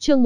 Chương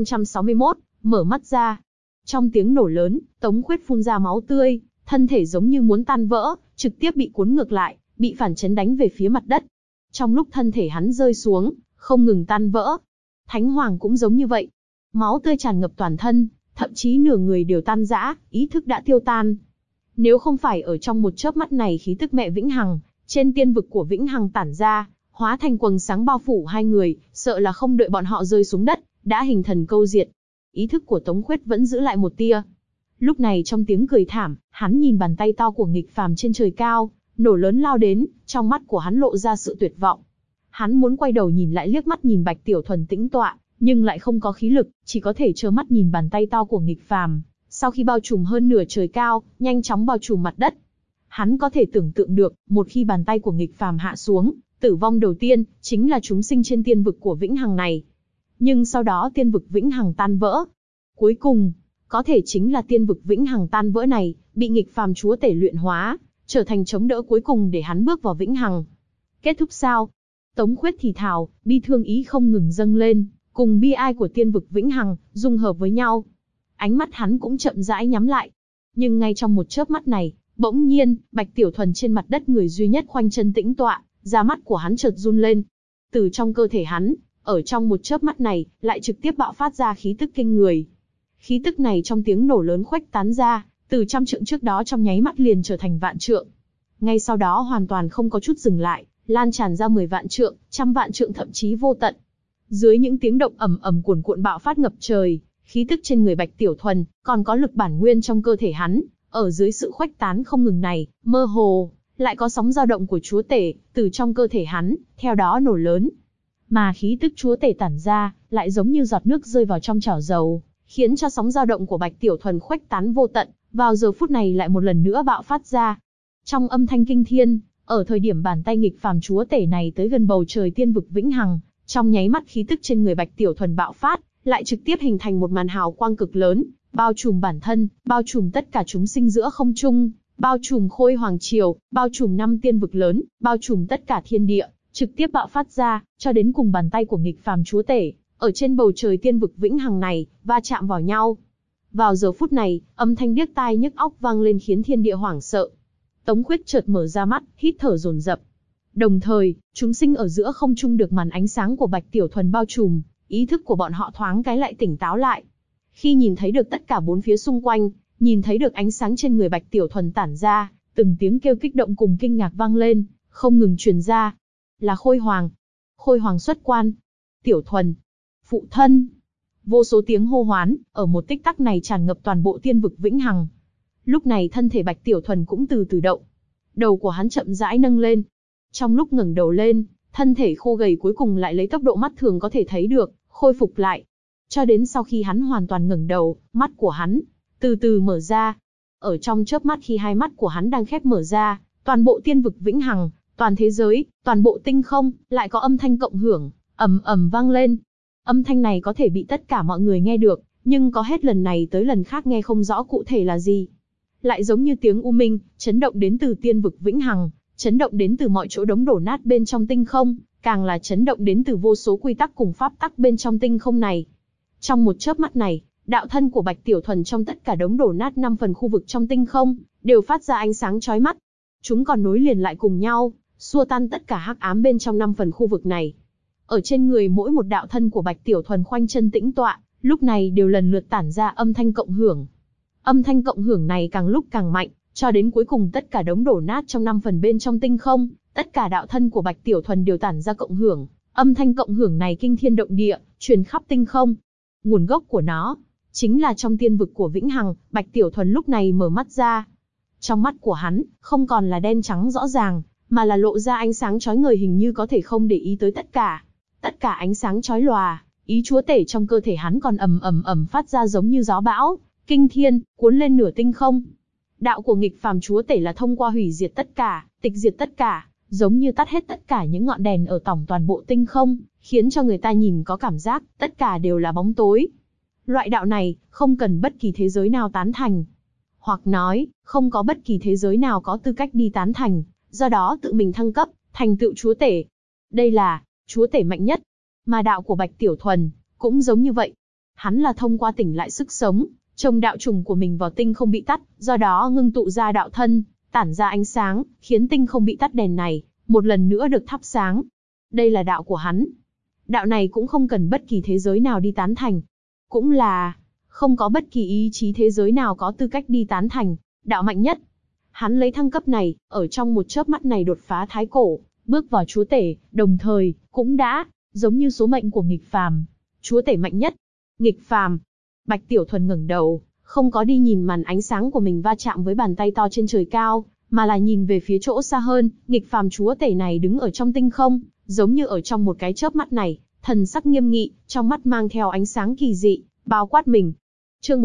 1561, mở mắt ra. Trong tiếng nổ lớn, Tống Khuyết phun ra máu tươi, thân thể giống như muốn tan vỡ, trực tiếp bị cuốn ngược lại, bị phản chấn đánh về phía mặt đất. Trong lúc thân thể hắn rơi xuống, không ngừng tan vỡ. Thánh Hoàng cũng giống như vậy. Máu tươi tràn ngập toàn thân, thậm chí nửa người đều tan rã, ý thức đã tiêu tan. Nếu không phải ở trong một chớp mắt này khí tức mẹ Vĩnh Hằng, trên tiên vực của Vĩnh Hằng tản ra, hóa thành quầng sáng bao phủ hai người, sợ là không đợi bọn họ rơi xuống đất, đã hình thần câu diệt. Ý thức của Tống Khuyết vẫn giữ lại một tia. Lúc này trong tiếng cười thảm, hắn nhìn bàn tay to của nghịch phàm trên trời cao, nổ lớn lao đến, trong mắt của hắn lộ ra sự tuyệt vọng. Hắn muốn quay đầu nhìn lại liếc mắt nhìn Bạch Tiểu Thuần tĩnh tọa, nhưng lại không có khí lực, chỉ có thể trơ mắt nhìn bàn tay to của nghịch phàm, sau khi bao trùm hơn nửa trời cao, nhanh chóng bao trùm mặt đất. Hắn có thể tưởng tượng được, một khi bàn tay của nghịch phàm hạ xuống, tử vong đầu tiên chính là chúng sinh trên tiên vực của Vĩnh Hằng này. Nhưng sau đó tiên vực Vĩnh Hằng tan vỡ. Cuối cùng, có thể chính là tiên vực Vĩnh Hằng tan vỡ này, bị nghịch phàm chúa tể luyện hóa, trở thành chống đỡ cuối cùng để hắn bước vào Vĩnh Hằng. Kết thúc sao? Tống Khuyết thì thào, bi thương ý không ngừng dâng lên, cùng bi ai của tiên vực Vĩnh Hằng, dung hợp với nhau. Ánh mắt hắn cũng chậm rãi nhắm lại. Nhưng ngay trong một chớp mắt này, bỗng nhiên, Bạch Tiểu Thuần trên mặt đất người duy nhất khoanh chân tĩnh tọa, da mắt của hắn chợt run lên. Từ trong cơ thể hắn, ở trong một chớp mắt này, lại trực tiếp bạo phát ra khí tức kinh người. Khí tức này trong tiếng nổ lớn khuếch tán ra, từ trăm trượng trước đó trong nháy mắt liền trở thành vạn trượng. Ngay sau đó hoàn toàn không có chút dừng lại, lan tràn ra 10 vạn trượng, trăm vạn trượng thậm chí vô tận. Dưới những tiếng động ầm ầm cuồn cuộn bạo phát ngập trời, khí tức trên người Bạch Tiểu Thuần, còn có lực bản nguyên trong cơ thể hắn, ở dưới sự khuếch tán không ngừng này, mơ hồ, lại có sóng dao động của chúa tể, từ trong cơ thể hắn, theo đó nổ lớn. Mà khí tức chúa tể tản ra, lại giống như giọt nước rơi vào trong chảo dầu, khiến cho sóng dao động của Bạch Tiểu Thuần khuếch tán vô tận, vào giờ phút này lại một lần nữa bạo phát ra. Trong âm thanh kinh thiên, ở thời điểm bàn tay nghịch phàm chúa tể này tới gần bầu trời tiên vực Vĩnh Hằng, trong nháy mắt khí tức trên người Bạch Tiểu Thuần bạo phát, lại trực tiếp hình thành một màn hào quang cực lớn, bao trùm bản thân, bao trùm tất cả chúng sinh giữa không trung, bao trùm Khôi Hoàng Triều, bao trùm 5 tiên vực lớn, bao trùm tất cả thiên địa, trực tiếp bạo phát ra, cho đến cùng bàn tay của nghịch phàm chúa tể, ở trên bầu trời tiên vực Vĩnh Hằng này, va chạm vào nhau. Vào giờ phút này, âm thanh điếc tai nhức óc vang lên khiến thiên địa hoảng sợ. Tống Khuyết chợt mở ra mắt, hít thở dồn dập. Đồng thời, chúng sinh ở giữa không trung được màn ánh sáng của Bạch Tiểu Thuần bao trùm, ý thức của bọn họ thoáng cái lại tỉnh táo lại. Khi nhìn thấy được tất cả bốn phía xung quanh, nhìn thấy được ánh sáng trên người Bạch Tiểu Thuần tản ra, từng tiếng kêu kích động cùng kinh ngạc vang lên, không ngừng truyền ra. Là Khôi Hoàng. Khôi Hoàng xuất quan. Tiểu Thuần. Phụ thân. Vô số tiếng hô hoán, ở một tích tắc này tràn ngập toàn bộ tiên vực Vĩnh Hằng. Lúc này thân thể Bạch Tiểu Thuần cũng từ từ động. Đầu của hắn chậm rãi nâng lên. Trong lúc ngẩng đầu lên, thân thể khô gầy cuối cùng lại lấy tốc độ mắt thường có thể thấy được, khôi phục lại. Cho đến sau khi hắn hoàn toàn ngẩng đầu, mắt của hắn từ từ mở ra. Ở trong chớp mắt khi hai mắt của hắn đang khép mở ra, toàn bộ tiên vực Vĩnh Hằng, toàn thế giới, toàn bộ tinh không, lại có âm thanh cộng hưởng, ầm ầm vang lên. Âm thanh này có thể bị tất cả mọi người nghe được, nhưng có hết lần này tới lần khác nghe không rõ cụ thể là gì. Lại giống như tiếng u minh, chấn động đến từ tiên vực Vĩnh Hằng, chấn động đến từ mọi chỗ đống đổ nát bên trong tinh không, càng là chấn động đến từ vô số quy tắc cùng pháp tắc bên trong tinh không này. Trong một chớp mắt này, đạo thân của Bạch Tiểu Thuần trong tất cả đống đổ nát 5 phần khu vực trong tinh không, đều phát ra ánh sáng chói mắt. Chúng còn nối liền lại cùng nhau, xua tan tất cả hắc ám bên trong 5 phần khu vực này. Ở trên người mỗi một đạo thân của Bạch Tiểu Thuần khoanh chân tĩnh tọa, lúc này đều lần lượt tản ra âm thanh cộng hưởng. Âm thanh cộng hưởng này càng lúc càng mạnh, cho đến cuối cùng tất cả đống đổ nát trong 5 phần bên trong tinh không, tất cả đạo thân của Bạch Tiểu Thuần đều tản ra cộng hưởng. Âm thanh cộng hưởng này kinh thiên động địa, truyền khắp tinh không. Nguồn gốc của nó chính là trong tiên vực của Vĩnh Hằng. Bạch Tiểu Thuần lúc này mở mắt ra. Trong mắt của hắn, không còn là đen trắng rõ ràng, mà là lộ ra ánh sáng chói ngời, hình như có thể không để ý tới tất cả. Tất cả ánh sáng chói lòa, ý chúa tể trong cơ thể hắn còn ầm phát ra giống như gió bão, kinh thiên, cuốn lên nửa tinh không. Đạo của nghịch phàm chúa tể là thông qua hủy diệt tất cả, tịch diệt tất cả, giống như tắt hết tất cả những ngọn đèn ở tổng toàn bộ tinh không, khiến cho người ta nhìn có cảm giác tất cả đều là bóng tối. Loại đạo này, không cần bất kỳ thế giới nào tán thành. Hoặc nói, không có bất kỳ thế giới nào có tư cách đi tán thành, do đó tự mình thăng cấp, thành tựu chúa tể. Đây là chúa tể mạnh nhất. Mà đạo của Bạch Tiểu Thuần, cũng giống như vậy. Hắn là thông qua tỉnh lại sức sống, trồng đạo trùng của mình vào tinh không bị tắt, do đó ngưng tụ ra đạo thân, tản ra ánh sáng, khiến tinh không bị tắt đèn này, một lần nữa được thắp sáng. Đây là đạo của hắn. Đạo này cũng không cần bất kỳ thế giới nào đi tán thành. Cũng là, không có bất kỳ ý chí thế giới nào có tư cách đi tán thành, đạo mạnh nhất. Hắn lấy thăng cấp này, ở trong một chớp mắt này đột phá thái cổ, bước vào chúa tể, đồng thời, cũng đã, giống như số mệnh của nghịch phàm. Chúa tể mạnh nhất. Nghịch phàm. Bạch Tiểu Thuần ngẩng đầu, không có đi nhìn màn ánh sáng của mình va chạm với bàn tay to trên trời cao, mà là nhìn về phía chỗ xa hơn, nghịch phàm chúa tể này đứng ở trong tinh không, giống như ở trong một cái chớp mắt này, thần sắc nghiêm nghị, trong mắt mang theo ánh sáng kỳ dị, bao quát mình. Chương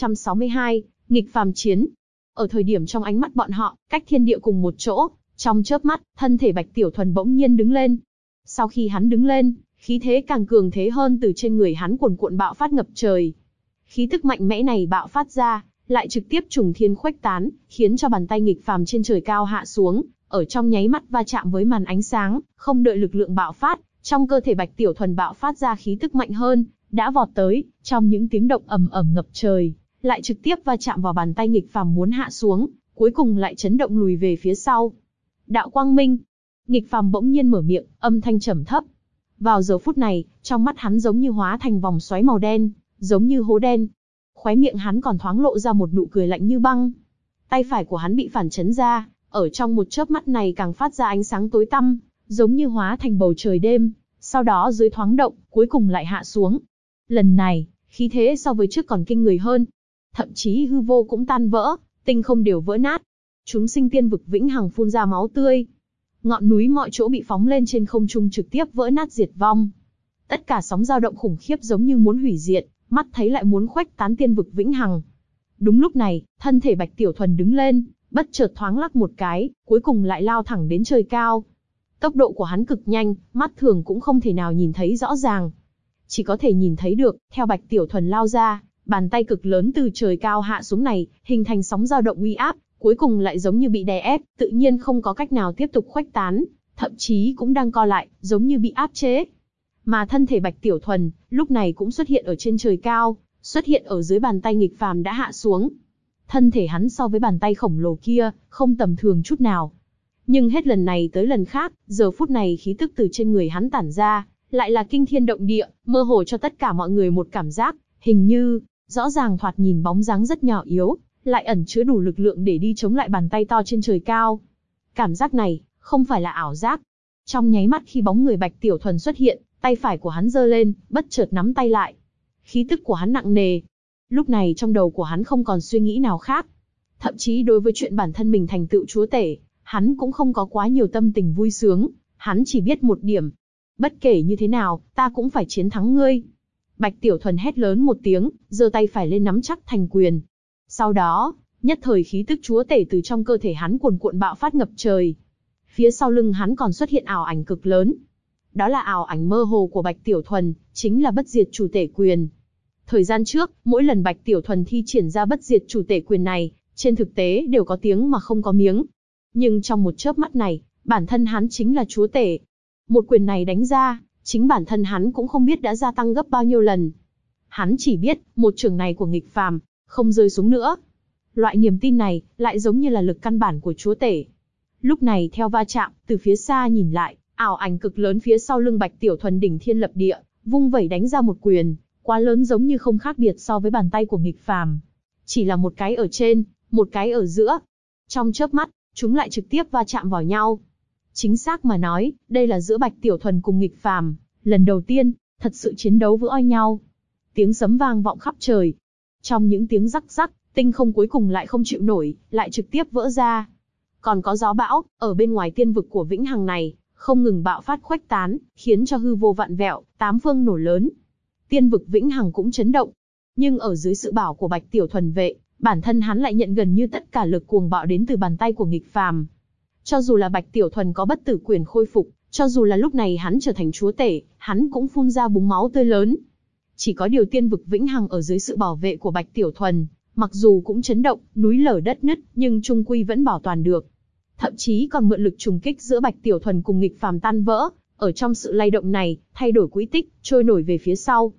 1562, nghịch phàm chiến. Ở thời điểm trong ánh mắt bọn họ, cách thiên địa cùng một chỗ, trong chớp mắt, thân thể Bạch Tiểu Thuần bỗng nhiên đứng lên. Sau khi hắn đứng lên, khí thế càng cường thế hơn từ trên người hắn cuồn cuộn bạo phát ngập trời. Khí tức mạnh mẽ này bạo phát ra, lại trực tiếp trùng thiên khuếch tán, khiến cho bàn tay nghịch phàm trên trời cao hạ xuống, ở trong nháy mắt va chạm với màn ánh sáng, không đợi lực lượng bạo phát, trong cơ thể Bạch Tiểu Thuần bạo phát ra khí tức mạnh hơn, đã vọt tới, trong những tiếng động ầm ầm ngập trời, lại trực tiếp va chạm vào bàn tay nghịch phàm muốn hạ xuống, cuối cùng lại chấn động lùi về phía sau. Đạo quang minh. Nghịch phàm bỗng nhiên mở miệng, âm thanh trầm thấp. Vào giờ phút này, trong mắt hắn giống như hóa thành vòng xoáy màu đen, giống như hố đen. Khóe miệng hắn còn thoáng lộ ra một nụ cười lạnh như băng. Tay phải của hắn bị phản chấn ra, ở trong một chớp mắt này càng phát ra ánh sáng tối tăm, giống như hóa thành bầu trời đêm, sau đó dưới thoáng động, cuối cùng lại hạ xuống. Lần này, khí thế so với trước còn kinh người hơn. Thậm chí hư vô cũng tan vỡ, tinh không đều vỡ nát. Chúng sinh tiên vực vĩnh hằng phun ra máu tươi. Ngọn núi mọi chỗ bị phóng lên trên không trung trực tiếp vỡ nát diệt vong. Tất cả sóng dao động khủng khiếp giống như muốn hủy diệt, mắt thấy lại muốn khuếch tán tiên vực vĩnh hằng. Đúng lúc này, thân thể Bạch Tiểu Thuần đứng lên, bất chợt thoáng lắc một cái, cuối cùng lại lao thẳng đến trời cao. Tốc độ của hắn cực nhanh, mắt thường cũng không thể nào nhìn thấy rõ ràng. Chỉ có thể nhìn thấy được, theo Bạch Tiểu Thuần lao ra, bàn tay cực lớn từ trời cao hạ xuống này, hình thành sóng dao động uy áp, cuối cùng lại giống như bị đè ép, tự nhiên không có cách nào tiếp tục khuếch tán, thậm chí cũng đang co lại, giống như bị áp chế. Mà thân thể Bạch Tiểu Thuần, lúc này cũng xuất hiện ở trên trời cao, xuất hiện ở dưới bàn tay nghịch phàm đã hạ xuống. Thân thể hắn so với bàn tay khổng lồ kia, không tầm thường chút nào. Nhưng hết lần này tới lần khác, giờ phút này khí tức từ trên người hắn tản ra, lại là kinh thiên động địa, mơ hồ cho tất cả mọi người một cảm giác, hình như, rõ ràng thoạt nhìn bóng dáng rất nhỏ yếu, lại ẩn chứa đủ lực lượng để đi chống lại bàn tay to trên trời cao. Cảm giác này, không phải là ảo giác. Trong nháy mắt khi bóng người Bạch Tiểu Thuần xuất hiện, tay phải của hắn giơ lên, bất chợt nắm tay lại. Khí tức của hắn nặng nề. Lúc này trong đầu của hắn không còn suy nghĩ nào khác. Thậm chí đối với chuyện bản thân mình thành tựu chúa tể, hắn cũng không có quá nhiều tâm tình vui sướng. Hắn chỉ biết một điểm. Bất kể như thế nào, ta cũng phải chiến thắng ngươi. Bạch Tiểu Thuần hét lớn một tiếng, giơ tay phải lên nắm chắc thành quyền. Sau đó, nhất thời khí tức chúa tể từ trong cơ thể hắn cuồn cuộn bạo phát ngập trời. Phía sau lưng hắn còn xuất hiện ảo ảnh cực lớn. Đó là ảo ảnh mơ hồ của Bạch Tiểu Thuần, chính là bất diệt chủ tể quyền. Thời gian trước, mỗi lần Bạch Tiểu Thuần thi triển ra bất diệt chủ tể quyền này, trên thực tế đều có tiếng mà không có miếng. Nhưng trong một chớp mắt này, bản thân hắn chính là chúa tể. Một quyền này đánh ra, chính bản thân hắn cũng không biết đã gia tăng gấp bao nhiêu lần. Hắn chỉ biết, một chưởng này của nghịch phàm, không rơi xuống nữa. Loại niềm tin này, lại giống như là lực căn bản của chúa tể. Lúc này theo va chạm, từ phía xa nhìn lại, ảo ảnh cực lớn phía sau lưng Bạch Tiểu Thuần đỉnh thiên lập địa, vung vẩy đánh ra một quyền, quá lớn giống như không khác biệt so với bàn tay của nghịch phàm. Chỉ là một cái ở trên, một cái ở giữa. Trong chớp mắt, chúng lại trực tiếp va chạm vào nhau. Chính xác mà nói, đây là giữa Bạch Tiểu Thuần cùng nghịch phàm, lần đầu tiên, thật sự chiến đấu với oi nhau. Tiếng sấm vang vọng khắp trời. Trong những tiếng rắc rắc, tinh không cuối cùng lại không chịu nổi, lại trực tiếp vỡ ra. Còn có gió bão, ở bên ngoài tiên vực của vĩnh hằng này, không ngừng bạo phát khuếch tán, khiến cho hư vô vạn vẹo, tám phương nổ lớn. Tiên vực vĩnh hằng cũng chấn động. Nhưng ở dưới sự bảo của Bạch Tiểu Thuần vệ, bản thân hắn lại nhận gần như tất cả lực cuồng bạo đến từ bàn tay của nghịch phàm. Cho dù là Bạch Tiểu Thuần có bất tử quyền khôi phục, cho dù là lúc này hắn trở thành chúa tể, hắn cũng phun ra búng máu tươi lớn. Chỉ có điều tiên vực vĩnh hằng ở dưới sự bảo vệ của Bạch Tiểu Thuần, mặc dù cũng chấn động, núi lở đất nứt, nhưng chung quy vẫn bảo toàn được. Thậm chí còn mượn lực trùng kích giữa Bạch Tiểu Thuần cùng nghịch phàm tan vỡ, ở trong sự lay động này, thay đổi quỹ tích, trôi nổi về phía sau.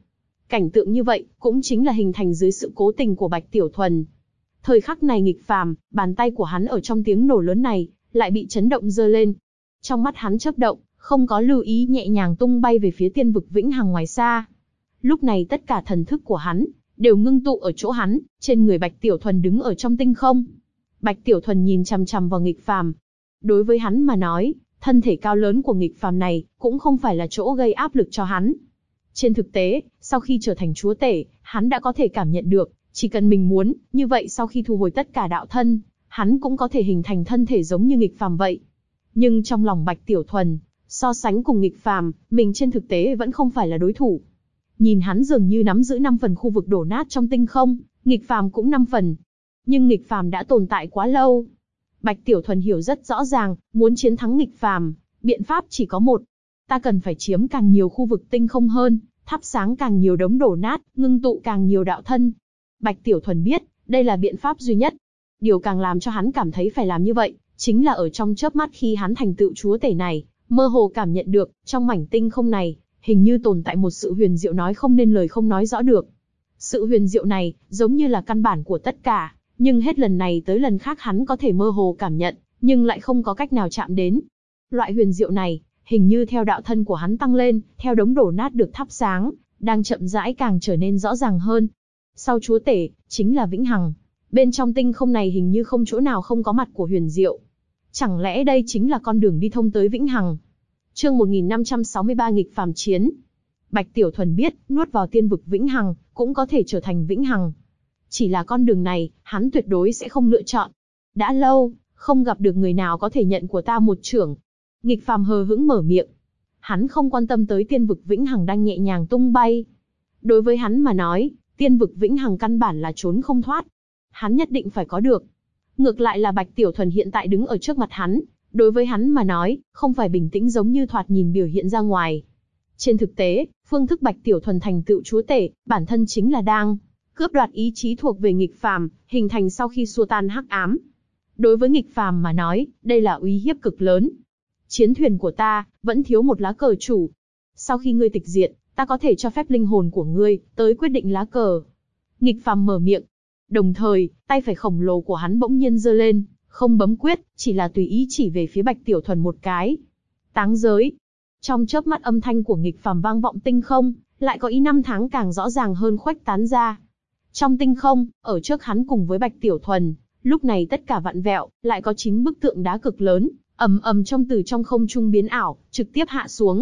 Cảnh tượng như vậy, cũng chính là hình thành dưới sự cố tình của Bạch Tiểu Thuần. Thời khắc này nghịch phàm, bàn tay của hắn ở trong tiếng nổ lớn này, lại bị chấn động giơ lên. Trong mắt hắn chớp động, không có lưu ý nhẹ nhàng tung bay về phía tiên vực vĩnh hằng ngoài xa. Lúc này tất cả thần thức của hắn, đều ngưng tụ ở chỗ hắn, trên người Bạch Tiểu Thuần đứng ở trong tinh không. Bạch Tiểu Thuần nhìn chằm chằm vào nghịch phàm. Đối với hắn mà nói, thân thể cao lớn của nghịch phàm này, cũng không phải là chỗ gây áp lực cho hắn. Trên thực tế, sau khi trở thành chúa tể, hắn đã có thể cảm nhận được, chỉ cần mình muốn, như vậy sau khi thu hồi tất cả đạo thân, hắn cũng có thể hình thành thân thể giống như nghịch phàm vậy. Nhưng trong lòng Bạch Tiểu Thuần, so sánh cùng nghịch phàm, mình trên thực tế vẫn không phải là đối thủ. Nhìn hắn dường như nắm giữ 5 phần khu vực đổ nát trong tinh không, nghịch phàm cũng 5 phần. Nhưng nghịch phàm đã tồn tại quá lâu. Bạch Tiểu Thuần hiểu rất rõ ràng, muốn chiến thắng nghịch phàm, biện pháp chỉ có một. Ta cần phải chiếm càng nhiều khu vực tinh không hơn, thắp sáng càng nhiều đống đổ nát, ngưng tụ càng nhiều đạo thân. Bạch Tiểu Thuần biết, đây là biện pháp duy nhất. Điều càng làm cho hắn cảm thấy phải làm như vậy, chính là ở trong chớp mắt khi hắn thành tựu chúa tể này, mơ hồ cảm nhận được, trong mảnh tinh không này, hình như tồn tại một sự huyền diệu nói không nên lời không nói rõ được. Sự huyền diệu này, giống như là căn bản của tất cả, nhưng hết lần này tới lần khác hắn có thể mơ hồ cảm nhận, nhưng lại không có cách nào chạm đến. Loại huyền diệu này, hình như theo đạo thân của hắn tăng lên, theo đống đổ nát được thắp sáng, đang chậm rãi càng trở nên rõ ràng hơn. Sau chúa tể, chính là vĩnh hằng. Bên trong tinh không này hình như không chỗ nào không có mặt của huyền diệu. Chẳng lẽ đây chính là con đường đi thông tới vĩnh hằng? Chương 1563 nghịch phàm chiến. Bạch Tiểu Thuần biết, nuốt vào tiên vực vĩnh hằng, cũng có thể trở thành vĩnh hằng. Chỉ là con đường này, hắn tuyệt đối sẽ không lựa chọn. Đã lâu, không gặp được người nào có thể nhận của ta một chưởng. Nghịch phàm hờ hững mở miệng. Hắn không quan tâm tới tiên vực vĩnh hằng đang nhẹ nhàng tung bay. Đối với hắn mà nói, tiên vực vĩnh hằng căn bản là trốn không thoát. Hắn nhất định phải có được. Ngược lại là Bạch Tiểu Thuần hiện tại đứng ở trước mặt hắn, đối với hắn mà nói, không phải bình tĩnh giống như thoạt nhìn biểu hiện ra ngoài. Trên thực tế, phương thức Bạch Tiểu Thuần thành tựu chúa tể, bản thân chính là đang cướp đoạt ý chí thuộc về nghịch phàm, hình thành sau khi xua tan hắc ám. Đối với nghịch phàm mà nói, đây là uy hiếp cực lớn. Chiến thuyền của ta, vẫn thiếu một lá cờ chủ. Sau khi ngươi tịch diệt, ta có thể cho phép linh hồn của ngươi, tới quyết định lá cờ. Nghịch phàm mở miệng. Đồng thời, tay phải khổng lồ của hắn bỗng nhiên giơ lên, không bấm quyết, chỉ là tùy ý chỉ về phía Bạch Tiểu Thuần một cái. Táng giới. Trong chớp mắt âm thanh của nghịch phàm vang vọng tinh không, lại có ý năm tháng càng rõ ràng hơn khuếch tán ra. Trong tinh không, ở trước hắn cùng với Bạch Tiểu Thuần, lúc này tất cả vặn vẹo, lại có 9 bức tượng đá cực lớn, ầm ầm từ trong không trung biến ảo, trực tiếp hạ xuống.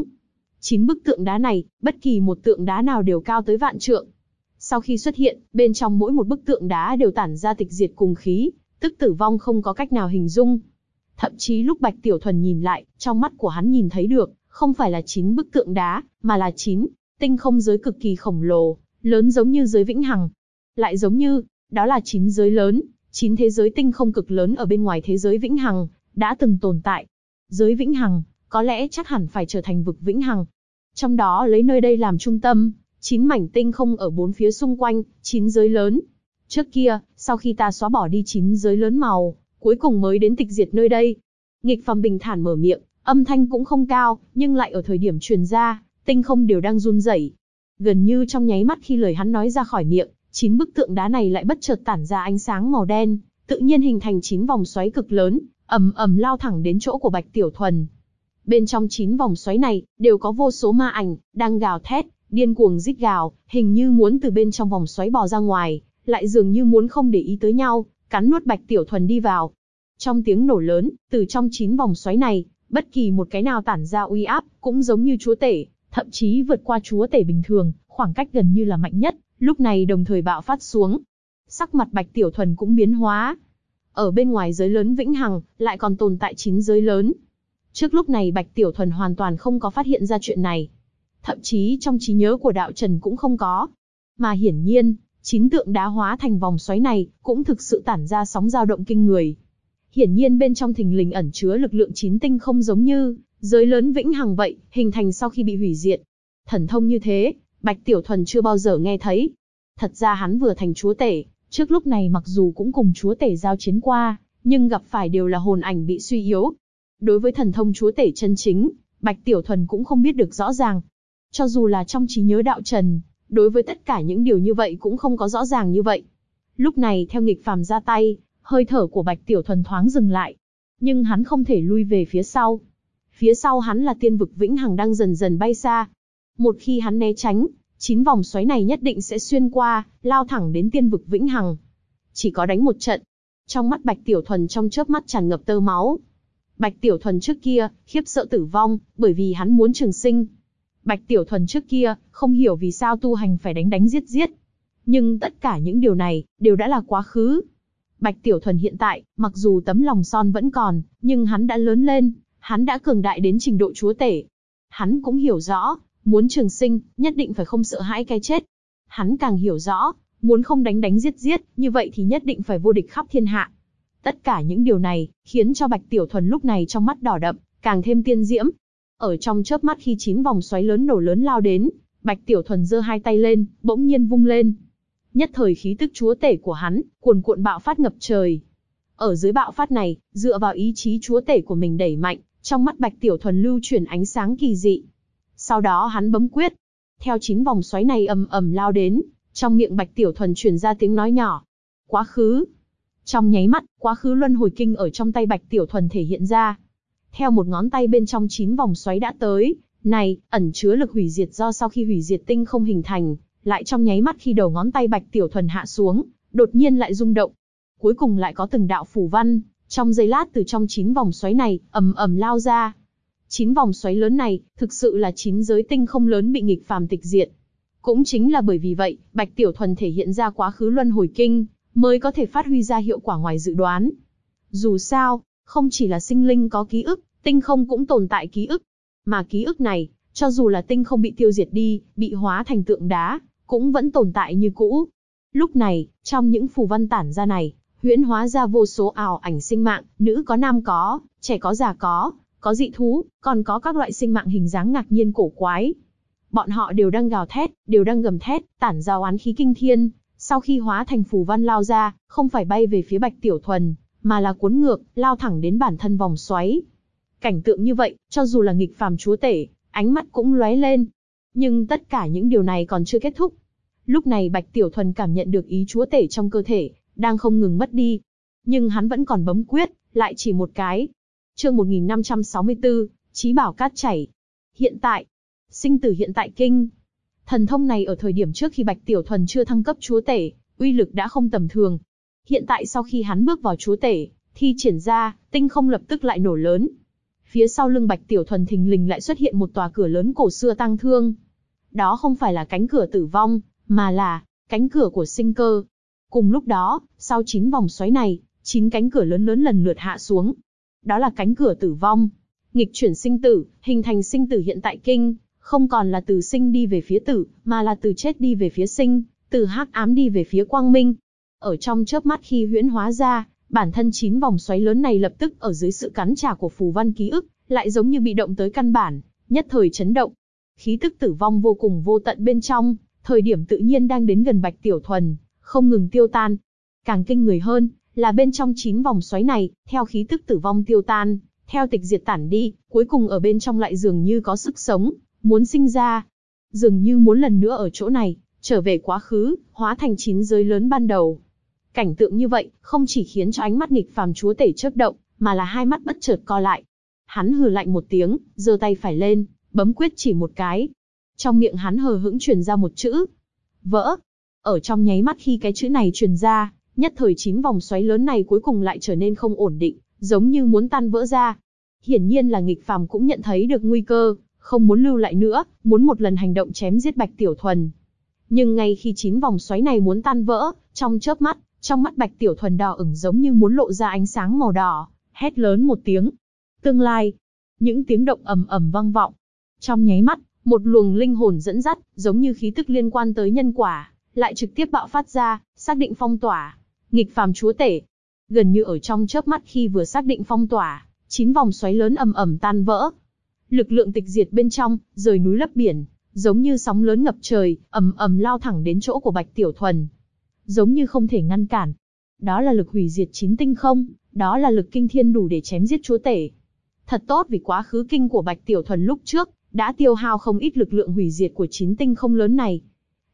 9 bức tượng đá này, bất kỳ một tượng đá nào đều cao tới vạn trượng. Sau khi xuất hiện, bên trong mỗi một bức tượng đá đều tản ra tịch diệt cùng khí, tức tử vong không có cách nào hình dung. Thậm chí lúc Bạch Tiểu Thuần nhìn lại, trong mắt của hắn nhìn thấy được, không phải là 9 bức tượng đá, mà là 9 tinh không giới cực kỳ khổng lồ, lớn giống như giới vĩnh hằng. Lại giống như, đó là 9 giới lớn, 9 thế giới tinh không cực lớn ở bên ngoài thế giới vĩnh hằng, đã từng tồn tại. Giới vĩnh hằng, có lẽ chắc hẳn phải trở thành vực vĩnh hằng. Trong đó lấy nơi đây làm trung tâm, 9 mảnh tinh không ở bốn phía xung quanh, 9 giới lớn. Trước kia, sau khi ta xóa bỏ đi 9 giới lớn màu, cuối cùng mới đến tịch diệt nơi đây. Nghịch phàm bình thản mở miệng, âm thanh cũng không cao, nhưng lại ở thời điểm truyền ra, tinh không đều đang run rẩy. Gần như trong nháy mắt khi lời hắn nói ra khỏi miệng, 9 bức tượng đá này lại bất chợt tản ra ánh sáng màu đen, tự nhiên hình thành 9 vòng xoáy cực lớn, ầm ầm lao thẳng đến chỗ của Bạch Tiểu Thuần. Bên trong 9 vòng xoáy này, đều có vô số ma ảnh, đang gào thét, điên cuồng rít gào, hình như muốn từ bên trong vòng xoáy bò ra ngoài, lại dường như muốn không để ý tới nhau, cắn nuốt Bạch Tiểu Thuần đi vào. Trong tiếng nổ lớn, từ trong 9 vòng xoáy này, bất kỳ một cái nào tản ra uy áp, cũng giống như chúa tể, thậm chí vượt qua chúa tể bình thường, khoảng cách gần như là mạnh nhất, lúc này đồng thời bạo phát xuống. Sắc mặt Bạch Tiểu Thuần cũng biến hóa. Ở bên ngoài giới lớn vĩnh hằng, lại còn tồn tại 9 giới lớn. Trước lúc này Bạch Tiểu Thuần hoàn toàn không có phát hiện ra chuyện này. Thậm chí trong trí nhớ của đạo trần cũng không có. Mà hiển nhiên, 9 tượng đá hóa thành vòng xoáy này, cũng thực sự tản ra sóng dao động kinh người. Hiển nhiên bên trong thình lình ẩn chứa lực lượng 9 tinh không giống như giới lớn vĩnh hằng vậy, hình thành sau khi bị hủy diệt. Thần thông như thế, Bạch Tiểu Thuần chưa bao giờ nghe thấy. Thật ra hắn vừa thành chúa tể, trước lúc này mặc dù cũng cùng chúa tể giao chiến qua, nhưng gặp phải đều là hồn ảnh bị suy yếu. Đối với thần thông chúa tể chân chính, Bạch Tiểu Thuần cũng không biết được rõ ràng. Cho dù là trong trí nhớ đạo trần, đối với tất cả những điều như vậy cũng không có rõ ràng như vậy. Lúc này theo nghịch phàm ra tay, hơi thở của Bạch Tiểu Thuần thoáng dừng lại. Nhưng hắn không thể lui về phía sau. Phía sau hắn là tiên vực vĩnh hằng đang dần dần bay xa. Một khi hắn né tránh, 9 vòng xoáy này nhất định sẽ xuyên qua, lao thẳng đến tiên vực vĩnh hằng. Chỉ có đánh một trận. Trong mắt Bạch Tiểu Thuần trong chớp mắt tràn ngập tơ máu. Bạch Tiểu Thuần trước kia, khiếp sợ tử vong, bởi vì hắn muốn trường sinh. Bạch Tiểu Thuần trước kia, không hiểu vì sao tu hành phải đánh đánh giết giết. Nhưng tất cả những điều này, đều đã là quá khứ. Bạch Tiểu Thuần hiện tại, mặc dù tấm lòng son vẫn còn, nhưng hắn đã lớn lên, hắn đã cường đại đến trình độ chúa tể. Hắn cũng hiểu rõ, muốn trường sinh, nhất định phải không sợ hãi cái chết. Hắn càng hiểu rõ, muốn không đánh đánh giết giết, như vậy thì nhất định phải vô địch khắp thiên hạ. Tất cả những điều này, khiến cho Bạch Tiểu Thuần lúc này trong mắt đỏ đậm, càng thêm tiên diễm. Ở trong chớp mắt khi 9 vòng xoáy lớn nổ lớn lao đến, Bạch Tiểu Thuần giơ hai tay lên, bỗng nhiên vung lên. Nhất thời khí tức chúa tể của hắn, cuồn cuộn bạo phát ngập trời. Ở dưới bạo phát này, dựa vào ý chí chúa tể của mình đẩy mạnh, trong mắt Bạch Tiểu Thuần lưu chuyển ánh sáng kỳ dị. Sau đó hắn bấm quyết. Theo 9 vòng xoáy này ầm ầm lao đến, trong miệng Bạch Tiểu Thuần truyền ra tiếng nói nhỏ. Quá khứ. Trong nháy mắt, quá khứ luân hồi kinh ở trong tay Bạch Tiểu Thuần thể hiện ra. Theo một ngón tay bên trong 9 vòng xoáy đã tới, này, ẩn chứa lực hủy diệt do sau khi hủy diệt tinh không hình thành, lại trong nháy mắt khi đầu ngón tay Bạch Tiểu Thuần hạ xuống, đột nhiên lại rung động. Cuối cùng lại có từng đạo phù văn, trong giây lát từ trong 9 vòng xoáy này, ầm ầm lao ra. 9 vòng xoáy lớn này, thực sự là 9 giới tinh không lớn bị nghịch phàm tịch diệt. Cũng chính là bởi vì vậy, Bạch Tiểu Thuần thể hiện ra quá khứ luân hồi kinh, mới có thể phát huy ra hiệu quả ngoài dự đoán. Dù sao, không chỉ là sinh linh có ký ức, tinh không cũng tồn tại ký ức. Mà ký ức này, cho dù là tinh không bị tiêu diệt đi, bị hóa thành tượng đá, cũng vẫn tồn tại như cũ. Lúc này, trong những phù văn tản ra này, huyễn hóa ra vô số ảo ảnh sinh mạng, nữ có nam có, trẻ có già có dị thú, còn có các loại sinh mạng hình dáng ngạc nhiên cổ quái. Bọn họ đều đang gào thét, đều đang gầm thét, tản ra oán khí kinh thiên. Sau khi hóa thành phù văn lao ra, không phải bay về phía Bạch Tiểu Thuần, mà là cuốn ngược, lao thẳng đến bản thân vòng xoáy. Cảnh tượng như vậy, cho dù là nghịch phàm chúa tể, ánh mắt cũng lóe lên. Nhưng tất cả những điều này còn chưa kết thúc. Lúc này Bạch Tiểu Thuần cảm nhận được ý chúa tể trong cơ thể, đang không ngừng mất đi. Nhưng hắn vẫn còn bấm quyết, lại chỉ một cái. Chương 1564, Chí bảo cát chảy. Hiện tại, sinh tử hiện tại kinh. Thần thông này ở thời điểm trước khi Bạch Tiểu Thuần chưa thăng cấp chúa tể, uy lực đã không tầm thường. Hiện tại sau khi hắn bước vào chúa tể, thi triển ra, tinh không lập tức lại nổ lớn. Phía sau lưng Bạch Tiểu Thuần thình lình lại xuất hiện một tòa cửa lớn cổ xưa tang thương. Đó không phải là cánh cửa tử vong, mà là cánh cửa của sinh cơ. Cùng lúc đó, sau 9 vòng xoáy này, 9 cánh cửa lớn lớn lần lượt hạ xuống. Đó là cánh cửa tử vong, nghịch chuyển sinh tử, hình thành sinh tử hiện tại kinh, không còn là từ sinh đi về phía tử, mà là từ chết đi về phía sinh, từ hắc ám đi về phía quang minh. Ở trong chớp mắt khi huyễn hóa ra, bản thân 9 vòng xoáy lớn này lập tức ở dưới sự cắn trả của phù văn ký ức, lại giống như bị động tới căn bản, nhất thời chấn động. Khí tức tử vong vô cùng vô tận bên trong, thời điểm tự nhiên đang đến gần Bạch Tiểu Thuần, không ngừng tiêu tan. Càng kinh người hơn, là bên trong 9 vòng xoáy này, theo khí tức tử vong tiêu tan, theo tịch diệt tản đi, cuối cùng ở bên trong lại dường như có sức sống, muốn sinh ra. Dường như muốn lần nữa ở chỗ này, trở về quá khứ, hóa thành 9 giới lớn ban đầu. Cảnh tượng như vậy, không chỉ khiến cho ánh mắt nghịch phàm chúa tể chớp động, mà là hai mắt bất chợt co lại. Hắn hừ lạnh một tiếng, giơ tay phải lên, bấm quyết chỉ một cái. Trong miệng hắn hờ hững truyền ra một chữ: vỡ. Ở trong nháy mắt khi cái chữ này truyền ra, nhất thời 9 vòng xoáy lớn này cuối cùng lại trở nên không ổn định, giống như muốn tan vỡ ra. Hiển nhiên là nghịch phàm cũng nhận thấy được nguy cơ, không muốn lưu lại nữa, muốn một lần hành động chém giết Bạch Tiểu Thuần. Nhưng ngay khi 9 vòng xoáy này muốn tan vỡ, trong chớp mắt, trong mắt Bạch Tiểu Thuần đỏ ửng giống như muốn lộ ra ánh sáng màu đỏ, hét lớn một tiếng: tương lai. Những tiếng động ầm ầm vang vọng. Trong nháy mắt, một luồng linh hồn dẫn dắt, giống như khí tức liên quan tới nhân quả, lại trực tiếp bạo phát ra, xác định phong tỏa. Nghịch phàm chúa tể. Gần như ở trong chớp mắt khi vừa xác định phong tỏa, 9 vòng xoáy lớn ầm ầm tan vỡ. Lực lượng tịch diệt bên trong, rời núi lấp biển, giống như sóng lớn ngập trời, ầm ầm lao thẳng đến chỗ của Bạch Tiểu Thuần. Giống như không thể ngăn cản. Đó là lực hủy diệt 9 tinh không, đó là lực kinh thiên đủ để chém giết chúa tể. Thật tốt vì quá khứ kinh của Bạch Tiểu Thuần lúc trước, đã tiêu hao không ít lực lượng hủy diệt của 9 tinh không lớn này.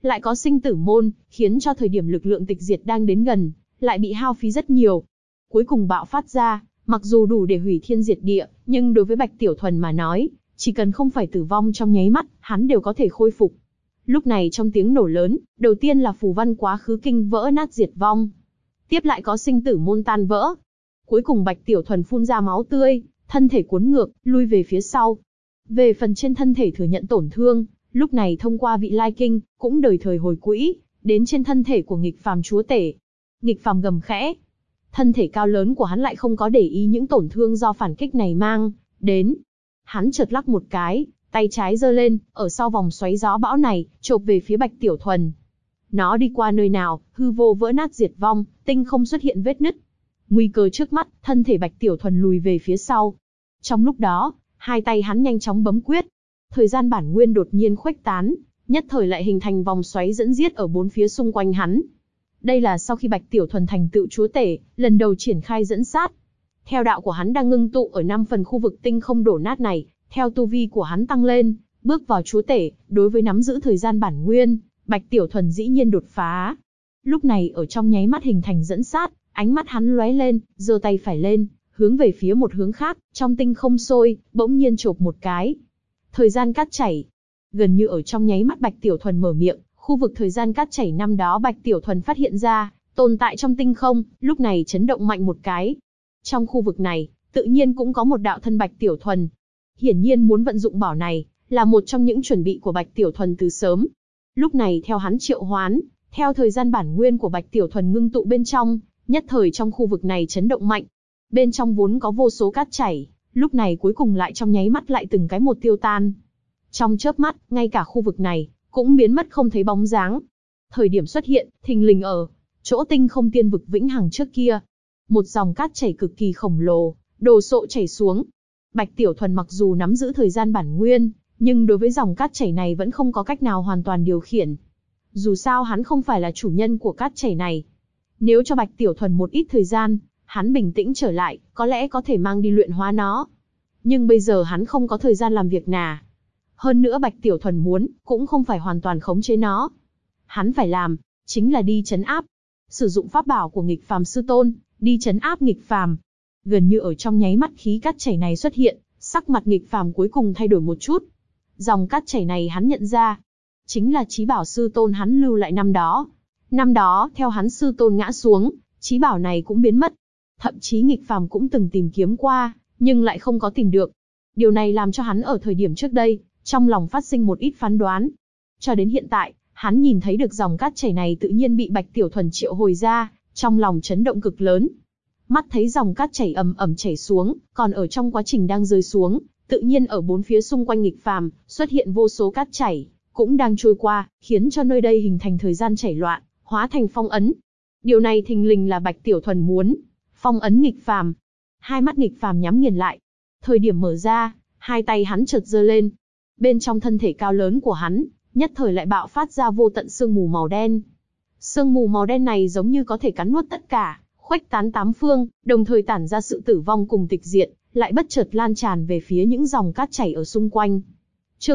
lại có sinh tử môn, khiến cho thời điểm lực lượng tịch diệt đang đến gần, lại bị hao phí rất nhiều. Cuối cùng bạo phát ra, mặc dù đủ để hủy thiên diệt địa, nhưng đối với Bạch Tiểu Thuần mà nói, chỉ cần không phải tử vong trong nháy mắt, hắn đều có thể khôi phục. Lúc này trong tiếng nổ lớn, đầu tiên là phù văn quá khứ kinh vỡ nát diệt vong. Tiếp lại có sinh tử môn tan vỡ. Cuối cùng Bạch Tiểu Thuần phun ra máu tươi, thân thể cuốn ngược, lui về phía sau. Về phần trên thân thể thừa nhận tổn thương, lúc này thông qua vị lai kinh, cũng đời thời hồi quỹ, đến trên thân thể của nghịch phàm chúa tể. Nghịch phàm gầm khẽ. Thân thể cao lớn của hắn lại không có để ý những tổn thương do phản kích này mang đến. Hắn chợt lắc một cái, tay trái giơ lên, ở sau vòng xoáy gió bão này, chộp về phía Bạch Tiểu Thuần. Nó đi qua nơi nào, hư vô vỡ nát diệt vong, tinh không xuất hiện vết nứt. Nguy cơ trước mắt, thân thể Bạch Tiểu Thuần lùi về phía sau. Trong lúc đó, hai tay hắn nhanh chóng bấm quyết. Thời gian bản nguyên đột nhiên khuếch tán, nhất thời lại hình thành vòng xoáy dẫn giết ở bốn phía xung quanh hắn. Đây là sau khi Bạch Tiểu Thuần thành tựu chúa tể, lần đầu triển khai dẫn sát. Theo đạo của hắn đang ngưng tụ ở 5 phần khu vực tinh không đổ nát này, theo tu vi của hắn tăng lên, bước vào chúa tể, đối với nắm giữ thời gian bản nguyên, Bạch Tiểu Thuần dĩ nhiên đột phá. Lúc này ở trong nháy mắt hình thành dẫn sát, ánh mắt hắn lóe lên, giơ tay phải lên, hướng về phía một hướng khác, trong tinh không sôi, bỗng nhiên chộp một cái. Thời gian cát chảy. Gần như ở trong nháy mắt Bạch Tiểu Thuần mở miệng, khu vực thời gian cát chảy năm đó Bạch Tiểu Thuần phát hiện ra, tồn tại trong tinh không, lúc này chấn động mạnh một cái. Trong khu vực này, tự nhiên cũng có một đạo thân Bạch Tiểu Thuần. Hiển nhiên muốn vận dụng bảo này, là một trong những chuẩn bị của Bạch Tiểu Thuần từ sớm. Lúc này theo hắn triệu hoán, theo thời gian bản nguyên của Bạch Tiểu Thuần ngưng tụ bên trong, nhất thời trong khu vực này chấn động mạnh. Bên trong vốn có vô số cát chảy, lúc này cuối cùng lại trong nháy mắt lại từng cái một tiêu tan. Trong chớp mắt, ngay cả khu vực này, cũng biến mất không thấy bóng dáng. Thời điểm xuất hiện, thình lình ở chỗ tinh không tiên vực vĩnh hằng trước kia. Một dòng cát chảy cực kỳ khổng lồ, đồ sộ chảy xuống. Bạch Tiểu Thuần mặc dù nắm giữ thời gian bản nguyên, nhưng đối với dòng cát chảy này vẫn không có cách nào hoàn toàn điều khiển. Dù sao hắn không phải là chủ nhân của cát chảy này. Nếu cho Bạch Tiểu Thuần một ít thời gian, hắn bình tĩnh trở lại, có lẽ có thể mang đi luyện hóa nó. Nhưng bây giờ hắn không có thời gian làm việc nà. Hơn nữa Bạch Tiểu Thuần muốn, cũng không phải hoàn toàn khống chế nó. Hắn phải làm, chính là đi trấn áp. Sử dụng pháp bảo của nghịch phàm sư tôn, đi trấn áp nghịch phàm. Gần như ở trong nháy mắt khí cát chảy này xuất hiện, sắc mặt nghịch phàm cuối cùng thay đổi một chút. Dòng cát chảy này hắn nhận ra, chính là chí bảo sư tôn hắn lưu lại năm đó. Năm đó, theo hắn sư tôn ngã xuống, chí bảo này cũng biến mất. Thậm chí nghịch phàm cũng từng tìm kiếm qua, nhưng lại không có tìm được. Điều này làm cho hắn ở thời điểm trước đây, trong lòng phát sinh một ít phán đoán. Cho đến hiện tại, hắn nhìn thấy được dòng cát chảy này tự nhiên bị Bạch Tiểu Thuần triệu hồi ra, trong lòng chấn động cực lớn. Mắt thấy dòng cát chảy ầm ầm chảy xuống, còn ở trong quá trình đang rơi xuống, tự nhiên ở bốn phía xung quanh nghịch phàm, xuất hiện vô số cát chảy, cũng đang trôi qua, khiến cho nơi đây hình thành thời gian chảy loạn, hóa thành phong ấn. Điều này thình lình là Bạch Tiểu Thuần muốn. Phong ấn nghịch phàm. Hai mắt nghịch phàm nhắm nghiền lại. Thời điểm mở ra, hai tay hắn chợt giơ lên. Bên trong thân thể cao lớn của hắn, nhất thời lại bạo phát ra vô tận sương mù màu đen. Sương mù màu đen này giống như có thể cắn nuốt tất cả, khuếch tán tám phương, đồng thời tản ra sự tử vong cùng tịch diệt, lại bất chợt lan tràn về phía những dòng cát chảy ở xung quanh. Chương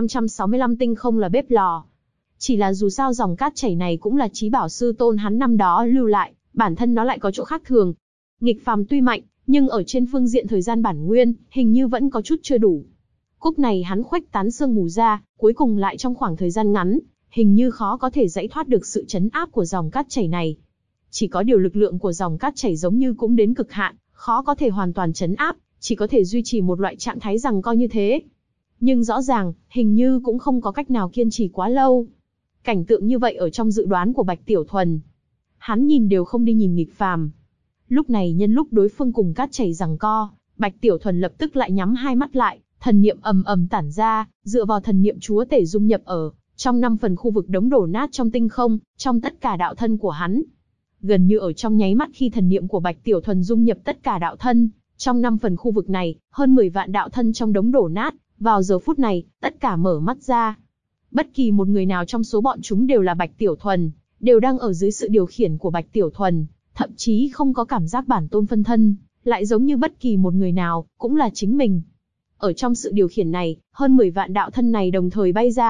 1565 tinh không là bếp lò. Chỉ là dù sao dòng cát chảy này cũng là chí bảo sư tôn hắn năm đó lưu lại, bản thân nó lại có chỗ khác thường. Nghịch phàm tuy mạnh, nhưng ở trên phương diện thời gian bản nguyên, hình như vẫn có chút chưa đủ. Cúc này hắn khuếch tán sương mù ra, cuối cùng lại trong khoảng thời gian ngắn, hình như khó có thể giải thoát được sự trấn áp của dòng cát chảy này. Chỉ có điều lực lượng của dòng cát chảy giống như cũng đến cực hạn, khó có thể hoàn toàn trấn áp, chỉ có thể duy trì một loại trạng thái giằng co như thế. Nhưng rõ ràng, hình như cũng không có cách nào kiên trì quá lâu. Cảnh tượng như vậy ở trong dự đoán của Bạch Tiểu Thuần. Hắn nhìn đều không đi nhìn nghịch phàm. Lúc này nhân lúc đối phương cùng cát chảy giằng co, Bạch Tiểu Thuần lập tức lại nhắm hai mắt lại, thần niệm ầm ầm tản ra, dựa vào thần niệm chúa tể dung nhập ở trong 5 phần khu vực đống đổ nát trong tinh không, trong tất cả đạo thân của hắn. Gần như ở trong nháy mắt khi thần niệm của Bạch Tiểu Thuần dung nhập tất cả đạo thân, trong 5 phần khu vực này, hơn 10 vạn đạo thân trong đống đổ nát, vào giờ phút này, tất cả mở mắt ra. Bất kỳ một người nào trong số bọn chúng đều là Bạch Tiểu Thuần, đều đang ở dưới sự điều khiển của Bạch Tiểu Thuần, thậm chí không có cảm giác bản tôn phân thân, lại giống như bất kỳ một người nào, cũng là chính mình. Ở trong sự điều khiển này, hơn 10 vạn đạo thân này đồng thời bay ra,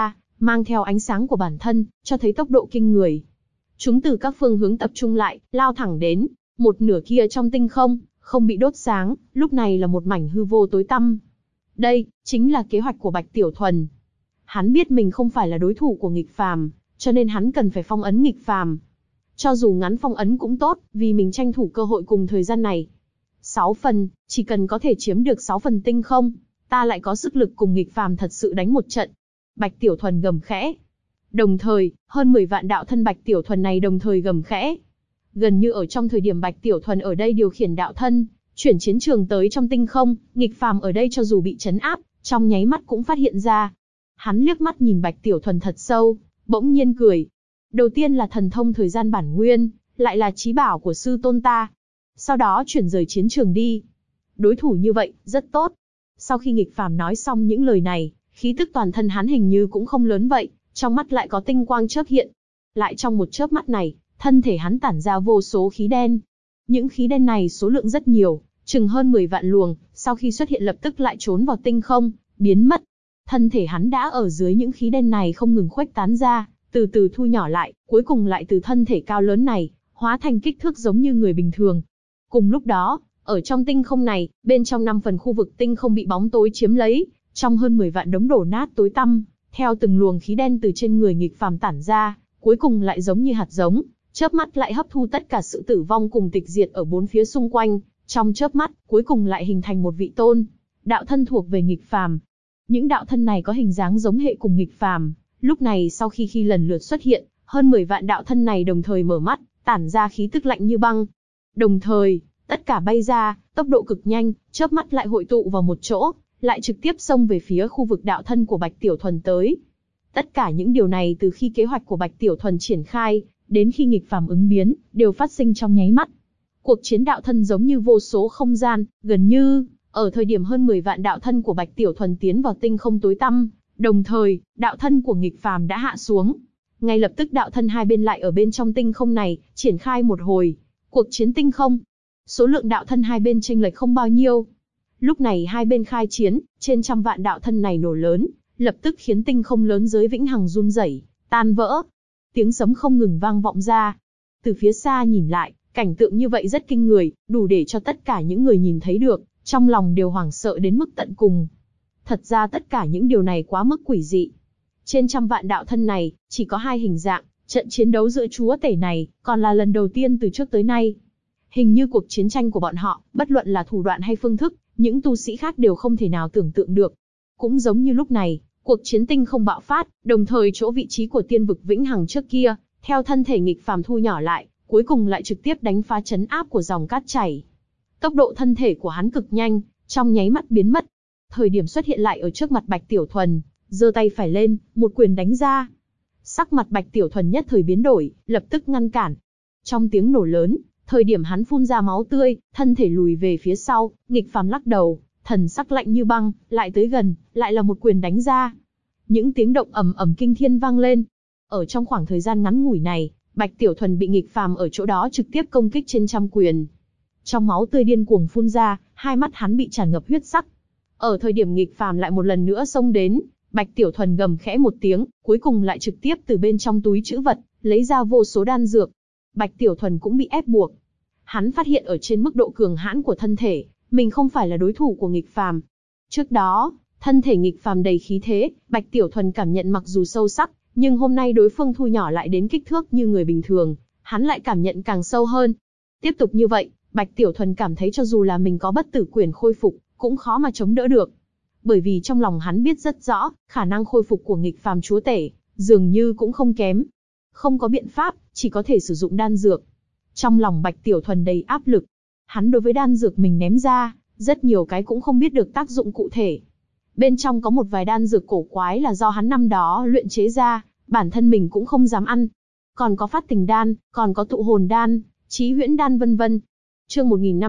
mang theo ánh sáng của bản thân, cho thấy tốc độ kinh người. Chúng từ các phương hướng tập trung lại, lao thẳng đến. Một nửa kia trong tinh không, không bị đốt sáng, lúc này là một mảnh hư vô tối tăm. Đây, chính là kế hoạch của Bạch Tiểu Thuần. Hắn biết mình không phải là đối thủ của nghịch phàm, cho nên hắn cần phải phong ấn nghịch phàm. Cho dù ngắn phong ấn cũng tốt, vì mình tranh thủ cơ hội cùng thời gian này. 6 phần, chỉ cần có thể chiếm được 6 phần tinh không, ta lại có sức lực cùng nghịch phàm thật sự đánh một trận. Bạch Tiểu Thuần gầm khẽ. Đồng thời, hơn 10 vạn đạo thân Bạch Tiểu Thuần này đồng thời gầm khẽ. Gần như ở trong thời điểm Bạch Tiểu Thuần ở đây điều khiển đạo thân, chuyển chiến trường tới trong tinh không, nghịch phàm ở đây cho dù bị trấn áp, trong nháy mắt cũng phát hiện ra. Hắn liếc mắt nhìn Bạch Tiểu Thuần thật sâu, bỗng nhiên cười. Đầu tiên là thần thông thời gian bản nguyên, lại là chí bảo của sư tôn ta. Sau đó chuyển rời chiến trường đi. Đối thủ như vậy, rất tốt. Sau khi nghịch phàm nói xong những lời này, khí tức toàn thân hắn hình như cũng không lớn vậy, trong mắt lại có tinh quang chớp hiện. Lại trong một chớp mắt này, thân thể hắn tản ra vô số khí đen. Những khí đen này số lượng rất nhiều, chừng hơn 10 vạn luồng, sau khi xuất hiện lập tức lại trốn vào tinh không, biến mất. Thân thể hắn đã ở dưới những khí đen này không ngừng khuếch tán ra, từ từ thu nhỏ lại, cuối cùng lại từ thân thể cao lớn này, hóa thành kích thước giống như người bình thường. Cùng lúc đó, ở trong tinh không này, bên trong 5 phần khu vực tinh không bị bóng tối chiếm lấy, trong hơn 10 vạn đống đổ nát tối tăm, theo từng luồng khí đen từ trên người nghịch phàm tản ra, cuối cùng lại giống như hạt giống, chớp mắt lại hấp thu tất cả sự tử vong cùng tịch diệt ở bốn phía xung quanh, trong chớp mắt, cuối cùng lại hình thành một vị tôn, đạo thân thuộc về nghịch phàm. Những đạo thân này có hình dáng giống hệ cùng nghịch phàm, lúc này sau khi lần lượt xuất hiện, hơn 10 vạn đạo thân này đồng thời mở mắt, tản ra khí tức lạnh như băng. Đồng thời, tất cả bay ra, tốc độ cực nhanh, chớp mắt lại hội tụ vào một chỗ, lại trực tiếp xông về phía khu vực đạo thân của Bạch Tiểu Thuần tới. Tất cả những điều này từ khi kế hoạch của Bạch Tiểu Thuần triển khai, đến khi nghịch phàm ứng biến, đều phát sinh trong nháy mắt. Cuộc chiến đạo thân giống như vô số không gian, gần như, ở thời điểm hơn 10 vạn đạo thân của Bạch Tiểu Thuần tiến vào tinh không tối tăm, đồng thời, đạo thân của nghịch phàm đã hạ xuống. Ngay lập tức đạo thân hai bên lại ở bên trong tinh không này, triển khai một hồi cuộc chiến tinh không. Số lượng đạo thân hai bên chênh lệch không bao nhiêu. Lúc này hai bên khai chiến, trên trăm vạn đạo thân này nổ lớn, lập tức khiến tinh không lớn giới vĩnh hằng run rẩy, tan vỡ. Tiếng sấm không ngừng vang vọng ra. Từ phía xa nhìn lại, cảnh tượng như vậy rất kinh người, đủ để cho tất cả những người nhìn thấy được, trong lòng đều hoảng sợ đến mức tận cùng. Thật ra tất cả những điều này quá mức quỷ dị. Trên trăm vạn đạo thân này, chỉ có hai hình dạng, trận chiến đấu giữa chúa tể này, còn là lần đầu tiên từ trước tới nay. Hình như cuộc chiến tranh của bọn họ, bất luận là thủ đoạn hay phương thức, những tu sĩ khác đều không thể nào tưởng tượng được. Cũng giống như lúc này, cuộc chiến tinh không bạo phát, đồng thời chỗ vị trí của tiên vực vĩnh hằng trước kia, theo thân thể nghịch phàm thu nhỏ lại, cuối cùng lại trực tiếp đánh phá trấn áp của dòng cát chảy. Tốc độ thân thể của hắn cực nhanh, trong nháy mắt biến mất. Thời điểm xuất hiện lại ở trước mặt Bạch Tiểu Thuần, giơ tay phải lên, một quyền đánh ra. Sắc mặt Bạch Tiểu Thuần nhất thời biến đổi, lập tức ngăn cản. Trong tiếng nổ lớn, thời điểm hắn phun ra máu tươi, thân thể lùi về phía sau, nghịch phàm lắc đầu, thần sắc lạnh như băng, lại tới gần, lại là một quyền đánh ra. Những tiếng động ầm ầm kinh thiên vang lên. Ở trong khoảng thời gian ngắn ngủi này, Bạch Tiểu Thuần bị nghịch phàm ở chỗ đó trực tiếp công kích trên trăm quyền. Trong máu tươi điên cuồng phun ra, hai mắt hắn bị tràn ngập huyết sắc. Ở thời điểm nghịch phàm lại một lần nữa xông đến, Bạch Tiểu Thuần gầm khẽ một tiếng, cuối cùng lại trực tiếp từ bên trong túi trữ vật, lấy ra vô số đan dược. Bạch Tiểu Thuần cũng bị ép buộc. Hắn phát hiện ở trên mức độ cường hãn của thân thể, mình không phải là đối thủ của nghịch phàm. Trước đó, thân thể nghịch phàm đầy khí thế, Bạch Tiểu Thuần cảm nhận mặc dù sâu sắc, nhưng hôm nay đối phương thu nhỏ lại đến kích thước như người bình thường, hắn lại cảm nhận càng sâu hơn. Tiếp tục như vậy, Bạch Tiểu Thuần cảm thấy cho dù là mình có bất tử quyền khôi phục, cũng khó mà chống đỡ được. Bởi vì trong lòng hắn biết rất rõ, khả năng khôi phục của nghịch phàm chúa tể, dường như cũng không kém. Không có biện pháp, chỉ có thể sử dụng đan dược. Trong lòng Bạch Tiểu Thuần đầy áp lực. Hắn đối với đan dược mình ném ra, rất nhiều cái cũng không biết được tác dụng cụ thể. Bên trong có một vài đan dược cổ quái là do hắn năm đó luyện chế ra, bản thân mình cũng không dám ăn. Còn có phát tình đan, còn có tụ hồn đan, chí huyễn đan vân vân. Chương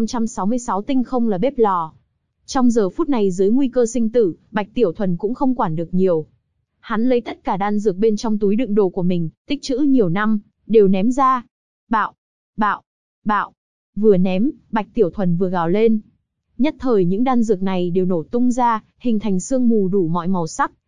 1566 tinh không là bếp lò. Trong giờ phút này dưới nguy cơ sinh tử, Bạch Tiểu Thuần cũng không quản được nhiều. Hắn lấy tất cả đan dược bên trong túi đựng đồ của mình, tích trữ nhiều năm, đều ném ra. Bạo, bạo, bạo. Vừa ném, Bạch Tiểu Thuần vừa gào lên. Nhất thời những đan dược này đều nổ tung ra, hình thành sương mù đủ mọi màu sắc,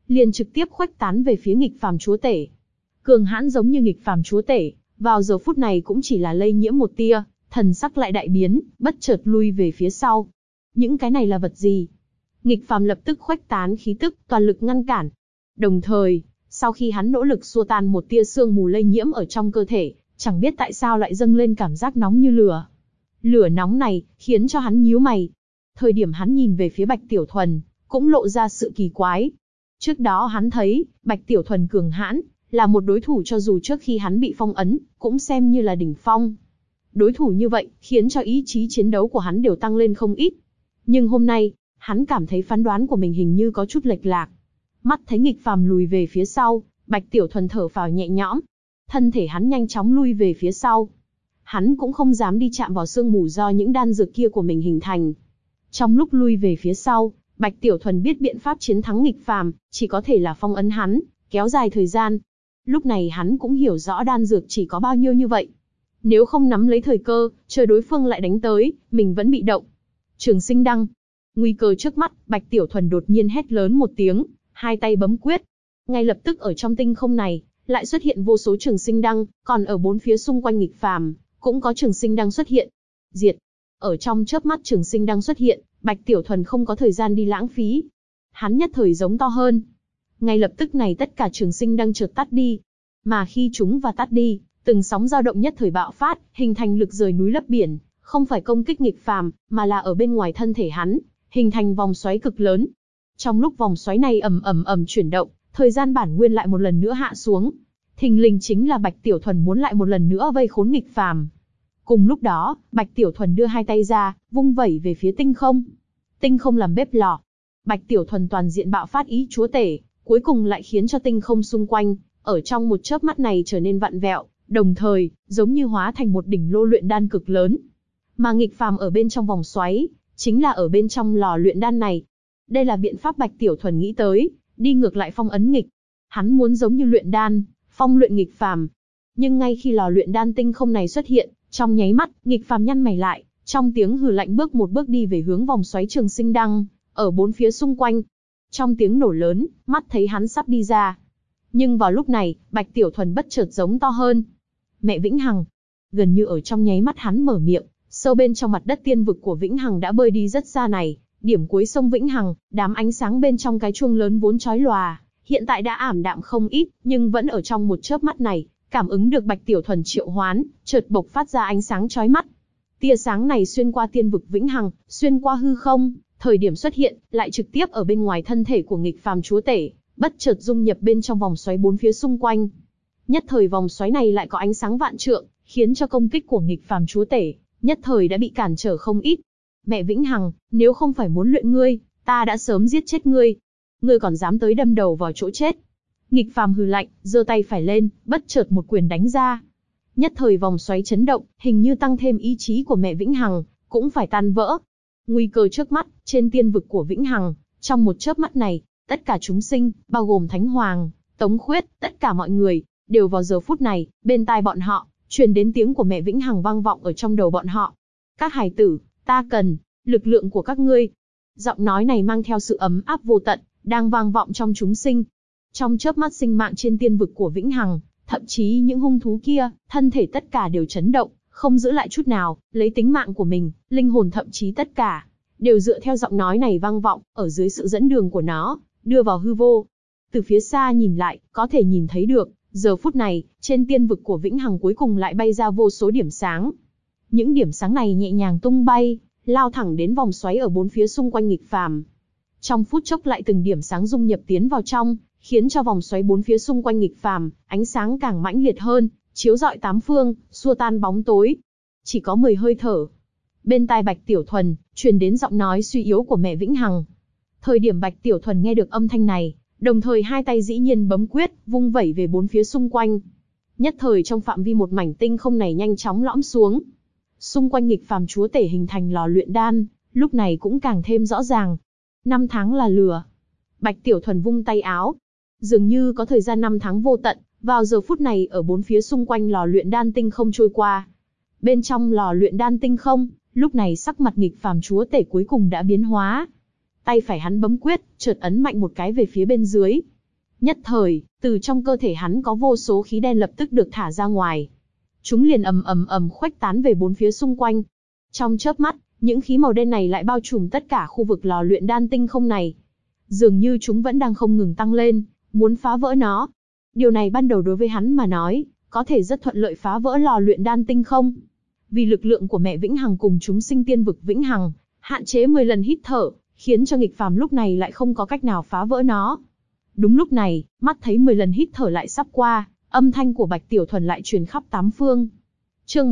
liền trực tiếp khuếch tán về phía nghịch phàm chúa tể. Cường hãn giống như nghịch phàm chúa tể, vào giờ phút này cũng chỉ là lây nhiễm một tia, thần sắc lại đại biến, bất chợt lui về phía sau. Những cái này là vật gì? Nghịch phàm lập tức khuếch tán khí tức, toàn lực ngăn cản. Đồng thời, sau khi hắn nỗ lực xua tan một tia sương mù lây nhiễm ở trong cơ thể, chẳng biết tại sao lại dâng lên cảm giác nóng như lửa. Lửa nóng này, khiến cho hắn nhíu mày. Thời điểm hắn nhìn về phía Bạch Tiểu Thuần, cũng lộ ra sự kỳ quái. Trước đó hắn thấy, Bạch Tiểu Thuần cường hãn, là một đối thủ cho dù trước khi hắn bị phong ấn, cũng xem như là đỉnh phong. Đối thủ như vậy, khiến cho ý chí chiến đấu của hắn đều tăng lên không ít. Nhưng hôm nay, hắn cảm thấy phán đoán của mình hình như có chút lệch lạc. Mắt thấy nghịch phàm lùi về phía sau, Bạch Tiểu Thuần thở phào nhẹ nhõm. Thân thể hắn nhanh chóng lui về phía sau. Hắn cũng không dám đi chạm vào sương mù do những đan dược kia của mình hình thành. Trong lúc lui về phía sau, Bạch Tiểu Thuần biết biện pháp chiến thắng nghịch phàm, chỉ có thể là phong ấn hắn, kéo dài thời gian. Lúc này hắn cũng hiểu rõ đan dược chỉ có bao nhiêu như vậy. Nếu không nắm lấy thời cơ, chờ đối phương lại đánh tới, mình vẫn bị động. Trường sinh đăng. Nguy cơ trước mắt, Bạch Tiểu Thuần đột nhiên hét lớn một tiếng, hai tay bấm quyết. Ngay lập tức ở trong tinh không này, lại xuất hiện vô số trường sinh đăng, còn ở bốn phía xung quanh nghịch phàm, cũng có trường sinh đăng xuất hiện. Diệt. Ở trong chớp mắt trường sinh đăng xuất hiện, Bạch Tiểu Thuần không có thời gian đi lãng phí. Hắn nhất thời giống to hơn. Ngay lập tức này tất cả trường sinh đăng chợt tắt đi. Mà khi chúng và tắt đi, từng sóng dao động nhất thời bạo phát, hình thành lực rời núi lấp biển, không phải công kích nghịch phàm, mà là ở bên ngoài thân thể hắn, hình thành vòng xoáy cực lớn. Trong lúc vòng xoáy này ầm chuyển động, thời gian bản nguyên lại một lần nữa hạ xuống. Thình lình chính là Bạch Tiểu Thuần muốn lại một lần nữa vây khốn nghịch phàm. Cùng lúc đó, Bạch Tiểu Thuần đưa hai tay ra, vung vẩy về phía tinh không. Tinh không làm bếp lò. Bạch Tiểu Thuần toàn diện bạo phát ý chúa tể, cuối cùng lại khiến cho tinh không xung quanh, ở trong một chớp mắt này trở nên vặn vẹo, đồng thời, giống như hóa thành một đỉnh lô luyện đan cực lớn. Mà nghịch phàm ở bên trong vòng xoáy, chính là ở bên trong lò luyện đan này. Đây là biện pháp Bạch Tiểu Thuần nghĩ tới, đi ngược lại phong ấn nghịch. Hắn muốn giống như luyện đan, phong luyện nghịch phàm. Nhưng ngay khi lò luyện đan tinh không này xuất hiện, trong nháy mắt, nghịch phàm nhăn mày lại, trong tiếng hừ lạnh bước một bước đi về hướng vòng xoáy trường sinh đăng, ở bốn phía xung quanh. Trong tiếng nổ lớn, mắt thấy hắn sắp đi ra. Nhưng vào lúc này, Bạch Tiểu Thuần bất chợt giống to hơn. Mẹ Vĩnh Hằng. Gần như ở trong nháy mắt hắn mở miệng, sâu bên trong mặt đất tiên vực của Vĩnh Hằng đã bơi đi rất xa này. Điểm cuối sông Vĩnh Hằng, đám ánh sáng bên trong cái chuông lớn vốn chói lòa, hiện tại đã ảm đạm không ít, nhưng vẫn ở trong một chớp mắt này, cảm ứng được Bạch Tiểu Thuần triệu hoán, chợt bộc phát ra ánh sáng chói mắt. Tia sáng này xuyên qua tiên vực Vĩnh Hằng, xuyên qua hư không, thời điểm xuất hiện, lại trực tiếp ở bên ngoài thân thể của nghịch phàm chúa tể, bất chợt dung nhập bên trong vòng xoáy bốn phía xung quanh. Nhất thời vòng xoáy này lại có ánh sáng vạn trượng, khiến cho công kích của nghịch phàm chúa tể, nhất thời đã bị cản trở không ít. Mẹ Vĩnh Hằng, nếu không phải muốn luyện ngươi, ta đã sớm giết chết ngươi. Ngươi còn dám tới đâm đầu vào chỗ chết. Nghịch phàm hừ lạnh, giơ tay phải lên, bất chợt một quyền đánh ra. Nhất thời vòng xoáy chấn động, hình như tăng thêm ý chí của mẹ Vĩnh Hằng, cũng phải tan vỡ. Nguy cơ trước mắt, trên tiên vực của Vĩnh Hằng, trong một chớp mắt này, tất cả chúng sinh, bao gồm Thánh Hoàng, Tống Khuyết, tất cả mọi người, đều vào giờ phút này, bên tai bọn họ, truyền đến tiếng của mẹ Vĩnh Hằng vang vọng ở trong đầu bọn họ. Các hài tử, ta cần lực lượng của các ngươi. Giọng nói này mang theo sự ấm áp vô tận, đang vang vọng trong chúng sinh. Trong chớp mắt sinh mạng trên tiên vực của Vĩnh Hằng, thậm chí những hung thú kia, thân thể tất cả đều chấn động, không giữ lại chút nào, lấy tính mạng của mình, linh hồn thậm chí tất cả, đều dựa theo giọng nói này vang vọng, ở dưới sự dẫn đường của nó, đưa vào hư vô. Từ phía xa nhìn lại, có thể nhìn thấy được, giờ phút này, trên tiên vực của Vĩnh Hằng cuối cùng lại bay ra vô số điểm sáng. Những điểm sáng này nhẹ nhàng tung bay, lao thẳng đến vòng xoáy ở bốn phía xung quanh nghịch phàm. Trong phút chốc lại từng điểm sáng dung nhập tiến vào trong, khiến cho vòng xoáy bốn phía xung quanh nghịch phàm, ánh sáng càng mãnh liệt hơn, chiếu rọi tám phương, xua tan bóng tối. Chỉ có 10 hơi thở. Bên tai Bạch Tiểu Thuần, truyền đến giọng nói suy yếu của mẹ Vĩnh Hằng. Thời điểm Bạch Tiểu Thuần nghe được âm thanh này, đồng thời hai tay dĩ nhiên bấm quyết, vung vẩy về bốn phía xung quanh. Nhất thời trong phạm vi một mảnh tinh không này nhanh chóng lõm xuống. Xung quanh nghịch phàm chúa tể hình thành lò luyện đan, lúc này cũng càng thêm rõ ràng. 5 tháng là lửa. Bạch Tiểu Thuần vung tay áo. Dường như có thời gian 5 tháng vô tận, vào giờ phút này ở bốn phía xung quanh lò luyện đan tinh không trôi qua. Bên trong lò luyện đan tinh không, lúc này sắc mặt nghịch phàm chúa tể cuối cùng đã biến hóa. Tay phải hắn bấm quyết, chợt ấn mạnh một cái về phía bên dưới. Nhất thời, từ trong cơ thể hắn có vô số khí đen lập tức được thả ra ngoài. Chúng liền ầm khuếch tán về bốn phía xung quanh. Trong chớp mắt, những khí màu đen này lại bao trùm tất cả khu vực lò luyện đan tinh không này. Dường như chúng vẫn đang không ngừng tăng lên, muốn phá vỡ nó. Điều này ban đầu đối với hắn mà nói, có thể rất thuận lợi phá vỡ lò luyện đan tinh không. Vì lực lượng của mẹ Vĩnh Hằng cùng chúng sinh tiên vực Vĩnh Hằng, hạn chế 10 lần hít thở, khiến cho nghịch phàm lúc này lại không có cách nào phá vỡ nó. Đúng lúc này, mắt thấy 10 lần hít thở lại sắp qua, âm thanh của Bạch Tiểu Thuần lại truyền khắp tám phương. Chương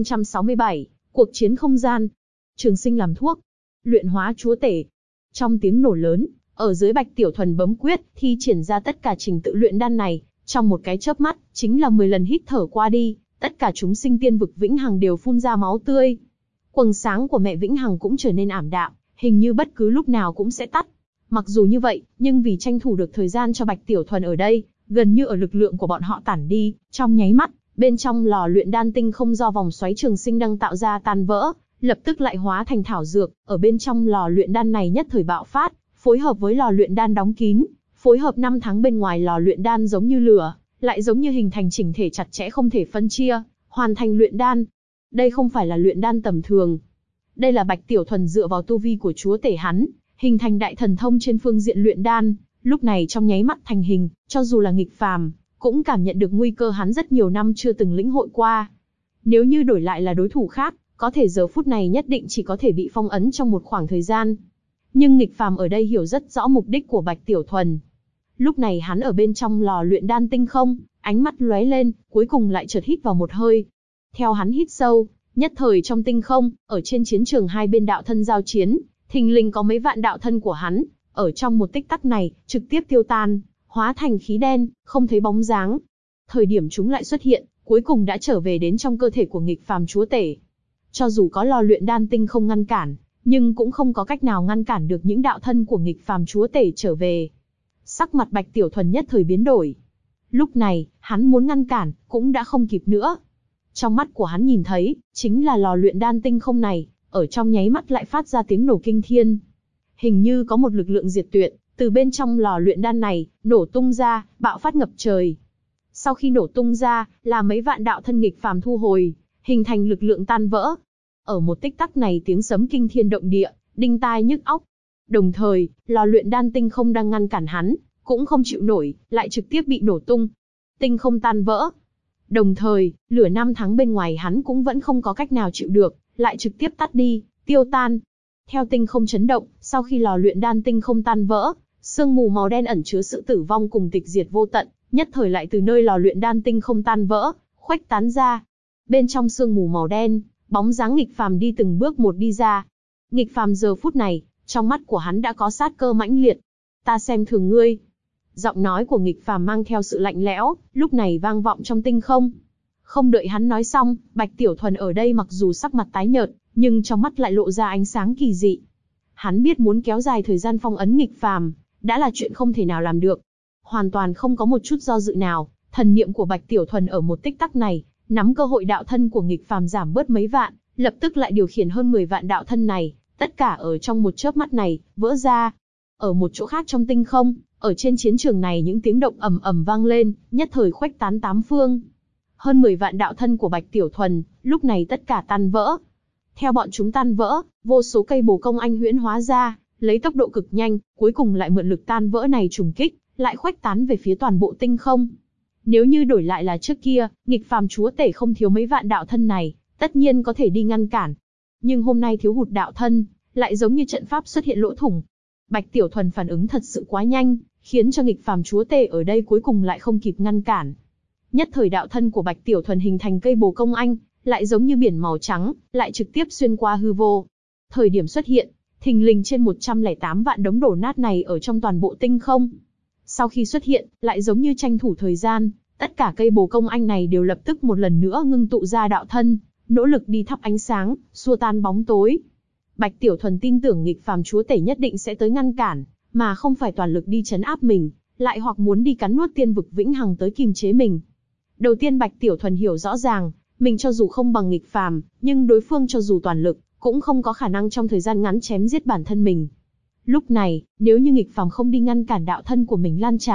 1567, cuộc chiến không gian. Trường sinh làm thuốc, luyện hóa chúa tể. Trong tiếng nổ lớn, ở dưới Bạch Tiểu Thuần bấm quyết, thi triển ra tất cả trình tự luyện đan này, trong một cái chớp mắt, chính là 10 lần hít thở qua đi, tất cả chúng sinh tiên vực Vĩnh Hằng đều phun ra máu tươi. Quầng sáng của mẹ Vĩnh Hằng cũng trở nên ảm đạm, hình như bất cứ lúc nào cũng sẽ tắt. Mặc dù như vậy, nhưng vì tranh thủ được thời gian cho Bạch Tiểu Thuần ở đây, gần như ở lực lượng của bọn họ tản đi, trong nháy mắt, bên trong lò luyện đan tinh không do vòng xoáy trường sinh đang tạo ra tan vỡ, lập tức lại hóa thành thảo dược, ở bên trong lò luyện đan này nhất thời bạo phát, phối hợp với lò luyện đan đóng kín, phối hợp năm tháng bên ngoài lò luyện đan giống như lửa, lại giống như hình thành chỉnh thể chặt chẽ không thể phân chia, hoàn thành luyện đan. Đây không phải là luyện đan tầm thường. Đây là Bạch Tiểu Thuần dựa vào tu vi của chúa tể hắn, hình thành đại thần thông trên phương diện luyện đan, lúc này trong nháy mắt thành hình, cho dù là nghịch phàm, cũng cảm nhận được nguy cơ hắn rất nhiều năm chưa từng lĩnh hội qua. Nếu như đổi lại là đối thủ khác, có thể giờ phút này nhất định chỉ có thể bị phong ấn trong một khoảng thời gian. Nhưng nghịch phàm ở đây hiểu rất rõ mục đích của Bạch Tiểu Thuần. Lúc này hắn ở bên trong lò luyện đan tinh không, ánh mắt lóe lên, cuối cùng lại chợt hít vào một hơi. Theo hắn hít sâu, nhất thời trong tinh không, ở trên chiến trường hai bên đạo thân giao chiến, thình lình có mấy vạn đạo thân của hắn, ở trong một tích tắc này, trực tiếp tiêu tan, hóa thành khí đen, không thấy bóng dáng. Thời điểm chúng lại xuất hiện, cuối cùng đã trở về đến trong cơ thể của nghịch phàm chúa tể. Cho dù có lò luyện đan tinh không ngăn cản, nhưng cũng không có cách nào ngăn cản được những đạo thân của nghịch phàm chúa tể trở về. Sắc mặt Bạch Tiểu Thuần nhất thời biến đổi. Lúc này, hắn muốn ngăn cản, cũng đã không kịp nữa. Trong mắt của hắn nhìn thấy, chính là lò luyện đan tinh không này, ở trong nháy mắt lại phát ra tiếng nổ kinh thiên. Hình như có một lực lượng diệt tuyệt, từ bên trong lò luyện đan này, nổ tung ra, bạo phát ngập trời. Sau khi nổ tung ra, là mấy vạn đạo thân nghịch phàm thu hồi, hình thành lực lượng tan vỡ. Ở một tích tắc này tiếng sấm kinh thiên động địa, đinh tai nhức óc. Đồng thời, lò luyện đan tinh không đang ngăn cản hắn, cũng không chịu nổi, lại trực tiếp bị nổ tung. Tinh không tan vỡ. Đồng thời, lửa năm tháng bên ngoài hắn cũng vẫn không có cách nào chịu được, lại trực tiếp tắt đi, tiêu tan. Theo tinh không chấn động, sau khi lò luyện đan tinh không tan vỡ, sương mù màu đen ẩn chứa sự tử vong cùng tịch diệt vô tận, nhất thời lại từ nơi lò luyện đan tinh không tan vỡ, khuếch tán ra. Bên trong sương mù màu đen, bóng dáng nghịch phàm đi từng bước một đi ra. Nghịch phàm giờ phút này, trong mắt của hắn đã có sát cơ mãnh liệt. Ta xem thường ngươi. Giọng nói của nghịch phàm mang theo sự lạnh lẽo, lúc này vang vọng trong tinh không. Không đợi hắn nói xong, Bạch Tiểu Thuần ở đây mặc dù sắc mặt tái nhợt, nhưng trong mắt lại lộ ra ánh sáng kỳ dị. Hắn biết muốn kéo dài thời gian phong ấn nghịch phàm, đã là chuyện không thể nào làm được. Hoàn toàn không có một chút do dự nào, thần niệm của Bạch Tiểu Thuần ở một tích tắc này, nắm cơ hội đạo thân của nghịch phàm giảm bớt mấy vạn, lập tức lại điều khiển hơn 10 vạn đạo thân này, tất cả ở trong một chớp mắt này, vỡ ra. Ở một chỗ khác trong tinh không, ở trên chiến trường này những tiếng động ầm ầm vang lên, nhất thời khuếch tán tám phương. Hơn 10 vạn đạo thân của Bạch Tiểu Thuần, lúc này tất cả tan vỡ. Theo bọn chúng tan vỡ, vô số cây bồ công anh huyễn hóa ra, lấy tốc độ cực nhanh, cuối cùng lại mượn lực tan vỡ này trùng kích, lại khuếch tán về phía toàn bộ tinh không. Nếu như đổi lại là trước kia, nghịch phàm chúa tể không thiếu mấy vạn đạo thân này, tất nhiên có thể đi ngăn cản. Nhưng hôm nay thiếu hụt đạo thân, lại giống như trận pháp xuất hiện lỗ thủng. Bạch Tiểu Thuần phản ứng thật sự quá nhanh, khiến cho nghịch phàm chúa tể ở đây cuối cùng lại không kịp ngăn cản. Nhất thời đạo thân của Bạch Tiểu Thuần hình thành cây bồ công anh, lại giống như biển màu trắng, lại trực tiếp xuyên qua hư vô. Thời điểm xuất hiện, thình lình trên 108 vạn đống đổ nát này ở trong toàn bộ tinh không. Sau khi xuất hiện, lại giống như tranh thủ thời gian, tất cả cây bồ công anh này đều lập tức một lần nữa ngưng tụ ra đạo thân, nỗ lực đi thắp ánh sáng, xua tan bóng tối. Bạch Tiểu Thuần tin tưởng nghịch phàm chúa tể nhất định sẽ tới ngăn cản, mà không phải toàn lực đi trấn áp mình, lại hoặc muốn đi cắn nuốt tiên vực vĩnh hằng tới kiềm chế mình. Đầu tiên Bạch Tiểu Thuần hiểu rõ ràng, mình cho dù không bằng nghịch phàm, nhưng đối phương cho dù toàn lực, cũng không có khả năng trong thời gian ngắn chém giết bản thân mình. Lúc này, nếu như nghịch phàm không đi ngăn cản đạo thân của mình lan tràn,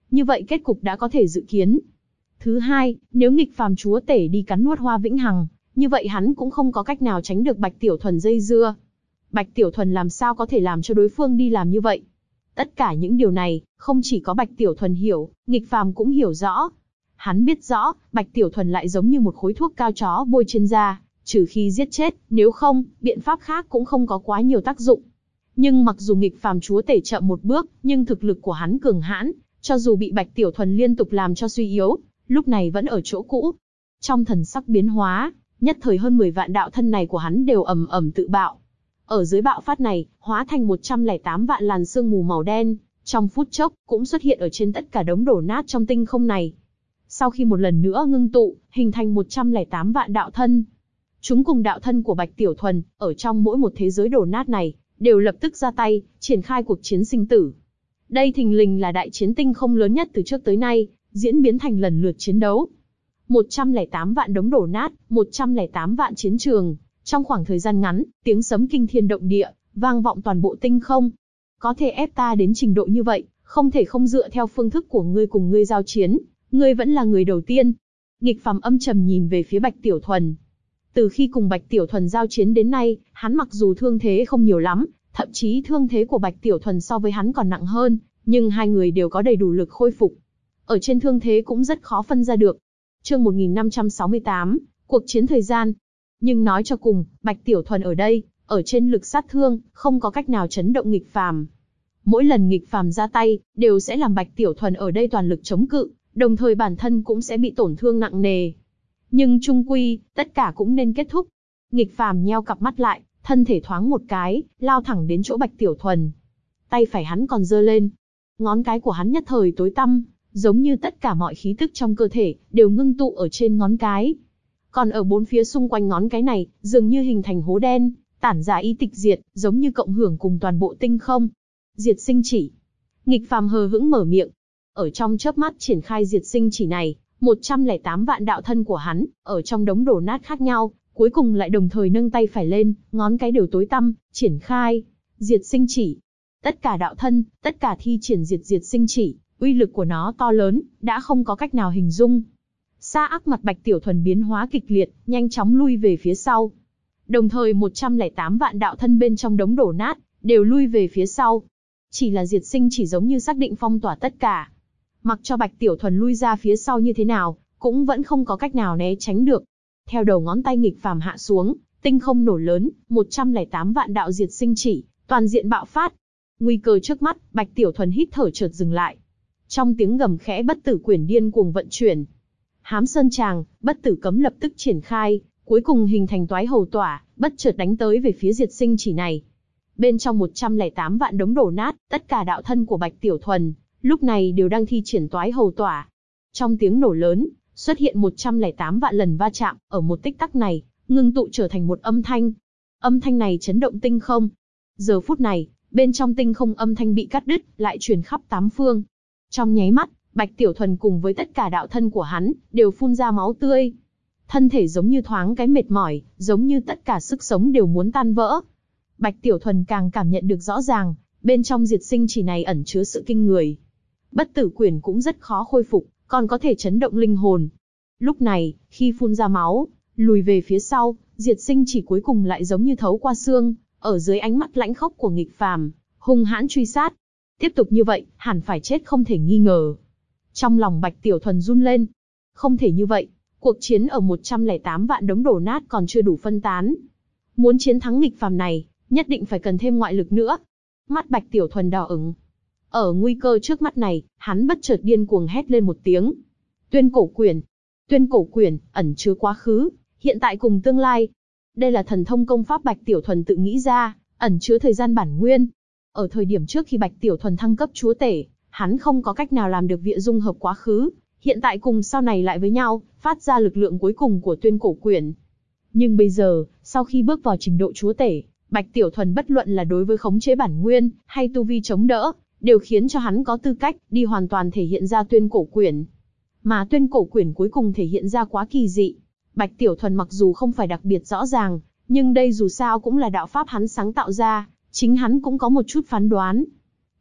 như vậy kết cục đã có thể dự kiến. Thứ hai, nếu nghịch phàm chúa tể đi cắn nuốt Hoa Vĩnh Hằng, như vậy hắn cũng không có cách nào tránh được Bạch Tiểu Thuần dây dưa. Bạch Tiểu Thuần làm sao có thể làm cho đối phương đi làm như vậy? Tất cả những điều này, không chỉ có Bạch Tiểu Thuần hiểu, nghịch phàm cũng hiểu rõ. Hắn biết rõ, Bạch Tiểu Thuần lại giống như một khối thuốc cao chó bôi trên da, trừ khi giết chết, nếu không, biện pháp khác cũng không có quá nhiều tác dụng. Nhưng mặc dù nghịch phàm chúa tể chậm một bước, nhưng thực lực của hắn cường hãn, cho dù bị Bạch Tiểu Thuần liên tục làm cho suy yếu, lúc này vẫn ở chỗ cũ. Trong thần sắc biến hóa, nhất thời hơn 10 vạn đạo thân này của hắn đều ầm ầm tự bạo. Ở dưới bạo phát này, hóa thành 108 vạn làn sương mù màu đen, trong phút chốc, cũng xuất hiện ở trên tất cả đống đổ nát trong tinh không này. Sau khi một lần nữa ngưng tụ, hình thành 108 vạn đạo thân. Chúng cùng đạo thân của Bạch Tiểu Thuần, ở trong mỗi một thế giới đổ nát này, đều lập tức ra tay, triển khai cuộc chiến sinh tử. Đây thình lình là đại chiến tinh không lớn nhất từ trước tới nay, diễn biến thành lần lượt chiến đấu. 108 vạn đống đổ nát, 108 vạn chiến trường. Trong khoảng thời gian ngắn, tiếng sấm kinh thiên động địa, vang vọng toàn bộ tinh không. Có thể ép ta đến trình độ như vậy, không thể không dựa theo phương thức của ngươi cùng ngươi giao chiến, ngươi vẫn là người đầu tiên. Nghịch phàm âm trầm nhìn về phía Bạch Tiểu Thuần. Từ khi cùng Bạch Tiểu Thuần giao chiến đến nay, hắn mặc dù thương thế không nhiều lắm, thậm chí thương thế của Bạch Tiểu Thuần so với hắn còn nặng hơn, nhưng hai người đều có đầy đủ lực khôi phục. Ở trên thương thế cũng rất khó phân ra được. Chương 1568, cuộc chiến thời gian. Nhưng nói cho cùng, Bạch Tiểu Thuần ở đây, ở trên lực sát thương, không có cách nào chấn động nghịch phàm. Mỗi lần nghịch phàm ra tay, đều sẽ làm Bạch Tiểu Thuần ở đây toàn lực chống cự, đồng thời bản thân cũng sẽ bị tổn thương nặng nề. Nhưng chung quy, tất cả cũng nên kết thúc. Nghịch phàm nheo cặp mắt lại, thân thể thoáng một cái, lao thẳng đến chỗ Bạch Tiểu Thuần. Tay phải hắn còn giơ lên. Ngón cái của hắn nhất thời tối tăm, giống như tất cả mọi khí tức trong cơ thể, đều ngưng tụ ở trên ngón cái. Còn ở bốn phía xung quanh ngón cái này, dường như hình thành hố đen, tản ra ý tịch diệt, giống như cộng hưởng cùng toàn bộ tinh không. Diệt sinh chỉ. Nghịch phàm hờ hững mở miệng. Ở trong chớp mắt triển khai diệt sinh chỉ này, 108 vạn đạo thân của hắn, ở trong đống đổ nát khác nhau, cuối cùng lại đồng thời nâng tay phải lên, ngón cái đều tối tăm, triển khai. Diệt sinh chỉ. Tất cả đạo thân, tất cả thi triển diệt sinh chỉ, uy lực của nó to lớn, đã không có cách nào hình dung. Sa ác mặt Bạch Tiểu Thuần biến hóa kịch liệt, nhanh chóng lui về phía sau. Đồng thời 108 vạn đạo thân bên trong đống đổ nát, đều lui về phía sau. Chỉ là diệt sinh chỉ giống như xác định phong tỏa tất cả. Mặc cho Bạch Tiểu Thuần lui ra phía sau như thế nào, cũng vẫn không có cách nào né tránh được. Theo đầu ngón tay nghịch phàm hạ xuống, tinh không nổ lớn, 108 vạn đạo diệt sinh chỉ, toàn diện bạo phát. Nguy cơ trước mắt, Bạch Tiểu Thuần hít thở chợt dừng lại. Trong tiếng gầm khẽ bất tử quyển điên cuồng vận chuyển. Hám sơn tràng, bất tử cấm lập tức triển khai, cuối cùng hình thành toái hầu tỏa, bất chợt đánh tới về phía diệt sinh chỉ này. Bên trong 108 vạn đống đổ nát, tất cả đạo thân của Bạch Tiểu Thuần, lúc này đều đang thi triển toái hầu tỏa. Trong tiếng nổ lớn, xuất hiện 108 vạn lần va chạm, ở một tích tắc này, ngưng tụ trở thành một âm thanh. Âm thanh này chấn động tinh không. Giờ phút này, bên trong tinh không âm thanh bị cắt đứt, lại truyền khắp tám phương. Trong nháy mắt, Bạch Tiểu Thuần cùng với tất cả đạo thân của hắn, đều phun ra máu tươi. Thân thể giống như thoáng cái mệt mỏi, giống như tất cả sức sống đều muốn tan vỡ. Bạch Tiểu Thuần càng cảm nhận được rõ ràng, bên trong diệt sinh chỉ này ẩn chứa sự kinh người. Bất tử quyển cũng rất khó khôi phục, còn có thể chấn động linh hồn. Lúc này, khi phun ra máu, lùi về phía sau, diệt sinh chỉ cuối cùng lại giống như thấu qua xương, ở dưới ánh mắt lãnh khốc của nghịch phàm, hung hãn truy sát. Tiếp tục như vậy, hẳn phải chết không thể nghi ngờ. Trong lòng Bạch Tiểu Thuần run lên. Không thể như vậy, cuộc chiến ở 108 vạn đống đổ nát còn chưa đủ phân tán. Muốn chiến thắng nghịch phàm này, nhất định phải cần thêm ngoại lực nữa. Mắt Bạch Tiểu Thuần đỏ ửng. Ở nguy cơ trước mắt này, hắn bất chợt điên cuồng hét lên một tiếng. Tuyên cổ quyển. Tuyên cổ quyển, ẩn chứa quá khứ, hiện tại cùng tương lai. Đây là thần thông công pháp Bạch Tiểu Thuần tự nghĩ ra, ẩn chứa thời gian bản nguyên. Ở thời điểm trước khi Bạch Tiểu Thuần thăng cấp chúa tể, hắn không có cách nào làm được vịa dung hợp quá khứ, hiện tại cùng sau này lại với nhau, phát ra lực lượng cuối cùng của tuyên cổ quyển. Nhưng bây giờ, sau khi bước vào trình độ chúa tể, Bạch Tiểu Thuần bất luận là đối với khống chế bản nguyên, hay tu vi chống đỡ, đều khiến cho hắn có tư cách đi hoàn toàn thể hiện ra tuyên cổ quyển. Mà tuyên cổ quyển cuối cùng thể hiện ra quá kỳ dị. Bạch Tiểu Thuần mặc dù không phải đặc biệt rõ ràng, nhưng đây dù sao cũng là đạo pháp hắn sáng tạo ra, chính hắn cũng có một chút phán đoán.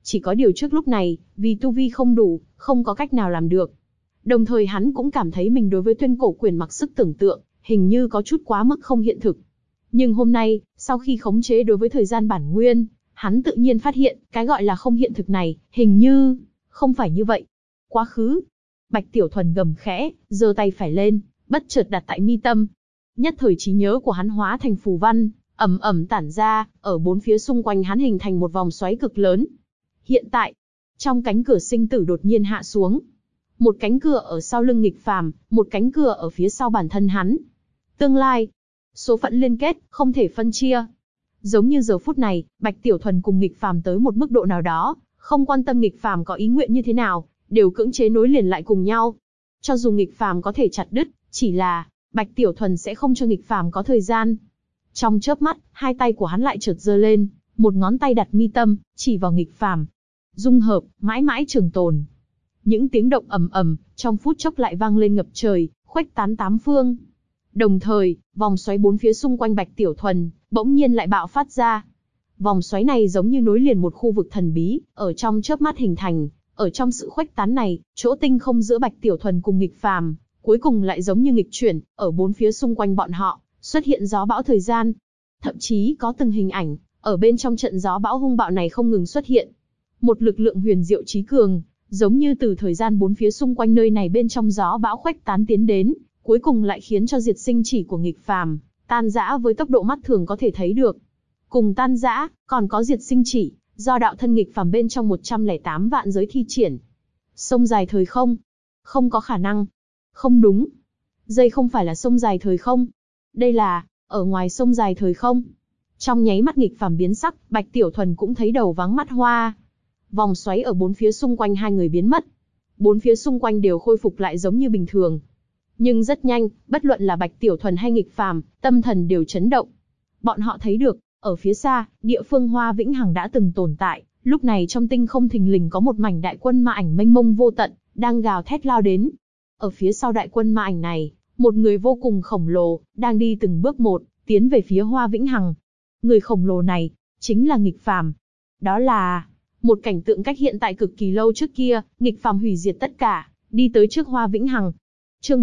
Chỉ có điều trước lúc này, vì tu vi không đủ, không có cách nào làm được. Đồng thời hắn cũng cảm thấy mình đối với tuyên cổ quyền mặc sức tưởng tượng, hình như có chút quá mức không hiện thực. Nhưng hôm nay, sau khi khống chế đối với thời gian bản nguyên, hắn tự nhiên phát hiện, cái gọi là không hiện thực này, hình như không phải như vậy. Quá khứ. Bạch Tiểu Thuần gầm khẽ, giơ tay phải lên, bất chợt đặt tại mi tâm. Nhất thời trí nhớ của hắn hóa thành phù văn, ầm ầm tản ra, ở bốn phía xung quanh hắn hình thành một vòng xoáy cực lớn. Hiện tại, trong cánh cửa sinh tử đột nhiên hạ xuống. Một cánh cửa ở sau lưng nghịch phàm, một cánh cửa ở phía sau bản thân hắn. Tương lai, số phận liên kết, không thể phân chia. Giống như giờ phút này, Bạch Tiểu Thuần cùng nghịch phàm tới một mức độ nào đó, không quan tâm nghịch phàm có ý nguyện như thế nào, đều cưỡng chế nối liền lại cùng nhau. Cho dù nghịch phàm có thể chặt đứt, chỉ là Bạch Tiểu Thuần sẽ không cho nghịch phàm có thời gian. Trong chớp mắt, hai tay của hắn lại chợt giơ lên, một ngón tay đặt mi tâm, chỉ vào nghịch phàm. Dung hợp, mãi mãi trường tồn. Những tiếng động ầm ầm, trong phút chốc lại vang lên ngập trời, khuếch tán tám phương. Đồng thời, vòng xoáy bốn phía xung quanh Bạch Tiểu Thuần, bỗng nhiên lại bạo phát ra. Vòng xoáy này giống như nối liền một khu vực thần bí, ở trong chớp mắt hình thành. Ở trong sự khuếch tán này, chỗ tinh không giữa Bạch Tiểu Thuần cùng nghịch phàm, cuối cùng lại giống như nghịch chuyển, ở bốn phía xung quanh bọn họ, xuất hiện gió bão thời gian. Thậm chí có từng hình ảnh, ở bên trong trận gió bão hung bạo này không ngừng xuất hiện. Một lực lượng huyền diệu trí cường, giống như từ thời gian bốn phía xung quanh nơi này bên trong gió bão khuếch tán tiến đến, cuối cùng lại khiến cho diệt sinh chỉ của nghịch phàm tan rã với tốc độ mắt thường có thể thấy được. Cùng tan rã, còn có diệt sinh chỉ, do đạo thân nghịch phàm bên trong 108 vạn giới thi triển. Sông dài thời không? Không có khả năng. Không đúng. Đây không phải là sông dài thời không. Đây là, ở ngoài sông dài thời không. Trong nháy mắt nghịch phàm biến sắc, Bạch Tiểu Thuần cũng thấy đầu váng mắt hoa. Vòng xoáy ở bốn phía xung quanh hai người biến mất. Bốn phía xung quanh đều khôi phục lại giống như bình thường. Nhưng rất nhanh, bất luận là Bạch Tiểu Thuần hay nghịch phàm, tâm thần đều chấn động. Bọn họ thấy được, ở phía xa, địa phương Hoa Vĩnh Hằng đã từng tồn tại, lúc này trong tinh không thình lình có một mảnh đại quân ma ảnh mênh mông vô tận, đang gào thét lao đến. Ở phía sau đại quân ma ảnh này, một người vô cùng khổng lồ, đang đi từng bước một, tiến về phía Hoa Vĩnh Hằng. Người khổng lồ này, chính là nghịch phàm. Đó là một cảnh tượng cách hiện tại cực kỳ lâu trước kia, nghịch phàm hủy diệt tất cả, đi tới trước Hoa Vĩnh Hằng. Chương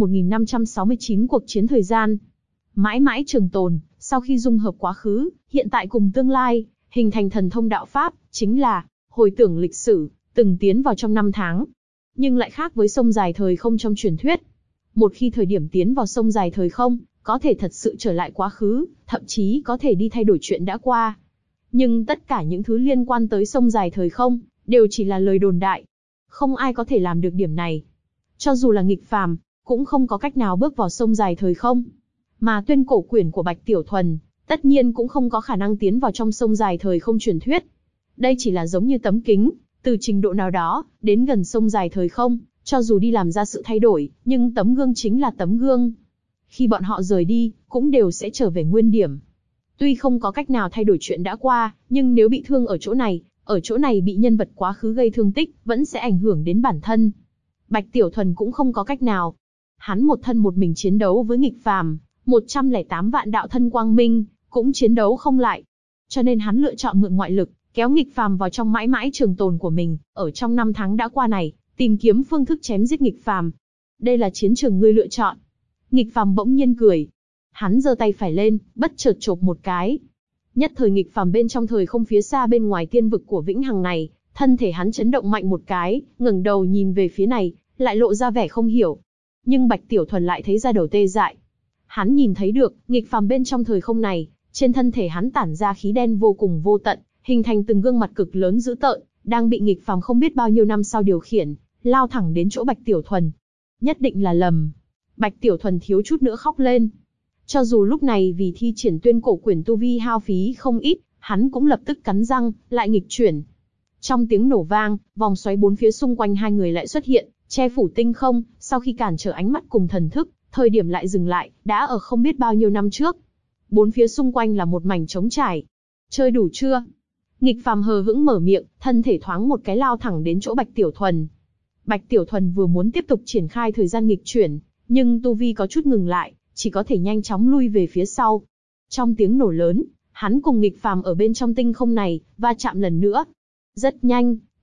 1569 cuộc chiến thời gian. Mãi mãi trường tồn, sau khi dung hợp quá khứ, hiện tại cùng tương lai, hình thành thần thông đạo pháp, chính là hồi tưởng lịch sử, từng tiến vào trong năm tháng. Nhưng lại khác với sông dài thời không trong truyền thuyết. Một khi thời điểm tiến vào sông dài thời không, có thể thật sự trở lại quá khứ, thậm chí có thể đi thay đổi chuyện đã qua. Nhưng tất cả những thứ liên quan tới sông dài thời không, đều chỉ là lời đồn đại. Không ai có thể làm được điểm này. Cho dù là nghịch phàm, cũng không có cách nào bước vào sông dài thời không. Mà tuyên cổ quyển của Bạch Tiểu Thuần, tất nhiên cũng không có khả năng tiến vào trong sông dài thời không truyền thuyết. Đây chỉ là giống như tấm kính, từ trình độ nào đó, đến gần sông dài thời không, cho dù đi làm ra sự thay đổi, nhưng tấm gương chính là tấm gương. Khi bọn họ rời đi, cũng đều sẽ trở về nguyên điểm. Tuy không có cách nào thay đổi chuyện đã qua, nhưng nếu bị thương ở chỗ này bị nhân vật quá khứ gây thương tích, vẫn sẽ ảnh hưởng đến bản thân. Bạch Tiểu Thuần cũng không có cách nào. Hắn một thân một mình chiến đấu với nghịch phàm, 108 vạn đạo thân quang minh, cũng chiến đấu không lại. Cho nên hắn lựa chọn mượn ngoại lực, kéo nghịch phàm vào trong mãi mãi trường tồn của mình, ở trong năm tháng đã qua này, tìm kiếm phương thức chém giết nghịch phàm. Đây là chiến trường ngươi lựa chọn. Nghịch phàm bỗng nhiên cười. Hắn giơ tay phải lên, bất chợt chộp một cái. Nhất thời nghịch phàm bên trong thời không phía xa bên ngoài tiên vực của Vĩnh Hằng này, thân thể hắn chấn động mạnh một cái, ngẩng đầu nhìn về phía này, lại lộ ra vẻ không hiểu. Nhưng Bạch Tiểu Thuần lại thấy ra đầu tê dại. Hắn nhìn thấy được, nghịch phàm bên trong thời không này, trên thân thể hắn tản ra khí đen vô cùng vô tận, hình thành từng gương mặt cực lớn dữ tợn, đang bị nghịch phàm không biết bao nhiêu năm sau điều khiển, lao thẳng đến chỗ Bạch Tiểu Thuần. Nhất định là lầm. Bạch Tiểu Thuần thiếu chút nữa khóc lên. Cho dù lúc này vì thi triển tuyên cổ quyển tu vi hao phí không ít, hắn cũng lập tức cắn răng, lại nghịch chuyển. Trong tiếng nổ vang, vòng xoáy bốn phía xung quanh hai người lại xuất hiện, che phủ tinh không, sau khi cản trở ánh mắt cùng thần thức, thời điểm lại dừng lại, đã ở không biết bao nhiêu năm trước. Bốn phía xung quanh là một mảnh trống trải. Chơi đủ chưa? Nghịch phàm hờ hững mở miệng, thân thể thoáng một cái lao thẳng đến chỗ Bạch Tiểu Thuần. Bạch Tiểu Thuần vừa muốn tiếp tục triển khai thời gian nghịch chuyển, nhưng tu vi có chút ngừng lại, chỉ có thể nhanh chóng lui về phía sau. Trong tiếng nổ lớn, hắn cùng nghịch phàm ở bên trong tinh không này, va chạm lần nữa. Rất nhanh,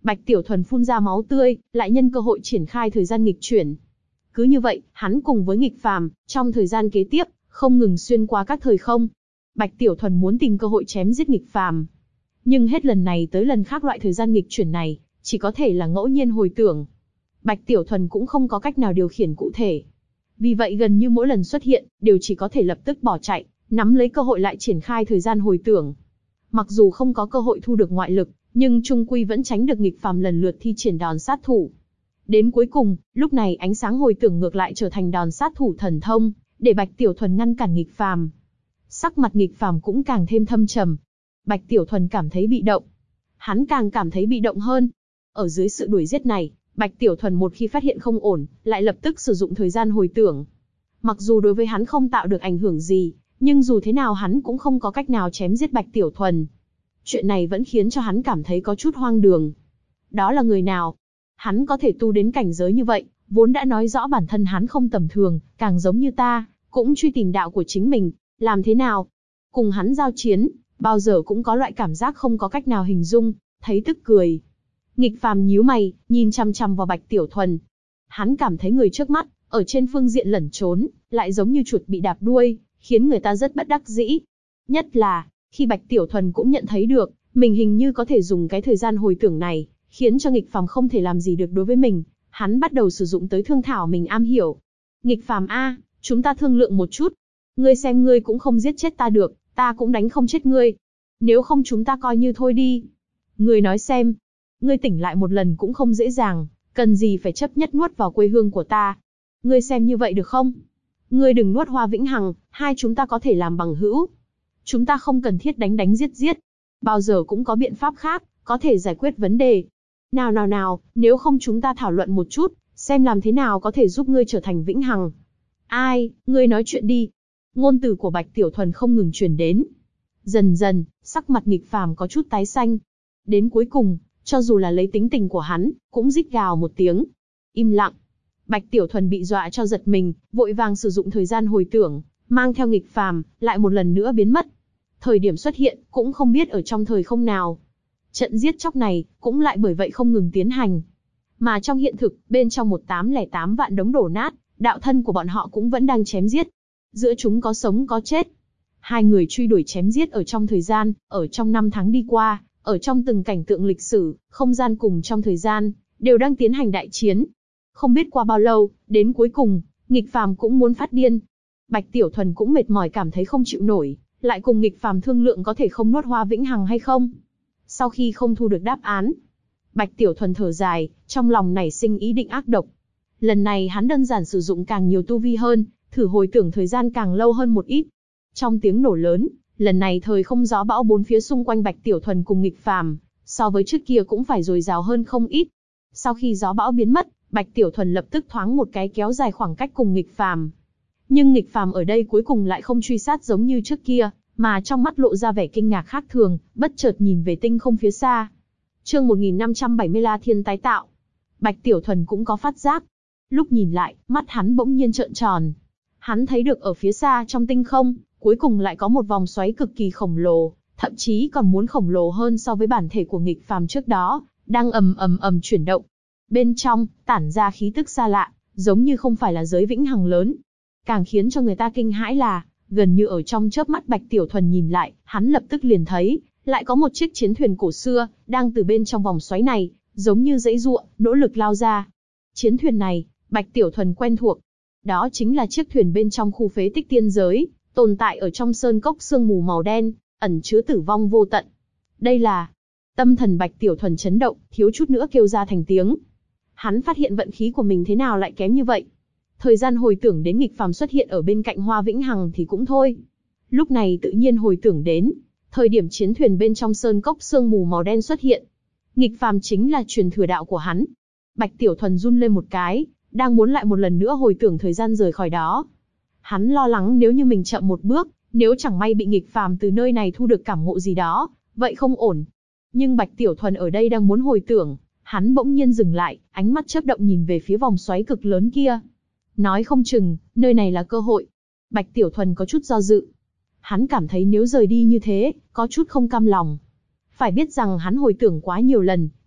Bạch Tiểu Thuần phun ra máu tươi, lại nhân cơ hội triển khai thời gian nghịch chuyển. Cứ như vậy, hắn cùng với nghịch phàm, trong thời gian kế tiếp, không ngừng xuyên qua các thời không. Bạch Tiểu Thuần muốn tìm cơ hội chém giết nghịch phàm. Nhưng hết lần này tới lần khác loại thời gian nghịch chuyển này, chỉ có thể là ngẫu nhiên hồi tưởng. Bạch Tiểu Thuần cũng không có cách nào điều khiển cụ thể. Vì vậy gần như mỗi lần xuất hiện, đều chỉ có thể lập tức bỏ chạy, nắm lấy cơ hội lại triển khai thời gian hồi tưởng. Mặc dù không có cơ hội thu được ngoại lực, nhưng trung quy vẫn tránh được nghịch phàm lần lượt thi triển đòn sát thủ. Đến cuối cùng, lúc này ánh sáng hồi tưởng ngược lại trở thành đòn sát thủ thần thông, để Bạch Tiểu Thuần ngăn cản nghịch phàm. Sắc mặt nghịch phàm cũng càng thêm thâm trầm. Bạch Tiểu Thuần cảm thấy bị động. Hắn càng cảm thấy bị động hơn. Ở dưới sự đuổi giết này, Bạch Tiểu Thuần một khi phát hiện không ổn, lại lập tức sử dụng thời gian hồi tưởng. Mặc dù đối với hắn không tạo được ảnh hưởng gì, nhưng dù thế nào hắn cũng không có cách nào chém giết Bạch Tiểu Thuần. Chuyện này vẫn khiến cho hắn cảm thấy có chút hoang đường. Đó là người nào? Hắn có thể tu đến cảnh giới như vậy, vốn đã nói rõ bản thân hắn không tầm thường, càng giống như ta, cũng truy tìm đạo của chính mình. Làm thế nào? Cùng hắn giao chiến, bao giờ cũng có loại cảm giác không có cách nào hình dung, thấy tức cười. Nghịch phàm nhíu mày, nhìn chăm chăm vào Bạch Tiểu Thuần. Hắn cảm thấy người trước mắt, ở trên phương diện lẩn trốn, lại giống như chuột bị đạp đuôi, khiến người ta rất bất đắc dĩ. Nhất là, khi Bạch Tiểu Thuần cũng nhận thấy được, mình hình như có thể dùng cái thời gian hồi tưởng này, khiến cho nghịch phàm không thể làm gì được đối với mình. Hắn bắt đầu sử dụng tới thương thảo mình am hiểu. Nghịch phàm a, chúng ta thương lượng một chút. Ngươi xem ngươi cũng không giết chết ta được, ta cũng đánh không chết ngươi. Nếu không chúng ta coi như thôi đi. Ngươi nói xem, ngươi tỉnh lại một lần cũng không dễ dàng, cần gì phải chấp nhất nuốt vào quê hương của ta. Ngươi xem như vậy được không? Ngươi đừng nuốt Hoa Vĩnh Hằng, hai chúng ta có thể làm bằng hữu. Chúng ta không cần thiết đánh đánh giết giết. Bao giờ cũng có biện pháp khác, có thể giải quyết vấn đề. Nào, nếu không chúng ta thảo luận một chút, xem làm thế nào có thể giúp ngươi trở thành Vĩnh Hằng. Ai, ngươi nói chuyện đi. Ngôn từ của Bạch Tiểu Thuần không ngừng truyền đến. Dần dần, sắc mặt nghịch phàm có chút tái xanh. Đến cuối cùng, cho dù là lấy tính tình của hắn, cũng rít gào một tiếng. Im lặng. Bạch Tiểu Thuần bị dọa cho giật mình, vội vàng sử dụng thời gian hồi tưởng, mang theo nghịch phàm, lại một lần nữa biến mất. Thời điểm xuất hiện, cũng không biết ở trong thời không nào. Trận giết chóc này, cũng lại bởi vậy không ngừng tiến hành. Mà trong hiện thực, bên trong 1808 vạn đống đổ nát, đạo thân của bọn họ cũng vẫn đang chém giết. Giữa chúng có sống có chết. Hai người truy đuổi chém giết ở trong thời gian, ở trong năm tháng đi qua, ở trong từng cảnh tượng lịch sử, không gian cùng trong thời gian, đều đang tiến hành đại chiến. Không biết qua bao lâu, đến cuối cùng, nghịch phàm cũng muốn phát điên. Bạch Tiểu Thuần cũng mệt mỏi cảm thấy không chịu nổi, lại cùng nghịch phàm thương lượng có thể không nuốt Hoa Vĩnh Hằng hay không. Sau khi không thu được đáp án, Bạch Tiểu Thuần thở dài, trong lòng nảy sinh ý định ác độc. Lần này hắn đơn giản sử dụng càng nhiều tu vi hơn, thử hồi tưởng thời gian càng lâu hơn một ít. Trong tiếng nổ lớn, lần này thời không gió bão bốn phía xung quanh Bạch Tiểu Thuần cùng nghịch phàm, so với trước kia cũng phải dồi dào hơn không ít. Sau khi gió bão biến mất, Bạch Tiểu Thuần lập tức thoáng một cái kéo dài khoảng cách cùng nghịch phàm. Nhưng nghịch phàm ở đây cuối cùng lại không truy sát giống như trước kia, mà trong mắt lộ ra vẻ kinh ngạc khác thường, bất chợt nhìn về tinh không phía xa. Chương 1570 La Thiên tái tạo. Bạch Tiểu Thuần cũng có phát giác. Lúc nhìn lại, mắt hắn bỗng nhiên trợn tròn. Hắn thấy được ở phía xa trong tinh không, cuối cùng lại có một vòng xoáy cực kỳ khổng lồ, thậm chí còn muốn khổng lồ hơn so với bản thể của nghịch phàm trước đó, đang ầm chuyển động. Bên trong, tản ra khí tức xa lạ, giống như không phải là giới Vĩnh Hằng lớn. Càng khiến cho người ta kinh hãi là, gần như ở trong chớp mắt Bạch Tiểu Thuần nhìn lại, hắn lập tức liền thấy, lại có một chiếc chiến thuyền cổ xưa, đang từ bên trong vòng xoáy này, giống như giãy giụa, nỗ lực lao ra. Chiến thuyền này, Bạch Tiểu Thuần quen thuộc. Đó chính là chiếc thuyền bên trong khu phế tích tiên giới, tồn tại ở trong sơn cốc sương mù màu đen, ẩn chứa tử vong vô tận. Đây là... Tâm thần Bạch Tiểu Thuần chấn động, thiếu chút nữa kêu ra thành tiếng. Hắn phát hiện vận khí của mình thế nào lại kém như vậy. Thời gian hồi tưởng đến nghịch phàm xuất hiện ở bên cạnh Hoa Vĩnh Hằng thì cũng thôi. Lúc này tự nhiên hồi tưởng đến, thời điểm chiến thuyền bên trong sơn cốc sương mù màu đen xuất hiện. Nghịch phàm chính là truyền thừa đạo của hắn. Bạch Tiểu Thuần run lên một cái, đang muốn lại một lần nữa hồi tưởng thời gian rời khỏi đó. Hắn lo lắng nếu như mình chậm một bước, nếu chẳng may bị nghịch phàm từ nơi này thu được cảm ngộ gì đó, vậy không ổn. Nhưng Bạch Tiểu Thuần ở đây đang muốn hồi tưởng, hắn bỗng nhiên dừng lại, ánh mắt chớp động nhìn về phía vòng xoáy cực lớn kia. Nói không chừng, nơi này là cơ hội. Bạch Tiểu Thuần có chút do dự. Hắn cảm thấy nếu rời đi như thế, có chút không cam lòng. Phải biết rằng hắn hồi tưởng quá nhiều lần,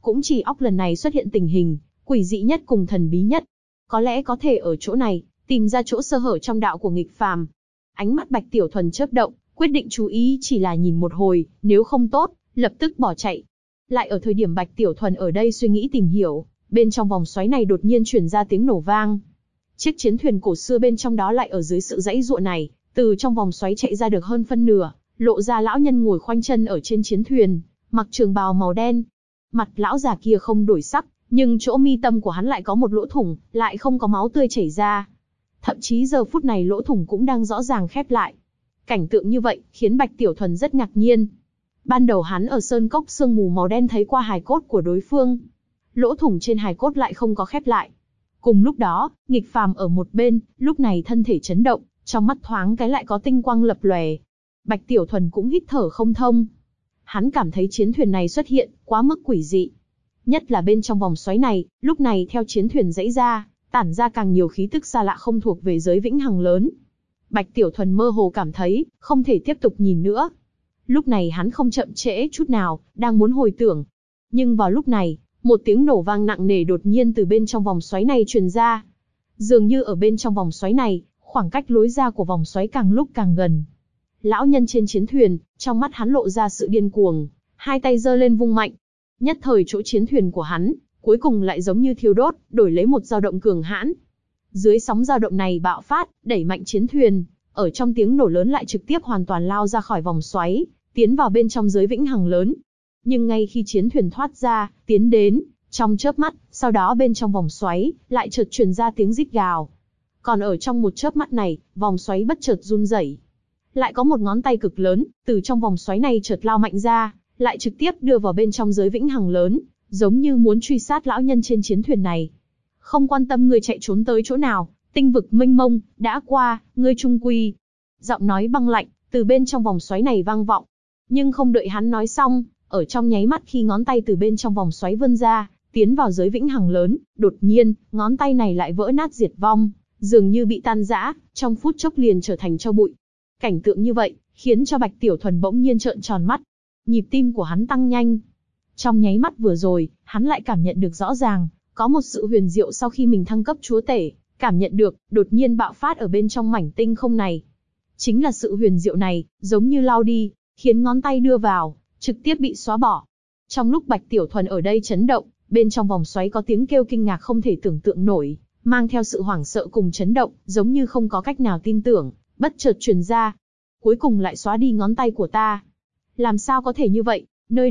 cũng chỉ óc lần này xuất hiện tình hình quỷ dị nhất cùng thần bí nhất. Có lẽ có thể ở chỗ này tìm ra chỗ sơ hở trong đạo của nghịch phàm. Ánh mắt Bạch Tiểu Thuần chớp động, quyết định chú ý chỉ là nhìn một hồi, nếu không tốt, lập tức bỏ chạy. Lại ở thời điểm Bạch Tiểu Thuần ở đây suy nghĩ tìm hiểu, bên trong vòng xoáy này đột nhiên truyền ra tiếng nổ vang. Chiếc chiến thuyền cổ xưa bên trong đó lại ở dưới sự giãy giụa này, từ trong vòng xoáy chạy ra được hơn phân nửa, lộ ra lão nhân ngồi khoanh chân ở trên chiến thuyền, mặc trường bào màu đen. Mặt lão già kia không đổi sắc, nhưng chỗ mi tâm của hắn lại có một lỗ thủng, lại không có máu tươi chảy ra. Thậm chí giờ phút này lỗ thủng cũng đang rõ ràng khép lại. Cảnh tượng như vậy khiến Bạch Tiểu Thuần rất ngạc nhiên. Ban đầu hắn ở sơn cốc sương mù màu đen thấy qua hài cốt của đối phương. Lỗ thủng trên hài cốt lại không có khép lại. Cùng lúc đó, nghịch phàm ở một bên, lúc này thân thể chấn động, trong mắt thoáng cái lại có tinh quang lập lòe. Bạch Tiểu Thuần cũng hít thở không thông. Hắn cảm thấy chiến thuyền này xuất hiện, quá mức quỷ dị. Nhất là bên trong vòng xoáy này, lúc này theo chiến thuyền giãy ra, tản ra càng nhiều khí tức xa lạ không thuộc về giới vĩnh hằng lớn. Bạch Tiểu Thuần mơ hồ cảm thấy, không thể tiếp tục nhìn nữa. Lúc này hắn không chậm trễ chút nào, đang muốn hồi tưởng. Nhưng vào lúc này, một tiếng nổ vang nặng nề đột nhiên từ bên trong vòng xoáy này truyền ra. Dường như ở bên trong vòng xoáy này, khoảng cách lối ra của vòng xoáy càng lúc càng gần. Lão nhân trên chiến thuyền, trong mắt hắn lộ ra sự điên cuồng, hai tay giơ lên vung mạnh. Nhất thời chỗ chiến thuyền của hắn, cuối cùng lại giống như thiêu đốt, đổi lấy một dao động cường hãn. Dưới sóng dao động này bạo phát, đẩy mạnh chiến thuyền, ở trong tiếng nổ lớn lại trực tiếp hoàn toàn lao ra khỏi vòng xoáy, tiến vào bên trong giới vĩnh hằng lớn. Nhưng ngay khi chiến thuyền thoát ra, tiến đến, trong chớp mắt, sau đó bên trong vòng xoáy, lại chợt truyền ra tiếng rít gào. Còn ở trong một chớp mắt này, vòng xoáy bất chợt run rẩy. Lại có một ngón tay cực lớn, từ trong vòng xoáy này chợt lao mạnh ra, lại trực tiếp đưa vào bên trong giới vĩnh hằng lớn, giống như muốn truy sát lão nhân trên chiến thuyền này. Không quan tâm ngươi chạy trốn tới chỗ nào, tinh vực mênh mông, đã qua, ngươi trung quy. Giọng nói băng lạnh, từ bên trong vòng xoáy này vang vọng. Nhưng không đợi hắn nói xong, ở trong nháy mắt khi ngón tay từ bên trong vòng xoáy vươn ra, tiến vào giới vĩnh hằng lớn, đột nhiên, ngón tay này lại vỡ nát diệt vong, dường như bị tan rã, trong phút chốc liền trở thành tro bụi. Cảnh tượng như vậy, khiến cho Bạch Tiểu Thuần bỗng nhiên trợn tròn mắt. Nhịp tim của hắn tăng nhanh. Trong nháy mắt vừa rồi, hắn lại cảm nhận được rõ ràng, có một sự huyền diệu sau khi mình thăng cấp chúa tể, cảm nhận được, đột nhiên bạo phát ở bên trong mảnh tinh không này. Chính là sự huyền diệu này, giống như lao đi, khiến ngón tay đưa vào, trực tiếp bị xóa bỏ. Trong lúc Bạch Tiểu Thuần ở đây chấn động, bên trong vòng xoáy có tiếng kêu kinh ngạc không thể tưởng tượng nổi, mang theo sự hoảng sợ cùng chấn động, giống như không có cách nào tin tưởng, bất chợt truyền ra. Cuối cùng lại xóa đi ngón tay của ta. Làm sao có thể như vậy,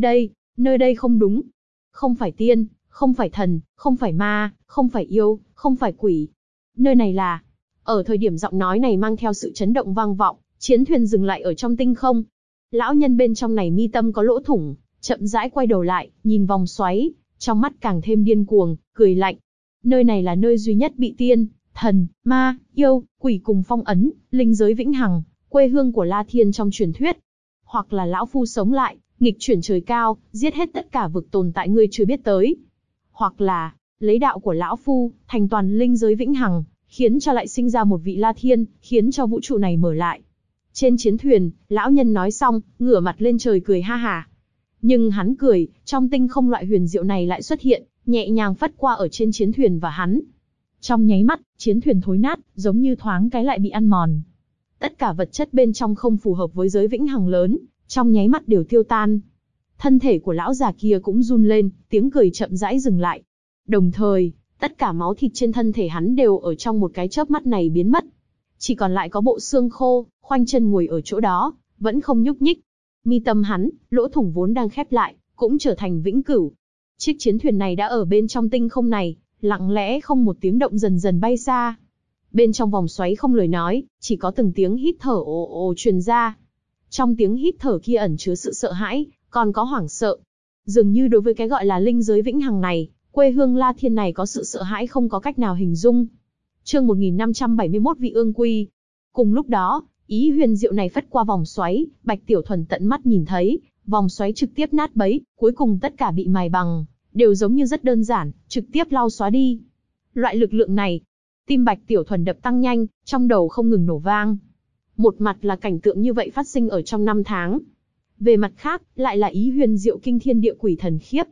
nơi đây không đúng. Không phải tiên, không phải thần, không phải ma, không phải yêu, không phải quỷ. Nơi này là... Ở thời điểm giọng nói này mang theo sự chấn động vang vọng, chiến thuyền dừng lại ở trong tinh không. Lão nhân bên trong này mi tâm có lỗ thủng, chậm rãi quay đầu lại, nhìn vòng xoáy, trong mắt càng thêm điên cuồng, cười lạnh. Nơi này là nơi duy nhất bị tiên, thần, ma, yêu, quỷ cùng phong ấn, linh giới vĩnh hằng, quê hương của La Thiên trong truyền thuyết. Hoặc là lão phu sống lại, nghịch chuyển trời cao, giết hết tất cả vực tồn tại ngươi chưa biết tới. Hoặc là, lấy đạo của lão phu, thành toàn linh giới vĩnh hằng, khiến cho lại sinh ra một vị La Thiên, khiến cho vũ trụ này mở lại. Trên chiến thuyền, lão nhân nói xong, ngửa mặt lên trời cười ha hả. Nhưng hắn cười, trong tinh không loại huyền diệu này lại xuất hiện, nhẹ nhàng phất qua ở trên chiến thuyền và hắn. Trong nháy mắt, chiến thuyền thối nát, giống như thoáng cái lại bị ăn mòn. Tất cả vật chất bên trong không phù hợp với giới vĩnh hằng lớn, trong nháy mắt đều tiêu tan. Thân thể của lão già kia cũng run lên, tiếng cười chậm rãi dừng lại. Đồng thời, tất cả máu thịt trên thân thể hắn đều ở trong một cái chớp mắt này biến mất. Chỉ còn lại có bộ xương khô, khoanh chân ngồi ở chỗ đó, vẫn không nhúc nhích. Mi tâm hắn, lỗ thủng vốn đang khép lại, cũng trở thành vĩnh cửu. Chiếc chiến thuyền này đã ở bên trong tinh không này, lặng lẽ không một tiếng động dần dần bay xa. Bên trong vòng xoáy không lời nói, chỉ có từng tiếng hít thở ồ ồ truyền ra. Trong tiếng hít thở kia ẩn chứa sự sợ hãi, còn có hoảng sợ. Dường như đối với cái gọi là linh giới vĩnh hằng này, quê hương La Thiên này có sự sợ hãi không có cách nào hình dung. Chương 1571 Vị Ương Quy. Cùng lúc đó, ý huyền diệu này phất qua vòng xoáy, Bạch Tiểu Thuần tận mắt nhìn thấy, vòng xoáy trực tiếp nát bấy, cuối cùng tất cả bị mài bằng, đều giống như rất đơn giản, trực tiếp lau xóa đi. Loại lực lượng này, tim Bạch Tiểu Thuần đập tăng nhanh, trong đầu không ngừng nổ vang. Một mặt là cảnh tượng như vậy phát sinh ở trong 5 tháng. Về mặt khác, lại là ý huyền diệu kinh thiên địa quỷ thần khiếp.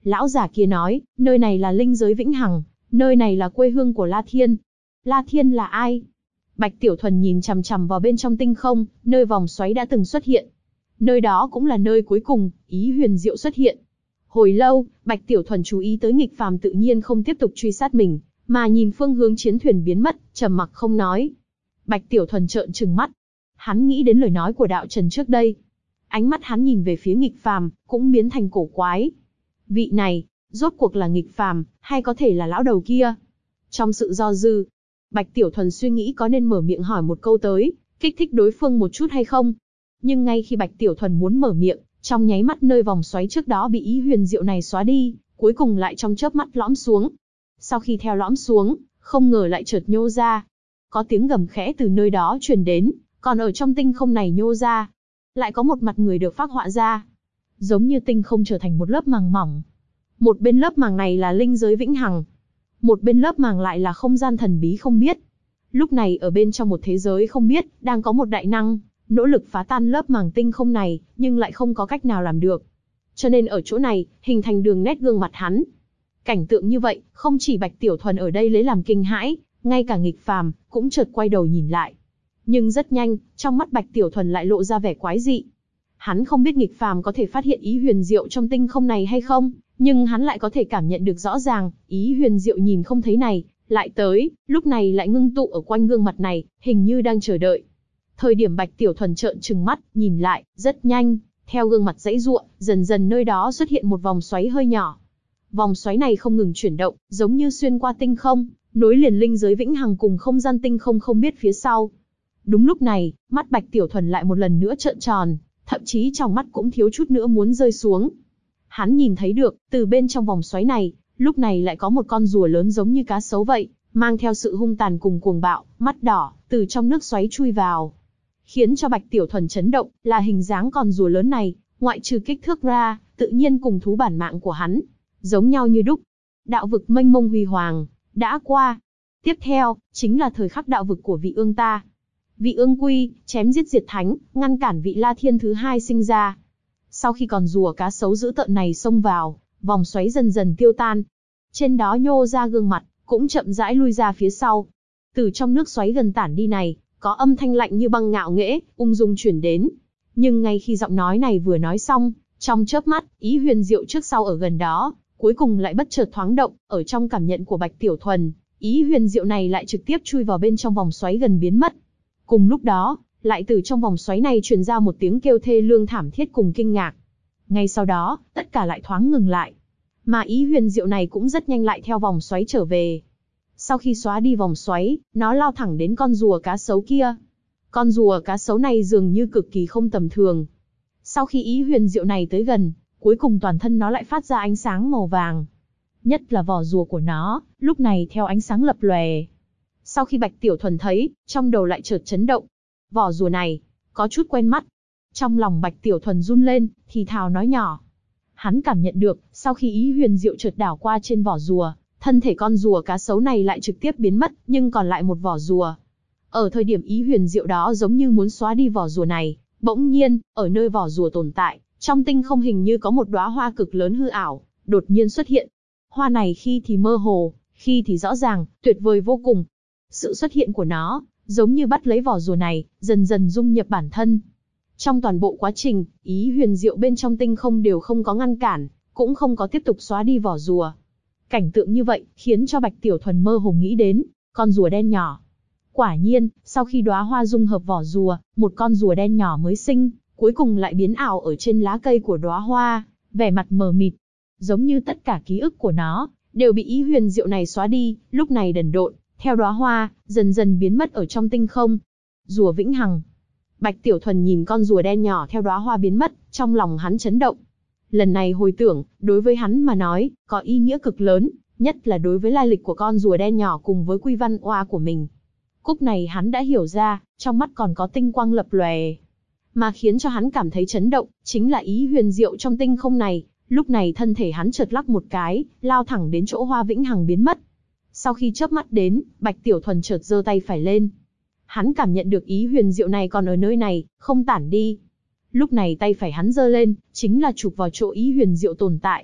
Lão giả kia nói, nơi này là linh giới vĩnh hằng, nơi này là quê hương của La Thiên. La Thiên là ai? Bạch Tiểu Thuần nhìn chằm chằm vào bên trong tinh không, nơi vòng xoáy đã từng xuất hiện. Nơi đó cũng là nơi cuối cùng, ý huyền diệu xuất hiện. Hồi lâu, Bạch Tiểu Thuần chú ý tới nghịch phàm tự nhiên không tiếp tục truy sát mình, mà nhìn phương hướng chiến thuyền biến mất, trầm mặc không nói. Bạch Tiểu Thuần trợn trừng mắt. Hắn nghĩ đến lời nói của đạo trần trước đây. Ánh mắt hắn nhìn về phía nghịch phàm, cũng biến thành cổ quái. Vị này, rốt cuộc là nghịch phàm, hay có thể là lão đầu kia? Trong sự do dự, Bạch Tiểu Thuần suy nghĩ có nên mở miệng hỏi một câu tới, kích thích đối phương một chút hay không. Nhưng ngay khi Bạch Tiểu Thuần muốn mở miệng, trong nháy mắt nơi vòng xoáy trước đó bị ý huyền diệu này xóa đi, cuối cùng lại trong chớp mắt lõm xuống. Sau khi theo lõm xuống, không ngờ lại chợt nhô ra. Có tiếng gầm khẽ từ nơi đó truyền đến, còn ở trong tinh không này nhô ra, lại có một mặt người được phác họa ra. Giống như tinh không trở thành một lớp màng mỏng. Một bên lớp màng này là linh giới vĩnh hằng. Một bên lớp màng lại là không gian thần bí không biết. Lúc này ở bên trong một thế giới không biết, đang có một đại năng, nỗ lực phá tan lớp màng tinh không này, nhưng lại không có cách nào làm được. Cho nên ở chỗ này, hình thành đường nét gương mặt hắn. Cảnh tượng như vậy, không chỉ Bạch Tiểu Thuần ở đây lấy làm kinh hãi, ngay cả nghịch phàm, cũng chợt quay đầu nhìn lại. Nhưng rất nhanh, trong mắt Bạch Tiểu Thuần lại lộ ra vẻ quái dị. Hắn không biết nghịch phàm có thể phát hiện ý huyền diệu trong tinh không này hay không, nhưng hắn lại có thể cảm nhận được rõ ràng, ý huyền diệu nhìn không thấy này, lại tới, lúc này lại ngưng tụ ở quanh gương mặt này, hình như đang chờ đợi. Thời điểm Bạch Tiểu Thuần trợn trừng mắt, nhìn lại, rất nhanh, theo gương mặt giãy giụa, dần dần nơi đó xuất hiện một vòng xoáy hơi nhỏ. Vòng xoáy này không ngừng chuyển động, giống như xuyên qua tinh không, nối liền linh giới vĩnh hằng cùng không gian tinh không không biết phía sau. Đúng lúc này, mắt Bạch Tiểu Thuần lại một lần nữa trợn tròn, thậm chí trong mắt cũng thiếu chút nữa muốn rơi xuống. Hắn nhìn thấy được, từ bên trong vòng xoáy này, lúc này lại có một con rùa lớn giống như cá sấu vậy, mang theo sự hung tàn cùng cuồng bạo, mắt đỏ, từ trong nước xoáy chui vào. Khiến cho Bạch Tiểu Thuần chấn động, là hình dáng con rùa lớn này, ngoại trừ kích thước ra, tự nhiên cùng thú bản mạng của hắn, giống nhau như đúc. Đạo vực mênh mông huy hoàng, đã qua. Tiếp theo, chính là thời khắc đạo vực của vị ương ta. Vị ương quy, chém giết diệt thánh, ngăn cản vị La Thiên thứ hai sinh ra. Sau khi con rùa cá sấu dữ tợn này xông vào, vòng xoáy dần dần tiêu tan. Trên đó nhô ra gương mặt, cũng chậm rãi lui ra phía sau. Từ trong nước xoáy gần tản đi này, có âm thanh lạnh như băng ngạo nghễ, ung dung chuyển đến. Nhưng ngay khi giọng nói này vừa nói xong, trong chớp mắt, ý huyền diệu trước sau ở gần đó, cuối cùng lại bất chợt thoáng động, ở trong cảm nhận của Bạch Tiểu Thuần, ý huyền diệu này lại trực tiếp chui vào bên trong vòng xoáy gần biến mất. Cùng lúc đó, lại từ trong vòng xoáy này truyền ra một tiếng kêu thê lương thảm thiết cùng kinh ngạc. Ngay sau đó, tất cả lại thoáng ngừng lại. Mà ý huyền diệu này cũng rất nhanh lại theo vòng xoáy trở về. Sau khi xóa đi vòng xoáy, nó lao thẳng đến con rùa cá sấu kia. Con rùa cá sấu này dường như cực kỳ không tầm thường. Sau khi ý huyền diệu này tới gần, cuối cùng toàn thân nó lại phát ra ánh sáng màu vàng. Nhất là vỏ rùa của nó, lúc này theo ánh sáng lập lòe. Sau khi Bạch Tiểu Thuần thấy, trong đầu lại chợt chấn động. Vỏ rùa này, có chút quen mắt. Trong lòng Bạch Tiểu Thuần run lên, thì thào nói nhỏ. Hắn cảm nhận được, sau khi ý huyền diệu chợt đảo qua trên vỏ rùa, thân thể con rùa cá sấu này lại trực tiếp biến mất, nhưng còn lại một vỏ rùa. Ở thời điểm ý huyền diệu đó giống như muốn xóa đi vỏ rùa này, bỗng nhiên, ở nơi vỏ rùa tồn tại, trong tinh không hình như có một đóa hoa cực lớn hư ảo, đột nhiên xuất hiện. Hoa này khi thì mơ hồ, khi thì rõ ràng, tuyệt vời vô cùng. Sự xuất hiện của nó, giống như bắt lấy vỏ rùa này, dần dần dung nhập bản thân. Trong toàn bộ quá trình, ý huyền diệu bên trong tinh không đều không có ngăn cản, cũng không có tiếp tục xóa đi vỏ rùa. Cảnh tượng như vậy, khiến cho Bạch Tiểu Thuần mơ hồ nghĩ đến, con rùa đen nhỏ. Quả nhiên, sau khi đóa hoa dung hợp vỏ rùa, một con rùa đen nhỏ mới sinh, cuối cùng lại biến ảo ở trên lá cây của đóa hoa, vẻ mặt mờ mịt. Giống như tất cả ký ức của nó, đều bị ý huyền diệu này xóa đi, lúc này đần độn, theo đóa hoa, dần dần biến mất ở trong tinh không. Rùa vĩnh hằng. Bạch Tiểu Thuần nhìn con rùa đen nhỏ theo đóa hoa biến mất, trong lòng hắn chấn động. Lần này hồi tưởng, đối với hắn mà nói, có ý nghĩa cực lớn, nhất là đối với lai lịch của con rùa đen nhỏ cùng với quy văn oa của mình. Cúc này hắn đã hiểu ra, trong mắt còn có tinh quang lập lòe. Mà khiến cho hắn cảm thấy chấn động, chính là ý huyền diệu trong tinh không này. Lúc này thân thể hắn chợt lắc một cái, lao thẳng đến chỗ hoa vĩnh hằng biến mất. Sau khi chớp mắt đến, Bạch Tiểu Thuần chợt giơ tay phải lên. Hắn cảm nhận được ý huyền diệu này còn ở nơi này, không tản đi. Lúc này tay phải hắn giơ lên, chính là chụp vào chỗ ý huyền diệu tồn tại.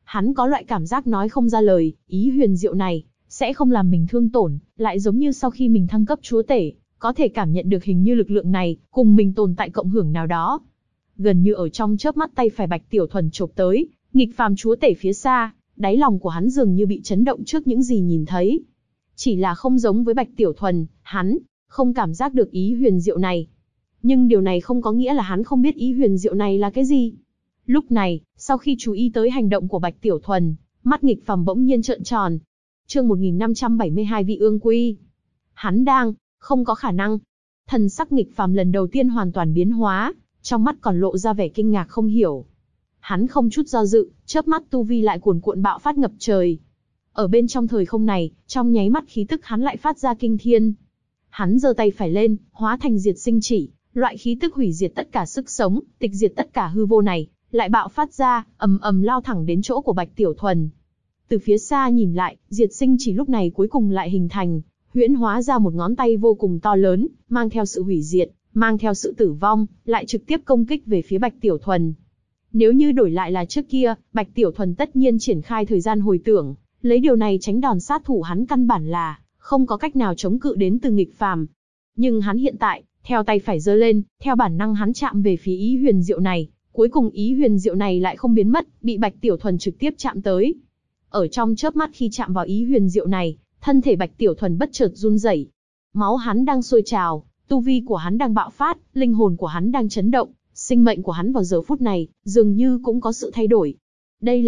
Hắn có loại cảm giác nói không ra lời, ý huyền diệu này sẽ không làm mình thương tổn, lại giống như sau khi mình thăng cấp chúa tể, có thể cảm nhận được hình như lực lượng này cùng mình tồn tại cộng hưởng nào đó. Gần như ở trong chớp mắt tay phải Bạch Tiểu Thuần chộp tới, nghịch phàm chúa tể phía xa, đáy lòng của hắn dường như bị chấn động trước những gì nhìn thấy. Chỉ là không giống với Bạch Tiểu Thuần, hắn không cảm giác được ý huyền diệu này. Nhưng điều này không có nghĩa là hắn không biết ý huyền diệu này là cái gì. Lúc này, sau khi chú ý tới hành động của Bạch Tiểu Thuần, mắt nghịch phàm bỗng nhiên trợn tròn. Chương 1572 Vị Ương Quy. Hắn đang, không có khả năng. Thần sắc nghịch phàm lần đầu tiên hoàn toàn biến hóa, trong mắt còn lộ ra vẻ kinh ngạc không hiểu. Hắn không chút do dự, chớp mắt tu vi lại cuồn cuộn bạo phát ngập trời. Ở bên trong thời không này, trong nháy mắt khí tức hắn lại phát ra kinh thiên. Hắn giơ tay phải lên, hóa thành diệt sinh chỉ, loại khí tức hủy diệt tất cả sức sống, tịch diệt tất cả hư vô này, lại bạo phát ra, ầm ầm lao thẳng đến chỗ của Bạch Tiểu Thuần. Từ phía xa nhìn lại, diệt sinh chỉ lúc này cuối cùng lại hình thành, huyễn hóa ra một ngón tay vô cùng to lớn, mang theo sự hủy diệt, mang theo sự tử vong, lại trực tiếp công kích về phía Bạch Tiểu Thuần. Nếu như đổi lại là trước kia, Bạch Tiểu Thuần tất nhiên triển khai thời gian hồi tưởng, lấy điều này tránh đòn sát thủ hắn căn bản là không có cách nào chống cự đến từ nghịch phàm. Nhưng hắn hiện tại, theo tay phải giơ lên, theo bản năng hắn chạm về phía ý huyền diệu này, cuối cùng ý huyền diệu này lại không biến mất, bị Bạch Tiểu Thuần trực tiếp chạm tới. Ở trong chớp mắt khi chạm vào ý huyền diệu này, thân thể Bạch Tiểu Thuần bất chợt run rẩy. Máu hắn đang sôi trào, tu vi của hắn đang bạo phát, linh hồn của hắn đang chấn động, sinh mệnh của hắn vào giờ phút này, dường như cũng có sự thay đổi. Đây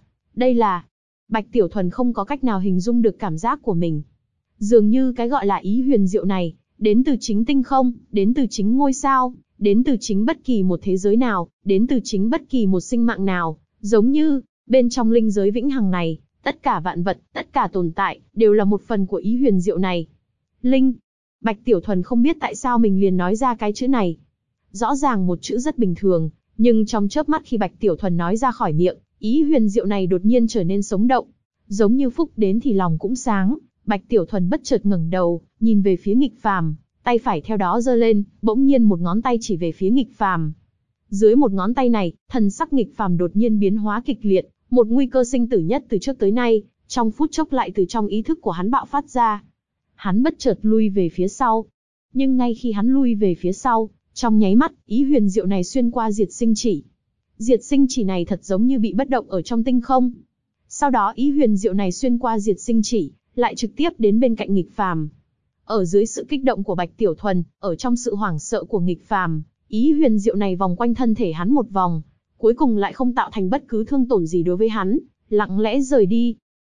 là... Bạch Tiểu Thuần không có cách nào hình dung được cảm giác của mình. Dường như cái gọi là ý huyền diệu này, đến từ chính tinh không, đến từ chính ngôi sao, đến từ chính bất kỳ một thế giới nào, đến từ chính bất kỳ một sinh mạng nào, giống như, bên trong linh giới vĩnh hằng này, tất cả vạn vật, tất cả tồn tại, đều là một phần của ý huyền diệu này. Linh. Bạch Tiểu Thuần không biết tại sao mình liền nói ra cái chữ này. Rõ ràng một chữ rất bình thường, nhưng trong chớp mắt khi Bạch Tiểu Thuần nói ra khỏi miệng, ý huyền diệu này đột nhiên trở nên sống động. Giống như phúc đến thì lòng cũng sáng, Bạch Tiểu Thuần bất chợt ngẩng đầu, nhìn về phía nghịch phàm, tay phải theo đó giơ lên, bỗng nhiên một ngón tay chỉ về phía nghịch phàm. Dưới một ngón tay này, thần sắc nghịch phàm đột nhiên biến hóa kịch liệt, một nguy cơ sinh tử nhất từ trước tới nay, trong phút chốc lại từ trong ý thức của hắn bạo phát ra. Hắn bất chợt lui về phía sau. Nhưng ngay khi hắn lui về phía sau, trong nháy mắt, ý huyền diệu này xuyên qua diệt sinh chỉ. Diệt sinh chỉ này thật giống như bị bất động ở trong tinh không. Sau đó ý huyền diệu này xuyên qua diệt sinh chỉ, lại trực tiếp đến bên cạnh nghịch phàm. Ở dưới sự kích động của Bạch Tiểu Thuần, ở trong sự hoảng sợ của nghịch phàm, ý huyền diệu này vòng quanh thân thể hắn một vòng, cuối cùng lại không tạo thành bất cứ thương tổn gì đối với hắn, lặng lẽ rời đi.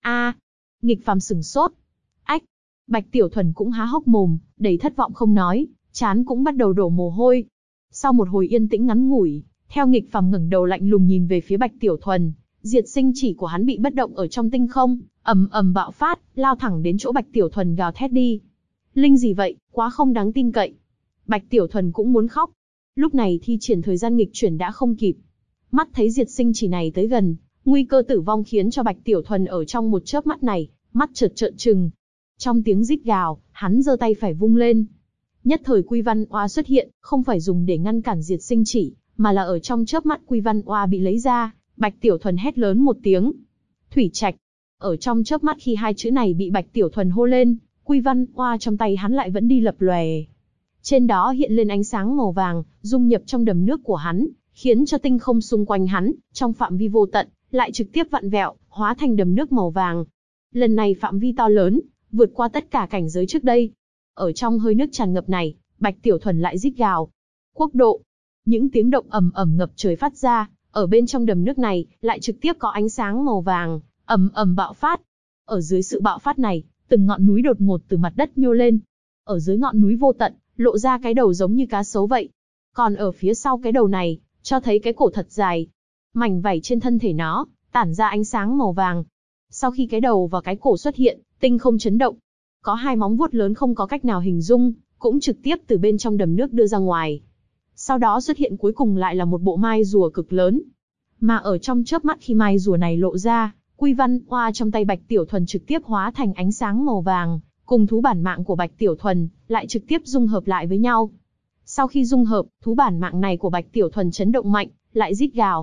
Nghịch phàm sửng sốt. Ách! Bạch Tiểu Thuần cũng há hốc mồm, đầy thất vọng không nói, trán cũng bắt đầu đổ mồ hôi. Sau một hồi yên tĩnh ngắn ngủi, theo nghịch phàm ngẩng đầu lạnh lùng nhìn về phía Bạch Tiểu Thuần, diệt sinh chỉ của hắn bị bất động ở trong tinh không, ầm ầm bạo phát, lao thẳng đến chỗ Bạch Tiểu Thuần gào thét đi. Linh gì vậy, quá không đáng tin cậy. Bạch Tiểu Thuần cũng muốn khóc. Lúc này thi triển thời gian nghịch chuyển đã không kịp. Mắt thấy diệt sinh chỉ này tới gần, nguy cơ tử vong khiến cho Bạch Tiểu Thuần ở trong một chớp mắt này, mắt chợt trợn trừng. Trong tiếng rít gào, hắn giơ tay phải vung lên. Nhất thời Quy Văn Oa xuất hiện, không phải dùng để ngăn cản diệt sinh chỉ, mà là ở trong chớp mắt Quy Văn Oa bị lấy ra, Bạch Tiểu Thuần hét lớn một tiếng. Thủy Trạch. Ở trong chớp mắt khi hai chữ này bị Bạch Tiểu Thuần hô lên, Quy Văn Oa trong tay hắn lại vẫn đi lập lòe. Trên đó hiện lên ánh sáng màu vàng, dung nhập trong đầm nước của hắn, khiến cho tinh không xung quanh hắn, trong phạm vi vô tận, lại trực tiếp vặn vẹo, hóa thành đầm nước màu vàng. Lần này phạm vi to lớn, vượt qua tất cả cảnh giới trước đây. Ở trong hơi nước tràn ngập này, Bạch Tiểu Thuần lại rít gào. Quốc độ. Những tiếng động ầm ầm ngập trời phát ra, ở bên trong đầm nước này, lại trực tiếp có ánh sáng màu vàng, ầm ầm bạo phát. Ở dưới sự bạo phát này, từng ngọn núi đột ngột từ mặt đất nhô lên. Ở dưới ngọn núi vô tận, lộ ra cái đầu giống như cá sấu vậy. Còn ở phía sau cái đầu này, cho thấy cái cổ thật dài. Mảnh vảy trên thân thể nó, tản ra ánh sáng màu vàng. Sau khi cái đầu và cái cổ xuất hiện, tinh không chấn động. Có hai móng vuốt lớn không có cách nào hình dung, cũng trực tiếp từ bên trong đầm nước đưa ra ngoài. Sau đó xuất hiện cuối cùng lại là một bộ mai rùa cực lớn. Mà ở trong chớp mắt khi mai rùa này lộ ra, Quy Văn Oa trong tay Bạch Tiểu Thuần trực tiếp hóa thành ánh sáng màu vàng, cùng thú bản mạng của Bạch Tiểu Thuần, lại trực tiếp dung hợp lại với nhau. Sau khi dung hợp, thú bản mạng này của Bạch Tiểu Thuần chấn động mạnh, lại rít gào.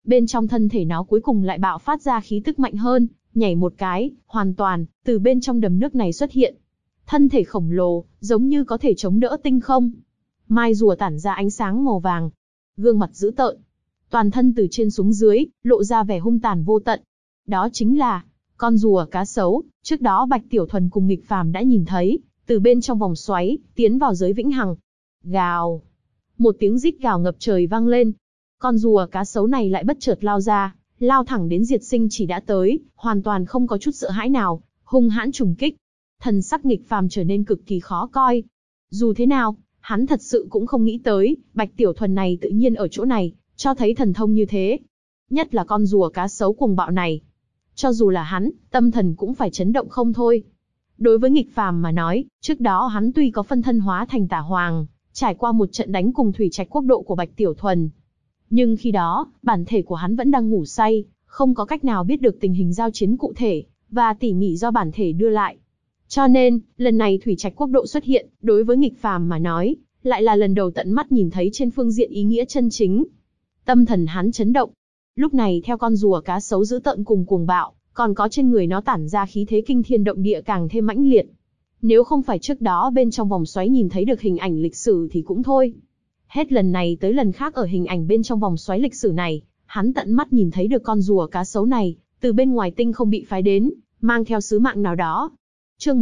Bên trong thân thể nó cuối cùng lại bạo phát ra khí tức mạnh hơn, nhảy một cái, hoàn toàn, từ bên trong đầm nước này xuất hiện. Thân thể khổng lồ, giống như có thể chống đỡ tinh không. Mai rùa tản ra ánh sáng màu vàng. Gương mặt dữ tợn. Toàn thân từ trên xuống dưới, lộ ra vẻ hung tàn vô tận. Đó chính là con rùa cá sấu, trước đó Bạch Tiểu Thuần cùng Nghịch Phàm đã nhìn thấy, từ bên trong vòng xoáy, tiến vào giới vĩnh hằng. Gào. Một tiếng rít gào ngập trời vang lên. Con rùa cá sấu này lại bất chợt lao ra, lao thẳng đến Diệt Sinh Chỉ đã tới, hoàn toàn không có chút sợ hãi nào, hung hãn trùng kích. Thần sắc Nghịch Phàm trở nên cực kỳ khó coi. Dù thế nào, hắn thật sự cũng không nghĩ tới, Bạch Tiểu Thuần này tự nhiên ở chỗ này, cho thấy thần thông như thế. Nhất là con rùa cá sấu cuồng bạo này. Cho dù là hắn, tâm thần cũng phải chấn động không thôi. Đối với Nghịch Phàm mà nói, trước đó hắn tuy có phân thân hóa thành Tả Hoàng, trải qua một trận đánh cùng thủy trạch quốc độ của Bạch Tiểu Thuần. Nhưng khi đó, bản thể của hắn vẫn đang ngủ say, không có cách nào biết được tình hình giao chiến cụ thể, và tỉ mỉ do bản thể đưa lại. Cho nên, lần này thủy trạch quốc độ xuất hiện, đối với Nghịch Phàm mà nói, lại là lần đầu tận mắt nhìn thấy trên phương diện ý nghĩa chân chính. Tâm thần hắn chấn động. Lúc này theo con rùa cá sấu dữ tợn cùng cuồng bạo, còn có trên người nó tản ra khí thế kinh thiên động địa càng thêm mãnh liệt. Nếu không phải trước đó bên trong vòng xoáy nhìn thấy được hình ảnh lịch sử thì cũng thôi. Hết lần này tới lần khác ở hình ảnh bên trong vòng xoáy lịch sử này, hắn tận mắt nhìn thấy được con rùa cá sấu này, từ bên ngoài tinh không bị phái đến, mang theo sứ mạng nào đó. Chương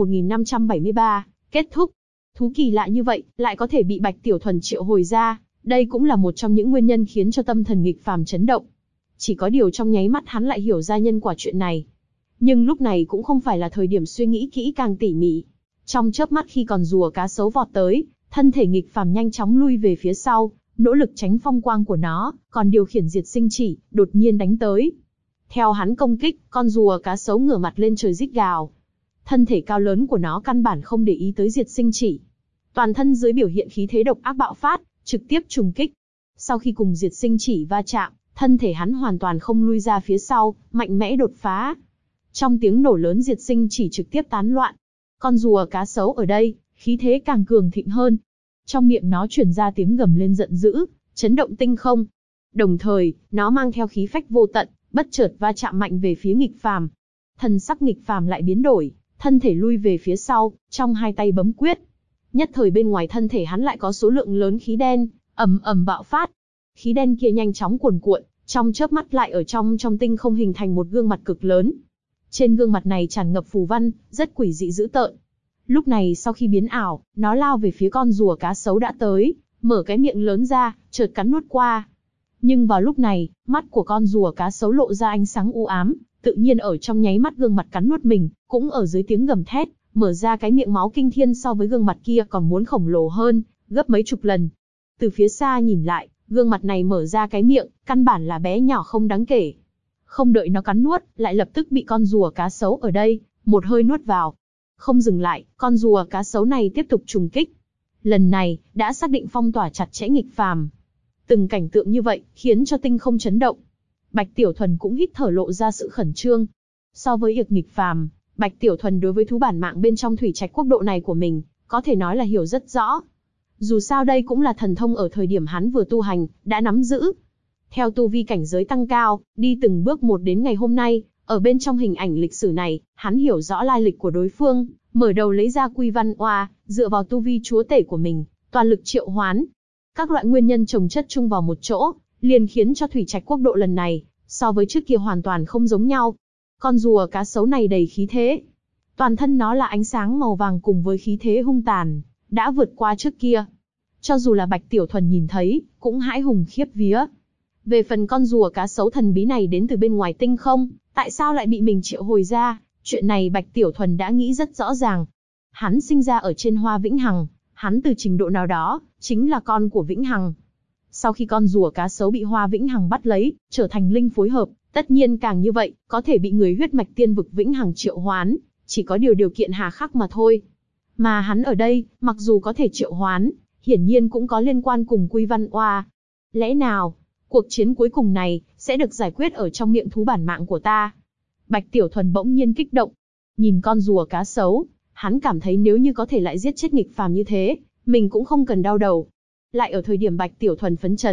1573, kết thúc. Thú kỳ lạ như vậy, lại có thể bị Bạch Tiểu Thuần triệu hồi ra, đây cũng là một trong những nguyên nhân khiến cho tâm thần Nghịch Phàm chấn động. Chỉ có điều trong nháy mắt hắn lại hiểu ra nhân quả chuyện này. Nhưng lúc này cũng không phải là thời điểm suy nghĩ kỹ càng tỉ mỉ. Trong chớp mắt khi con rùa cá sấu vọt tới, thân thể Nghịch Phàm nhanh chóng lui về phía sau, nỗ lực tránh phong quang của nó, còn điều khiển Diệt Sinh Chỉ, đột nhiên đánh tới. Theo hắn công kích, con rùa cá sấu ngửa mặt lên trời rít gào. Thân thể cao lớn của nó căn bản không để ý tới Diệt Sinh Chỉ. Toàn thân dưới biểu hiện khí thế độc ác bạo phát, trực tiếp trùng kích. Sau khi cùng Diệt Sinh Chỉ va chạm, thân thể hắn hoàn toàn không lui ra phía sau, mạnh mẽ đột phá. Trong tiếng nổ lớn Diệt Sinh Chỉ trực tiếp tán loạn. Con rùa cá sấu ở đây, khí thế càng cường thịnh hơn. Trong miệng nó truyền ra tiếng gầm lên giận dữ, chấn động tinh không. Đồng thời, nó mang theo khí phách vô tận, bất chợt va chạm mạnh về phía Nghịch Phàm. Thần sắc Nghịch Phàm lại biến đổi, thân thể lui về phía sau, trong hai tay bấm quyết. Nhất thời bên ngoài thân thể hắn lại có số lượng lớn khí đen, ầm ầm bạo phát. Khí đen kia nhanh chóng cuồn cuộn, trong chớp mắt lại ở trong tinh không hình thành một gương mặt cực lớn. Trên gương mặt này tràn ngập phù văn, rất quỷ dị dữ tợn. Lúc này sau khi biến ảo, nó lao về phía con rùa cá sấu đã tới, mở cái miệng lớn ra, chợt cắn nuốt qua. Nhưng vào lúc này, mắt của con rùa cá sấu lộ ra ánh sáng u ám, tự nhiên ở trong nháy mắt gương mặt cắn nuốt mình, cũng ở dưới tiếng gầm thét, mở ra cái miệng máu kinh thiên so với gương mặt kia còn muốn khổng lồ hơn, gấp mấy chục lần. Từ phía xa nhìn lại, gương mặt này mở ra cái miệng, căn bản là bé nhỏ không đáng kể. Không đợi nó cắn nuốt, lại lập tức bị con rùa cá sấu ở đây, một hơi nuốt vào. Không dừng lại, con rùa cá sấu này tiếp tục trùng kích. Lần này, đã xác định phong tỏa chặt chẽ Nghịch Phàm. Từng cảnh tượng như vậy, khiến cho tinh không chấn động. Bạch Tiểu Thuần cũng hít thở lộ ra sự khẩn trương. So với việc Nghịch Phàm, Bạch Tiểu Thuần đối với thú bản mạng bên trong thủy trạch quốc độ này của mình, có thể nói là hiểu rất rõ. Dù sao đây cũng là thần thông ở thời điểm hắn vừa tu hành, đã nắm giữ. Theo tu vi cảnh giới tăng cao, đi từng bước một đến ngày hôm nay, ở bên trong hình ảnh lịch sử này, hắn hiểu rõ lai lịch của đối phương, mở đầu lấy ra Quy Văn Oa, dựa vào tu vi chúa tể của mình, toàn lực triệu hoán. Các loại nguyên nhân chồng chất chung vào một chỗ, liền khiến cho thủy trạch quốc độ lần này, so với trước kia hoàn toàn không giống nhau. Con rùa cá sấu này đầy khí thế. Toàn thân nó là ánh sáng màu vàng cùng với khí thế hung tàn, đã vượt qua trước kia. Cho dù là Bạch Tiểu Thuần nhìn thấy, cũng hãi hùng khiếp vía. Về phần con rùa cá sấu thần bí này đến từ bên ngoài tinh không, tại sao lại bị mình triệu hồi ra, chuyện này Bạch Tiểu Thuần đã nghĩ rất rõ ràng. Hắn sinh ra ở trên Hoa Vĩnh Hằng, hắn từ trình độ nào đó, chính là con của Vĩnh Hằng. Sau khi con rùa cá sấu bị Hoa Vĩnh Hằng bắt lấy, trở thành linh phối hợp, tất nhiên càng như vậy, có thể bị người huyết mạch tiên vực Vĩnh Hằng triệu hoán, chỉ có điều kiện hà khắc mà thôi. Mà hắn ở đây, mặc dù có thể triệu hoán, hiển nhiên cũng có liên quan cùng Quy Văn Oa. Lẽ nào, cuộc chiến cuối cùng này, sẽ được giải quyết ở trong miệng thú bản mạng của ta? Bạch Tiểu Thuần bỗng nhiên kích động. Nhìn con rùa cá sấu, hắn cảm thấy nếu như có thể lại giết chết Nghịch Phàm như thế, mình cũng không cần đau đầu. Lại ở thời điểm Bạch Tiểu Thuần phấn chấn,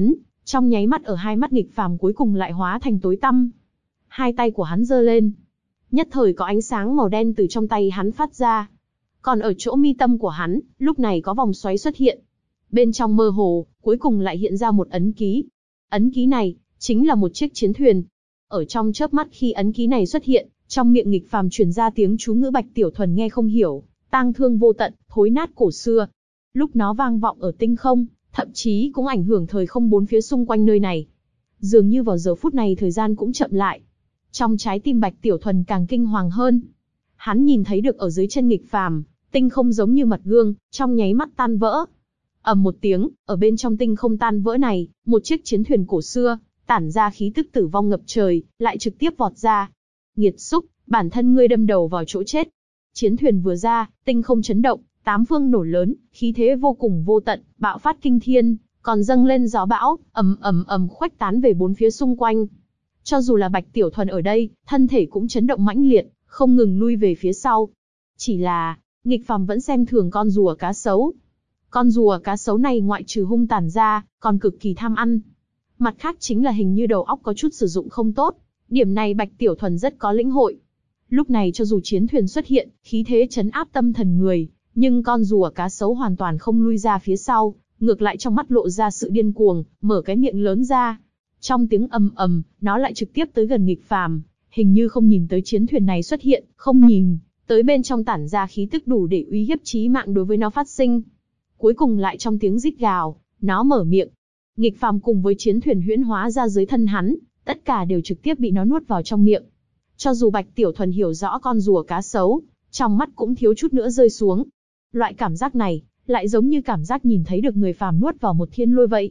Trong nháy mắt ở hai mắt nghịch phàm cuối cùng lại hóa thành tối tăm. Hai tay của hắn giơ lên. Nhất thời có ánh sáng màu đen từ trong tay hắn phát ra. Còn ở chỗ mi tâm của hắn, lúc này có vòng xoáy xuất hiện. Bên trong mơ hồ, cuối cùng lại hiện ra một ấn ký. Ấn ký này, chính là một chiếc chiến thuyền. Ở trong chớp mắt khi ấn ký này xuất hiện, trong miệng nghịch phàm truyền ra tiếng chú ngữ Bạch Tiểu Thuần nghe không hiểu, tang thương vô tận, thối nát cổ xưa. Lúc nó vang vọng ở tinh không, thậm chí cũng ảnh hưởng thời không bốn phía xung quanh nơi này. Dường như vào giờ phút này thời gian cũng chậm lại. Trong trái tim Bạch Tiểu Thuần càng kinh hoàng hơn. Hắn nhìn thấy được ở dưới chân nghịch phàm, tinh không giống như mặt gương, trong nháy mắt tan vỡ. Ầm một tiếng, ở bên trong tinh không tan vỡ này, một chiếc chiến thuyền cổ xưa, tản ra khí tức tử vong ngập trời, lại trực tiếp vọt ra. Nghiệt xúc, bản thân ngươi đâm đầu vào chỗ chết. Chiến thuyền vừa ra, tinh không chấn động, tám phương nổ lớn, khí thế vô cùng vô tận, bạo phát kinh thiên, còn dâng lên gió bão, ầm ầm ầm khuếch tán về bốn phía xung quanh. Cho dù là Bạch Tiểu Thuần ở đây, thân thể cũng chấn động mãnh liệt, không ngừng lui về phía sau. Chỉ là, nghịch phàm vẫn xem thường con rùa cá sấu. Con rùa cá sấu này ngoại trừ hung tàn ra, còn cực kỳ tham ăn. Mặt khác chính là hình như đầu óc có chút sử dụng không tốt. Điểm này Bạch Tiểu Thuần rất có lĩnh hội. Lúc này cho dù chiến thuyền xuất hiện, khí thế chấn áp tâm thần người, nhưng con rùa cá sấu hoàn toàn không lui ra phía sau, ngược lại trong mắt lộ ra sự điên cuồng, mở cái miệng lớn ra. Trong tiếng ầm ầm, nó lại trực tiếp tới gần nghịch phàm, hình như không nhìn tới chiến thuyền này xuất hiện, không nhìn tới bên trong tản ra khí tức đủ để uy hiếp chí mạng đối với nó phát sinh. Cuối cùng lại trong tiếng rít gào, nó mở miệng. Nghịch phàm cùng với chiến thuyền huyễn hóa ra dưới thân hắn, tất cả đều trực tiếp bị nó nuốt vào trong miệng. Cho dù Bạch Tiểu Thuần hiểu rõ con rùa cá sấu, trong mắt cũng thiếu chút nữa rơi xuống. Loại cảm giác này, lại giống như cảm giác nhìn thấy được người phàm nuốt vào một thiên lôi vậy.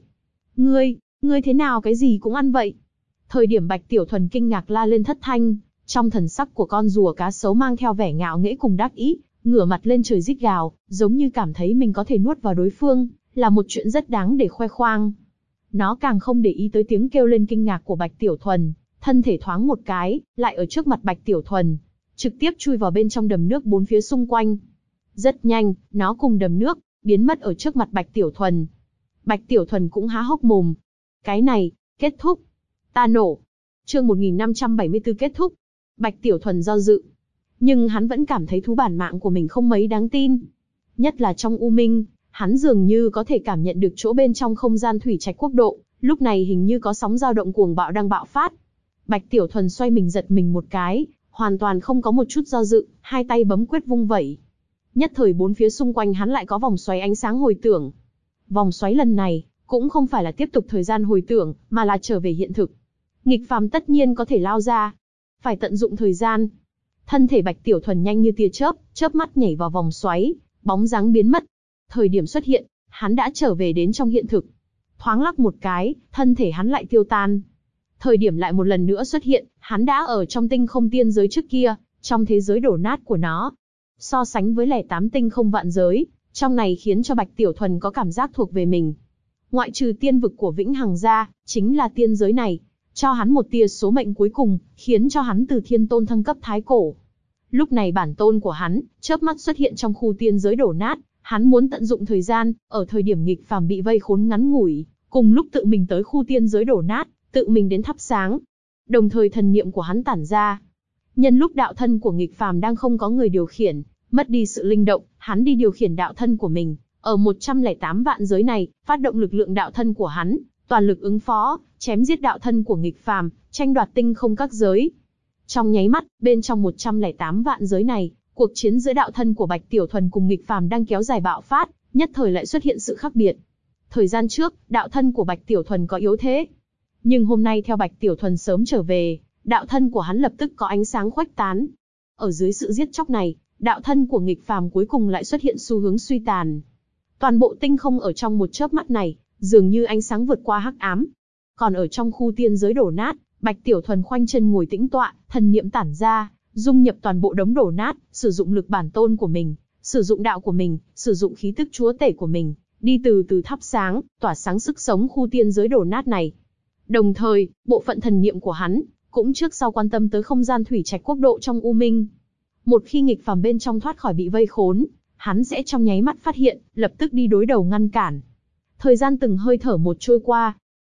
Ngươi thế nào cái gì cũng ăn vậy? Thời điểm Bạch Tiểu Thuần kinh ngạc la lên thất thanh, trong thần sắc của con rùa cá sấu mang theo vẻ ngạo nghễ cùng đắc ý, ngửa mặt lên trời rít gào, giống như cảm thấy mình có thể nuốt vào đối phương, là một chuyện rất đáng để khoe khoang. Nó càng không để ý tới tiếng kêu lên kinh ngạc của Bạch Tiểu Thuần, thân thể thoáng một cái, lại ở trước mặt Bạch Tiểu Thuần, trực tiếp chui vào bên trong đầm nước bốn phía xung quanh. Rất nhanh, nó cùng đầm nước, biến mất ở trước mặt Bạch Tiểu Thuần. Bạch Tiểu Thuần cũng há hốc mồm. Cái này, kết thúc. Ta nổ. Chương 1574 kết thúc. Bạch Tiểu Thuần do dự. Nhưng hắn vẫn cảm thấy thú bản mạng của mình không mấy đáng tin. Nhất là trong U Minh, hắn dường như có thể cảm nhận được chỗ bên trong không gian thủy trạch quốc độ, lúc này hình như có sóng dao động cuồng bạo đang bạo phát. Bạch Tiểu Thuần xoay mình giật mình một cái, hoàn toàn không có một chút do dự, hai tay bấm quyết vung vẩy. Nhất thời bốn phía xung quanh hắn lại có vòng xoáy ánh sáng hồi tưởng. Vòng xoáy lần này, cũng không phải là tiếp tục thời gian hồi tưởng, mà là trở về hiện thực. Nghịch phàm tất nhiên có thể lao ra. Phải tận dụng thời gian. Thân thể Bạch Tiểu Thuần nhanh như tia chớp, chớp mắt nhảy vào vòng xoáy, bóng dáng biến mất. Thời điểm xuất hiện, hắn đã trở về đến trong hiện thực. Thoáng lắc một cái, thân thể hắn lại tiêu tan. Thời điểm lại một lần nữa xuất hiện, hắn đã ở trong tinh không tiên giới trước kia, trong thế giới đổ nát của nó. So sánh với 08 tinh không vạn giới, trong này khiến cho Bạch Tiểu Thuần có cảm giác thuộc về mình. Ngoại trừ tiên vực của Vĩnh Hằng ra, chính là tiên giới này, cho hắn một tia số mệnh cuối cùng, khiến cho hắn từ thiên tôn thăng cấp thái cổ. Lúc này bản tôn của hắn, chớp mắt xuất hiện trong khu tiên giới đổ nát, hắn muốn tận dụng thời gian, ở thời điểm nghịch phàm bị vây khốn ngắn ngủi, cùng lúc tự mình tới khu tiên giới đổ nát, tự mình đến thắp sáng. Đồng thời thần niệm của hắn tản ra. Nhân lúc đạo thân của nghịch phàm đang không có người điều khiển, mất đi sự linh động, hắn đi điều khiển đạo thân của mình. Ở 108 vạn giới này, phát động lực lượng đạo thân của hắn, toàn lực ứng phó, chém giết đạo thân của nghịch phàm, tranh đoạt tinh không các giới. Trong nháy mắt, bên trong 108 vạn giới này, cuộc chiến giữa đạo thân của Bạch Tiểu Thuần cùng nghịch phàm đang kéo dài bạo phát, nhất thời lại xuất hiện sự khác biệt. Thời gian trước, đạo thân của Bạch Tiểu Thuần có yếu thế. Nhưng hôm nay theo Bạch Tiểu Thuần sớm trở về, đạo thân của hắn lập tức có ánh sáng khuếch tán. Ở dưới sự giết chóc này, đạo thân của nghịch phàm cuối cùng lại xuất hiện xu hướng suy tàn. Toàn bộ tinh không ở trong một chớp mắt này, dường như ánh sáng vượt qua hắc ám. Còn ở trong khu tiên giới đổ nát, Bạch Tiểu Thuần khoanh chân ngồi tĩnh tọa, thần niệm tản ra, dung nhập toàn bộ đống đổ nát, sử dụng lực bản tôn của mình, sử dụng đạo của mình, sử dụng khí tức chúa tể của mình, đi từ từ thắp sáng, tỏa sáng sức sống khu tiên giới đổ nát này. Đồng thời, bộ phận thần niệm của hắn cũng trước sau quan tâm tới không gian thủy trạch quốc độ trong U Minh. Một khi nghịch phàm bên trong thoát khỏi bị vây khốn, hắn sẽ trong nháy mắt phát hiện, lập tức đi đối đầu ngăn cản. Thời gian từng hơi thở một trôi qua.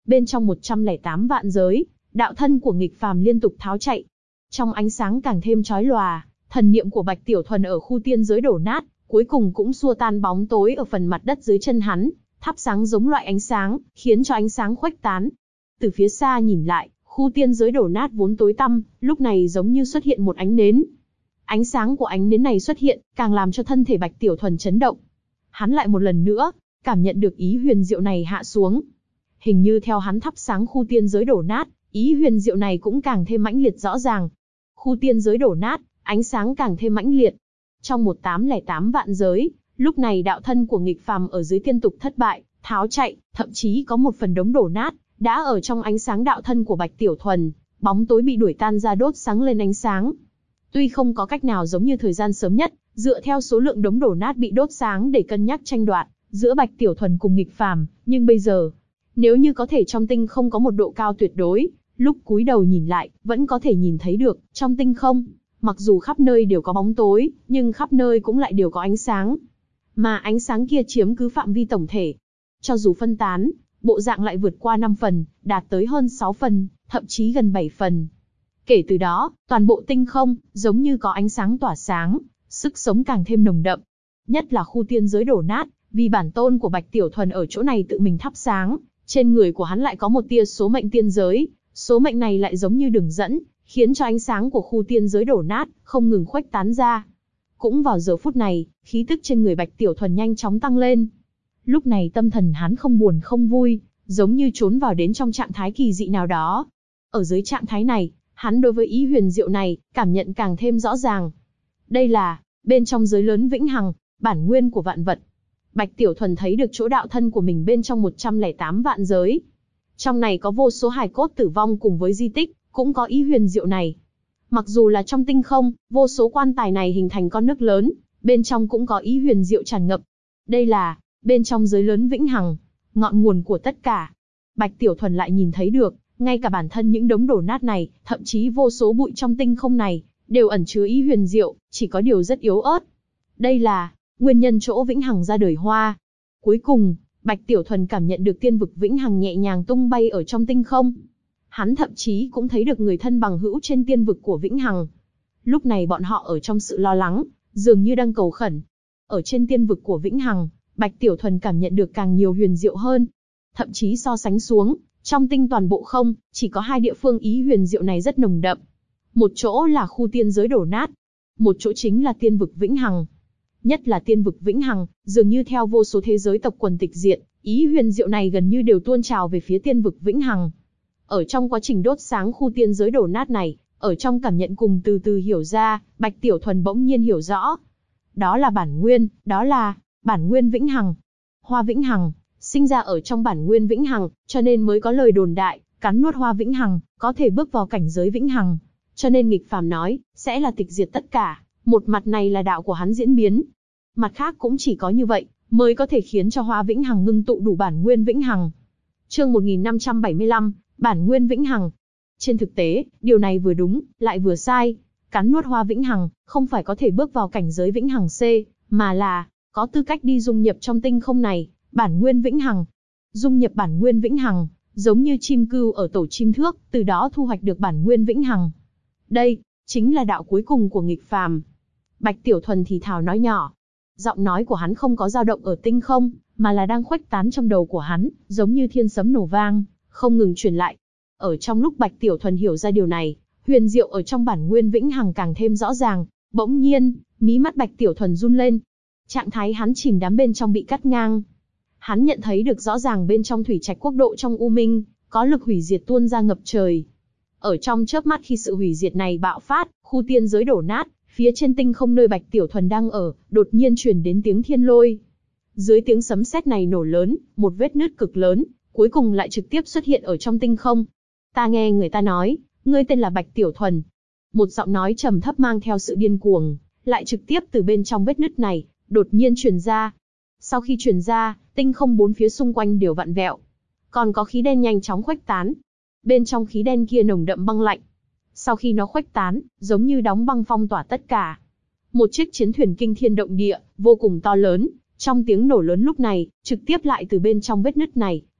Bên trong 108 vạn giới, đạo thân của nghịch phàm liên tục tháo chạy. Trong ánh sáng càng thêm chói lòa, thần niệm của Bạch Tiểu Thuần ở khu tiên giới đổ nát, cuối cùng cũng xua tan bóng tối ở phần mặt đất dưới chân hắn, thắp sáng giống loại ánh sáng, khiến cho ánh sáng khuếch tán. Từ phía xa nhìn lại, khu tiên giới đổ nát vốn tối tăm, lúc này giống như xuất hiện một ánh nến. Ánh sáng của ánh nến này xuất hiện, càng làm cho thân thể Bạch Tiểu Thuần chấn động. Hắn lại một lần nữa, cảm nhận được ý huyền diệu này hạ xuống. Hình như theo hắn thắp sáng khu tiên giới đổ nát, ý huyền diệu này cũng càng thêm mãnh liệt rõ ràng. Khu tiên giới đổ nát, ánh sáng càng thêm mãnh liệt. Trong 1808 vạn giới, lúc này đạo thân của nghịch phàm ở dưới tiên tục thất bại, tháo chạy, thậm chí có một phần đống đổ nát, đã ở trong ánh sáng đạo thân của Bạch Tiểu Thuần, bóng tối bị đuổi tan ra đốt sáng lên ánh sáng. Tuy không có cách nào giống như thời gian sớm nhất, dựa theo số lượng đống đổ nát bị đốt sáng để cân nhắc tranh đoạt giữa Bạch Tiểu Thuần cùng nghịch phàm, nhưng bây giờ, nếu như có thể trong tinh không có một độ cao tuyệt đối, lúc cúi đầu nhìn lại, vẫn có thể nhìn thấy được, trong tinh không, mặc dù khắp nơi đều có bóng tối, nhưng khắp nơi cũng lại đều có ánh sáng. Mà ánh sáng kia chiếm cứ phạm vi tổng thể. Cho dù phân tán, bộ dạng lại vượt qua 5 phần, đạt tới hơn 6 phần, thậm chí gần 7 phần. Kể từ đó, toàn bộ tinh không, giống như có ánh sáng tỏa sáng, sức sống càng thêm nồng đậm. Nhất là khu tiên giới đổ nát, vì bản tôn của Bạch Tiểu Thuần ở chỗ này tự mình thắp sáng, trên người của hắn lại có một tia số mệnh tiên giới, số mệnh này lại giống như đường dẫn, khiến cho ánh sáng của khu tiên giới đổ nát, không ngừng khuếch tán ra. Cũng vào giờ phút này, khí tức trên người Bạch Tiểu Thuần nhanh chóng tăng lên. Lúc này tâm thần hắn không buồn không vui, giống như trốn vào đến trong trạng thái kỳ dị nào đó. Ở dưới trạng thái này, hắn đối với ý huyền diệu này, cảm nhận càng thêm rõ ràng. Đây là, bên trong giới lớn vĩnh hằng, bản nguyên của vạn vật. Bạch Tiểu Thuần thấy được chỗ đạo thân của mình bên trong 108 vạn giới. Trong này có vô số hài cốt tử vong cùng với di tích, cũng có ý huyền diệu này. Mặc dù là trong tinh không, vô số quan tài này hình thành con nước lớn, bên trong cũng có ý huyền diệu tràn ngập. Đây là, bên trong giới lớn vĩnh hằng, ngọn nguồn của tất cả. Bạch Tiểu Thuần lại nhìn thấy được, ngay cả bản thân những đống đổ nát này, thậm chí vô số bụi trong tinh không này, đều ẩn chứa ý huyền diệu, chỉ có điều rất yếu ớt. Đây là, nguyên nhân chỗ vĩnh hằng ra đời hoa. Cuối cùng, Bạch Tiểu Thuần cảm nhận được tiên vực vĩnh hằng nhẹ nhàng tung bay ở trong tinh không. Hắn thậm chí cũng thấy được người thân bằng hữu trên tiên vực của vĩnh hằng. Lúc này bọn họ ở trong sự lo lắng, dường như đang cầu khẩn. Ở trên tiên vực của vĩnh hằng, Bạch Tiểu Thuần cảm nhận được càng nhiều huyền diệu hơn. Thậm chí so sánh xuống, trong tinh toàn bộ không, chỉ có 2 địa phương ý huyền diệu này rất nồng đậm. Một chỗ là khu tiên giới đổ nát, một chỗ chính là tiên vực vĩnh hằng. Nhất là tiên vực vĩnh hằng, dường như theo vô số thế giới tộc quần tịch diệt, ý huyền diệu này gần như đều tuôn trào về phía tiên vực vĩnh hằng. Ở trong quá trình đốt sáng khu tiên giới đổ nát này, ở trong cảm nhận cùng từ từ hiểu ra, Bạch Tiểu Thuần bỗng nhiên hiểu rõ. Đó là bản nguyên, đó là bản nguyên vĩnh hằng. Hoa vĩnh hằng, sinh ra ở trong bản nguyên vĩnh hằng, cho nên mới có lời đồn đại, cắn nuốt hoa vĩnh hằng, có thể bước vào cảnh giới vĩnh hằng. Cho nên nghịch phàm nói, sẽ là tịch diệt tất cả, một mặt này là đạo của hắn diễn biến. Mặt khác cũng chỉ có như vậy, mới có thể khiến cho hoa vĩnh hằng ngưng tụ đủ bản nguyên vĩnh hằng. Chương 1575, bản nguyên vĩnh hằng. Trên thực tế, điều này vừa đúng, lại vừa sai. Cắn nuốt hoa vĩnh hằng, không phải có thể bước vào cảnh giới vĩnh hằng C, mà là, có tư cách đi dung nhập trong tinh không này, bản nguyên vĩnh hằng. Dung nhập bản nguyên vĩnh hằng, giống như chim cưu ở tổ chim thước, từ đó thu hoạch được bản nguyên vĩnh hằng. Đây, chính là đạo cuối cùng của nghịch phàm. Bạch Tiểu Thuần thì thào nói nhỏ. Giọng nói của hắn không có dao động ở tinh không, mà là đang khuếch tán trong đầu của hắn, giống như thiên sấm nổ vang, không ngừng truyền lại. Ở trong lúc Bạch Tiểu Thuần hiểu ra điều này, huyền diệu ở trong bản nguyên vĩnh hằng càng thêm rõ ràng. Bỗng nhiên, mí mắt Bạch Tiểu Thuần run lên. Trạng thái hắn chìm đắm bên trong bị cắt ngang. Hắn nhận thấy được rõ ràng bên trong thủy trạch quốc độ trong U Minh, có lực hủy diệt tuôn ra ngập trời. Ở trong chớp mắt khi sự hủy diệt này bạo phát, khu tiên giới đổ nát, phía trên tinh không nơi Bạch Tiểu Thuần đang ở, đột nhiên truyền đến tiếng thiên lôi. Dưới tiếng sấm sét này nổ lớn, một vết nứt cực lớn, cuối cùng lại trực tiếp xuất hiện ở trong tinh không. Ta nghe người ta nói, ngươi tên là Bạch Tiểu Thuần. Một giọng nói trầm thấp mang theo sự điên cuồng, lại trực tiếp từ bên trong vết nứt này, đột nhiên truyền ra. Sau khi truyền ra, tinh không bốn phía xung quanh đều vặn vẹo. Còn có khí đen nhanh chóng khuếch tán. Bên trong khí đen kia nồng đậm băng lạnh. Sau khi nó khuếch tán, giống như đóng băng phong tỏa tất cả. Một chiếc chiến thuyền kinh thiên động địa, vô cùng to lớn, trong tiếng nổ lớn lúc này, trực tiếp lại từ bên trong vết nứt này,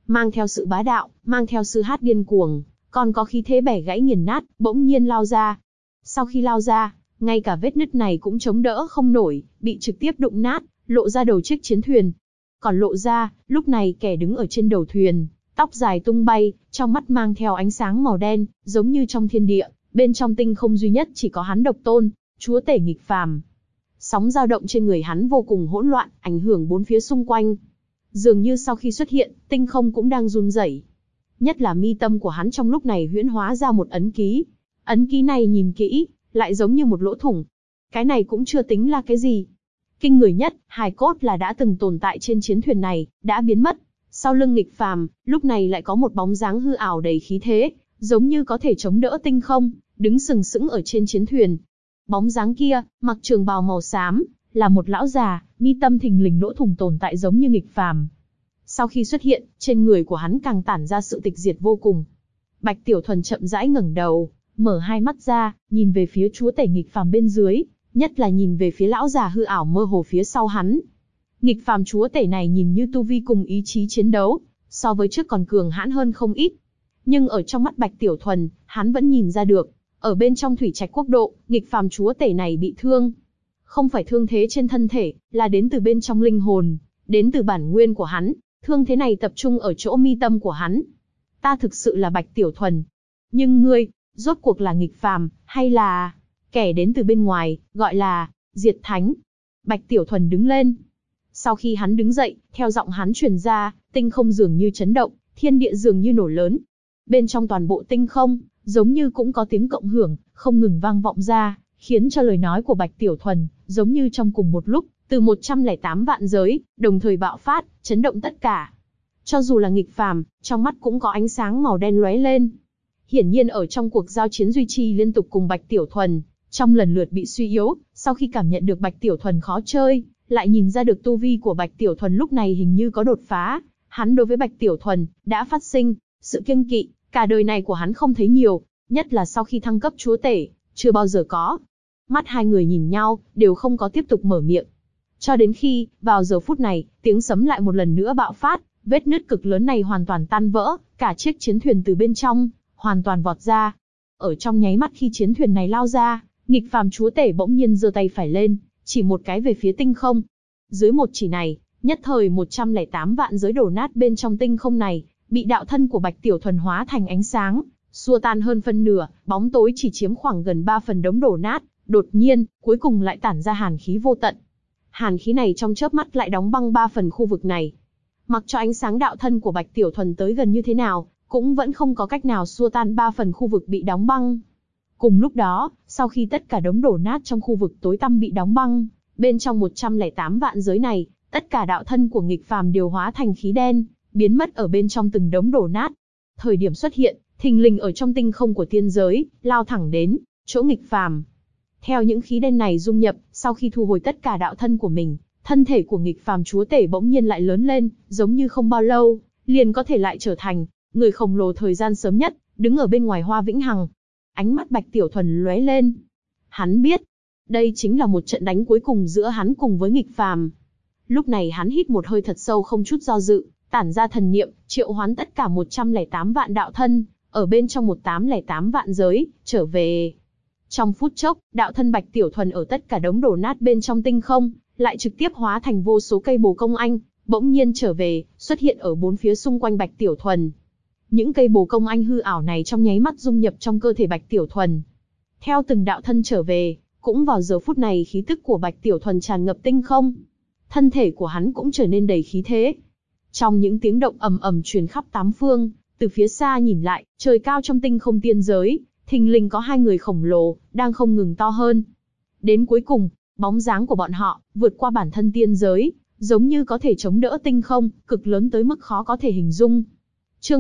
mang theo sự bá đạo, mang theo sư hát điên cuồng, còn có khí thế bẻ gãy nghiền nát, bỗng nhiên lao ra. Sau khi lao ra, ngay cả vết nứt này cũng chống đỡ không nổi, bị trực tiếp đụng nát, lộ ra đầu chiếc chiến thuyền. Còn lộ ra, lúc này kẻ đứng ở trên đầu thuyền, tóc dài tung bay, trong mắt mang theo ánh sáng màu đen, giống như trong thiên địa, bên trong tinh không duy nhất chỉ có hắn độc tôn, chúa tể nghịch phàm. Sóng dao động trên người hắn vô cùng hỗn loạn, ảnh hưởng bốn phía xung quanh. Dường như sau khi xuất hiện, tinh không cũng đang run rẩy. Nhất là mi tâm của hắn trong lúc này huyễn hóa ra một ấn ký. Ấn ký này nhìn kỹ, lại giống như một lỗ thủng. Cái này cũng chưa tính là cái gì. Kinh người nhất, hài cốt là đã từng tồn tại trên chiến thuyền này, đã biến mất. Sau lưng nghịch phàm, lúc này lại có một bóng dáng hư ảo đầy khí thế, giống như có thể chống đỡ tinh không, đứng sừng sững ở trên chiến thuyền. Bóng dáng kia, mặc trường bào màu xám, là một lão già, mi tâm thình lình lỗ thủng tồn tại giống như nghịch phàm. Sau khi xuất hiện, trên người của hắn càng tản ra sự tịch diệt vô cùng. Bạch Tiểu Thuần chậm rãi ngẩng đầu, mở hai mắt ra, nhìn về phía chúa tể nghịch phàm bên dưới, nhất là nhìn về phía lão già hư ảo mơ hồ phía sau hắn. Nghịch phàm chúa tể này nhìn như tu vi cùng ý chí chiến đấu, so với trước còn cường hãn hơn không ít. Nhưng ở trong mắt Bạch Tiểu Thuần, hắn vẫn nhìn ra được, ở bên trong thủy trạch quốc độ, nghịch phàm chúa tể này bị thương. Không phải thương thế trên thân thể, là đến từ bên trong linh hồn, đến từ bản nguyên của hắn. Thương thế này tập trung ở chỗ mi tâm của hắn. Ta thực sự là Bạch Tiểu Thuần. Nhưng ngươi, rốt cuộc là nghịch phàm, hay là kẻ đến từ bên ngoài, gọi là Diệt Thánh? Bạch Tiểu Thuần đứng lên. Sau khi hắn đứng dậy, theo giọng hắn truyền ra, tinh không dường như chấn động, thiên địa dường như nổ lớn. Bên trong toàn bộ tinh không, giống như cũng có tiếng cộng hưởng, không ngừng vang vọng ra, khiến cho lời nói của Bạch Tiểu Thuần, giống như trong cùng một lúc, từ 108 vạn giới, đồng thời bạo phát, chấn động tất cả. Cho dù là nghịch phàm, trong mắt cũng có ánh sáng màu đen lóe lên. Hiển nhiên ở trong cuộc giao chiến duy trì liên tục cùng Bạch Tiểu Thuần, trong lần lượt bị suy yếu, sau khi cảm nhận được Bạch Tiểu Thuần khó chơi, lại nhìn ra được tu vi của Bạch Tiểu Thuần lúc này hình như có đột phá. Hắn đối với Bạch Tiểu Thuần, đã phát sinh sự kiêng kỵ, cả đời này của hắn không thấy nhiều, nhất là sau khi thăng cấp chúa tể, chưa bao giờ có. Mắt hai người nhìn nhau, đều không có tiếp tục mở miệng. Cho đến khi, vào giờ phút này, tiếng sấm lại một lần nữa bạo phát, vết nứt cực lớn này hoàn toàn tan vỡ, cả chiếc chiến thuyền từ bên trong, hoàn toàn vọt ra. Ở trong nháy mắt khi chiến thuyền này lao ra, nghịch phàm chúa tể bỗng nhiên giơ tay phải lên, chỉ một cái về phía tinh không. Dưới một chỉ này, nhất thời 108 vạn giới đổ nát bên trong tinh không này, bị đạo thân của Bạch Tiểu Thuần hóa thành ánh sáng, xua tan hơn phân nửa, bóng tối chỉ chiếm khoảng gần 3 phần đống đổ nát, đột nhiên, cuối cùng lại tản ra hàn khí vô tận. Hàn khí này trong chớp mắt lại đóng băng 3 phần khu vực này. Mặc cho ánh sáng đạo thân của Bạch Tiểu Thuần tới gần như thế nào, cũng vẫn không có cách nào xua tan 3 phần khu vực bị đóng băng. Cùng lúc đó, sau khi tất cả đống đổ nát trong khu vực tối tăm bị đóng băng, bên trong 108 vạn giới này, tất cả đạo thân của nghịch phàm đều hóa thành khí đen, biến mất ở bên trong từng đống đổ nát. Thời điểm xuất hiện, thình lình ở trong tinh không của tiên giới, lao thẳng đến chỗ nghịch phàm. Theo những khí đen này dung nhập, sau khi thu hồi tất cả đạo thân của mình, thân thể của nghịch phàm chúa tể bỗng nhiên lại lớn lên, giống như không bao lâu, liền có thể lại trở thành người khổng lồ thời gian sớm nhất, đứng ở bên ngoài Hoa Vĩnh Hằng. Ánh mắt Bạch Tiểu Thuần lóe lên. Hắn biết, đây chính là một trận đánh cuối cùng giữa hắn cùng với nghịch phàm. Lúc này hắn hít một hơi thật sâu không chút do dự, tản ra thần niệm, triệu hoán tất cả 108 vạn đạo thân, ở bên trong 108 vạn giới, trở về. Trong phút chốc, đạo thân Bạch Tiểu Thuần ở tất cả đống đổ nát bên trong tinh không, lại trực tiếp hóa thành vô số cây bồ công anh, bỗng nhiên trở về, xuất hiện ở bốn phía xung quanh Bạch Tiểu Thuần. Những cây bồ công anh hư ảo này trong nháy mắt dung nhập trong cơ thể Bạch Tiểu Thuần. Theo từng đạo thân trở về, cũng vào giờ phút này khí tức của Bạch Tiểu Thuần tràn ngập tinh không. Thân thể của hắn cũng trở nên đầy khí thế. Trong những tiếng động ầm ầm truyền khắp tám phương, từ phía xa nhìn lại, trời cao trong tinh không tiên giới, thình lình có hai người khổng lồ, đang không ngừng to hơn. Đến cuối cùng, bóng dáng của bọn họ, vượt qua bản thân tiên giới, giống như có thể chống đỡ tinh không, cực lớn tới mức khó có thể hình dung. Chương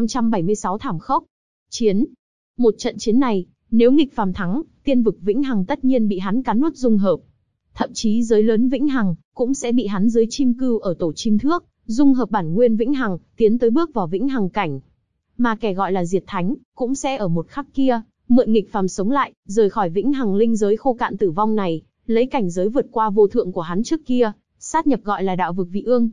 1576 thảm khốc. Chiến. Một trận chiến này, nếu nghịch phàm thắng, tiên vực Vĩnh Hằng tất nhiên bị hắn cắn nuốt dung hợp. Thậm chí giới lớn Vĩnh Hằng, cũng sẽ bị hắn dưới chim cưu ở tổ chim thước, dung hợp bản nguyên Vĩnh Hằng, tiến tới bước vào Vĩnh Hằng cảnh. Mà kẻ gọi là Diệt Thánh, cũng sẽ ở một khắc kia, mượn nghịch phàm sống lại, rời khỏi Vĩnh Hằng linh giới khô cạn tử vong này, lấy cảnh giới vượt qua vô thượng của hắn trước kia, sát nhập gọi là đạo vực Vị Ương.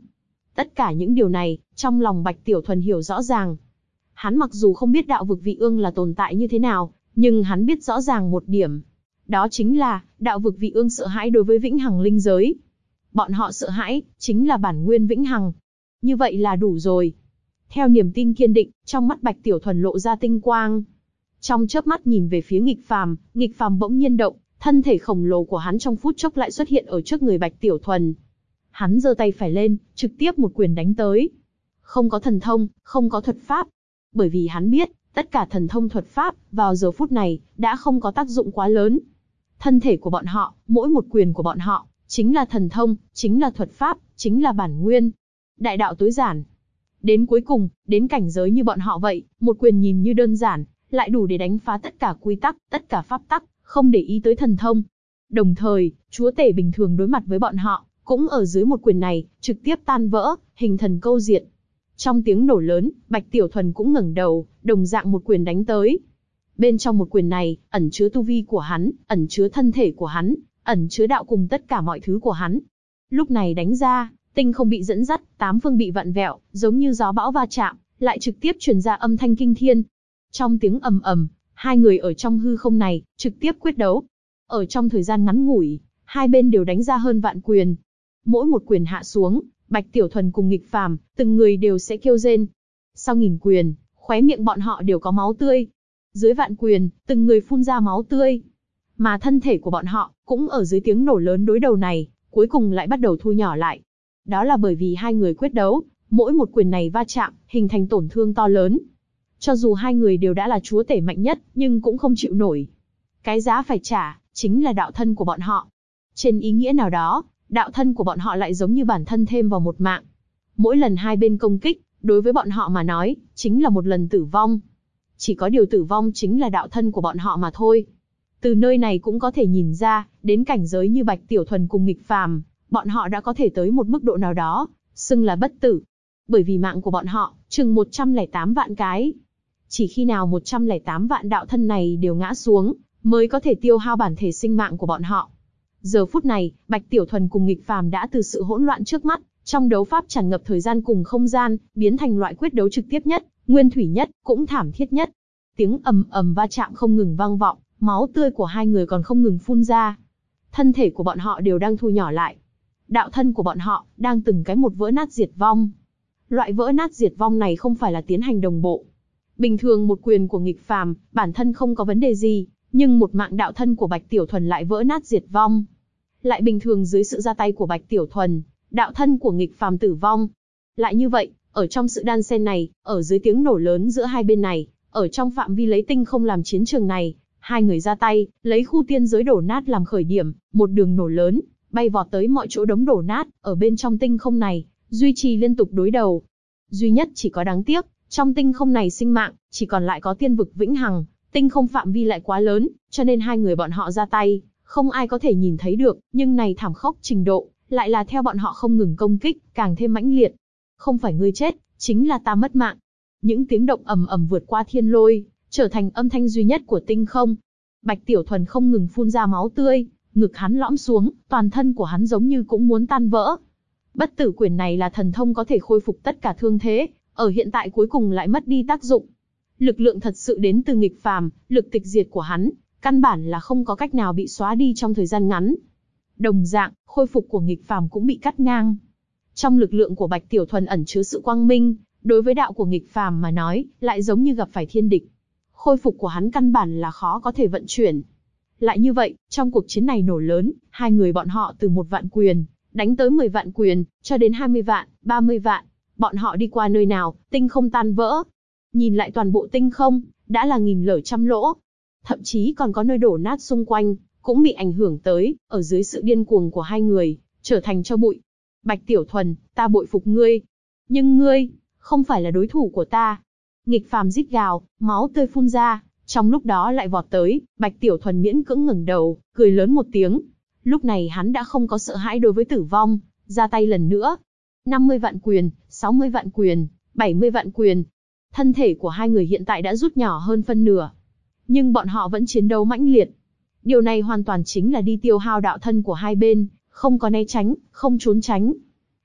Tất cả những điều này, trong lòng Bạch Tiểu Thuần hiểu rõ ràng. Hắn mặc dù không biết đạo vực vị ương là tồn tại như thế nào, nhưng hắn biết rõ ràng một điểm. Đó chính là, đạo vực vị ương sợ hãi đối với vĩnh hằng linh giới. Bọn họ sợ hãi, chính là bản nguyên vĩnh hằng. Như vậy là đủ rồi. Theo niềm tin kiên định, trong mắt Bạch Tiểu Thuần lộ ra tinh quang. Trong chớp mắt nhìn về phía Nghịch Phàm bỗng nhiên động, thân thể khổng lồ của hắn trong phút chốc lại xuất hiện ở trước người Bạch Tiểu Thuần. Hắn giơ tay phải lên, trực tiếp một quyền đánh tới. Không có thần thông, không có thuật pháp. Bởi vì hắn biết, tất cả thần thông thuật pháp, vào giờ phút này, đã không có tác dụng quá lớn. Thân thể của bọn họ, mỗi một quyền của bọn họ, chính là thần thông, chính là thuật pháp, chính là bản nguyên. Đại đạo tối giản. Đến cuối cùng, đến cảnh giới như bọn họ vậy, một quyền nhìn như đơn giản, lại đủ để đánh phá tất cả quy tắc, tất cả pháp tắc, không để ý tới thần thông. Đồng thời, chúa tể bình thường đối mặt với bọn họ, cũng ở dưới một quyền này, trực tiếp tan vỡ, hình thần câu diệt. Trong tiếng nổ lớn, Bạch Tiểu Thuần cũng ngẩng đầu, đồng dạng một quyền đánh tới. Bên trong một quyền này, ẩn chứa tu vi của hắn, ẩn chứa thân thể của hắn, ẩn chứa đạo cùng tất cả mọi thứ của hắn. Lúc này đánh ra, tinh không bị dẫn dắt, tám phương bị vặn vẹo, giống như gió bão va chạm, lại trực tiếp truyền ra âm thanh kinh thiên. Trong tiếng ầm ầm, hai người ở trong hư không này, trực tiếp quyết đấu. Ở trong thời gian ngắn ngủi, hai bên đều đánh ra hơn vạn quyền. Mỗi một quyền hạ xuống, Bạch Tiểu Thuần cùng Nghịch Phàm, từng người đều sẽ kêu rên. Sau nghìn quyền, khóe miệng bọn họ đều có máu tươi. Dưới vạn quyền, từng người phun ra máu tươi. Mà thân thể của bọn họ, cũng ở dưới tiếng nổ lớn đối đầu này, cuối cùng lại bắt đầu thu nhỏ lại. Đó là bởi vì hai người quyết đấu, mỗi một quyền này va chạm, hình thành tổn thương to lớn. Cho dù hai người đều đã là chúa tể mạnh nhất, nhưng cũng không chịu nổi. Cái giá phải trả, chính là đạo thân của bọn họ. Trên ý nghĩa nào đó, đạo thân của bọn họ lại giống như bản thân thêm vào một mạng. Mỗi lần hai bên công kích, đối với bọn họ mà nói, chính là một lần tử vong. Chỉ có điều tử vong chính là đạo thân của bọn họ mà thôi. Từ nơi này cũng có thể nhìn ra, đến cảnh giới như Bạch Tiểu Thuần cùng Nghịch Phàm, bọn họ đã có thể tới một mức độ nào đó, xưng là bất tử. Bởi vì mạng của bọn họ, chừng 108 vạn cái. Chỉ khi nào 108 vạn đạo thân này đều ngã xuống, mới có thể tiêu hao bản thể sinh mạng của bọn họ. Giờ phút này, Bạch Tiểu Thuần cùng Nghịch Phàm đã từ sự hỗn loạn trước mắt, trong đấu pháp tràn ngập thời gian cùng không gian, biến thành loại quyết đấu trực tiếp nhất, nguyên thủy nhất, cũng thảm thiết nhất. Tiếng ầm ầm va chạm không ngừng vang vọng, máu tươi của hai người còn không ngừng phun ra. Thân thể của bọn họ đều đang thu nhỏ lại. Đạo thân của bọn họ đang từng cái một vỡ nát diệt vong. Loại vỡ nát diệt vong này không phải là tiến hành đồng bộ. Bình thường một quyền của Nghịch Phàm, bản thân không có vấn đề gì, nhưng một mạng đạo thân của Bạch Tiểu Thuần lại vỡ nát diệt vong. Lại bình thường dưới sự ra tay của Bạch Tiểu Thuần, đạo thân của Nghịch Phàm tử vong. Lại như vậy, ở trong sự đan xen này, ở dưới tiếng nổ lớn giữa hai bên này, ở trong phạm vi lấy tinh không làm chiến trường này, hai người ra tay, lấy khu tiên giới đổ nát làm khởi điểm, một đường nổ lớn, bay vọt tới mọi chỗ đống đổ nát, ở bên trong tinh không này, duy trì liên tục đối đầu. Duy nhất chỉ có đáng tiếc, trong tinh không này sinh mạng, chỉ còn lại có tiên vực vĩnh hằng, tinh không phạm vi lại quá lớn, cho nên hai người bọn họ ra tay, không ai có thể nhìn thấy được, nhưng này thảm khốc trình độ, lại là theo bọn họ không ngừng công kích, càng thêm mãnh liệt. Không phải ngươi chết, chính là ta mất mạng. Những tiếng động ầm ầm vượt qua thiên lôi, trở thành âm thanh duy nhất của tinh không. Bạch Tiểu Thuần không ngừng phun ra máu tươi, ngực hắn lõm xuống, toàn thân của hắn giống như cũng muốn tan vỡ. Bất tử quyền này là thần thông có thể khôi phục tất cả thương thế, ở hiện tại cuối cùng lại mất đi tác dụng. Lực lượng thật sự đến từ Nghịch Phàm, lực tịch diệt của hắn, căn bản là không có cách nào bị xóa đi trong thời gian ngắn. Đồng dạng, khôi phục của Nghịch Phàm cũng bị cắt ngang. Trong lực lượng của Bạch Tiểu Thuần ẩn chứa sự quang minh, đối với đạo của Nghịch Phàm mà nói, lại giống như gặp phải thiên địch. Khôi phục của hắn căn bản là khó có thể vận chuyển. Lại như vậy, trong cuộc chiến này nổ lớn, hai người bọn họ từ 1 vạn quyền, đánh tới 10 vạn quyền, cho đến 20 vạn, 30 vạn. Bọn họ đi qua nơi nào, tinh không tan vỡ. Nhìn lại toàn bộ tinh không, đã là nghìn lở trăm lỗ. Thậm chí còn có nơi đổ nát xung quanh, cũng bị ảnh hưởng tới, ở dưới sự điên cuồng của hai người, trở thành tro bụi. Bạch Tiểu Thuần, ta bội phục ngươi. Nhưng ngươi, không phải là đối thủ của ta. Nghịch Phàm rít gào, máu tươi phun ra, trong lúc đó lại vọt tới, Bạch Tiểu Thuần miễn cưỡng ngẩng đầu, cười lớn một tiếng. Lúc này hắn đã không có sợ hãi đối với tử vong, ra tay lần nữa. 50 vạn quyền, 60 vạn quyền, 70 vạn quyền. Thân thể của hai người hiện tại đã rút nhỏ hơn phân nửa. Nhưng bọn họ vẫn chiến đấu mãnh liệt. Điều này hoàn toàn chính là đi tiêu hao đạo thân của hai bên, không có né tránh, không trốn tránh.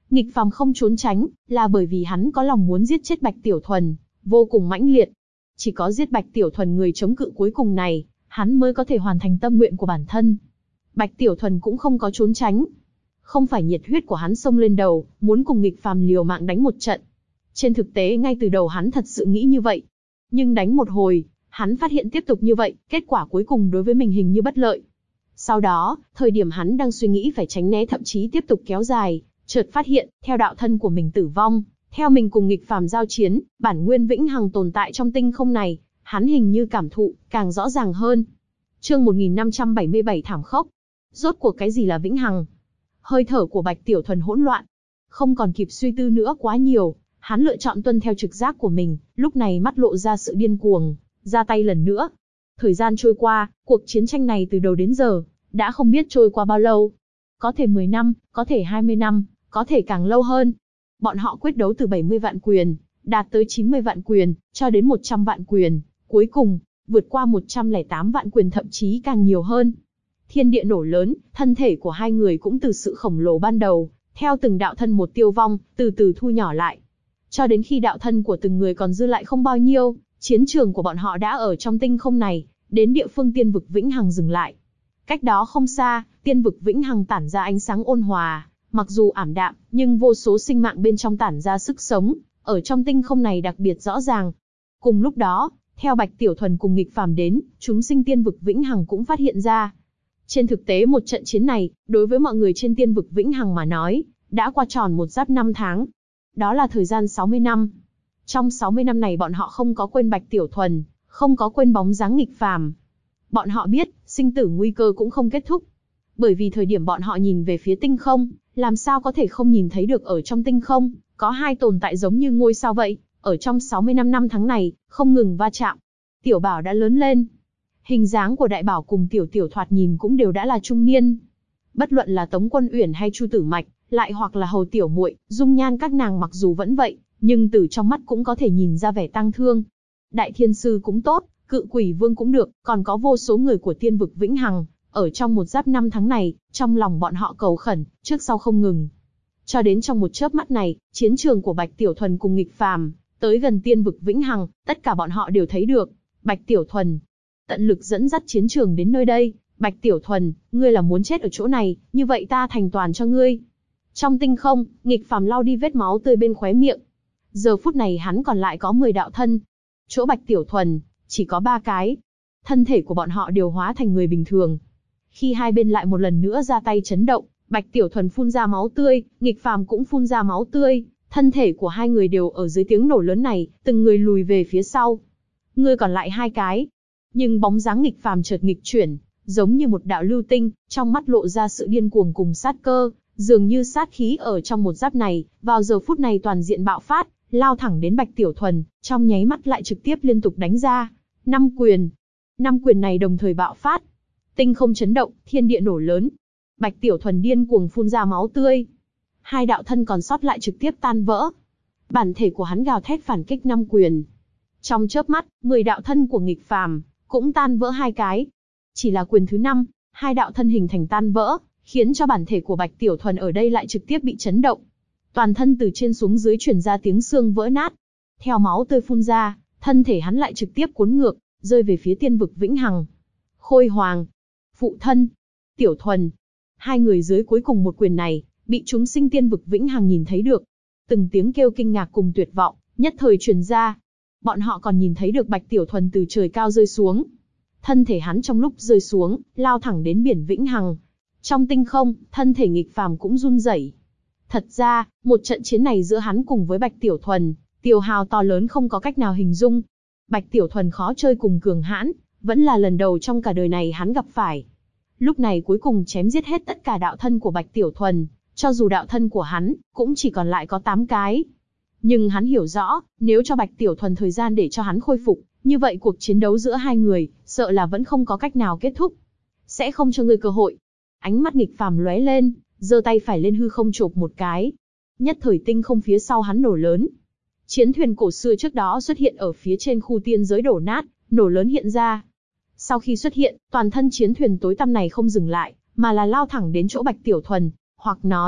Nghịch Phàm không trốn tránh, là bởi vì hắn có lòng muốn giết chết Bạch Tiểu Thuần, vô cùng mãnh liệt. Chỉ có giết Bạch Tiểu Thuần người chống cự cuối cùng này, hắn mới có thể hoàn thành tâm nguyện của bản thân. Bạch Tiểu Thuần cũng không có trốn tránh. Không phải nhiệt huyết của hắn xông lên đầu, muốn cùng Nghịch Phàm liều mạng đánh một trận. Trên thực tế ngay từ đầu hắn thật sự nghĩ như vậy. Nhưng đánh một hồi, hắn phát hiện tiếp tục như vậy, kết quả cuối cùng đối với mình hình như bất lợi. Sau đó, thời điểm hắn đang suy nghĩ phải tránh né thậm chí tiếp tục kéo dài, chợt phát hiện, theo đạo thân của mình tử vong, theo mình cùng Nghịch Phàm giao chiến, bản nguyên vĩnh hằng tồn tại trong tinh không này, hắn hình như cảm thụ càng rõ ràng hơn. Chương 1577 thảm khốc. Rốt cuộc cái gì là vĩnh hằng? Hơi thở của Bạch Tiểu Thuần hỗn loạn, không còn kịp suy tư nữa quá nhiều, hắn lựa chọn tuân theo trực giác của mình, lúc này mắt lộ ra sự điên cuồng, ra tay lần nữa. Thời gian trôi qua, cuộc chiến tranh này từ đầu đến giờ, đã không biết trôi qua bao lâu. Có thể 10 năm, có thể 20 năm, có thể càng lâu hơn. Bọn họ quyết đấu từ 70 vạn quyền, đạt tới 90 vạn quyền, cho đến 100 vạn quyền, cuối cùng, vượt qua 108 vạn quyền thậm chí càng nhiều hơn. Thiên địa nổ lớn, thân thể của hai người cũng từ sự khổng lồ ban đầu, theo từng đạo thân một tiêu vong, từ từ thu nhỏ lại. Cho đến khi đạo thân của từng người còn dư lại không bao nhiêu, chiến trường của bọn họ đã ở trong tinh không này, đến địa phương tiên vực vĩnh hằng dừng lại. Cách đó không xa, tiên vực vĩnh hằng tản ra ánh sáng ôn hòa, mặc dù ảm đạm, nhưng vô số sinh mạng bên trong tản ra sức sống, ở trong tinh không này đặc biệt rõ ràng. Cùng lúc đó, theo Bạch Tiểu Thuần cùng Nghịch Phàm đến, chúng sinh tiên vực vĩnh hằng cũng phát hiện ra. Trên thực tế một trận chiến này, đối với mọi người trên tiên vực vĩnh hằng mà nói, đã qua tròn một giáp 5 tháng. Đó là thời gian 60 năm. Trong 60 năm này bọn họ không có quên Bạch Tiểu Thuần, không có quên bóng dáng Nghịch Phàm. Bọn họ biết, sinh tử nguy cơ cũng không kết thúc. Bởi vì thời điểm bọn họ nhìn về phía tinh không, làm sao có thể không nhìn thấy được ở trong tinh không, có hai tồn tại giống như ngôi sao vậy, ở trong 65 năm tháng này, không ngừng va chạm. Tiểu Bảo đã lớn lên. Hình dáng của Đại Bảo cùng Tiểu Tiểu thoạt nhìn cũng đều đã là trung niên. Bất luận là Tống Quân Uyển hay Chu Tử Mạch, lại hoặc là Hầu Tiểu Muội, dung nhan các nàng mặc dù vẫn vậy, nhưng từ trong mắt cũng có thể nhìn ra vẻ tang thương. Đại Thiên Sư cũng tốt, Cự Quỷ Vương cũng được, còn có vô số người của tiên vực vĩnh hằng, ở trong một giáp 5 tháng này, trong lòng bọn họ cầu khẩn, trước sau không ngừng. Cho đến trong một chớp mắt này, chiến trường của Bạch Tiểu Thuần cùng Nghịch Phàm, tới gần tiên vực vĩnh hằng, tất cả bọn họ đều thấy được. Bạch Tiểu Thuần, tận lực dẫn dắt chiến trường đến nơi đây. Bạch Tiểu Thuần, ngươi là muốn chết ở chỗ này, như vậy ta thành toàn cho ngươi. Trong tinh không, Nghịch Phàm lau đi vết máu tươi bên khóe miệng. Giờ phút này hắn còn lại có 10 đạo thân. Chỗ Bạch Tiểu Thuần, chỉ có 3 cái. Thân thể của bọn họ đều hóa thành người bình thường. Khi hai bên lại một lần nữa ra tay chấn động, Bạch Tiểu Thuần phun ra máu tươi, Nghịch Phàm cũng phun ra máu tươi, thân thể của hai người đều ở dưới tiếng nổ lớn này, từng người lùi về phía sau. Ngươi còn lại 2 cái. Nhưng bóng dáng Nghịch Phàm chợt nghịch chuyển, giống như một đạo lưu tinh, trong mắt lộ ra sự điên cuồng cùng sát cơ, dường như sát khí ở trong một giáp này, vào giờ phút này toàn diện bạo phát, lao thẳng đến Bạch Tiểu Thuần, trong nháy mắt lại trực tiếp liên tục đánh ra. 5 quyền. 5 quyền này đồng thời bạo phát. Tinh không chấn động, thiên địa nổ lớn. Bạch Tiểu Thuần điên cuồng phun ra máu tươi. 2 đạo thân còn sót lại trực tiếp tan vỡ. Bản thể của hắn gào thét phản kích 5 quyền. Trong chớp mắt, 10 đạo thân của Nghịch Phàm cũng tan vỡ 2 cái. Chỉ là quyền thứ 5, 2 đạo thân hình thành tan vỡ, khiến cho bản thể của Bạch Tiểu Thuần ở đây lại trực tiếp bị chấn động. Toàn thân từ trên xuống dưới truyền ra tiếng xương vỡ nát. Theo máu tươi phun ra, thân thể hắn lại trực tiếp cuốn ngược, rơi về phía tiên vực vĩnh hằng. Khôi Hoàng, phụ thân, Tiểu Thuần, 2 người dưới cuối cùng một quyền này, bị chúng sinh tiên vực vĩnh hằng nhìn thấy được. Từng tiếng kêu kinh ngạc cùng tuyệt vọng, nhất thời truyền ra. Bọn họ còn nhìn thấy được Bạch Tiểu Thuần từ trời cao rơi xuống. Thân thể hắn trong lúc rơi xuống, lao thẳng đến biển vĩnh hằng. Trong tinh không, thân thể Nghịch Phàm cũng run rẩy. Thật ra, một trận chiến này giữa hắn cùng với Bạch Tiểu Thuần, tiêu hao to lớn không có cách nào hình dung. Bạch Tiểu Thuần khó chơi cùng cường hãn, vẫn là lần đầu trong cả đời này hắn gặp phải. Lúc này cuối cùng chém giết hết tất cả đạo thân của Bạch Tiểu Thuần, cho dù đạo thân của hắn, cũng chỉ còn lại có 8 cái. Nhưng hắn hiểu rõ, nếu cho Bạch Tiểu Thuần thời gian để cho hắn khôi phục, như vậy cuộc chiến đấu giữa hai người, sợ là vẫn không có cách nào kết thúc. Sẽ không cho ngươi cơ hội. Ánh mắt Nghịch Phàm lóe lên, giơ tay phải lên hư không chộp một cái. Nhất thời tinh không phía sau hắn nổ lớn. Chiến thuyền cổ xưa trước đó xuất hiện ở phía trên khu tiên giới đổ nát, nổ lớn hiện ra. Sau khi xuất hiện, toàn thân chiến thuyền tối tăm này không dừng lại, mà là lao thẳng đến chỗ Bạch Tiểu Thuần, hoặc nói,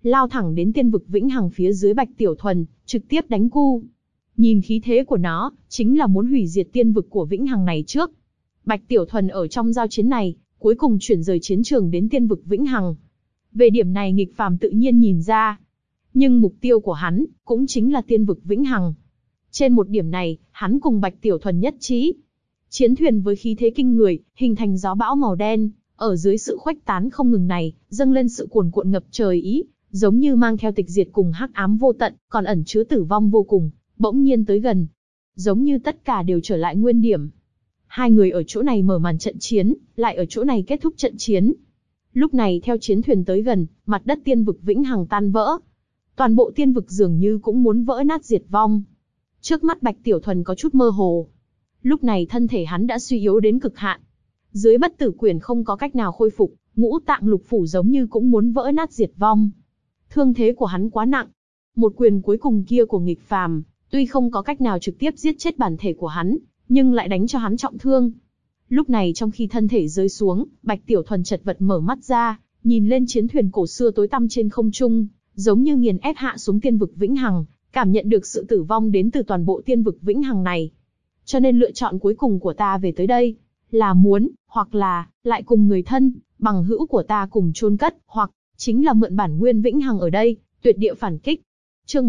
lao thẳng đến tiên vực vĩnh hằng phía dưới Bạch Tiểu Thuần, trực tiếp đánh cu. Nhìn khí thế của nó, chính là muốn hủy diệt tiên vực của vĩnh hằng này trước. Bạch Tiểu Thuần ở trong giao chiến này, cuối cùng chuyển rời chiến trường đến tiên vực vĩnh hằng. Về điểm này Nghịch Phàm tự nhiên nhìn ra. Nhưng mục tiêu của hắn, cũng chính là tiên vực vĩnh hằng. Trên một điểm này, hắn cùng Bạch Tiểu Thuần nhất trí. Chiến thuyền với khí thế kinh người, hình thành gió bão màu đen, ở dưới sự khuếch tán không ngừng này, dâng lên sự cuồn cuộn ngập trời ý, giống như mang theo tịch diệt cùng hắc ám vô tận, còn ẩn chứa tử vong vô cùng, bỗng nhiên tới gần. Giống như tất cả đều trở lại nguyên điểm. Hai người ở chỗ này mở màn trận chiến, lại ở chỗ này kết thúc trận chiến. Lúc này theo chiến thuyền tới gần, mặt đất tiên vực vĩnh hằng tan vỡ. Toàn bộ tiên vực dường như cũng muốn vỡ nát diệt vong. Trước mắt Bạch Tiểu Thuần có chút mơ hồ. Lúc này thân thể hắn đã suy yếu đến cực hạn. Dưới bất tử quyền không có cách nào khôi phục, ngũ tạng lục phủ giống như cũng muốn vỡ nát diệt vong. Thương thế của hắn quá nặng. Một quyền cuối cùng kia của Nghịch Phàm, tuy không có cách nào trực tiếp giết chết bản thể của hắn, nhưng lại đánh cho hắn trọng thương. Lúc này trong khi thân thể rơi xuống, Bạch Tiểu Thuần chật vật mở mắt ra, nhìn lên chiến thuyền cổ xưa tối tăm trên không trung, giống như nghiền ép hạ xuống tiên vực vĩnh hằng, cảm nhận được sự tử vong đến từ toàn bộ tiên vực vĩnh hằng này. Cho nên lựa chọn cuối cùng của ta về tới đây, là muốn, hoặc là, lại cùng người thân, bằng hữu của ta cùng chôn cất, hoặc, chính là mượn bản nguyên vĩnh hằng ở đây, tuyệt địa phản kích. Chương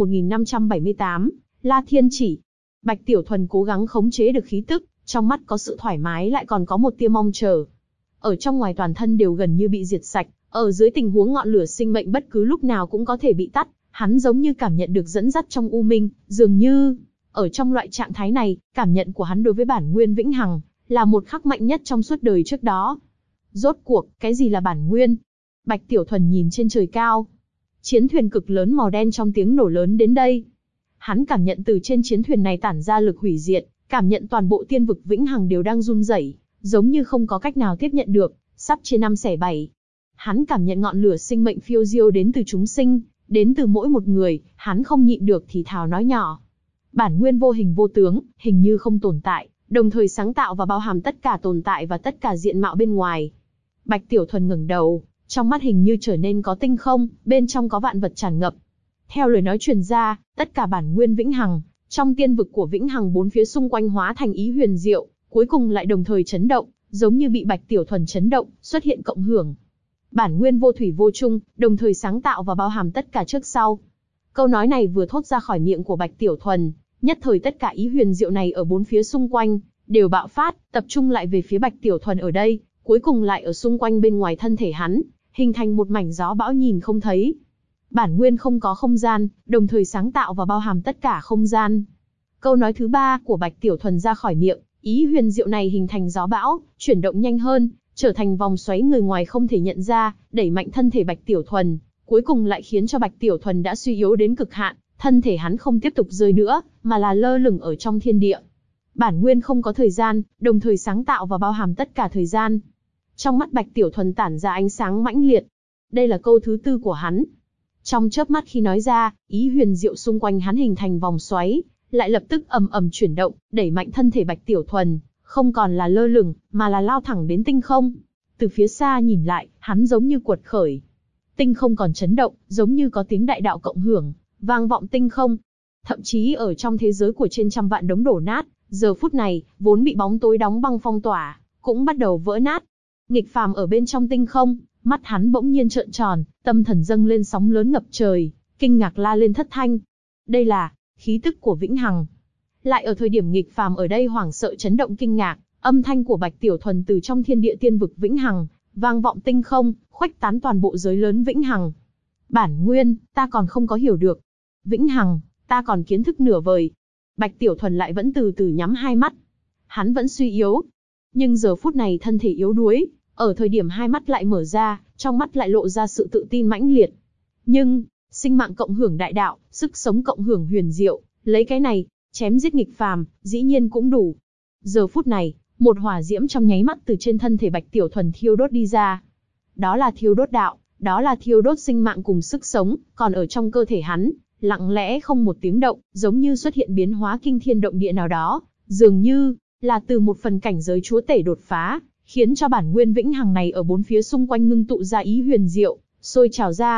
1578, La Thiên Chỉ. Bạch Tiểu Thuần cố gắng khống chế được khí tức, trong mắt có sự thoải mái lại còn có một tia mong chờ. Ở trong ngoài toàn thân đều gần như bị diệt sạch, ở dưới tình huống ngọn lửa sinh mệnh bất cứ lúc nào cũng có thể bị tắt, hắn giống như cảm nhận được dẫn dắt trong u minh, dường như, ở trong loại trạng thái này, cảm nhận của hắn đối với bản nguyên vĩnh hằng, là một khắc mạnh nhất trong suốt đời trước đó. Rốt cuộc, cái gì là bản nguyên? Bạch Tiểu Thuần nhìn trên trời cao. Chiến thuyền cực lớn màu đen trong tiếng nổ lớn đến đây. Hắn cảm nhận từ trên chiến thuyền này tản ra lực hủy diệt, cảm nhận toàn bộ tiên vực vĩnh hằng đều đang run rẩy, giống như không có cách nào tiếp nhận được, sắp chia năm xẻ bảy. Hắn cảm nhận ngọn lửa sinh mệnh phiêu diêu đến từ chúng sinh, đến từ mỗi một người, hắn không nhịn được thì thào nói nhỏ. Bản nguyên vô hình vô tướng, hình như không tồn tại, đồng thời sáng tạo và bao hàm tất cả tồn tại và tất cả diện mạo bên ngoài. Bạch Tiểu Thuần ngẩng đầu, trong mắt hình như trở nên có tinh không, bên trong có vạn vật tràn ngập. Theo lời nói truyền ra, tất cả bản nguyên vĩnh hằng, trong tiên vực của vĩnh hằng bốn phía xung quanh hóa thành ý huyền diệu, cuối cùng lại đồng thời chấn động, giống như bị Bạch Tiểu Thuần chấn động, xuất hiện cộng hưởng. Bản nguyên vô thủy vô chung, đồng thời sáng tạo và bao hàm tất cả trước sau. Câu nói này vừa thốt ra khỏi miệng của Bạch Tiểu Thuần, nhất thời tất cả ý huyền diệu này ở bốn phía xung quanh đều bạo phát, tập trung lại về phía Bạch Tiểu Thuần ở đây, cuối cùng lại ở xung quanh bên ngoài thân thể hắn, hình thành một mảnh gió bão nhìn không thấy. Bản nguyên không có không gian, đồng thời sáng tạo và bao hàm tất cả không gian. Câu nói thứ ba của Bạch Tiểu Thuần ra khỏi miệng, ý huyền diệu này hình thành gió bão, chuyển động nhanh hơn, trở thành vòng xoáy người ngoài không thể nhận ra, đẩy mạnh thân thể Bạch Tiểu Thuần, cuối cùng lại khiến cho Bạch Tiểu Thuần đã suy yếu đến cực hạn, thân thể hắn không tiếp tục rơi nữa, mà là lơ lửng ở trong thiên địa. Bản nguyên không có thời gian, đồng thời sáng tạo và bao hàm tất cả thời gian. Trong mắt Bạch Tiểu Thuần tản ra ánh sáng mãnh liệt. Đây là câu thứ tư của hắn. Trong chớp mắt khi nói ra, ý huyền diệu xung quanh hắn hình thành vòng xoáy, lại lập tức ầm ầm chuyển động, đẩy mạnh thân thể Bạch Tiểu Thuần, không còn là lơ lửng, mà là lao thẳng đến tinh không. Từ phía xa nhìn lại, hắn giống như quật khởi. Tinh không còn chấn động, giống như có tiếng đại đạo cộng hưởng, vang vọng tinh không. Thậm chí ở trong thế giới của trên trăm vạn đống đổ nát, giờ phút này, vốn bị bóng tối đóng băng phong tỏa, cũng bắt đầu vỡ nát. Nghịch Phàm ở bên trong tinh không, mắt hắn bỗng nhiên trợn tròn, tâm thần dâng lên sóng lớn ngập trời, kinh ngạc la lên thất thanh. Đây là khí tức của vĩnh hằng. Lại ở thời điểm Nghịch Phàm ở đây hoảng sợ chấn động kinh ngạc, âm thanh của Bạch Tiểu Thuần từ trong thiên địa tiên vực vĩnh hằng, vang vọng tinh không, khuếch tán toàn bộ giới lớn vĩnh hằng. Bản nguyên, ta còn không có hiểu được. Vĩnh hằng, ta còn kiến thức nửa vời. Bạch Tiểu Thuần lại vẫn từ từ nhắm hai mắt. Hắn vẫn suy yếu. Nhưng giờ phút này thân thể yếu đuối, ở thời điểm hai mắt lại mở ra, trong mắt lại lộ ra sự tự tin mãnh liệt. Nhưng, sinh mạng cộng hưởng đại đạo, sức sống cộng hưởng huyền diệu, lấy cái này, chém giết Nghịch Phàm, dĩ nhiên cũng đủ. Giờ phút này, một hỏa diễm trong nháy mắt từ trên thân thể Bạch Tiểu Thuần thiêu đốt đi ra. Đó là thiêu đốt đạo, đó là thiêu đốt sinh mạng cùng sức sống, còn ở trong cơ thể hắn, lặng lẽ không một tiếng động, giống như xuất hiện biến hóa kinh thiên động địa nào đó, dường như là từ một phần cảnh giới chúa tể đột phá, khiến cho bản nguyên vĩnh hằng này ở bốn phía xung quanh ngưng tụ ra ý huyền diệu, sôi trào ra.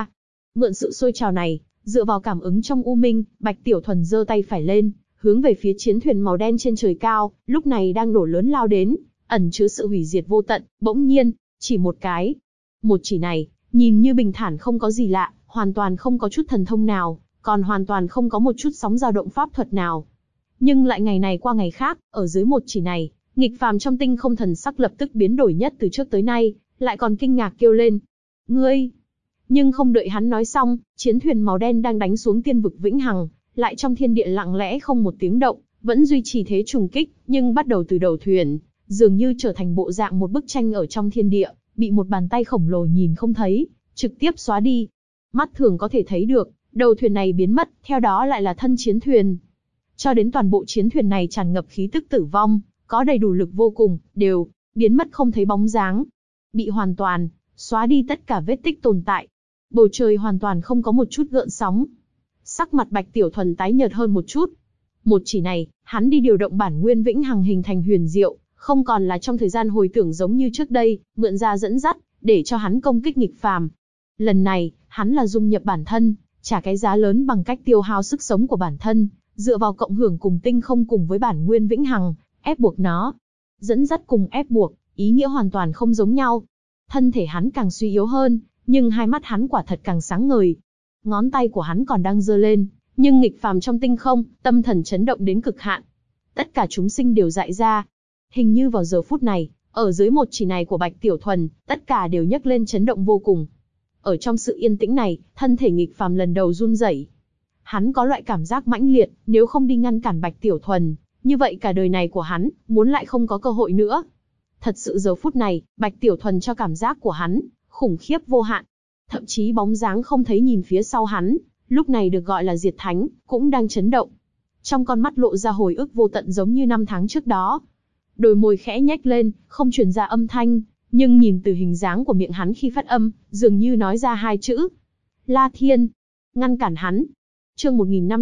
Mượn sự sôi trào này, dựa vào cảm ứng trong u minh, Bạch Tiểu Thuần giơ tay phải lên, hướng về phía chiến thuyền màu đen trên trời cao, lúc này đang nổ lớn lao đến, ẩn chứa sự hủy diệt vô tận. Bỗng nhiên, chỉ một cái, một chỉ này, nhìn như bình thản không có gì lạ, hoàn toàn không có chút thần thông nào, còn hoàn toàn không có một chút sóng dao động pháp thuật nào. Nhưng lại ngày này qua ngày khác, ở dưới một chỉ này, nghịch phàm trong tinh không thần sắc lập tức biến đổi nhất từ trước tới nay, lại còn kinh ngạc kêu lên. Ngươi! Nhưng không đợi hắn nói xong, chiến thuyền màu đen đang đánh xuống tiên vực vĩnh hằng, lại trong thiên địa lặng lẽ không một tiếng động, vẫn duy trì thế trùng kích, nhưng bắt đầu từ đầu thuyền, dường như trở thành bộ dạng một bức tranh ở trong thiên địa, bị một bàn tay khổng lồ nhìn không thấy, trực tiếp xóa đi. Mắt thường có thể thấy được, đầu thuyền này biến mất, theo đó lại là thân chiến thuyền. Cho đến toàn bộ chiến thuyền này tràn ngập khí tức tử vong, có đầy đủ lực vô cùng, đều biến mất không thấy bóng dáng, bị hoàn toàn xóa đi tất cả vết tích tồn tại. Bầu trời hoàn toàn không có một chút gợn sóng. Sắc mặt Bạch Tiểu Thuần tái nhợt hơn một chút. Một chỉ này, hắn đi điều động bản nguyên vĩnh hằng hình thành huyền diệu, không còn là trong thời gian hồi tưởng giống như trước đây, mượn ra dẫn dắt, để cho hắn công kích nghịch phàm. Lần này, hắn là dung nhập bản thân, trả cái giá lớn bằng cách tiêu hao sức sống của bản thân, dựa vào cộng hưởng cùng tinh không cùng với bản nguyên vĩnh hằng, ép buộc nó. Dẫn dắt cùng ép buộc, ý nghĩa hoàn toàn không giống nhau. Thân thể hắn càng suy yếu hơn, nhưng hai mắt hắn quả thật càng sáng ngời. Ngón tay của hắn còn đang giơ lên, nhưng nghịch phàm trong tinh không, tâm thần chấn động đến cực hạn. Tất cả chúng sinh đều dại ra. Hình như vào giờ phút này, ở dưới một chỉ này của Bạch Tiểu Thuần, tất cả đều nhấc lên chấn động vô cùng. Ở trong sự yên tĩnh này, thân thể nghịch phàm lần đầu run rẩy. Hắn có loại cảm giác mãnh liệt, nếu không đi ngăn cản Bạch Tiểu Thuần, như vậy cả đời này của hắn, muốn lại không có cơ hội nữa. Thật sự giờ phút này, Bạch Tiểu Thuần cho cảm giác của hắn, khủng khiếp vô hạn. Thậm chí bóng dáng không thấy nhìn phía sau hắn, lúc này được gọi là Diệt Thánh, cũng đang chấn động. Trong con mắt lộ ra hồi ức vô tận giống như năm tháng trước đó. Đôi môi khẽ nhếch lên, không truyền ra âm thanh, nhưng nhìn từ hình dáng của miệng hắn khi phát âm, dường như nói ra hai chữ. La Thiên. Ngăn cản hắn. Chương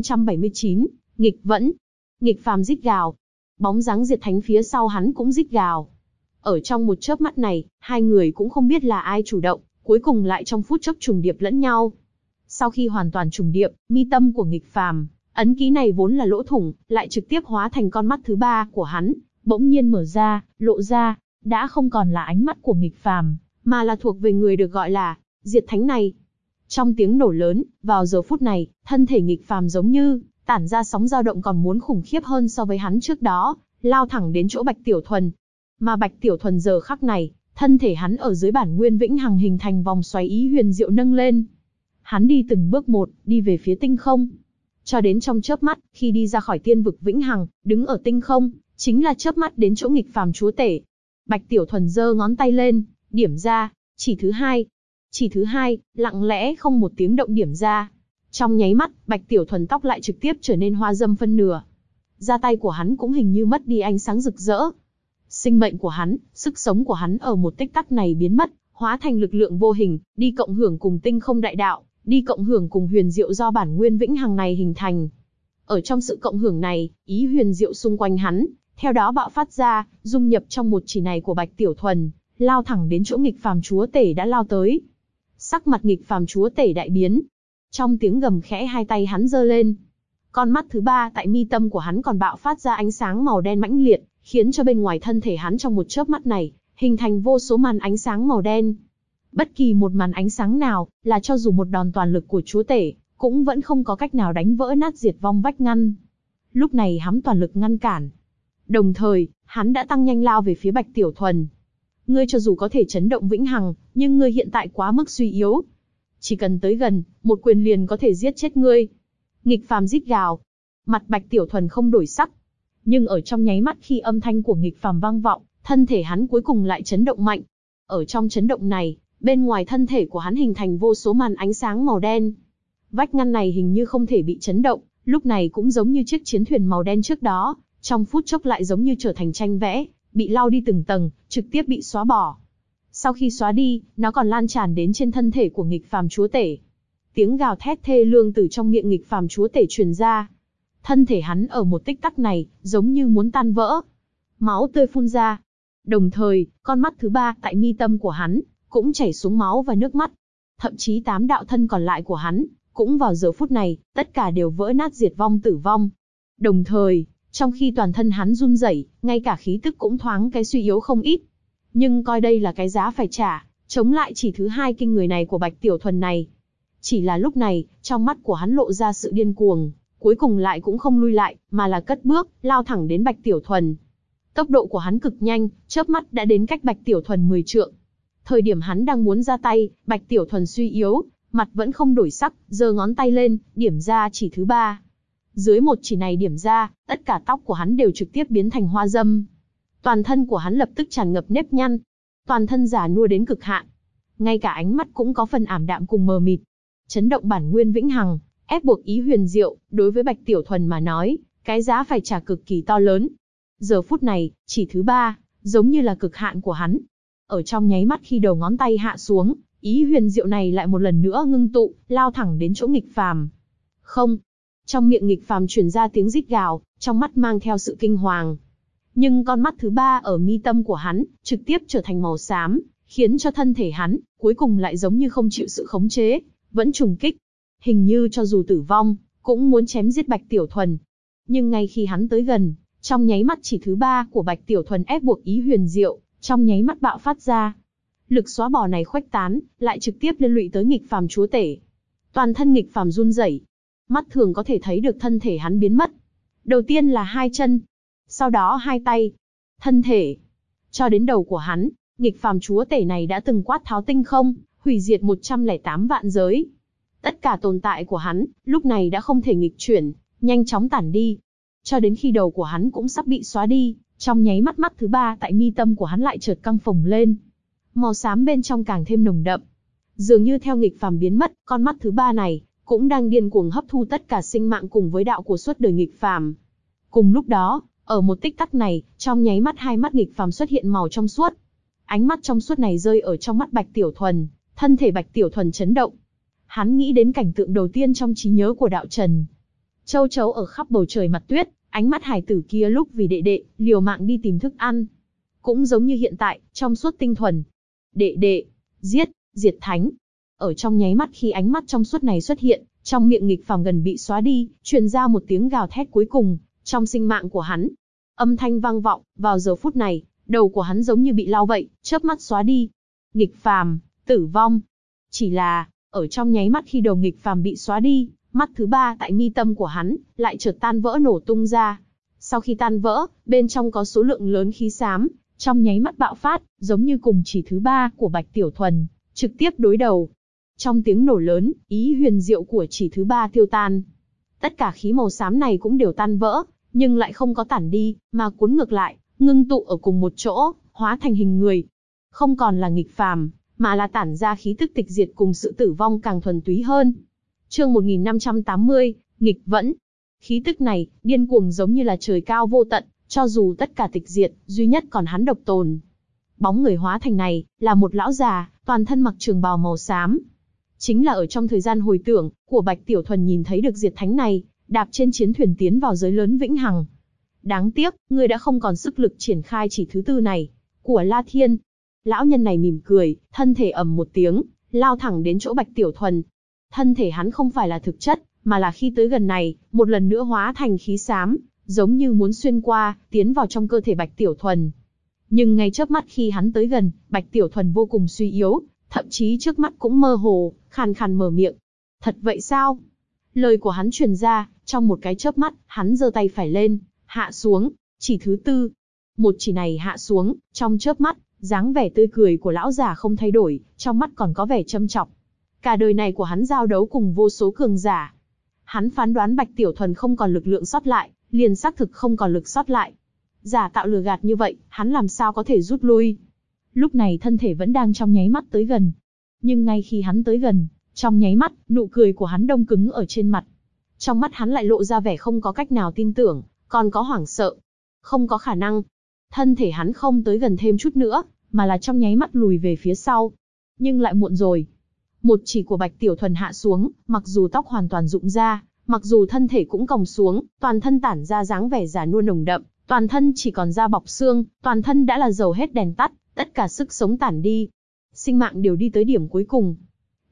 1579, nghịch vẫn. Nghịch phàm rít gào. Bóng dáng Diệt Thánh phía sau hắn cũng rít gào. Ở trong một chớp mắt này, hai người cũng không biết là ai chủ động, cuối cùng lại trong phút chốc trùng điệp lẫn nhau. Sau khi hoàn toàn trùng điệp, mi tâm của nghịch phàm, ấn ký này vốn là lỗ thủng, lại trực tiếp hóa thành con mắt thứ ba của hắn, bỗng nhiên mở ra, lộ ra, đã không còn là ánh mắt của nghịch phàm, mà là thuộc về người được gọi là Diệt Thánh này. Trong tiếng nổ lớn, vào giờ phút này, thân thể nghịch phàm giống như tản ra sóng dao động còn muốn khủng khiếp hơn so với hắn trước đó, lao thẳng đến chỗ Bạch Tiểu Thuần. Mà Bạch Tiểu Thuần giờ khắc này, thân thể hắn ở dưới bản nguyên vĩnh hằng hình thành vòng xoáy ý huyền diệu nâng lên. Hắn đi từng bước một, đi về phía tinh không. Cho đến trong chớp mắt, khi đi ra khỏi tiên vực vĩnh hằng, đứng ở tinh không, chính là chớp mắt đến chỗ nghịch phàm chúa tể. Bạch Tiểu Thuần giơ ngón tay lên, điểm ra, chỉ thứ hai. Chỉ thứ hai, lặng lẽ không một tiếng động điểm ra. Trong nháy mắt, Bạch Tiểu Thuần tóc lại trực tiếp trở nên hoa dâm phân nửa. Da tay của hắn cũng hình như mất đi ánh sáng rực rỡ. Sinh mệnh của hắn, sức sống của hắn ở một tích tắc này biến mất, hóa thành lực lượng vô hình, đi cộng hưởng cùng tinh không đại đạo, đi cộng hưởng cùng huyền diệu do bản nguyên vĩnh hằng này hình thành. Ở trong sự cộng hưởng này, ý huyền diệu xung quanh hắn, theo đó bạo phát ra, dung nhập trong một chỉ này của Bạch Tiểu Thuần, lao thẳng đến chỗ nghịch phàm chúa tể đã lao tới. Sắc mặt nghịch phàm chúa tể đại biến. Trong tiếng gầm khẽ hai tay hắn giơ lên. Con mắt thứ ba tại mi tâm của hắn còn bạo phát ra ánh sáng màu đen mãnh liệt, khiến cho bên ngoài thân thể hắn trong một chớp mắt này, hình thành vô số màn ánh sáng màu đen. Bất kỳ một màn ánh sáng nào, là cho dù một đòn toàn lực của chúa tể, cũng vẫn không có cách nào đánh vỡ nát diệt vong vách ngăn. Lúc này hắn toàn lực ngăn cản. Đồng thời, hắn đã tăng nhanh lao về phía Bạch Tiểu Thuần. Ngươi cho dù có thể chấn động vĩnh hằng, nhưng ngươi hiện tại quá mức suy yếu. Chỉ cần tới gần, một quyền liền có thể giết chết ngươi. Nghịch phàm rít gào. Mặt Bạch Tiểu Thuần không đổi sắc. Nhưng ở trong nháy mắt khi âm thanh của nghịch phàm vang vọng, thân thể hắn cuối cùng lại chấn động mạnh. Ở trong chấn động này, bên ngoài thân thể của hắn hình thành vô số màn ánh sáng màu đen. Vách ngăn này hình như không thể bị chấn động, lúc này cũng giống như chiếc chiến thuyền màu đen trước đó, trong phút chốc lại giống như trở thành tranh vẽ, bị lau đi từng tầng, trực tiếp bị xóa bỏ. Sau khi xóa đi, nó còn lan tràn đến trên thân thể của nghịch phàm chúa tể. Tiếng gào thét thê lương từ trong miệng nghịch phàm chúa tể truyền ra. Thân thể hắn ở một tích tắc này, giống như muốn tan vỡ. Máu tươi phun ra. Đồng thời, con mắt thứ ba tại mi tâm của hắn, cũng chảy xuống máu và nước mắt. Thậm chí 8 đạo thân còn lại của hắn, cũng vào giờ phút này, tất cả đều vỡ nát diệt vong tử vong. Đồng thời, trong khi toàn thân hắn run rẩy, ngay cả khí tức cũng thoáng cái suy yếu không ít. Nhưng coi đây là cái giá phải trả, chống lại chỉ thứ hai kinh người này của Bạch Tiểu Thuần này. Chỉ là lúc này, trong mắt của hắn lộ ra sự điên cuồng, cuối cùng lại cũng không lui lại, mà là cất bước, lao thẳng đến Bạch Tiểu Thuần. Tốc độ của hắn cực nhanh, chớp mắt đã đến cách Bạch Tiểu Thuần 10 trượng. Thời điểm hắn đang muốn ra tay, Bạch Tiểu Thuần suy yếu, mặt vẫn không đổi sắc, giơ ngón tay lên, điểm ra chỉ thứ 3. Dưới một chỉ này điểm ra, tất cả tóc của hắn đều trực tiếp biến thành hoa dâm. Toàn thân của hắn lập tức tràn ngập nếp nhăn, toàn thân già nua đến cực hạn. Ngay cả ánh mắt cũng có phần ảm đạm cùng mờ mịt. Chấn động bản nguyên vĩnh hằng, ép buộc ý huyền diệu, đối với Bạch Tiểu Thuần mà nói, cái giá phải trả cực kỳ to lớn. Giờ phút này, chỉ thứ 3, giống như là cực hạn của hắn. Ở trong nháy mắt khi đầu ngón tay hạ xuống, ý huyền diệu này lại một lần nữa ngưng tụ, lao thẳng đến chỗ nghịch phàm. Không. Trong miệng nghịch phàm truyền ra tiếng rít gào, trong mắt mang theo sự kinh hoàng. Nhưng con mắt thứ 3 ở mi tâm của hắn, trực tiếp trở thành màu xám, khiến cho thân thể hắn, cuối cùng lại giống như không chịu sự khống chế, vẫn trùng kích. Hình như cho dù tử vong, cũng muốn chém giết Bạch Tiểu Thuần. Nhưng ngay khi hắn tới gần, trong nháy mắt chỉ thứ 3 của Bạch Tiểu Thuần ép buộc ý huyền diệu, trong nháy mắt bạo phát ra. Lực xóa bỏ này khuếch tán, lại trực tiếp liên lụy tới nghịch phàm chúa tể. Toàn thân nghịch phàm run rẩy, mắt thường có thể thấy được thân thể hắn biến mất. Đầu tiên là 2 chân, sau đó 2 tay, thân thể, cho đến đầu của hắn. Nghịch phàm chúa tể này đã từng quát tháo tinh không, hủy diệt 108 vạn giới. Tất cả tồn tại của hắn, lúc này đã không thể nghịch chuyển, nhanh chóng tản đi. Cho đến khi đầu của hắn cũng sắp bị xóa đi, trong nháy mắt mắt thứ 3 tại mi tâm của hắn lại chợt căng phồng lên. Màu xám bên trong càng thêm nồng đậm. Dường như theo nghịch phàm biến mất, con mắt thứ 3 này cũng đang điên cuồng hấp thu tất cả sinh mạng cùng với đạo của suốt đời nghịch phàm. Cùng lúc đó, ở một tích tắc này, trong nháy mắt 2 mắt nghịch phàm xuất hiện màu trong suốt. Ánh mắt trong suốt này rơi ở trong mắt Bạch Tiểu Thuần, thân thể Bạch Tiểu Thuần chấn động. Hắn nghĩ đến cảnh tượng đầu tiên trong trí nhớ của đạo trần. Châu chấu ở khắp bầu trời mặt tuyết, ánh mắt hải tử kia lúc vì đệ đệ, liều mạng đi tìm thức ăn. Cũng giống như hiện tại, trong suốt tinh thuần. Đệ đệ, giết, diệt thánh. Ở trong nháy mắt khi ánh mắt trong suốt này xuất hiện, trong miệng nghịch phàm gần bị xóa đi, truyền ra một tiếng gào thét cuối cùng, trong sinh mạng của hắn. Âm thanh vang vọng, vào giờ phút này, đầu của hắn giống như bị lau vậy, chớp mắt xóa đi. Nghịch phàm, tử vong. Chỉ là, ở trong nháy mắt khi đầu nghịch phàm bị xóa đi, mắt thứ 3 tại mi tâm của hắn, lại chợt tan vỡ nổ tung ra. Sau khi tan vỡ, bên trong có số lượng lớn khí xám, trong nháy mắt bạo phát, giống như cùng chỉ thứ 3 của Bạch Tiểu Thuần, trực tiếp đối đầu. Trong tiếng nổ lớn, ý huyền diệu của chỉ thứ 3 tiêu tan. Tất cả khí màu xám này cũng đều tan vỡ, nhưng lại không có tản đi, mà cuốn ngược lại, ngưng tụ ở cùng một chỗ, hóa thành hình người. Không còn là nghịch phàm, mà là tản ra khí tức tịch diệt cùng sự tử vong càng thuần túy hơn. Chương 1580, nghịch vẫn. Khí tức này, điên cuồng giống như là trời cao vô tận, cho dù tất cả tịch diệt, duy nhất còn hắn độc tồn. Bóng người hóa thành này, là một lão già, toàn thân mặc trường bào màu xám. Chính là ở trong thời gian hồi tưởng, của Bạch Tiểu Thuần nhìn thấy được diệt thánh này, đạp trên chiến thuyền tiến vào giới lớn vĩnh hằng. Đáng tiếc, ngươi đã không còn sức lực triển khai chỉ thứ 4 này, của La Thiên. Lão nhân này mỉm cười, thân thể ầm một tiếng, lao thẳng đến chỗ Bạch Tiểu Thuần. Thân thể hắn không phải là thực chất, mà là khi tới gần này, một lần nữa hóa thành khí xám, giống như muốn xuyên qua, tiến vào trong cơ thể Bạch Tiểu Thuần. Nhưng ngay chớp mắt khi hắn tới gần, Bạch Tiểu Thuần vô cùng suy yếu, thậm chí trước mắt cũng mơ hồ, khàn khàn mở miệng. Thật vậy sao? Lời của hắn truyền ra, trong một cái chớp mắt, hắn giơ tay phải lên, hạ xuống, chỉ thứ 4. Một chỉ này hạ xuống, trong chớp mắt, dáng vẻ tươi cười của lão già không thay đổi, trong mắt còn có vẻ châm chọc. Cả đời này của hắn giao đấu cùng vô số cường giả. Hắn phán đoán Bạch Tiểu Thuần không còn lực lượng sót lại, liền xác thực không còn lực sót lại. Giả tạo lừa gạt như vậy, hắn làm sao có thể rút lui. Lúc này thân thể vẫn đang trong nháy mắt tới gần. Nhưng ngay khi hắn tới gần, trong nháy mắt, nụ cười của hắn đông cứng ở trên mặt. Trong mắt hắn lại lộ ra vẻ không có cách nào tin tưởng, còn có hoảng sợ. Không có khả năng. Thân thể hắn không tới gần thêm chút nữa, mà là trong nháy mắt lùi về phía sau. Nhưng lại muộn rồi. Một chỉ của Bạch Tiểu Thuần hạ xuống, mặc dù tóc hoàn toàn rụng ra, mặc dù thân thể cũng còng xuống, toàn thân tản ra dáng vẻ già nua nồng đậm, toàn thân chỉ còn da bọc xương, toàn thân đã là dầu hết đèn tắt, tất cả sức sống tản đi. Sinh mạng đều đi tới điểm cuối cùng.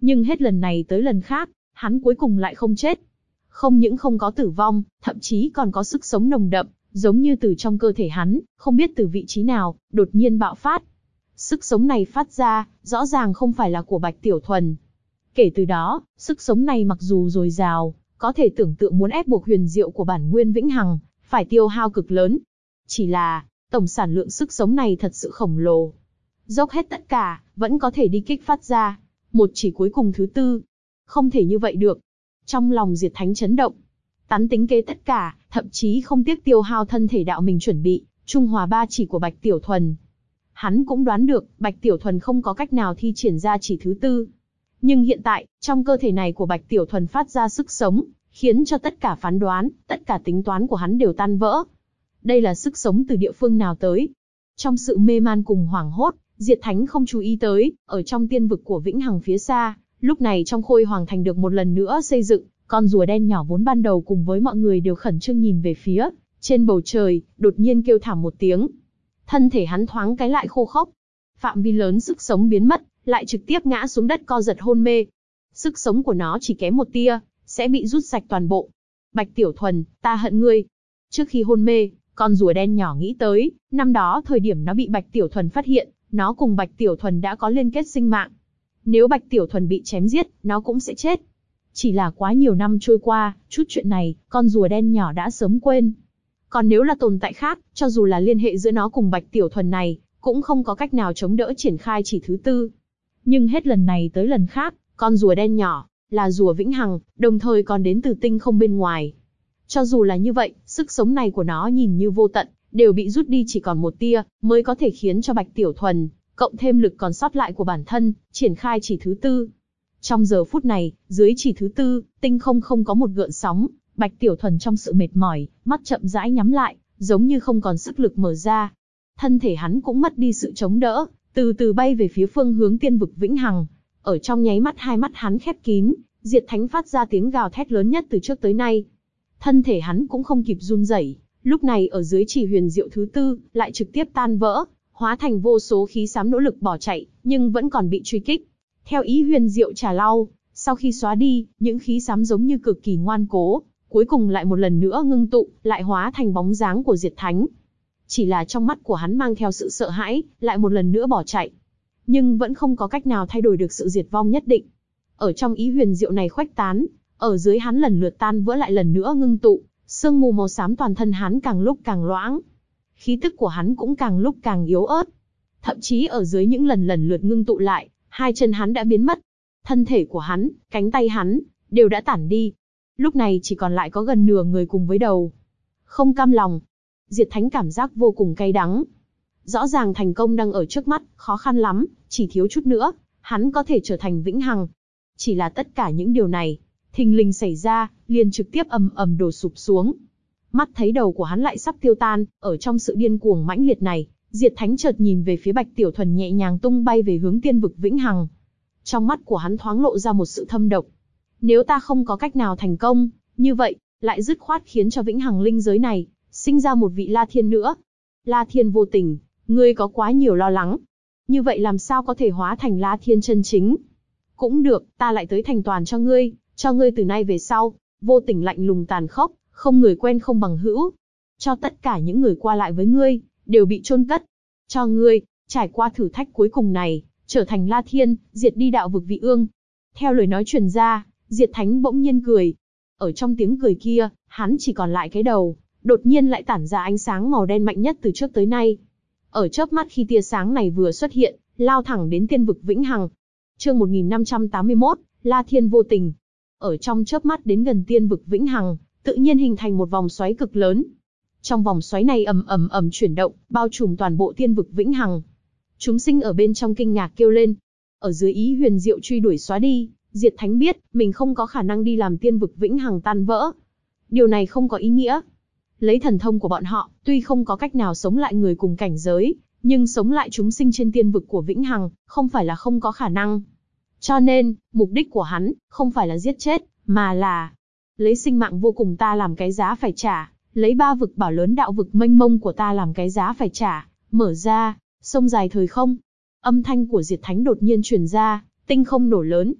Nhưng hết lần này tới lần khác, hắn cuối cùng lại không chết. Không những không có tử vong, thậm chí còn có sức sống nồng đậm, giống như từ trong cơ thể hắn, không biết từ vị trí nào, đột nhiên bạo phát. Sức sống này phát ra, rõ ràng không phải là của Bạch Tiểu Thuần. Kể từ đó, sức sống này mặc dù dồi dào, có thể tưởng tượng muốn ép buộc huyền diệu của bản nguyên vĩnh hằng, phải tiêu hao cực lớn. Chỉ là, tổng sản lượng sức sống này thật sự khổng lồ. Dốc hết tất cả, vẫn có thể đi kích phát ra. Một chỉ cuối cùng thứ tư. Không thể như vậy được. Trong lòng Diệt Thánh chấn động. Tán tính kế tất cả, thậm chí không tiếc tiêu hao thân thể đạo mình chuẩn bị, trung hòa ba chỉ của Bạch Tiểu Thuần. Hắn cũng đoán được, Bạch Tiểu Thuần không có cách nào thi triển ra chỉ thứ tư. Nhưng hiện tại, trong cơ thể này của Bạch Tiểu Thuần phát ra sức sống, khiến cho tất cả phán đoán, tất cả tính toán của hắn đều tan vỡ. Đây là sức sống từ địa phương nào tới? Trong sự mê man cùng hoảng hốt, Diệt Thánh không chú ý tới, ở trong tiên vực của Vĩnh Hằng phía xa, lúc này trong Khôi Hoàng Thành được một lần nữa xây dựng, con rùa đen nhỏ vốn ban đầu cùng với mọi người đều khẩn trương nhìn về phía trên bầu trời, đột nhiên kêu thảm một tiếng. Thân thể hắn thoáng cái lại khô khốc. Phạm vi lớn sức sống biến mất, lại trực tiếp ngã xuống đất co giật hôn mê. Sức sống của nó chỉ kém một tia, sẽ bị rút sạch toàn bộ. Bạch Tiểu Thuần, ta hận ngươi. Trước khi hôn mê, con rùa đen nhỏ nghĩ tới, năm đó thời điểm nó bị Bạch Tiểu Thuần phát hiện, nó cùng Bạch Tiểu Thuần đã có liên kết sinh mạng. Nếu Bạch Tiểu Thuần bị chém giết, nó cũng sẽ chết. Chỉ là quá nhiều năm trôi qua, chút chuyện này, con rùa đen nhỏ đã sớm quên. Còn nếu là tồn tại khác, cho dù là liên hệ giữa nó cùng Bạch Tiểu Thuần này, cũng không có cách nào chống đỡ triển khai chỉ thứ tư. Nhưng hết lần này tới lần khác, con rùa đen nhỏ, là rùa vĩnh hằng, đồng thời còn đến từ tinh không bên ngoài. Cho dù là như vậy, sức sống này của nó nhìn như vô tận, đều bị rút đi chỉ còn một tia, mới có thể khiến cho Bạch Tiểu Thuần, cộng thêm lực còn sót lại của bản thân, triển khai chỉ thứ tư. Trong giờ phút này, dưới chỉ thứ tư, tinh không không có một gợn sóng, Bạch Tiểu Thuần trong sự mệt mỏi, mắt chậm rãi nhắm lại, giống như không còn sức lực mở ra. Thân thể hắn cũng mất đi sự chống đỡ, từ từ bay về phía phương hướng tiên vực vĩnh hằng. Ở trong nháy mắt hai mắt hắn khép kín, Diệt Thánh phát ra tiếng gào thét lớn nhất từ trước tới nay. Thân thể hắn cũng không kịp run rẩy, lúc này ở dưới chỉ huyền diệu thứ tư, lại trực tiếp tan vỡ, hóa thành vô số khí xám nỗ lực bỏ chạy, nhưng vẫn còn bị truy kích. Theo ý huyền diệu trà lau, sau khi xóa đi, những khí xám giống như cực kỳ ngoan cố, cuối cùng lại một lần nữa ngưng tụ, lại hóa thành bóng dáng của Diệt Thánh. Chỉ là trong mắt của hắn mang theo sự sợ hãi, lại một lần nữa bỏ chạy. Nhưng vẫn không có cách nào thay đổi được sự diệt vong nhất định. Ở trong ý huyền diệu này khuếch tán, ở dưới hắn lần lượt tan vỡ lại lần nữa ngưng tụ, sương mù màu xám toàn thân hắn càng lúc càng loãng. Khí tức của hắn cũng càng lúc càng yếu ớt. Thậm chí ở dưới những lần lượt ngưng tụ lại, hai chân hắn đã biến mất. Thân thể của hắn, cánh tay hắn, đều đã tản đi. Lúc này chỉ còn lại có gần nửa người cùng với đầu. Không cam lòng. Diệt Thánh cảm giác vô cùng cay đắng. Rõ ràng thành công đang ở trước mắt, khó khăn lắm, chỉ thiếu chút nữa, hắn có thể trở thành vĩnh hằng. Chỉ là tất cả những điều này, thình lình xảy ra, liền trực tiếp ầm ầm đổ sụp xuống. Mắt thấy đầu của hắn lại sắp tiêu tan, ở trong sự điên cuồng mãnh liệt này, Diệt Thánh chợt nhìn về phía Bạch Tiểu Thuần nhẹ nhàng tung bay về hướng tiên vực vĩnh hằng. Trong mắt của hắn thoáng lộ ra một sự thâm độc. Nếu ta không có cách nào thành công, như vậy, lại dứt khoát khiến cho vĩnh hằng linh giới này, sinh ra một vị La Thiên nữa. La Thiên vô tình, ngươi có quá nhiều lo lắng. Như vậy làm sao có thể hóa thành La Thiên chân chính? Cũng được, ta lại tới thành toàn cho ngươi từ nay về sau, vô tình lạnh lùng tàn khốc, không người quen không bằng hữu. Cho tất cả những người qua lại với ngươi, đều bị chôn cất. Cho ngươi, trải qua thử thách cuối cùng này, trở thành La Thiên, diệt đi đạo vực vị ương. Theo lời nói truyền ra, Diệt Thánh bỗng nhiên cười. Ở trong tiếng cười kia, hắn chỉ còn lại cái đầu, đột nhiên lại tản ra ánh sáng màu đen mạnh nhất từ trước tới nay. Ở chớp mắt khi tia sáng này vừa xuất hiện, lao thẳng đến tiên vực vĩnh hằng. Chương 1581, La Thiên vô tình. Ở trong chớp mắt đến gần tiên vực vĩnh hằng, tự nhiên hình thành một vòng xoáy cực lớn. Trong vòng xoáy này ầm chuyển động, bao trùm toàn bộ tiên vực vĩnh hằng. Chúng sinh ở bên trong kinh ngạc kêu lên. Ở dưới ý huyền diệu truy đuổi xóa đi, Diệt Thánh biết, mình không có khả năng đi làm tiên vực vĩnh hằng tan vỡ. Điều này không có ý nghĩa. Lấy thần thông của bọn họ, tuy không có cách nào sống lại người cùng cảnh giới, nhưng sống lại chúng sinh trên tiên vực của vĩnh hằng, không phải là không có khả năng. Cho nên, mục đích của hắn, không phải là giết chết, mà là lấy sinh mạng vô cùng ta làm cái giá phải trả, lấy ba vực bảo lớn đạo vực mênh mông của ta làm cái giá phải trả, mở ra, sông dài thời không. Âm thanh của Diệt Thánh đột nhiên truyền ra, tinh không nổ lớn.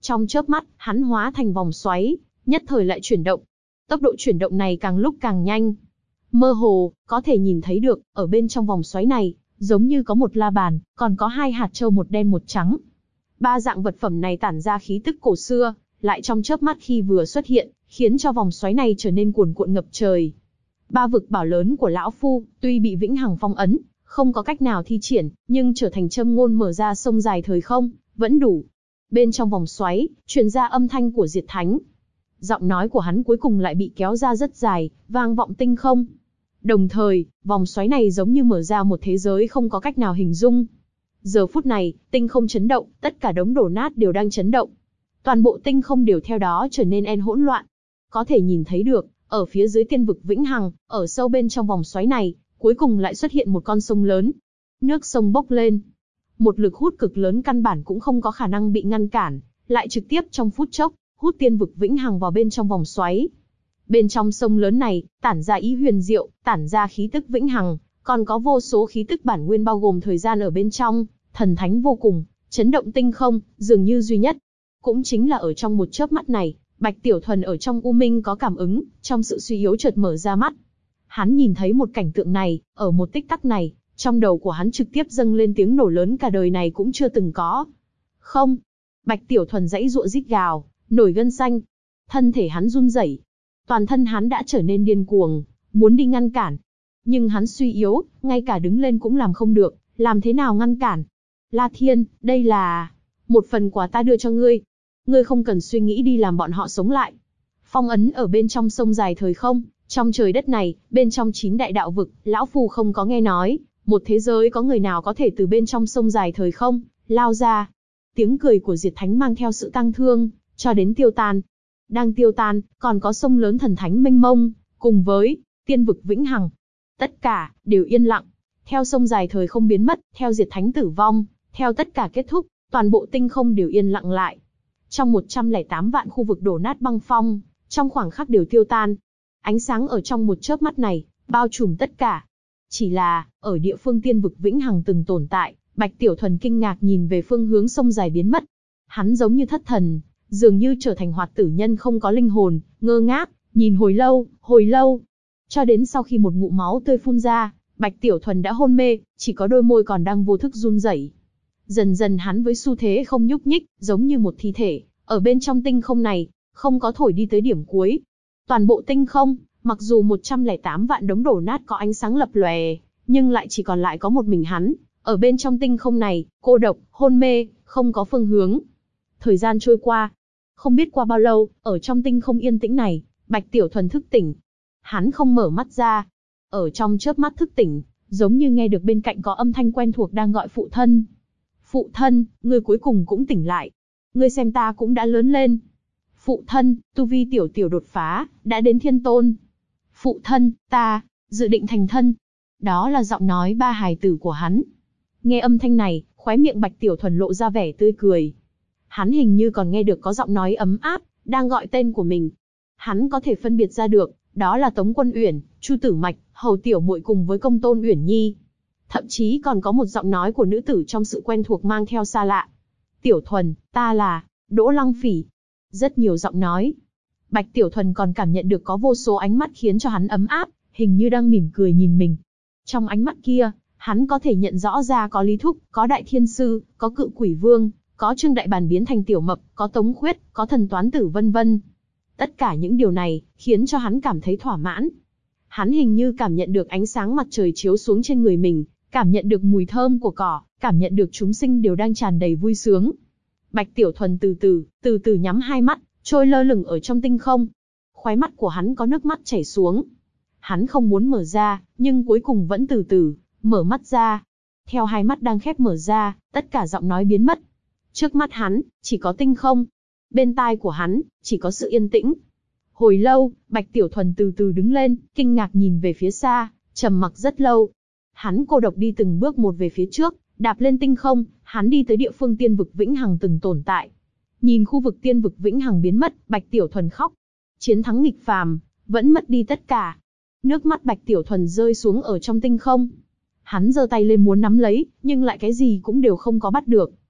Trong chớp mắt, hắn hóa thành vòng xoáy, nhất thời lại chuyển động. Tốc độ chuyển động này càng lúc càng nhanh. Mơ hồ, có thể nhìn thấy được, ở bên trong vòng xoáy này, giống như có một la bàn, còn có 2 hạt châu một đen một trắng. 3 dạng vật phẩm này tản ra khí tức cổ xưa, lại trong chớp mắt khi vừa xuất hiện, khiến cho vòng xoáy này trở nên cuồn cuộn ngập trời. 3 vực bảo lớn của lão phu, tuy bị vĩnh hằng phong ấn, không có cách nào thi triển, nhưng trở thành châm ngôn mở ra sông dài thời không, vẫn đủ. Bên trong vòng xoáy, truyền ra âm thanh của Diệt Thánh. Giọng nói của hắn cuối cùng lại bị kéo ra rất dài, vang vọng tinh không. Đồng thời, vòng xoáy này giống như mở ra một thế giới không có cách nào hình dung. Giờ phút này, tinh không chấn động, tất cả đống đổ nát đều đang chấn động. Toàn bộ tinh không đều theo đó trở nên hỗn loạn. Có thể nhìn thấy được, ở phía dưới tiên vực vĩnh hằng, ở sâu bên trong vòng xoáy này, cuối cùng lại xuất hiện một con sông lớn. Nước sông bốc lên. Một lực hút cực lớn căn bản cũng không có khả năng bị ngăn cản, lại trực tiếp trong phút chốc, hút tiên vực vĩnh hằng vào bên trong vòng xoáy. Bên trong sông lớn này, tản ra ý huyền diệu, tản ra khí tức vĩnh hằng, còn có vô số khí tức bản nguyên bao gồm thời gian ở bên trong, thần thánh vô cùng, chấn động tinh không, dường như duy nhất. Cũng chính là ở trong một chớp mắt này, Bạch Tiểu Thuần ở trong U Minh có cảm ứng, trong sự suy yếu chợt mở ra mắt. Hắn nhìn thấy một cảnh tượng này, ở một tích tắc này, trong đầu của hắn trực tiếp dâng lên tiếng nổ lớn cả đời này cũng chưa từng có. Không! Bạch Tiểu Thuần giãy giụa rít gào, nổi gân xanh. Thân thể hắn run rẩy, toàn thân hắn đã trở nên điên cuồng, muốn đi ngăn cản. Nhưng hắn suy yếu, ngay cả đứng lên cũng làm không được, làm thế nào ngăn cản? La Thiên, đây là một phần quà ta đưa cho ngươi. Ngươi không cần suy nghĩ đi làm bọn họ sống lại. Phong ấn ở bên trong sông dài thời không, trong trời đất này, bên trong 9 đại đạo vực, lão phu không có nghe nói, một thế giới có người nào có thể từ bên trong sông dài thời không, lao ra. Tiếng cười của Diệt Thánh mang theo sự tang thương, cho đến tiêu tan. Đang tiêu tan, còn có sông lớn thần thánh mênh mông, cùng với tiên vực vĩnh hằng. Tất cả, đều yên lặng. Theo sông dài thời không biến mất, theo Diệt Thánh tử vong, theo tất cả kết thúc, toàn bộ tinh không đều yên lặng lại. Trong 108 vạn khu vực đổ nát băng phong, trong khoảng khắc đều tiêu tan. Ánh sáng ở trong một chớp mắt này, bao trùm tất cả. Chỉ là, ở địa phương tiên vực vĩnh hằng từng tồn tại, Bạch Tiểu Thuần kinh ngạc nhìn về phương hướng sông dài biến mất. Hắn giống như thất thần, dường như trở thành hoạt tử nhân không có linh hồn, ngơ ngác, nhìn hồi lâu. Cho đến sau khi một ngụm máu tươi phun ra, Bạch Tiểu Thuần đã hôn mê, chỉ có đôi môi còn đang vô thức run rẩy. Dần dần hắn với xu thế không nhúc nhích, giống như một thi thể, ở bên trong tinh không này, không có thổi đi tới điểm cuối. Toàn bộ tinh không, mặc dù 108 vạn đống đổ nát có ánh sáng lập lòe, nhưng lại chỉ còn lại có một mình hắn, ở bên trong tinh không này, cô độc, hôn mê, không có phương hướng. Thời gian trôi qua, không biết qua bao lâu, ở trong tinh không yên tĩnh này, Bạch Tiểu Thuần thức tỉnh. Hắn không mở mắt ra. Ở trong chớp mắt thức tỉnh, giống như nghe được bên cạnh có âm thanh quen thuộc đang gọi phụ thân. Phụ thân, ngươi cuối cùng cũng tỉnh lại. Ngươi xem ta cũng đã lớn lên. Phụ thân, tu vi tiểu đột phá, đã đến thiên tôn. Phụ thân, ta, dự định thành thân. Đó là giọng nói ba hài tử của hắn. Nghe âm thanh này, khóe miệng Bạch Tiểu Thuần lộ ra vẻ tươi cười. Hắn hình như còn nghe được có giọng nói ấm áp, đang gọi tên của mình. Hắn có thể phân biệt ra được, đó là Tống Quân Uyển, Chu Tử Mạch, Hầu Tiểu Muội cùng với Công Tôn Uyển Nhi. Thậm chí còn có một giọng nói của nữ tử trong sự quen thuộc mang theo xa lạ. Tiểu Thuần, ta là Đỗ Lăng Phỉ. Rất nhiều giọng nói. Bạch Tiểu Thuần còn cảm nhận được có vô số ánh mắt khiến cho hắn ấm áp, hình như đang mỉm cười nhìn mình. Trong ánh mắt kia, hắn có thể nhận rõ ra có Lý Thúc, có Đại Thiên Sư, có Cự Quỷ Vương, có Trương Đại Bàn biến thành Tiểu Mập, có Tống Khuyết, có Thần Toán Tử vân vân. Tất cả những điều này, khiến cho hắn cảm thấy thỏa mãn. Hắn hình như cảm nhận được ánh sáng mặt trời chiếu xuống trên người mình, cảm nhận được mùi thơm của cỏ, cảm nhận được chúng sinh đều đang tràn đầy vui sướng. Bạch Tiểu Thuần từ từ nhắm hai mắt, trôi lơ lửng ở trong tinh không. Khóe mắt của hắn có nước mắt chảy xuống. Hắn không muốn mở ra, nhưng cuối cùng vẫn từ từ mở mắt ra. Theo hai mắt đang khép mở ra, tất cả giọng nói biến mất. Trước mắt hắn, chỉ có tinh không. Bên tai của hắn, chỉ có sự yên tĩnh. Hồi lâu, Bạch Tiểu Thuần từ từ đứng lên, kinh ngạc nhìn về phía xa, trầm mặc rất lâu. Hắn cô độc đi từng bước một về phía trước, đạp lên tinh không, hắn đi tới địa phương tiên vực vĩnh hằng từng tồn tại. Nhìn khu vực tiên vực vĩnh hằng biến mất, Bạch Tiểu Thuần khóc. Chiến thắng nghịch phàm, vẫn mất đi tất cả. Nước mắt Bạch Tiểu Thuần rơi xuống ở trong tinh không. Hắn giơ tay lên muốn nắm lấy, nhưng lại cái gì cũng đều không có bắt được.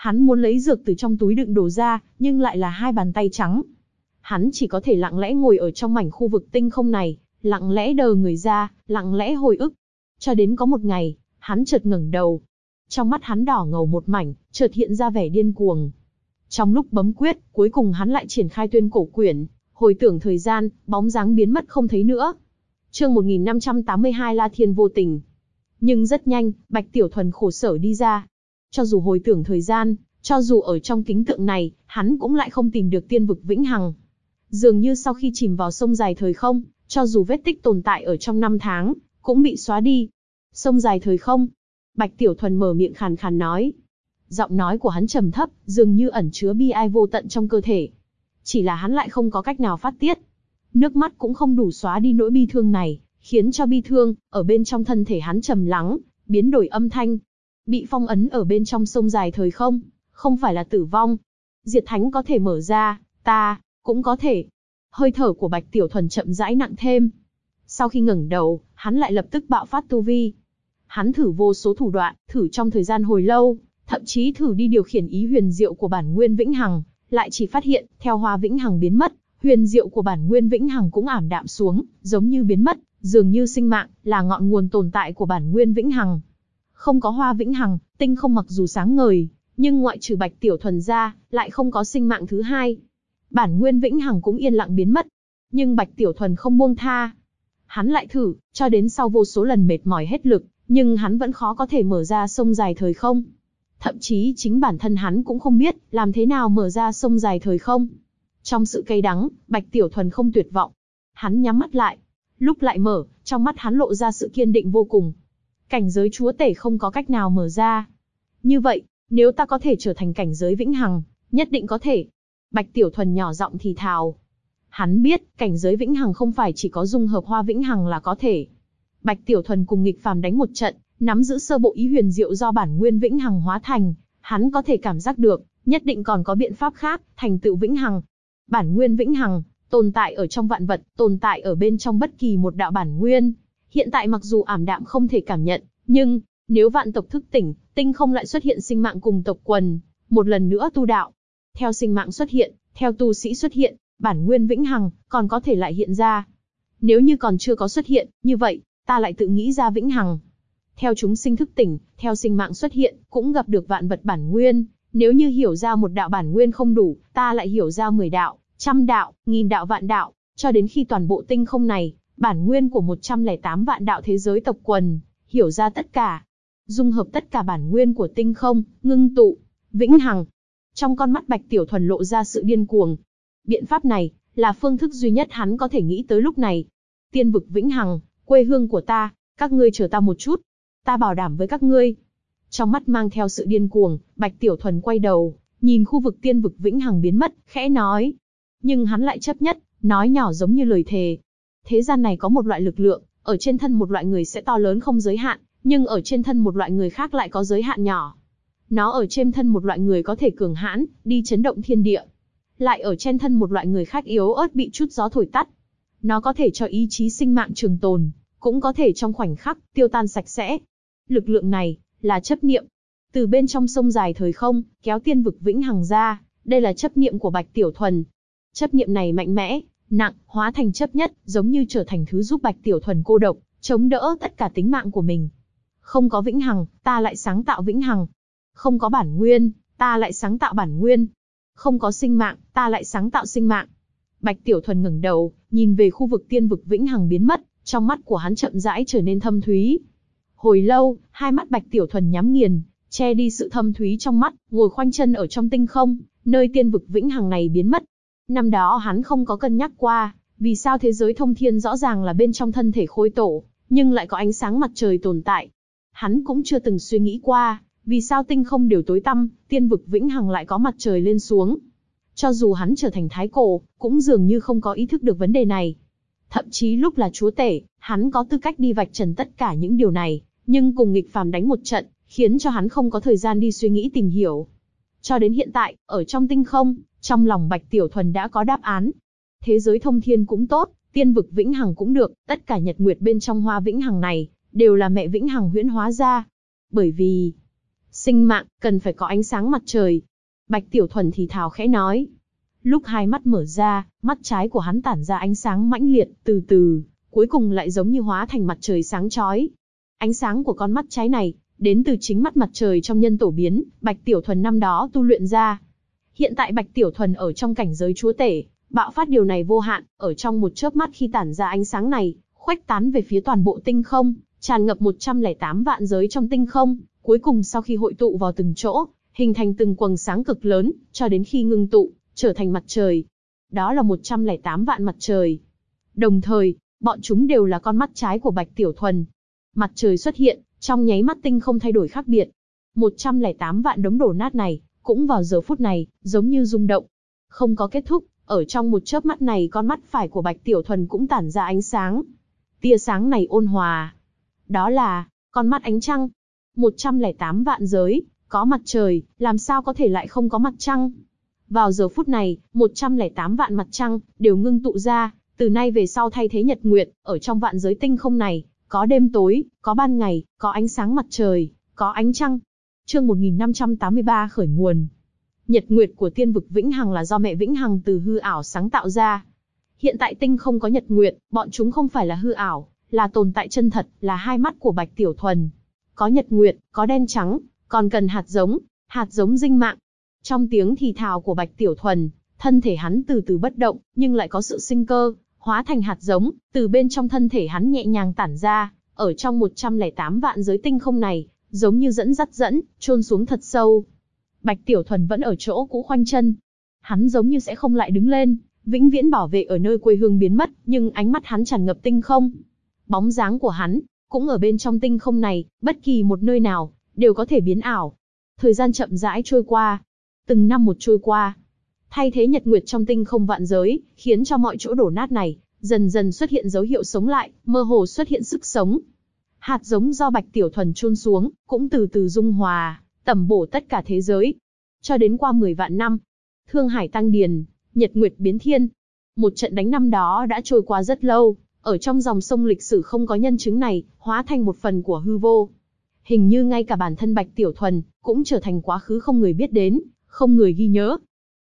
Hắn muốn lấy dược từ trong túi đựng đồ ra, nhưng lại là hai bàn tay trắng. Hắn chỉ có thể lặng lẽ ngồi ở trong mảnh khu vực tinh không này, lặng lẽ đờ người ra, lặng lẽ hồi ức. Cho đến có một ngày, hắn chợt ngẩng đầu. Trong mắt hắn đỏ ngầu một mảnh, chợt hiện ra vẻ điên cuồng. Trong lúc bấm quyết, cuối cùng hắn lại triển khai tuyên cổ quyển, hồi tưởng thời gian, bóng dáng biến mất không thấy nữa. Chương 1582 La Thiên vô tình. Nhưng rất nhanh, Bạch Tiểu Thuần khổ sở đi ra. Cho dù hồi tưởng thời gian, cho dù ở trong kính tượng này, hắn cũng lại không tìm được tiên vực vĩnh hằng. Dường như sau khi chìm vào sông dài thời không, cho dù vết tích tồn tại ở trong 5 tháng, cũng bị xóa đi. Sông dài thời không. Bạch Tiểu Thuần mở miệng khàn khàn nói. Giọng nói của hắn trầm thấp, dường như ẩn chứa bi ai vô tận trong cơ thể. Chỉ là hắn lại không có cách nào phát tiết. Nước mắt cũng không đủ xóa đi nỗi bi thương này, khiến cho bi thương, ở bên trong thân thể hắn trầm lắng, biến đổi âm thanh. Bị phong ấn ở bên trong sông dài thời không, không phải là tử vong. Diệt thánh có thể mở ra, ta, cũng có thể. Hơi thở của Bạch Tiểu Thuần chậm rãi nặng thêm. Sau khi ngẩng đầu, hắn lại lập tức bạo phát tu vi. Hắn thử vô số thủ đoạn, thử trong thời gian hồi lâu, thậm chí thử đi điều khiển ý huyền diệu của bản nguyên vĩnh hằng, lại chỉ phát hiện, theo hoa vĩnh hằng biến mất, huyền diệu của bản nguyên vĩnh hằng cũng ảm đạm xuống, giống như biến mất, dường như sinh mạng là ngọn nguồn tồn tại của bản nguyên vĩnh hằng. Không có hoa vĩnh hằng, tinh không mặc dù sáng ngời, nhưng ngoại trừ Bạch Tiểu Thuần ra, lại không có sinh mạng thứ hai. Bản nguyên vĩnh hằng cũng yên lặng biến mất, nhưng Bạch Tiểu Thuần không buông tha. Hắn lại thử, cho đến sau vô số lần mệt mỏi hết lực, nhưng hắn vẫn khó có thể mở ra sông dài thời không. Thậm chí chính bản thân hắn cũng không biết làm thế nào mở ra sông dài thời không. Trong sự cay đắng, Bạch Tiểu Thuần không tuyệt vọng. Hắn nhắm mắt lại, lúc lại mở, trong mắt hắn lộ ra sự kiên định vô cùng. Cảnh giới chúa tể không có cách nào mở ra. Như vậy, nếu ta có thể trở thành cảnh giới vĩnh hằng, nhất định có thể. Bạch Tiểu Thuần nhỏ giọng thì thào. Hắn biết, cảnh giới vĩnh hằng không phải chỉ có dung hợp hoa vĩnh hằng là có thể. Bạch Tiểu Thuần cùng nghịch phàm đánh một trận, nắm giữ sơ bộ ý huyền diệu do bản nguyên vĩnh hằng hóa thành, hắn có thể cảm giác được, nhất định còn có biện pháp khác, thành tựu vĩnh hằng. Bản nguyên vĩnh hằng, tồn tại ở trong vạn vật, tồn tại ở bên trong bất kỳ một đạo bản nguyên. Hiện tại mặc dù ảm đạm không thể cảm nhận, nhưng, nếu vạn tộc thức tỉnh, tinh không lại xuất hiện sinh mạng cùng tộc quần, một lần nữa tu đạo. Theo sinh mạng xuất hiện, theo tu sĩ xuất hiện, bản nguyên vĩnh hằng, còn có thể lại hiện ra. Nếu như còn chưa có xuất hiện, như vậy, ta lại tự nghĩ ra vĩnh hằng. Theo chúng sinh thức tỉnh, theo sinh mạng xuất hiện, cũng gặp được vạn vật bản nguyên. Nếu như hiểu ra một đạo bản nguyên không đủ, ta lại hiểu ra 10 đạo, 100 đạo, 1000 đạo vạn đạo, cho đến khi toàn bộ tinh không này, bản nguyên của 108 vạn đạo thế giới tộc quần, hiểu ra tất cả. Dung hợp tất cả bản nguyên của tinh không, ngưng tụ, vĩnh hằng. Trong con mắt Bạch Tiểu Thuần lộ ra sự điên cuồng. Biện pháp này, là phương thức duy nhất hắn có thể nghĩ tới lúc này. Tiên vực vĩnh hằng, quê hương của ta, các ngươi chờ ta một chút. Ta bảo đảm với các ngươi. Trong mắt mang theo sự điên cuồng, Bạch Tiểu Thuần quay đầu, nhìn khu vực tiên vực vĩnh hằng biến mất, khẽ nói. Nhưng hắn lại chấp nhất, nói nhỏ giống như lời thề. Thế gian này có một loại lực lượng, ở trên thân một loại người sẽ to lớn không giới hạn, nhưng ở trên thân một loại người khác lại có giới hạn nhỏ. Nó ở trên thân một loại người có thể cường hãn, đi chấn động thiên địa. Lại ở trên thân một loại người khác yếu ớt bị chút gió thổi tắt. Nó có thể cho ý chí sinh mạng trường tồn, cũng có thể trong khoảnh khắc tiêu tan sạch sẽ. Lực lượng này là chấp niệm. Từ bên trong sông dài thời không, kéo tiên vực vĩnh hằng ra, đây là chấp niệm của Bạch Tiểu Thuần. Chấp niệm này mạnh mẽ, nặng, hóa thành chấp nhất, giống như trở thành thứ giúp Bạch Tiểu Thuần cô độc, chống đỡ tất cả tính mạng của mình. Không có vĩnh hằng, ta lại sáng tạo vĩnh hằng. Không có bản nguyên, ta lại sáng tạo bản nguyên. Không có sinh mạng, ta lại sáng tạo sinh mạng. Bạch Tiểu Thuần ngẩng đầu, nhìn về khu vực tiên vực vĩnh hằng biến mất, trong mắt của hắn chậm rãi trở nên thâm thúy. Hồi lâu, hai mắt Bạch Tiểu Thuần nhắm nghiền, che đi sự thâm thúy trong mắt, ngồi khoanh chân ở trong tinh không, nơi tiên vực vĩnh hằng này biến mất. Năm đó hắn không có cân nhắc qua, vì sao thế giới thông thiên rõ ràng là bên trong thân thể khôi tổ, nhưng lại có ánh sáng mặt trời tồn tại. Hắn cũng chưa từng suy nghĩ qua, vì sao tinh không đều tối tăm, tiên vực vĩnh hằng lại có mặt trời lên xuống. Cho dù hắn trở thành thái cổ, cũng dường như không có ý thức được vấn đề này. Thậm chí lúc là chúa tể, hắn có tư cách đi vạch trần tất cả những điều này, nhưng cùng nghịch phàm đánh một trận, khiến cho hắn không có thời gian đi suy nghĩ tìm hiểu. Cho đến hiện tại, ở trong tinh không, trong lòng Bạch Tiểu Thuần đã có đáp án. Thế giới thông thiên cũng tốt, tiên vực vĩnh hằng cũng được, tất cả nhật nguyệt bên trong hoa vĩnh hằng này, đều là mẹ vĩnh hằng huyễn hóa ra. Bởi vì, Sinh mạng, cần phải có ánh sáng mặt trời. Bạch Tiểu Thuần thì thào khẽ nói. Lúc hai mắt mở ra, mắt trái của hắn tản ra ánh sáng mãnh liệt, từ từ, cuối cùng lại giống như hóa thành mặt trời sáng chói. Ánh sáng của con mắt trái này, đến từ chính mắt mặt trời trong nhân tổ biến, Bạch Tiểu Thuần năm đó tu luyện ra. Hiện tại Bạch Tiểu Thuần ở trong cảnh giới chúa tể, bạo phát điều này vô hạn, ở trong một chớp mắt khi tản ra ánh sáng này, khuếch tán về phía toàn bộ tinh không, tràn ngập 108 vạn giới trong tinh không, cuối cùng sau khi hội tụ vào từng chỗ, hình thành từng quầng sáng cực lớn, cho đến khi ngưng tụ, trở thành mặt trời. Đó là 108 vạn mặt trời. Đồng thời, bọn chúng đều là con mắt trái của Bạch Tiểu Thuần. Mặt trời xuất hiện, trong nháy mắt tinh không thay đổi khác biệt. 108 vạn đống đổ nát này, cũng vào giờ phút này, giống như rung động. Không có kết thúc, ở trong một chớp mắt này con mắt phải của Bạch Tiểu Thuần cũng tản ra ánh sáng. Tia sáng này ôn hòa. Đó là, con mắt ánh trăng. 108 vạn giới, có mặt trời, làm sao có thể lại không có mặt trăng? Vào giờ phút này, 108 vạn mặt trăng, đều ngưng tụ ra, từ nay về sau thay thế nhật nguyệt, ở trong vạn giới tinh không này, có đêm tối, có ban ngày, có ánh sáng mặt trời, có ánh trăng. Chương 1583 khởi nguồn. Nhật nguyệt của tiên vực Vĩnh Hằng là do mẹ Vĩnh Hằng từ hư ảo sáng tạo ra. Hiện tại tinh không có nhật nguyệt, bọn chúng không phải là hư ảo, là tồn tại chân thật, là hai mắt của Bạch Tiểu Thuần. Có nhật nguyệt, có đen trắng, còn cần hạt giống dinh mạng. Trong tiếng thì thào của Bạch Tiểu Thuần, thân thể hắn từ từ bất động, nhưng lại có sự sinh cơ, hóa thành hạt giống, từ bên trong thân thể hắn nhẹ nhàng tản ra, ở trong 108 vạn giới tinh không này, giống như dẫn, chôn xuống thật sâu. Bạch Tiểu Thuần vẫn ở chỗ cũ khoanh chân. Hắn giống như sẽ không lại đứng lên, vĩnh viễn bảo vệ ở nơi quê hương biến mất, nhưng ánh mắt hắn tràn ngập tinh không. Bóng dáng của hắn, cũng ở bên trong tinh không này, bất kỳ một nơi nào, đều có thể biến ảo. Thời gian chậm rãi trôi qua, từng năm một trôi qua. Thay thế nhật nguyệt trong tinh không vạn giới, khiến cho mọi chỗ đổ nát này, dần dần xuất hiện dấu hiệu sống lại, mơ hồ xuất hiện sức sống. Hạt giống do Bạch Tiểu Thuần chôn xuống, cũng từ từ dung hòa, tẩm bổ tất cả thế giới. Cho đến qua 10 vạn năm, Thương Hải tăng điền, nhật nguyệt biến thiên. Một trận đánh năm đó đã trôi qua rất lâu, ở trong dòng sông lịch sử không có nhân chứng này, hóa thành một phần của hư vô. Hình như ngay cả bản thân Bạch Tiểu Thuần, cũng trở thành quá khứ không người biết đến, không người ghi nhớ.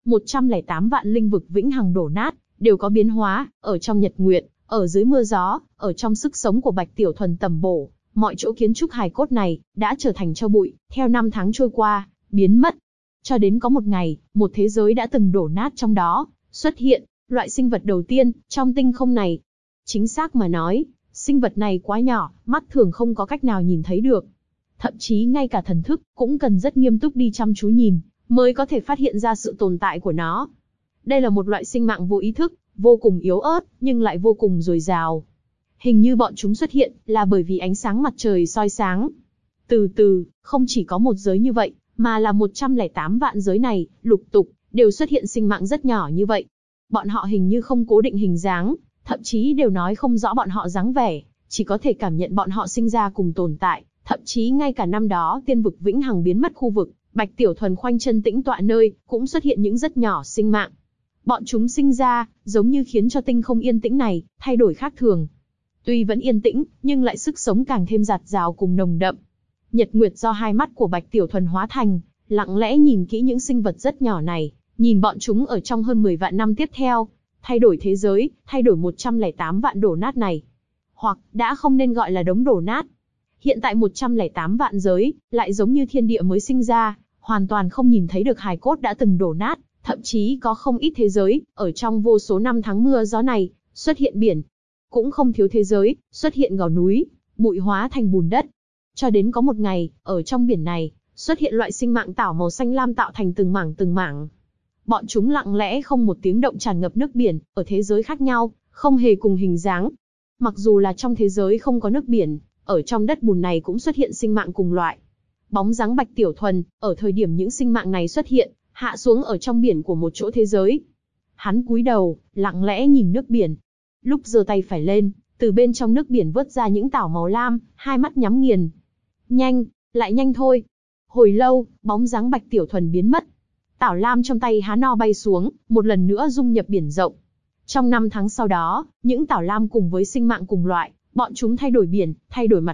108 vạn linh vực Vĩnh Hằng đổ nát, đều có biến hóa, ở trong nhật nguyệt, ở dưới mưa gió, ở trong sức sống của Bạch Tiểu Thuần tầm bổ, mọi chỗ kiến trúc hài cốt này, đã trở thành tro bụi, theo năm tháng trôi qua, biến mất. Cho đến có một ngày, một thế giới đã từng đổ nát trong đó, xuất hiện, loại sinh vật đầu tiên, trong tinh không này. Chính xác mà nói, sinh vật này quá nhỏ, mắt thường không có cách nào nhìn thấy được. Thậm chí ngay cả thần thức, cũng cần rất nghiêm túc đi chăm chú nhìn, mới có thể phát hiện ra sự tồn tại của nó. Đây là một loại sinh mạng vô ý thức, vô cùng yếu ớt, nhưng lại vô cùng dồi dào. Hình như bọn chúng xuất hiện, là bởi vì ánh sáng mặt trời soi sáng. Từ từ, không chỉ có một giới như vậy, mà là 108 vạn giới này, lục tục, đều xuất hiện sinh mạng rất nhỏ như vậy. Bọn họ hình như không cố định hình dáng, thậm chí đều nói không rõ bọn họ dáng vẻ, chỉ có thể cảm nhận bọn họ sinh ra cùng tồn tại. Thậm chí ngay cả năm đó tiên vực Vĩnh Hằng biến mất khu vực, Bạch Tiểu Thuần khoanh chân tĩnh tọa nơi, cũng xuất hiện những rất nhỏ sinh mạng. Bọn chúng sinh ra, giống như khiến cho tinh không yên tĩnh này, thay đổi khác thường. Tuy vẫn yên tĩnh, nhưng lại sức sống càng thêm dạt dào cùng nồng đậm. Nhật nguyệt do hai mắt của Bạch Tiểu Thuần hóa thành, lặng lẽ nhìn kỹ những sinh vật rất nhỏ này, nhìn bọn chúng ở trong hơn 10 vạn năm tiếp theo, thay đổi thế giới, thay đổi 108 vạn đổ nát này. Hoặc, đã không nên gọi là đống đổ nát. Hiện tại 108 vạn giới, lại giống như thiên địa mới sinh ra, hoàn toàn không nhìn thấy được hài cốt đã từng đổ nát, thậm chí có không ít thế giới, ở trong vô số năm tháng mưa gió này, xuất hiện biển. Cũng không thiếu thế giới, xuất hiện gò núi, bụi hóa thành bùn đất. Cho đến có một ngày, ở trong biển này, xuất hiện loại sinh mạng tảo màu xanh lam tạo thành từng mảng. Bọn chúng lặng lẽ không một tiếng động tràn ngập nước biển, ở thế giới khác nhau, không hề cùng hình dáng. Mặc dù là trong thế giới không có nước biển, ở trong đất bùn này cũng xuất hiện sinh mạng cùng loại. Bóng dáng Bạch Tiểu Thuần, ở thời điểm những sinh mạng này xuất hiện, hạ xuống ở trong biển của một chỗ thế giới. Hắn cúi đầu, lặng lẽ nhìn nước biển. Lúc giơ tay phải lên, từ bên trong nước biển vớt ra những tảo màu lam, hai mắt nhắm nghiền. Nhanh, lại nhanh thôi. Hồi lâu, bóng dáng Bạch Tiểu Thuần biến mất. Tảo lam trong tay há no bay xuống, một lần nữa dung nhập biển rộng. Trong năm tháng sau đó, những tảo lam cùng với sinh mạng cùng loại, bọn chúng thay đổi biển, thay đổi mặt đất,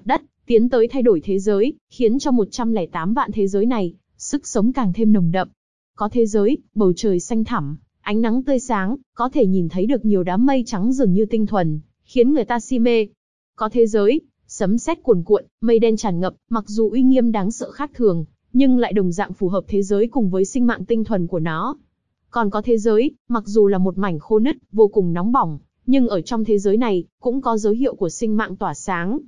tiến tới thay đổi thế giới, khiến cho 108 vạn thế giới này, sức sống càng thêm nồng đậm. Có thế giới, bầu trời xanh thẳm, ánh nắng tươi sáng, có thể nhìn thấy được nhiều đám mây trắng dường như tinh thuần, khiến người ta si mê. Có thế giới, sấm sét cuồn cuộn, mây đen tràn ngập, mặc dù uy nghiêm đáng sợ khác thường, nhưng lại đồng dạng phù hợp thế giới cùng với sinh mạng tinh thuần của nó. Còn có thế giới, mặc dù là một mảnh khô nứt, vô cùng nóng bỏng, nhưng ở trong thế giới này, cũng có dấu hiệu của sinh mạng tỏa sáng.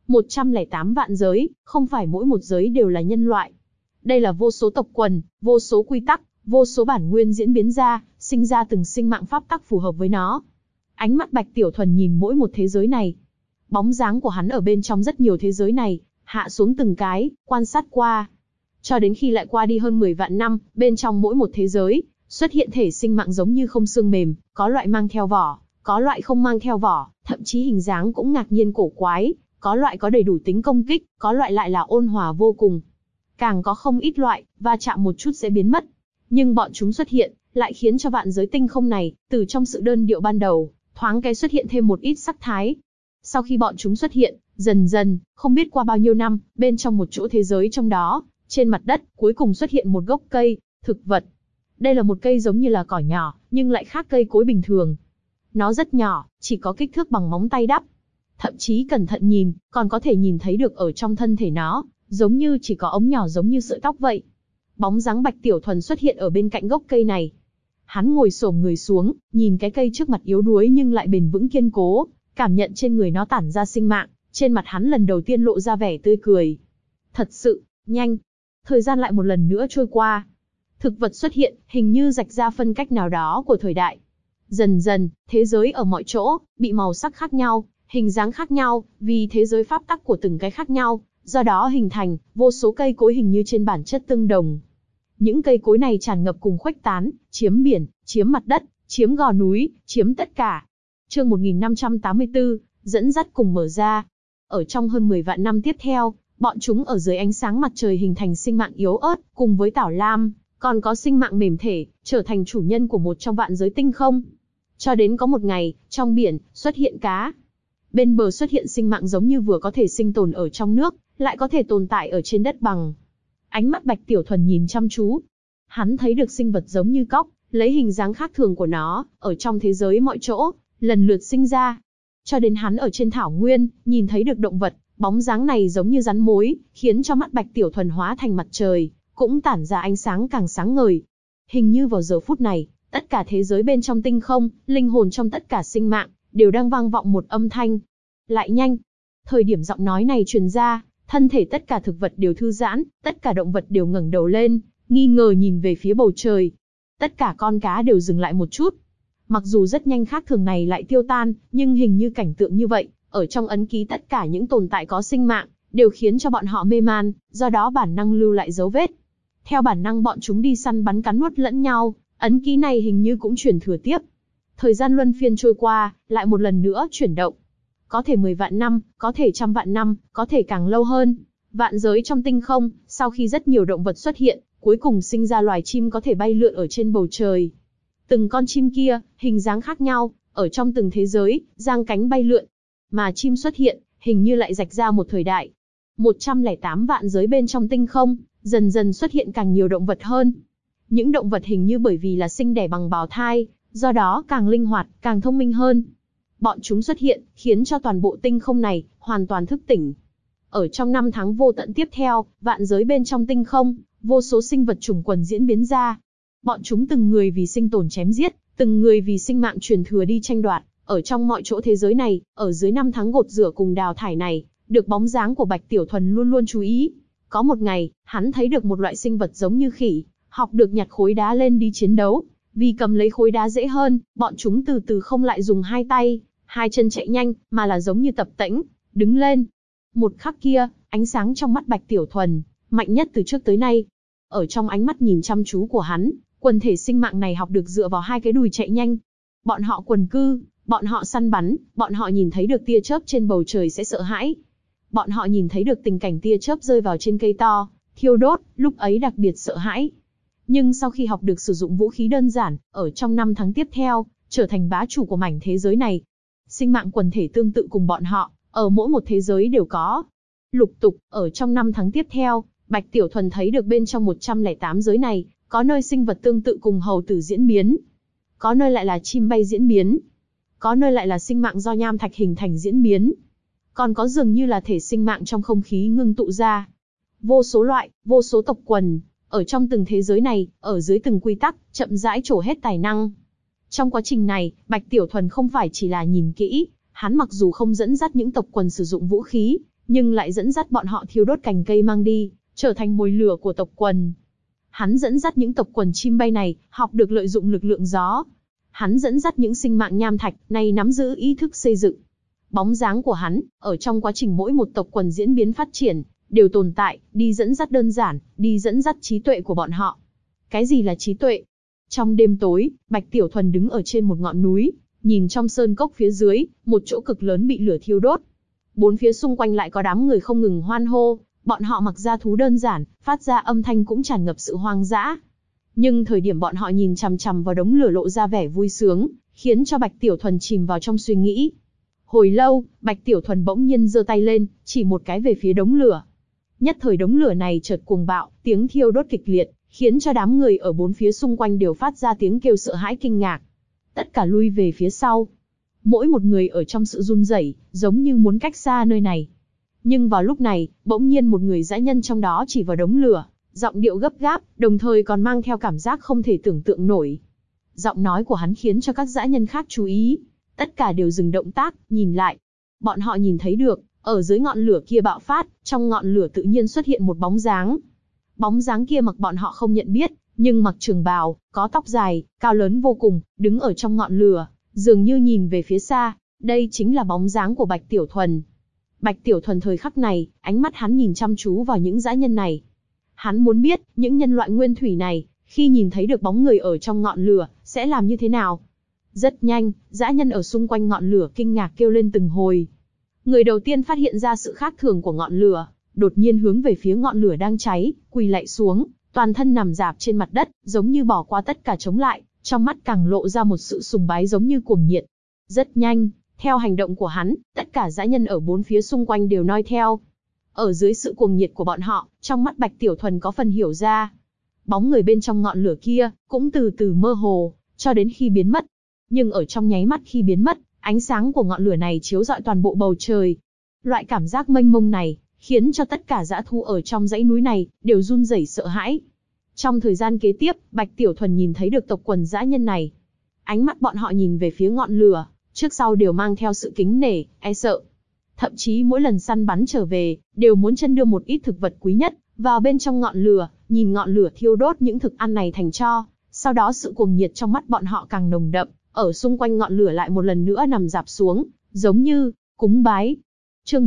108 vạn giới, không phải mỗi một giới đều là nhân loại. Đây là vô số tộc quần, vô số quy tắc, vô số bản nguyên diễn biến ra, sinh ra từng sinh mạng pháp tắc phù hợp với nó. Ánh mắt Bạch Tiểu Thuần nhìn mỗi một thế giới này. Bóng dáng của hắn ở bên trong rất nhiều thế giới này, hạ xuống từng cái, quan sát qua. Cho đến khi lại qua đi hơn 10 vạn năm, bên trong mỗi một thế giới, xuất hiện thể sinh mạng giống như không xương mềm, có loại mang theo vỏ, có loại không mang theo vỏ, thậm chí hình dáng cũng ngạc nhiên cổ quái, có loại có đầy đủ tính công kích, có loại lại là ôn hòa vô cùng. Càng có không ít loại, va chạm một chút sẽ biến mất. Nhưng bọn chúng xuất hiện, lại khiến cho vạn giới tinh không này, từ trong sự đơn điệu ban đầu, thoáng cái xuất hiện thêm một ít sắc thái. Sau khi bọn chúng xuất hiện, dần dần, không biết qua bao nhiêu năm, bên trong một chỗ thế giới trong đó, trên mặt đất, cuối cùng xuất hiện một gốc cây, thực vật. Đây là một cây giống như là cỏ nhỏ, nhưng lại khác cây cối bình thường. Nó rất nhỏ, chỉ có kích thước bằng móng tay đắp. Thậm chí cẩn thận nhìn, còn có thể nhìn thấy được ở trong thân thể nó, giống như chỉ có ống nhỏ giống như sợi tóc vậy. Bóng dáng Bạch Tiểu Thuần xuất hiện ở bên cạnh gốc cây này. Hắn ngồi xổm người xuống, nhìn cái cây trước mặt yếu đuối nhưng lại bền vững kiên cố, cảm nhận trên người nó tản ra sinh mạng, trên mặt hắn lần đầu tiên lộ ra vẻ tươi cười. Thật sự, nhanh. Thời gian lại một lần nữa trôi qua. Thực vật xuất hiện, hình như rạch ra phân cách nào đó của thời đại. Dần dần, thế giới ở mọi chỗ, bị màu sắc khác nhau, hình dáng khác nhau, vì thế giới pháp tắc của từng cái khác nhau, do đó hình thành, vô số cây cối hình như trên bản chất tương đồng. Những cây cối này tràn ngập cùng khuếch tán, chiếm biển, chiếm mặt đất, chiếm gò núi, chiếm tất cả. Chương 1584, dẫn dắt cùng mở ra. Ở trong hơn 10 vạn năm tiếp theo, bọn chúng ở dưới ánh sáng mặt trời hình thành sinh mạng yếu ớt, cùng với Tảo Lam, còn có sinh mạng mềm thể, trở thành chủ nhân của một trong vạn giới tinh không. Cho đến có một ngày, trong biển, xuất hiện cá. Bên bờ xuất hiện sinh mạng giống như vừa có thể sinh tồn ở trong nước, lại có thể tồn tại ở trên đất bằng. Ánh mắt Bạch Tiểu Thuần nhìn chăm chú. Hắn thấy được sinh vật giống như cóc, lấy hình dáng khác thường của nó, ở trong thế giới mọi chỗ, lần lượt sinh ra. Cho đến hắn ở trên thảo nguyên, nhìn thấy được động vật, bóng dáng này giống như rắn mối, khiến cho mắt Bạch Tiểu Thuần hóa thành mặt trời, cũng tản ra ánh sáng càng sáng ngời. Hình như vào giờ phút này, tất cả thế giới bên trong tinh không, linh hồn trong tất cả sinh mạng, đều đang vang vọng một âm thanh. Lại nhanh. Thời điểm giọng nói này truyền ra, thân thể tất cả thực vật đều thư giãn, tất cả động vật đều ngẩng đầu lên, nghi ngờ nhìn về phía bầu trời. Tất cả con cá đều dừng lại một chút. Mặc dù rất nhanh khác thường này lại tiêu tan, nhưng hình như cảnh tượng như vậy, ở trong ấn ký tất cả những tồn tại có sinh mạng, đều khiến cho bọn họ mê man, do đó bản năng lưu lại dấu vết. Theo bản năng bọn chúng đi săn bắn cắn nuốt lẫn nhau, ấn ký này hình như cũng truyền thừa tiếp. Thời gian luân phiên trôi qua, lại một lần nữa chuyển động. Có thể 10 vạn năm, có thể trăm vạn năm, có thể càng lâu hơn. Vạn giới trong tinh không, sau khi rất nhiều động vật xuất hiện, cuối cùng sinh ra loài chim có thể bay lượn ở trên bầu trời. Từng con chim kia, hình dáng khác nhau, ở trong từng thế giới, giang cánh bay lượn. Mà chim xuất hiện, hình như lại rạch ra một thời đại. 108 vạn giới bên trong tinh không, dần dần xuất hiện càng nhiều động vật hơn. Những động vật hình như bởi vì là sinh đẻ bằng bào thai, do đó càng linh hoạt, càng thông minh hơn. Bọn chúng xuất hiện, khiến cho toàn bộ tinh không này, hoàn toàn thức tỉnh. Ở trong năm tháng vô tận tiếp theo, vạn giới bên trong tinh không, vô số sinh vật chủng quần diễn biến ra. Bọn chúng từng người vì sinh tồn chém giết, từng người vì sinh mạng truyền thừa đi tranh đoạt. Ở trong mọi chỗ thế giới này, ở dưới năm tháng gột rửa cùng đào thải này, được bóng dáng của Bạch Tiểu Thuần luôn luôn chú ý. Có một ngày, hắn thấy được một loại sinh vật giống như khỉ, học được nhặt khối đá lên đi chiến đấu. Vì cầm lấy khối đá dễ hơn, bọn chúng từ từ không lại dùng hai tay, hai chân chạy nhanh, mà là giống như tập tễnh, đứng lên. Một khắc kia, ánh sáng trong mắt Bạch Tiểu Thuần, mạnh nhất từ trước tới nay. Ở trong ánh mắt nhìn chăm chú của hắn, quần thể sinh mạng này học được dựa vào hai cái đùi chạy nhanh. Bọn họ quần cư, bọn họ săn bắn, bọn họ nhìn thấy được tia chớp trên bầu trời sẽ sợ hãi. Bọn họ nhìn thấy được tình cảnh tia chớp rơi vào trên cây to, thiêu đốt, lúc ấy đặc biệt sợ hãi. Nhưng sau khi học được sử dụng vũ khí đơn giản, ở trong năm tháng tiếp theo, trở thành bá chủ của mảnh thế giới này. Sinh mạng quần thể tương tự cùng bọn họ, ở mỗi một thế giới đều có. Lục tục, ở trong 5 tháng tiếp theo, Bạch Tiểu Thuần thấy được bên trong 108 giới này, có nơi sinh vật tương tự cùng hầu tử diễn biến, có nơi lại là chim bay diễn biến, có nơi lại là sinh mạng do nham thạch hình thành diễn biến, còn có dường như là thể sinh mạng trong không khí ngưng tụ ra. Vô số loại, vô số tộc quần, ở trong từng thế giới này, ở dưới từng quy tắc, chậm rãi trổ hết tài năng. Trong quá trình này, Bạch Tiểu Thuần không phải chỉ là nhìn kỹ, hắn mặc dù không dẫn dắt những tộc quần sử dụng vũ khí, nhưng lại dẫn dắt bọn họ thiêu đốt cành cây mang đi, trở thành mồi lửa của tộc quần. Hắn dẫn dắt những tộc quần chim bay này, học được lợi dụng lực lượng gió. Hắn dẫn dắt những sinh mạng nham thạch này nắm giữ ý thức xây dựng. Bóng dáng của hắn, ở trong quá trình mỗi một tộc quần diễn biến phát triển, đều tồn tại, đi dẫn dắt đơn giản, đi dẫn dắt trí tuệ của bọn họ. Cái gì là trí tuệ? Trong đêm tối, Bạch Tiểu Thuần đứng ở trên một ngọn núi, nhìn trong sơn cốc phía dưới, một chỗ cực lớn bị lửa thiêu đốt. Bốn phía xung quanh lại có đám người không ngừng hoan hô, bọn họ mặc da thú đơn giản, phát ra âm thanh cũng tràn ngập sự hoang dã. Nhưng thời điểm bọn họ nhìn chằm chằm vào đống lửa lộ ra vẻ vui sướng, khiến cho Bạch Tiểu Thuần chìm vào trong suy nghĩ. Hồi lâu, Bạch Tiểu Thuần bỗng nhiên giơ tay lên, chỉ một cái về phía đống lửa. Nhất thời đống lửa này chợt cuồng bạo, tiếng thiêu đốt kịch liệt, khiến cho đám người ở bốn phía xung quanh đều phát ra tiếng kêu sợ hãi kinh ngạc. Tất cả lui về phía sau. Mỗi một người ở trong sự run rẩy, giống như muốn cách xa nơi này. Nhưng vào lúc này, bỗng nhiên một người dã nhân trong đó chỉ vào đống lửa, giọng điệu gấp gáp, đồng thời còn mang theo cảm giác không thể tưởng tượng nổi. Giọng nói của hắn khiến cho các dã nhân khác chú ý. Tất cả đều dừng động tác, nhìn lại. Bọn họ nhìn thấy được, ở dưới ngọn lửa kia bạo phát, trong ngọn lửa tự nhiên xuất hiện một bóng dáng. Bóng dáng kia mặc bọn họ không nhận biết, nhưng mặc trường bào, có tóc dài, cao lớn vô cùng, đứng ở trong ngọn lửa, dường như nhìn về phía xa. Đây chính là bóng dáng của Bạch Tiểu Thuần. Bạch Tiểu Thuần thời khắc này, ánh mắt hắn nhìn chăm chú vào những dã nhân này. Hắn muốn biết, những nhân loại nguyên thủy này, khi nhìn thấy được bóng người ở trong ngọn lửa, sẽ làm như thế nào. Rất nhanh, dã nhân ở xung quanh ngọn lửa kinh ngạc kêu lên từng hồi. Người đầu tiên phát hiện ra sự khác thường của ngọn lửa, đột nhiên hướng về phía ngọn lửa đang cháy, quỳ lạy xuống, toàn thân nằm rạp trên mặt đất, giống như bỏ qua tất cả chống lại, trong mắt càng lộ ra một sự sùng bái giống như cuồng nhiệt. Rất nhanh, theo hành động của hắn, tất cả dã nhân ở bốn phía xung quanh đều noi theo. Ở dưới sự cuồng nhiệt của bọn họ, trong mắt Bạch Tiểu Thuần có phần hiểu ra. Bóng người bên trong ngọn lửa kia, cũng từ từ mơ hồ, cho đến khi biến mất. Nhưng ở trong nháy mắt khi biến mất, ánh sáng của ngọn lửa này chiếu rọi toàn bộ bầu trời. Loại cảm giác mênh mông này, khiến cho tất cả dã thú ở trong dãy núi này, đều run rẩy sợ hãi. Trong thời gian kế tiếp, Bạch Tiểu Thuần nhìn thấy được tộc quần dã nhân này. Ánh mắt bọn họ nhìn về phía ngọn lửa, trước sau đều mang theo sự kính nể, e sợ. Thậm chí mỗi lần săn bắn trở về, đều muốn chân đưa một ít thực vật quý nhất, vào bên trong ngọn lửa, nhìn ngọn lửa thiêu đốt những thực ăn này thành tro. Sau đó sự cuồng nhiệt trong mắt bọn họ càng nồng đậm, ở xung quanh ngọn lửa lại một lần nữa nằm rạp xuống, giống như cúng bái. Chương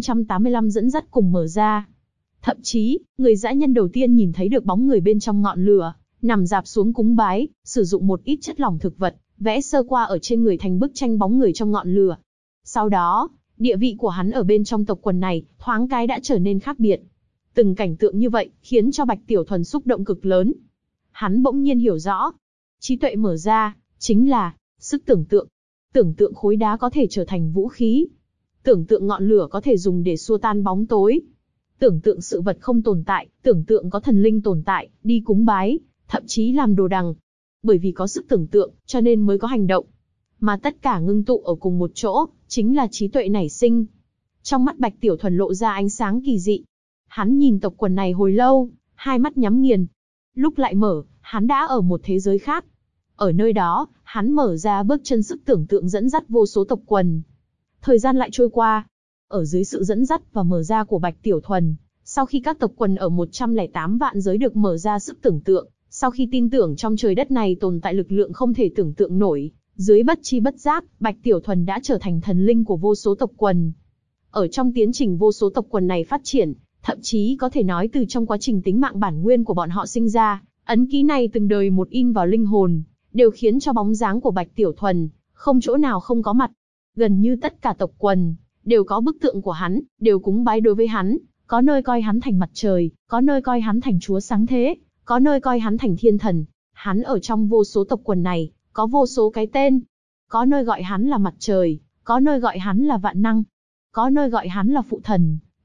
1585 dẫn dắt cùng mở ra. Thậm chí, người dã nhân đầu tiên nhìn thấy được bóng người bên trong ngọn lửa, nằm rạp xuống cúng bái, sử dụng một ít chất lỏng thực vật, vẽ sơ qua ở trên người thành bức tranh bóng người trong ngọn lửa. Sau đó, địa vị của hắn ở bên trong tộc quần này, thoáng cái đã trở nên khác biệt. Từng cảnh tượng như vậy, khiến cho Bạch Tiểu Thuần xúc động cực lớn. Hắn bỗng nhiên hiểu rõ, trí tuệ mở ra, chính là sức tưởng tượng. Tưởng tượng khối đá có thể trở thành vũ khí. Tưởng tượng ngọn lửa có thể dùng để xua tan bóng tối. Tưởng tượng sự vật không tồn tại, tưởng tượng có thần linh tồn tại, đi cúng bái, thậm chí làm đồ đằng. Bởi vì có sức tưởng tượng, cho nên mới có hành động. Mà tất cả ngưng tụ ở cùng một chỗ, chính là trí tuệ nảy sinh. Trong mắt Bạch Tiểu Thuần lộ ra ánh sáng kỳ dị. Hắn nhìn tộc quần này hồi lâu, hai mắt nhắm nghiền. Lúc lại mở, hắn đã ở một thế giới khác. Ở nơi đó, hắn mở ra bước chân sức tưởng tượng dẫn dắt vô số tộc quần. Thời gian lại trôi qua. Ở dưới sự dẫn dắt và mở ra của Bạch Tiểu Thuần, sau khi các tộc quần ở 108 vạn giới được mở ra sức tưởng tượng, sau khi tin tưởng trong trời đất này tồn tại lực lượng không thể tưởng tượng nổi, dưới bất chi bất giác, Bạch Tiểu Thuần đã trở thành thần linh của vô số tộc quần. Ở trong tiến trình vô số tộc quần này phát triển, thậm chí có thể nói từ trong quá trình tính mạng bản nguyên của bọn họ sinh ra, ấn ký này từng đời một in vào linh hồn, đều khiến cho bóng dáng của Bạch Tiểu Thuần không chỗ nào không có mặt. Gần như tất cả tộc quần đều có bức tượng của hắn, đều cúng bái đối với hắn, có nơi coi hắn thành mặt trời, có nơi coi hắn thành chúa sáng thế, có nơi coi hắn thành thiên thần. Hắn ở trong vô số tộc quần này, có vô số cái tên. Có nơi gọi hắn là mặt trời, có nơi gọi hắn là vạn năng, có nơi gọi hắn là phụ thần,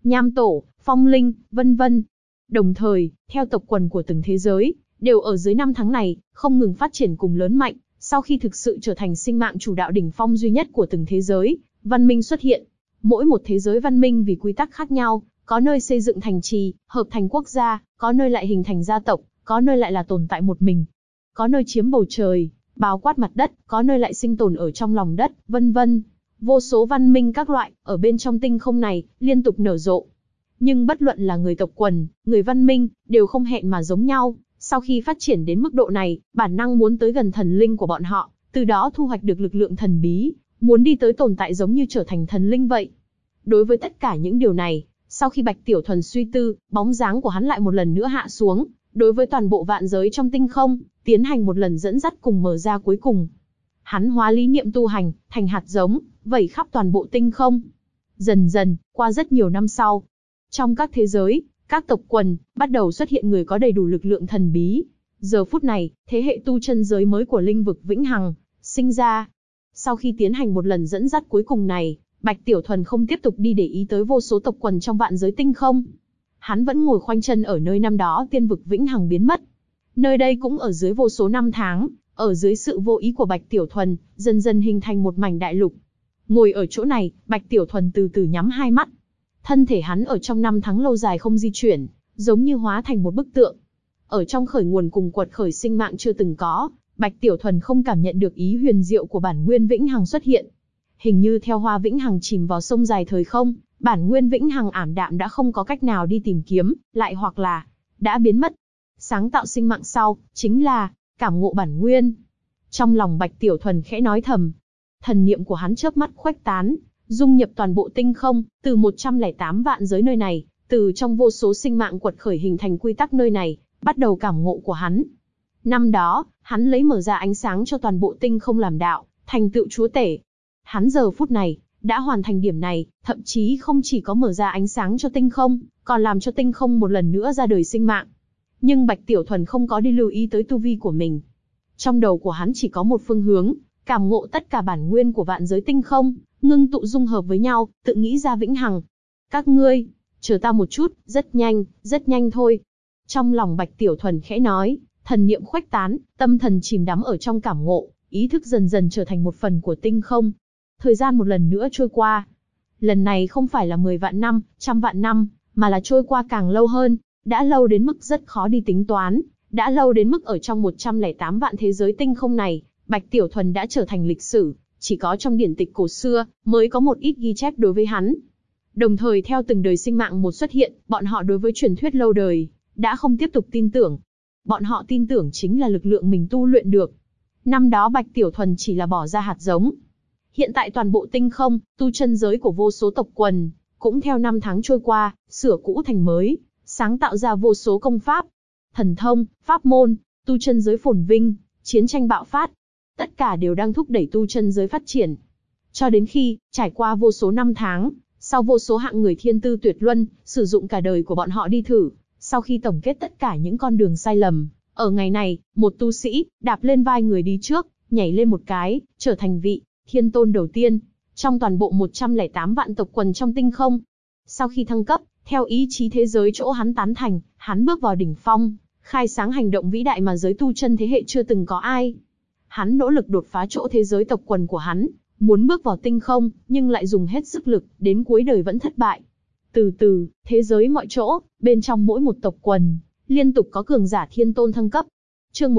nham tổ, phong linh, vân vân. Đồng thời, theo tộc quần của từng thế giới, đều ở dưới năm tháng này, không ngừng phát triển cùng lớn mạnh, sau khi thực sự trở thành sinh mạng chủ đạo đỉnh phong duy nhất của từng thế giới, văn minh xuất hiện. Mỗi một thế giới văn minh vì quy tắc khác nhau, có nơi xây dựng thành trì, hợp thành quốc gia, có nơi lại hình thành gia tộc, có nơi lại là tồn tại một mình. Có nơi chiếm bầu trời, bao quát mặt đất, có nơi lại sinh tồn ở trong lòng đất, vân vân. Vô số văn minh các loại, ở bên trong tinh không này, liên tục nở rộ. Nhưng bất luận là người tộc quần, người văn minh, đều không hẹn mà giống nhau. Sau khi phát triển đến mức độ này, bản năng muốn tới gần thần linh của bọn họ, từ đó thu hoạch được lực lượng thần bí, muốn đi tới tồn tại giống như trở thành thần linh vậy. Đối với tất cả những điều này, sau khi Bạch Tiểu Thuần suy tư, bóng dáng của hắn lại một lần nữa hạ xuống, đối với toàn bộ vạn giới trong tinh không, tiến hành một lần dẫn dắt cùng mở ra cuối cùng. Hắn hóa lý niệm tu hành, thành hạt giống, vẩy khắp toàn bộ tinh không. Dần dần, qua rất nhiều năm sau, trong các thế giới, các tộc quần, bắt đầu xuất hiện người có đầy đủ lực lượng thần bí. Giờ phút này, thế hệ tu chân giới mới của linh vực Vĩnh Hằng, sinh ra. Sau khi tiến hành một lần dẫn dắt cuối cùng này, Bạch Tiểu Thuần không tiếp tục đi để ý tới vô số tộc quần trong vạn giới tinh không. Hắn vẫn ngồi khoanh chân ở nơi năm đó tiên vực Vĩnh Hằng biến mất. Nơi đây cũng ở dưới vô số năm tháng, ở dưới sự vô ý của Bạch Tiểu Thuần, dần dần hình thành một mảnh đại lục. Ngồi ở chỗ này, Bạch Tiểu Thuần từ từ nhắm hai mắt. Thân thể hắn ở trong năm tháng lâu dài không di chuyển, giống như hóa thành một bức tượng. Ở trong khởi nguồn cùng quật khởi sinh mạng chưa từng có, Bạch Tiểu Thuần không cảm nhận được ý huyền diệu của bản nguyên Vĩnh Hằng xuất hiện. Hình như theo hoa Vĩnh Hằng chìm vào sông dài thời không, bản nguyên Vĩnh Hằng ảm đạm đã không có cách nào đi tìm kiếm, lại hoặc là đã biến mất. Sáng tạo sinh mạng sau, chính là cảm ngộ bản nguyên. Trong lòng Bạch Tiểu Thuần khẽ nói thầm. Thần niệm của hắn chớp mắt khuếch tán, dung nhập toàn bộ tinh không, từ 108 vạn giới nơi này, từ trong vô số sinh mạng quật khởi hình thành quy tắc nơi này, bắt đầu cảm ngộ của hắn. Năm đó, hắn lấy mở ra ánh sáng cho toàn bộ tinh không làm đạo, thành tựu chúa tể. Hắn giờ phút này, đã hoàn thành điểm này, thậm chí không chỉ có mở ra ánh sáng cho tinh không, còn làm cho tinh không một lần nữa ra đời sinh mạng. Nhưng Bạch Tiểu Thuần không có đi lưu ý tới tu vi của mình. Trong đầu của hắn chỉ có một phương hướng, cảm ngộ tất cả bản nguyên của vạn giới tinh không, ngưng tụ dung hợp với nhau, tự nghĩ ra Vĩnh Hằng. Các ngươi, chờ ta một chút, rất nhanh thôi. Trong lòng Bạch Tiểu Thuần khẽ nói, thần niệm khuếch tán, tâm thần chìm đắm ở trong cảm ngộ, ý thức dần dần trở thành một phần của tinh không. Thời gian một lần nữa trôi qua. Lần này không phải là 10 vạn năm, 100 vạn năm, mà là trôi qua càng lâu hơn, đã lâu đến mức rất khó đi tính toán, đã lâu đến mức ở trong 108 vạn thế giới tinh không này, Bạch Tiểu Thuần đã trở thành lịch sử, chỉ có trong điển tịch cổ xưa mới có một ít ghi chép đối với hắn. Đồng thời theo từng đời sinh mạng một xuất hiện, bọn họ đối với truyền thuyết lâu đời đã không tiếp tục tin tưởng. Bọn họ tin tưởng chính là lực lượng mình tu luyện được. Năm đó Bạch Tiểu Thuần chỉ là bỏ ra hạt giống. Hiện tại toàn bộ tinh không, tu chân giới của vô số tộc quần, cũng theo năm tháng trôi qua, sửa cũ thành mới, sáng tạo ra vô số công pháp, thần thông, pháp môn, tu chân giới phồn vinh, chiến tranh bạo phát. Tất cả đều đang thúc đẩy tu chân giới phát triển. Cho đến khi, trải qua vô số năm tháng, sau vô số hạng người thiên tư tuyệt luân, sử dụng cả đời của bọn họ đi thử, sau khi tổng kết tất cả những con đường sai lầm, ở ngày này, một tu sĩ, đạp lên vai người đi trước, nhảy lên một cái, trở thành vị thiên tôn đầu tiên, trong toàn bộ 108 vạn tộc quần trong tinh không. Sau khi thăng cấp, theo ý chí thế giới chỗ hắn tán thành, hắn bước vào đỉnh phong, khai sáng hành động vĩ đại mà giới tu chân thế hệ chưa từng có ai. Hắn nỗ lực đột phá chỗ thế giới tộc quần của hắn, muốn bước vào tinh không, nhưng lại dùng hết sức lực, đến cuối đời vẫn thất bại. Từ từ, thế giới mọi chỗ, bên trong mỗi một tộc quần, liên tục có cường giả thiên tôn thăng cấp. Chương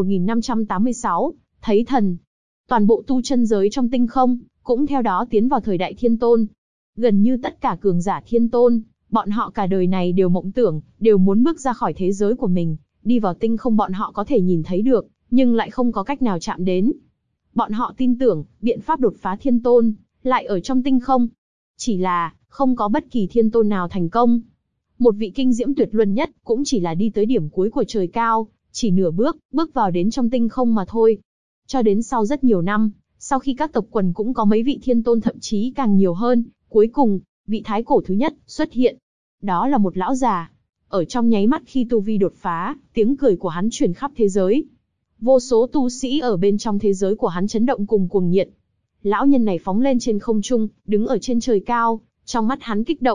1586, thấy thần. Toàn bộ tu chân giới trong tinh không, cũng theo đó tiến vào thời đại thiên tôn. Gần như tất cả cường giả thiên tôn, bọn họ cả đời này đều mộng tưởng, đều muốn bước ra khỏi thế giới của mình, đi vào tinh không bọn họ có thể nhìn thấy được, nhưng lại không có cách nào chạm đến. Bọn họ tin tưởng, biện pháp đột phá thiên tôn, lại ở trong tinh không. Chỉ là, không có bất kỳ thiên tôn nào thành công. Một vị kinh diễm tuyệt luân nhất, cũng chỉ là đi tới điểm cuối của trời cao, chỉ nửa bước, bước vào đến trong tinh không mà thôi. Cho đến sau rất nhiều năm, sau khi các tộc quần cũng có mấy vị thiên tôn thậm chí càng nhiều hơn, cuối cùng, vị thái cổ thứ nhất, xuất hiện. Đó là một lão già. Ở trong nháy mắt khi tu vi đột phá, tiếng cười của hắn truyền khắp thế giới. Vô số tu sĩ ở bên trong thế giới của hắn chấn động cùng cuồng nhiệt. Lão nhân này phóng lên trên không trung, đứng ở trên trời cao, trong mắt hắn kích động.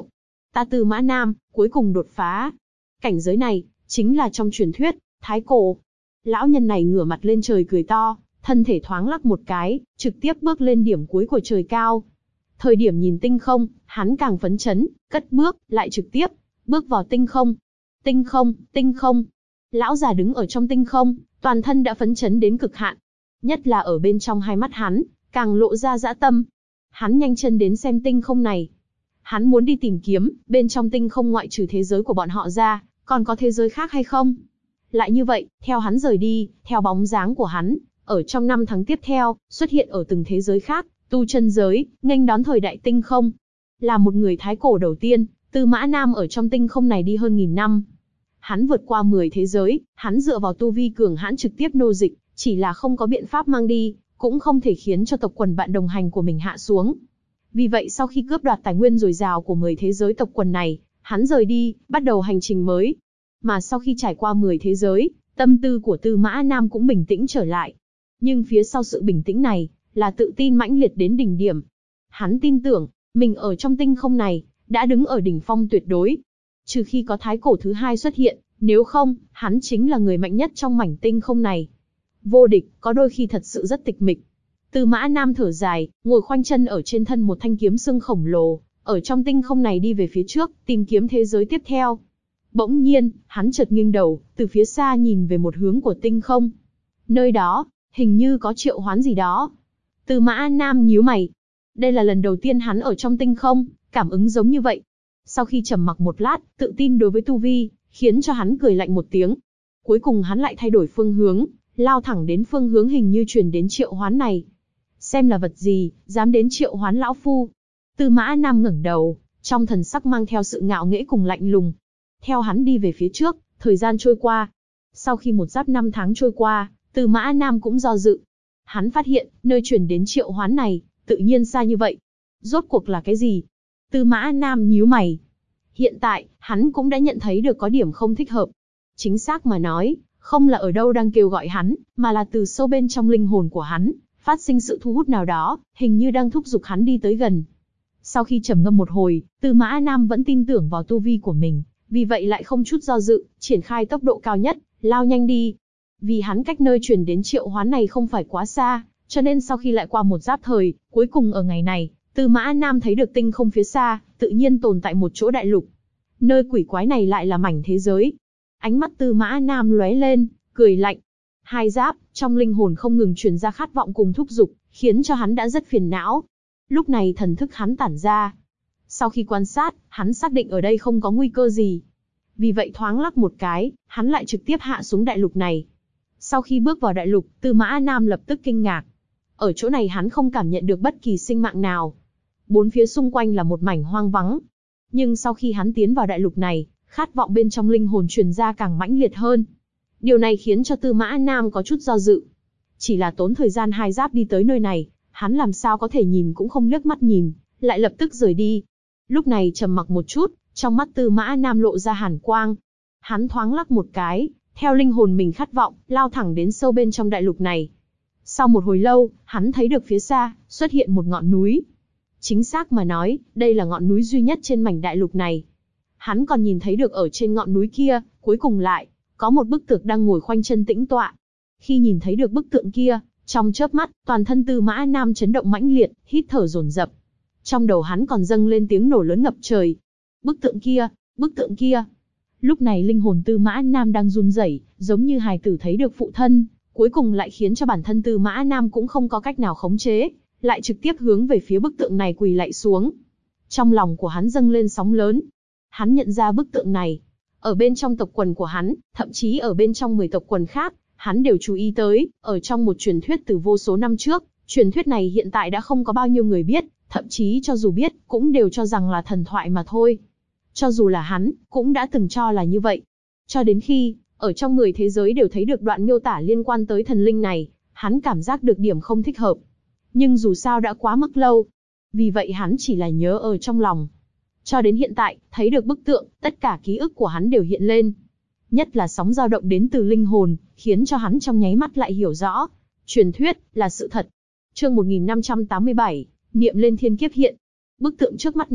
Ta Tư Mã Nam, cuối cùng đột phá. Cảnh giới này, chính là trong truyền thuyết, Thái Cổ. Lão nhân này ngửa mặt lên trời cười to, thân thể thoáng lắc một cái, trực tiếp bước lên điểm cuối của trời cao. Thời điểm nhìn tinh không, hắn càng phấn chấn, cất bước, lại trực tiếp, bước vào tinh không. Tinh không, tinh không. Lão già đứng ở trong tinh không, toàn thân đã phấn chấn đến cực hạn. Nhất là ở bên trong hai mắt hắn, càng lộ ra dã tâm. Hắn nhanh chân đến xem tinh không này. Hắn muốn đi tìm kiếm, bên trong tinh không ngoại trừ thế giới của bọn họ ra, còn có thế giới khác hay không? Lại như vậy, theo hắn rời đi, theo bóng dáng của hắn, ở trong 5 tháng tiếp theo, xuất hiện ở từng thế giới khác, tu chân giới, nghênh đón thời đại tinh không. Là một người Thái Cổ đầu tiên, Tư Mã Nam ở trong tinh không này đi hơn 1000 năm. Hắn vượt qua 10 thế giới, hắn dựa vào tu vi cường hãn trực tiếp nô dịch, chỉ là không có biện pháp mang đi, cũng không thể khiến cho tộc quần bạn đồng hành của mình hạ xuống. Vì vậy sau khi cướp đoạt tài nguyên dồi dào của 10 thế giới tộc quần này, hắn rời đi, bắt đầu hành trình mới. Mà sau khi trải qua 10 thế giới, tâm tư của Tư Mã Nam cũng bình tĩnh trở lại. Nhưng phía sau sự bình tĩnh này, là tự tin mãnh liệt đến đỉnh điểm. Hắn tin tưởng, mình ở trong tinh không này, đã đứng ở đỉnh phong tuyệt đối. Trừ khi có Thái Cổ thứ hai xuất hiện, nếu không, hắn chính là người mạnh nhất trong mảnh tinh không này. Vô địch, có đôi khi thật sự rất tịch mịch. Tư Mã Nam thở dài, ngồi khoanh chân ở trên thân một thanh kiếm xương khổng lồ, ở trong tinh không này đi về phía trước, tìm kiếm thế giới tiếp theo. Bỗng nhiên, hắn chợt nghiêng đầu, từ phía xa nhìn về một hướng của tinh không. Nơi đó, hình như có triệu hoán gì đó. Tư Mã Nam nhíu mày. Đây là lần đầu tiên hắn ở trong tinh không, cảm ứng giống như vậy. Sau khi trầm mặc một lát, tự tin đối với tu vi, khiến cho hắn cười lạnh một tiếng. Cuối cùng hắn lại thay đổi phương hướng, lao thẳng đến phương hướng hình như truyền đến triệu hoán này. Xem là vật gì, dám đến triệu hoán lão phu. Tư Mã Nam ngẩng đầu, trong thần sắc mang theo sự ngạo nghễ cùng lạnh lùng. Theo hắn đi về phía trước, thời gian trôi qua. Sau khi một giáp 5 tháng trôi qua, Tư Mã Nam cũng do dự. Hắn phát hiện, nơi truyền đến triệu hoán này, tự nhiên xa như vậy. Rốt cuộc là cái gì? Tư Mã Nam nhíu mày. Hiện tại, hắn cũng đã nhận thấy được có điểm không thích hợp. Chính xác mà nói, không là ở đâu đang kêu gọi hắn, mà là từ sâu bên trong linh hồn của hắn, phát sinh sự thu hút nào đó, hình như đang thúc giục hắn đi tới gần. Sau khi trầm ngâm một hồi, Tư Mã Nam vẫn tin tưởng vào tu vi của mình, vì vậy lại không chút do dự, triển khai tốc độ cao nhất, lao nhanh đi. Vì hắn cách nơi truyền đến triệu hoán này không phải quá xa, cho nên sau khi lại qua một giáp thời, cuối cùng ở ngày này, Tư Mã Nam thấy được tinh không phía xa, tự nhiên tồn tại một chỗ đại lục. Nơi quỷ quái này lại là mảnh thế giới. Ánh mắt Tư Mã Nam lóe lên, cười lạnh. Hai giáp, trong linh hồn không ngừng truyền ra khát vọng cùng thúc giục, khiến cho hắn đã rất phiền não. Lúc này thần thức hắn tản ra. Sau khi quan sát, hắn xác định ở đây không có nguy cơ gì. Vì vậy thoáng lắc một cái, hắn lại trực tiếp hạ xuống đại lục này. Sau khi bước vào đại lục, Tư Mã Nam lập tức kinh ngạc. Ở chỗ này hắn không cảm nhận được bất kỳ sinh mạng nào. Bốn phía xung quanh là một mảnh hoang vắng. Nhưng sau khi hắn tiến vào đại lục này, khát vọng bên trong linh hồn truyền ra càng mãnh liệt hơn. Điều này khiến cho Tư Mã Nam có chút do dự. Chỉ là tốn thời gian 2 giáp đi tới nơi này, hắn làm sao có thể nhìn cũng không liếc mắt nhìn, lại lập tức rời đi. Lúc này trầm mặc một chút, trong mắt Tư Mã Nam lộ ra hàn quang. Hắn thoáng lắc một cái, theo linh hồn mình khát vọng, lao thẳng đến sâu bên trong đại lục này. Sau một hồi lâu, hắn thấy được phía xa, xuất hiện một ngọn núi. Chính xác mà nói, đây là ngọn núi duy nhất trên mảnh đại lục này. Hắn còn nhìn thấy được ở trên ngọn núi kia, cuối cùng lại, có một bức tượng đang ngồi khoanh chân tĩnh tọa. Khi nhìn thấy được bức tượng kia, trong chớp mắt, toàn thân Tư Mã Nam chấn động mãnh liệt, hít thở dồn dập. Trong đầu hắn còn dâng lên tiếng nổ lớn ngập trời. Bức tượng kia, bức tượng kia. Lúc này linh hồn Tư Mã Nam đang run rẩy, giống như hài tử thấy được phụ thân, cuối cùng lại khiến cho bản thân Tư Mã Nam cũng không có cách nào khống chế, lại trực tiếp hướng về phía bức tượng này quỳ lạy xuống. Trong lòng của hắn dâng lên sóng lớn. Hắn nhận ra bức tượng này, ở bên trong tộc quần của hắn, thậm chí ở bên trong 10 tộc quần khác, hắn đều chú ý tới, ở trong một truyền thuyết từ vô số năm trước, truyền thuyết này hiện tại đã không có bao nhiêu người biết, thậm chí cho dù biết, cũng đều cho rằng là thần thoại mà thôi. Cho dù là hắn, cũng đã từng cho là như vậy. Cho đến khi, ở trong 10 thế giới đều thấy được đoạn miêu tả liên quan tới thần linh này, hắn cảm giác được điểm không thích hợp. Nhưng dù sao đã quá mức lâu. Vì vậy hắn chỉ là nhớ ở trong lòng. Cho đến hiện tại, thấy được bức tượng, tất cả ký ức của hắn đều hiện lên. Nhất là sóng dao động đến từ linh hồn, khiến cho hắn trong nháy mắt lại hiểu rõ. Truyền thuyết, là sự thật. Chương 1587, niệm lên thiên kiếp hiện. Bức tượng trước mắt này,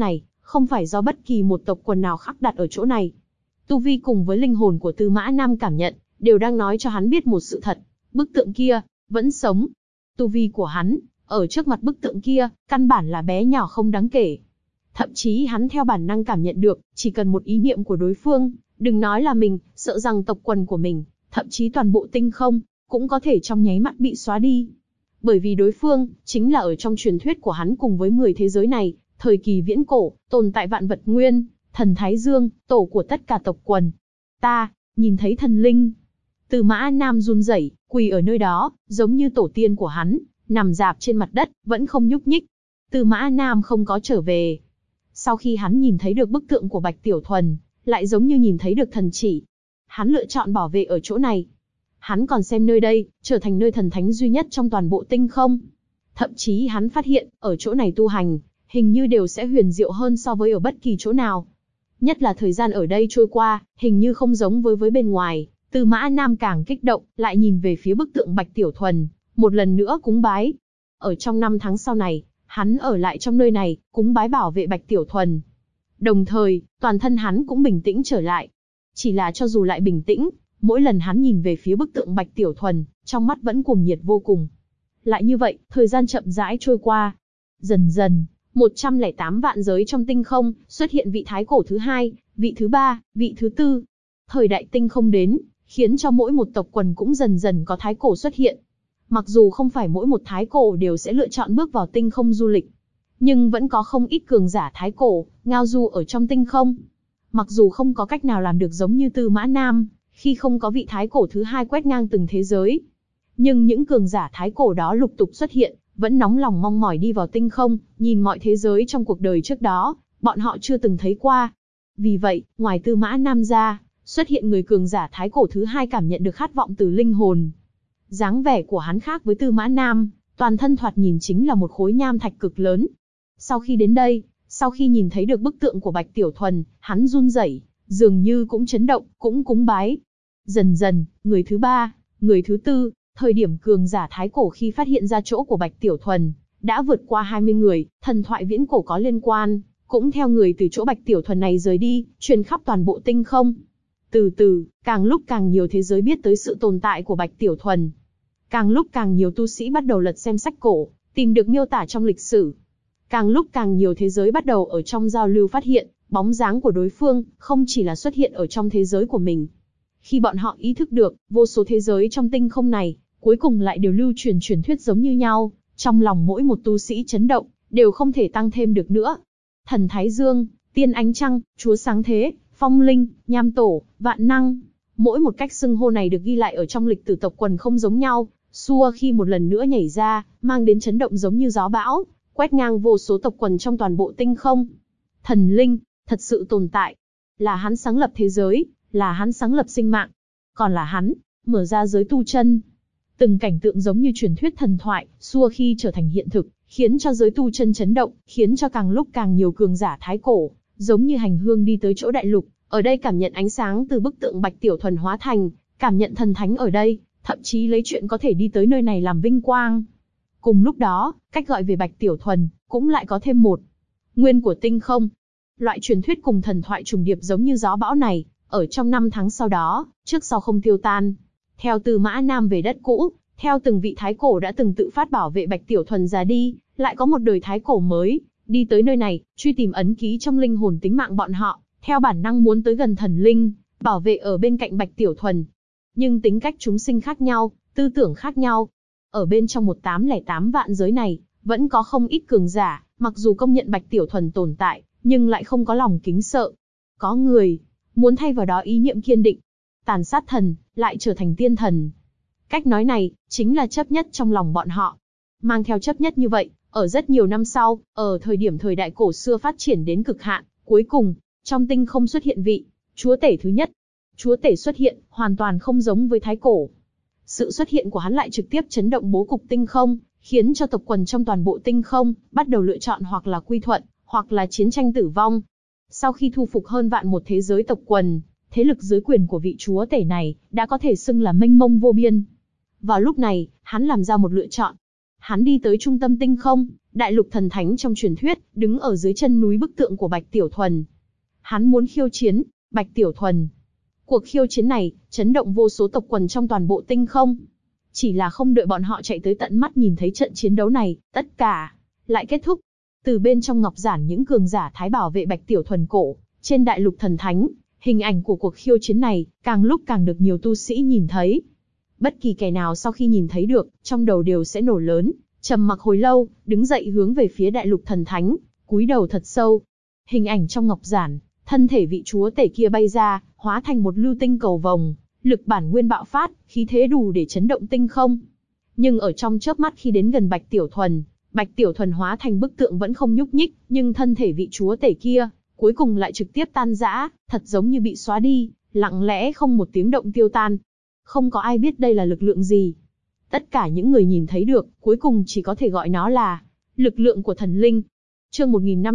không phải do bất kỳ một tộc quần nào khắc đặt ở chỗ này. Tu vi cùng với linh hồn của Tư Mã Nam cảm nhận, đều đang nói cho hắn biết một sự thật, bức tượng kia vẫn sống. Tu vi của hắn, ở trước mặt bức tượng kia, căn bản là bé nhỏ không đáng kể. Thậm chí hắn theo bản năng cảm nhận được, chỉ cần một ý niệm của đối phương, đừng nói là mình, sợ rằng tộc quần của mình, thậm chí toàn bộ tinh không, cũng có thể trong nháy mắt bị xóa đi. Bởi vì đối phương, chính là ở trong truyền thuyết của hắn cùng với 10 thế giới này, thời kỳ viễn cổ, tồn tại vạn vật nguyên, thần Thái Dương, tổ của tất cả tộc quần. Ta, nhìn thấy thần linh. Tư Mã Nam run rẩy, quỳ ở nơi đó, giống như tổ tiên của hắn, nằm rạp trên mặt đất, vẫn không nhúc nhích. Tư Mã Nam không có trở về. Sau khi hắn nhìn thấy được bức tượng của Bạch Tiểu Thuần, lại giống như nhìn thấy được thần chỉ. Hắn lựa chọn bảo vệ ở chỗ này. Hắn còn xem nơi đây, trở thành nơi thần thánh duy nhất trong toàn bộ tinh không. Thậm chí hắn phát hiện, ở chỗ này tu hành, hình như đều sẽ huyền diệu hơn so với ở bất kỳ chỗ nào. Nhất là thời gian ở đây trôi qua, hình như không giống với bên ngoài. Tư Mã Nam càng kích động, lại nhìn về phía bức tượng Bạch Tiểu Thuần, một lần nữa cúng bái. Ở trong 5 tháng sau này, hắn ở lại trong nơi này, cúng bái bảo vệ Bạch Tiểu Thuần. Đồng thời, toàn thân hắn cũng bình tĩnh trở lại. Chỉ là cho dù lại bình tĩnh, mỗi lần hắn nhìn về phía bức tượng Bạch Tiểu Thuần, trong mắt vẫn cuồng nhiệt vô cùng. Lại như vậy, thời gian chậm rãi trôi qua. Dần dần, 108 vạn giới trong tinh không, xuất hiện vị thái cổ thứ 2, vị thứ 3, vị thứ 4. Thời đại tinh không đến, khiến cho mỗi một tộc quần cũng dần dần có thái cổ xuất hiện. Mặc dù không phải mỗi một thái cổ đều sẽ lựa chọn bước vào tinh không du lịch, nhưng vẫn có không ít cường giả thái cổ, ngao du ở trong tinh không. Mặc dù không có cách nào làm được giống như Tư Mã Nam, khi không có vị thái cổ thứ 2 quét ngang từng thế giới. Nhưng những cường giả thái cổ đó lục tục xuất hiện, vẫn nóng lòng mong mỏi đi vào tinh không, nhìn mọi thế giới trong cuộc đời trước đó, bọn họ chưa từng thấy qua. Vì vậy, ngoài Tư Mã Nam ra, xuất hiện người cường giả thái cổ thứ 2 cảm nhận được khát vọng từ linh hồn. Dáng vẻ của hắn khác với Tư Mã Nam, toàn thân thoạt nhìn chính là một khối nham thạch cực lớn. Sau khi đến đây, sau khi nhìn thấy được bức tượng của Bạch Tiểu Thuần, hắn run rẩy, dường như cũng chấn động, cũng cúng bái. Dần dần, người thứ 3, người thứ 4, thời điểm cường giả thái cổ khi phát hiện ra chỗ của Bạch Tiểu Thuần, đã vượt qua 20 người, thần thoại viễn cổ có liên quan, cũng theo người từ chỗ Bạch Tiểu Thuần này rời đi, truyền khắp toàn bộ tinh không. Từ từ, càng lúc càng nhiều thế giới biết tới sự tồn tại của Bạch Tiểu Thuần. Càng lúc càng nhiều tu sĩ bắt đầu lật xem sách cổ, tìm được miêu tả trong lịch sử. Càng lúc càng nhiều thế giới bắt đầu ở trong giao lưu phát hiện, bóng dáng của đối phương, không chỉ là xuất hiện ở trong thế giới của mình. Khi bọn họ ý thức được, vô số thế giới trong tinh không này, cuối cùng lại đều lưu truyền truyền thuyết giống như nhau, trong lòng mỗi một tu sĩ chấn động, đều không thể tăng thêm được nữa. Thần Thái Dương, Tiên Ánh Trăng, Chúa Sáng Thế, Phong Linh, Nham Tổ, Vạn Năng. Mỗi một cách xưng hô này được ghi lại ở trong lịch sử tộc quần không giống nhau, xua khi một lần nữa nhảy ra, mang đến chấn động giống như gió bão, quét ngang vô số tộc quần trong toàn bộ tinh không. Thần linh, thật sự tồn tại. Là hắn sáng lập thế giới, là hắn sáng lập sinh mạng. Còn là hắn, mở ra giới tu chân. Từng cảnh tượng giống như truyền thuyết thần thoại, xua khi trở thành hiện thực, khiến cho giới tu chân chấn động, khiến cho càng lúc càng nhiều cường giả thái cổ, giống như hành hương đi tới chỗ đại lục, ở đây cảm nhận ánh sáng từ bức tượng Bạch Tiểu Thuần hóa thành, cảm nhận thần thánh ở đây, thậm chí lấy chuyện có thể đi tới nơi này làm vinh quang. Cùng lúc đó, cách gọi về Bạch Tiểu Thuần, cũng lại có thêm một nguyên của tinh không. Loại truyền thuyết cùng thần thoại trùng điệp giống như gió bão này, ở trong 5 tháng sau đó, trước sau không tiêu tan. Theo Tư Mã Nam về đất cũ, theo từng vị thái cổ đã từng tự phát bảo vệ Bạch Tiểu Thuần ra đi, lại có một đời thái cổ mới, đi tới nơi này, truy tìm ấn ký trong linh hồn tính mạng bọn họ, theo bản năng muốn tới gần thần linh, bảo vệ ở bên cạnh Bạch Tiểu Thuần. Nhưng tính cách chúng sinh khác nhau, tư tưởng khác nhau. Ở bên trong 1808 vạn giới này, vẫn có không ít cường giả, mặc dù công nhận Bạch Tiểu Thuần tồn tại, nhưng lại không có lòng kính sợ. Có người muốn thay vào đó ý niệm kiên định, tàn sát thần, lại trở thành tiên thần. Cách nói này, chính là chấp nhất trong lòng bọn họ. Mang theo chấp nhất như vậy, ở rất nhiều năm sau, ở thời điểm thời đại cổ xưa phát triển đến cực hạn, cuối cùng, trong tinh không xuất hiện vị chúa tể thứ nhất. Chúa tể xuất hiện, hoàn toàn không giống với thái cổ. Sự xuất hiện của hắn lại trực tiếp chấn động bố cục tinh không, khiến cho tộc quần trong toàn bộ tinh không, bắt đầu lựa chọn hoặc là quy thuận, hoặc là chiến tranh tử vong. Sau khi thu phục hơn vạn một thế giới tộc quần, thế lực dưới quyền của vị chúa tể này, đã có thể xưng là mênh mông vô biên. Vào lúc này, hắn làm ra một lựa chọn. Hắn đi tới trung tâm tinh không, đại lục thần thánh trong truyền thuyết, đứng ở dưới chân núi bức tượng của Bạch Tiểu Thuần. Hắn muốn khiêu chiến Bạch Tiểu Thuần. Cuộc khiêu chiến này chấn động vô số tộc quần trong toàn bộ tinh không. Chỉ là không đợi bọn họ chạy tới tận mắt nhìn thấy trận chiến đấu này, tất cả lại kết thúc. Từ bên trong ngọc giản những cường giả thái bảo vệ Bạch Tiểu Thuần cổ, trên đại lục thần thánh, hình ảnh của cuộc khiêu chiến này càng lúc càng được nhiều tu sĩ nhìn thấy. Bất kỳ kẻ nào sau khi nhìn thấy được, trong đầu đều sẽ nổ lớn, trầm mặc hồi lâu, đứng dậy hướng về phía đại lục thần thánh, cúi đầu thật sâu. Hình ảnh trong ngọc giản, thân thể vị chúa tể kia bay ra, hóa thành một lưu tinh cầu vồng, lực bản nguyên bạo phát, khí thế đủ để chấn động tinh không. Nhưng ở trong chớp mắt khi đến gần Bạch Tiểu Thuần hóa thành bức tượng vẫn không nhúc nhích, nhưng thân thể vị chúa tể kia, cuối cùng lại trực tiếp tan rã, thật giống như bị xóa đi, lặng lẽ không một tiếng động tiêu tan. Không có ai biết đây là lực lượng gì. Tất cả những người nhìn thấy được, cuối cùng chỉ có thể gọi nó là lực lượng của thần linh. Chương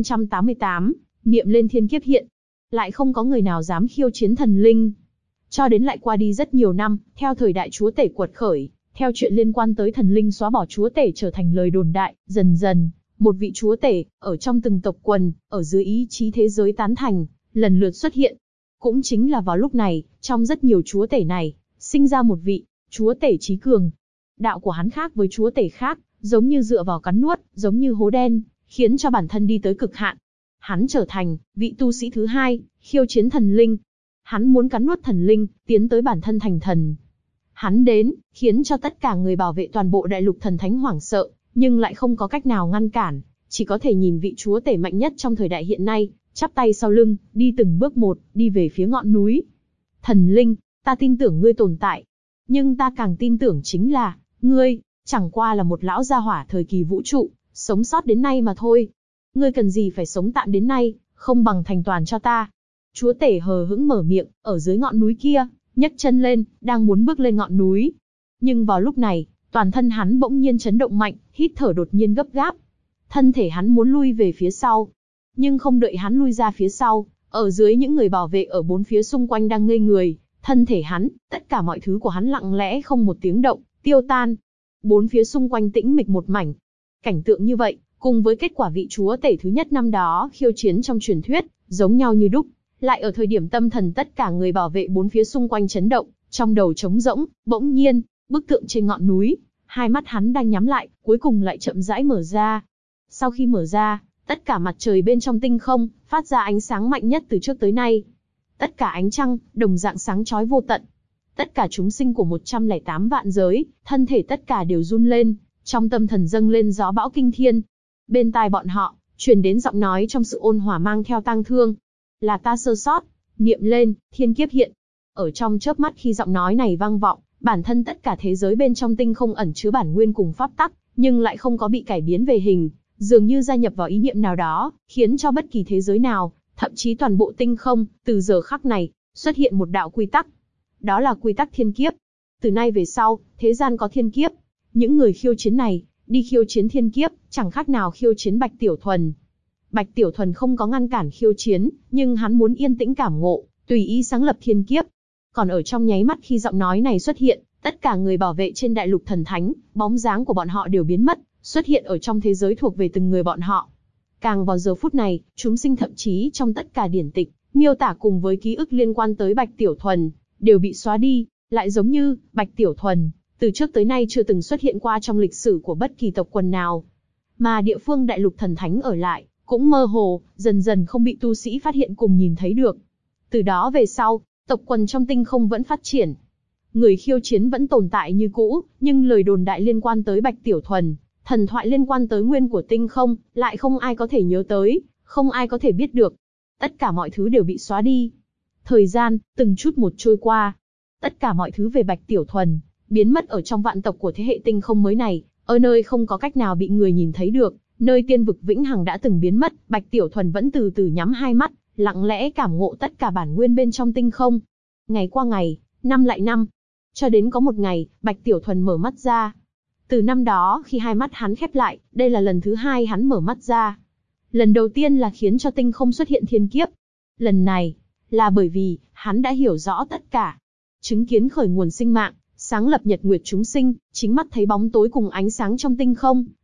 1588, niệm lên thiên kiếp hiện. Lại không có người nào dám khiêu chiến thần linh. Cho đến lại qua đi rất nhiều năm, theo thời đại chúa tể quật khởi, theo chuyện liên quan tới thần linh xóa bỏ chúa tể trở thành lời đồn đại, dần dần, một vị chúa tể, ở trong từng tộc quần, ở dưới ý chí thế giới tán thành, lần lượt xuất hiện. Cũng chính là vào lúc này, trong rất nhiều chúa tể này, sinh ra một vị, chúa tể trí cường. Đạo của hắn khác với chúa tể khác, giống như dựa vào cắn nuốt, giống như hố đen, khiến cho bản thân đi tới cực hạn. Hắn trở thành vị tu sĩ thứ hai, khiêu chiến thần linh. Hắn muốn cắn nuốt thần linh, tiến tới bản thân thành thần. Hắn đến, khiến cho tất cả người bảo vệ toàn bộ đại lục thần thánh hoảng sợ, nhưng lại không có cách nào ngăn cản, chỉ có thể nhìn vị chúa tể mạnh nhất trong thời đại hiện nay, chắp tay sau lưng, đi từng bước một, đi về phía ngọn núi. Thần linh, ta tin tưởng ngươi tồn tại. Nhưng ta càng tin tưởng chính là, ngươi, chẳng qua là một lão gia hỏa thời kỳ vũ trụ, sống sót đến nay mà thôi. Ngươi cần gì phải sống tạm đến nay, không bằng thành toàn cho ta. Chúa tể hờ hững mở miệng, ở dưới ngọn núi kia, nhấc chân lên, đang muốn bước lên ngọn núi. Nhưng vào lúc này, toàn thân hắn bỗng nhiên chấn động mạnh, hít thở đột nhiên gấp gáp. Thân thể hắn muốn lui về phía sau. Nhưng không đợi hắn lui ra phía sau, ở dưới những người bảo vệ ở bốn phía xung quanh đang ngây người, thân thể hắn, tất cả mọi thứ của hắn lặng lẽ không một tiếng động, tiêu tan. Bốn phía xung quanh tĩnh mịch một mảnh. Cảnh tượng như vậy, cùng với kết quả vị chúa tể thứ nhất năm đó khiêu chiến trong truyền thuyết, giống nhau như đúc. Lại ở thời điểm tâm thần tất cả người bảo vệ bốn phía xung quanh chấn động, trong đầu trống rỗng, bỗng nhiên, bức tượng trên ngọn núi, hai mắt hắn đang nhắm lại, cuối cùng lại chậm rãi mở ra. Sau khi mở ra, tất cả mặt trời bên trong tinh không, phát ra ánh sáng mạnh nhất từ trước tới nay. Tất cả ánh trăng, đồng dạng sáng chói vô tận. Tất cả chúng sinh của 108 vạn giới, thân thể tất cả đều run lên, trong tâm thần dâng lên gió bão kinh thiên. Bên tai bọn họ, truyền đến giọng nói trong sự ôn hòa mang theo tang thương. Là ta sơ sót, niệm lên, thiên kiếp hiện. Ở trong chớp mắt khi giọng nói này vang vọng, bản thân tất cả thế giới bên trong tinh không ẩn chứa bản nguyên cùng pháp tắc, nhưng lại không có bị cải biến về hình, dường như gia nhập vào ý niệm nào đó, khiến cho bất kỳ thế giới nào, thậm chí toàn bộ tinh không, từ giờ khắc này, xuất hiện một đạo quy tắc. Đó là quy tắc thiên kiếp. Từ nay về sau, thế gian có thiên kiếp. Những người khiêu chiến này, đi khiêu chiến thiên kiếp, chẳng khác nào khiêu chiến Bạch Tiểu Thuần. Bạch Tiểu Thuần không có ngăn cản khiêu chiến, nhưng hắn muốn yên tĩnh cảm ngộ, tùy ý sáng lập thiên kiếp. Còn ở trong nháy mắt khi giọng nói này xuất hiện, tất cả người bảo vệ trên đại lục thần thánh, bóng dáng của bọn họ đều biến mất, xuất hiện ở trong thế giới thuộc về từng người bọn họ. Càng vào giờ phút này, chúng sinh thậm chí trong tất cả điển tịch, miêu tả cùng với ký ức liên quan tới Bạch Tiểu Thuần, đều bị xóa đi, lại giống như, Bạch Tiểu Thuần, từ trước tới nay chưa từng xuất hiện qua trong lịch sử của bất kỳ tộc quần nào. Mà địa phương đại lục thần thánh ở lại, cũng mơ hồ, dần dần không bị tu sĩ phát hiện cùng nhìn thấy được. Từ đó về sau, tộc quần trong tinh không vẫn phát triển. Người khiêu chiến vẫn tồn tại như cũ, nhưng lời đồn đại liên quan tới Bạch Tiểu Thuần, thần thoại liên quan tới nguyên của tinh không, lại không ai có thể nhớ tới, không ai có thể biết được. Tất cả mọi thứ đều bị xóa đi. Thời gian, từng chút một trôi qua. Tất cả mọi thứ về Bạch Tiểu Thuần, biến mất ở trong vạn tộc của thế hệ tinh không mới này, ở nơi không có cách nào bị người nhìn thấy được, nơi tiên vực vĩnh hằng đã từng biến mất, Bạch Tiểu Thuần vẫn từ từ nhắm hai mắt, lặng lẽ cảm ngộ tất cả bản nguyên bên trong tinh không. Ngày qua ngày, năm lại năm, cho đến có một ngày, Bạch Tiểu Thuần mở mắt ra. Từ năm đó, khi hai mắt hắn khép lại, đây là lần thứ hai hắn mở mắt ra. Lần đầu tiên là khiến cho tinh không xuất hiện thiên kiếp. Lần này, là bởi vì, hắn đã hiểu rõ tất cả. Chứng kiến khởi nguồn sinh mạng, sáng lập nhật nguyệt chúng sinh, chính mắt thấy bóng tối cùng ánh sáng trong tinh không,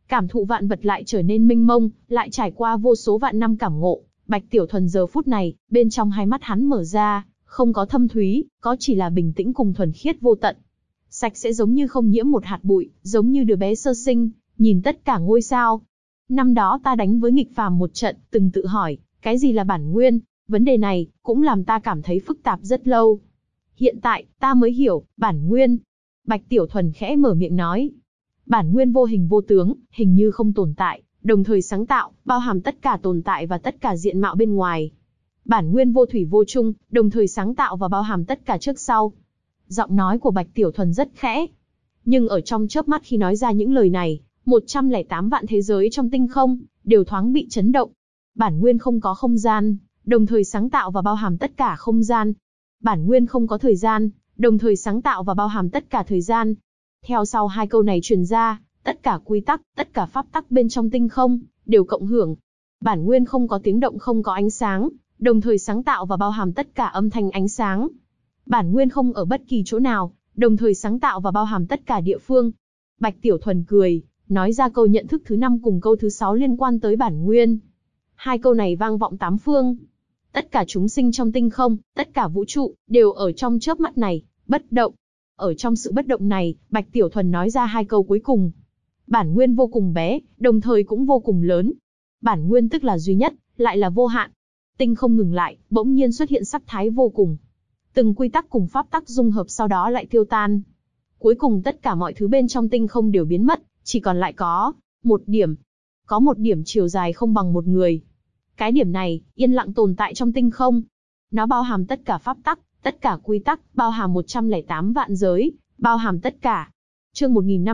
cảm thụ vạn vật lại trở nên mênh mông, lại trải qua vô số vạn năm cảm ngộ. Bạch Tiểu Thuần giờ phút này, bên trong hai mắt hắn mở ra, không có thâm thúy, có chỉ là bình tĩnh cùng thuần khiết vô tận. Sạch sẽ giống như không nhiễm một hạt bụi, giống như đứa bé sơ sinh, nhìn tất cả ngôi sao. Năm đó ta đánh với nghịch phàm một trận, từng tự hỏi, cái gì là bản nguyên? Vấn đề này, cũng làm ta cảm thấy phức tạp rất lâu. Hiện tại, ta mới hiểu, bản nguyên. Bạch Tiểu Thuần khẽ mở miệng nói. Bản nguyên vô hình vô tướng, hình như không tồn tại, đồng thời sáng tạo, bao hàm tất cả tồn tại và tất cả diện mạo bên ngoài. Bản nguyên vô thủy vô chung, đồng thời sáng tạo và bao hàm tất cả trước sau. Giọng nói của Bạch Tiểu Thuần rất khẽ. Nhưng ở trong chớp mắt khi nói ra những lời này, 108 vạn thế giới trong tinh không, đều thoáng bị chấn động. Bản nguyên không có không gian, đồng thời sáng tạo và bao hàm tất cả không gian. Bản nguyên không có thời gian, đồng thời sáng tạo và bao hàm tất cả thời gian. Theo sau hai câu này truyền ra, tất cả quy tắc, tất cả pháp tắc bên trong tinh không, đều cộng hưởng. Bản nguyên không có tiếng động, không có ánh sáng, đồng thời sáng tạo và bao hàm tất cả âm thanh ánh sáng. Bản nguyên không ở bất kỳ chỗ nào, đồng thời sáng tạo và bao hàm tất cả địa phương. Bạch Tiểu Thuần cười, nói ra câu nhận thức thứ 5 cùng câu thứ 6 liên quan tới bản nguyên. Hai câu này vang vọng tám phương. Tất cả chúng sinh trong tinh không, tất cả vũ trụ, đều ở trong chớp mắt này, bất động. Ở trong sự bất động này, Bạch Tiểu Thuần nói ra hai câu cuối cùng. Bản nguyên vô cùng bé, đồng thời cũng vô cùng lớn. Bản nguyên tức là duy nhất, lại là vô hạn. Tinh không ngừng lại, bỗng nhiên xuất hiện sắc thái vô cùng. Từng quy tắc cùng pháp tắc dung hợp sau đó lại tiêu tan. Cuối cùng tất cả mọi thứ bên trong tinh không đều biến mất, chỉ còn lại có một điểm. Có một điểm chiều dài không bằng một người. Cái điểm này, yên lặng tồn tại trong tinh không. Nó bao hàm tất cả pháp tắc, tất cả quy tắc, bao hàm 108 vạn giới, bao hàm tất cả. Chương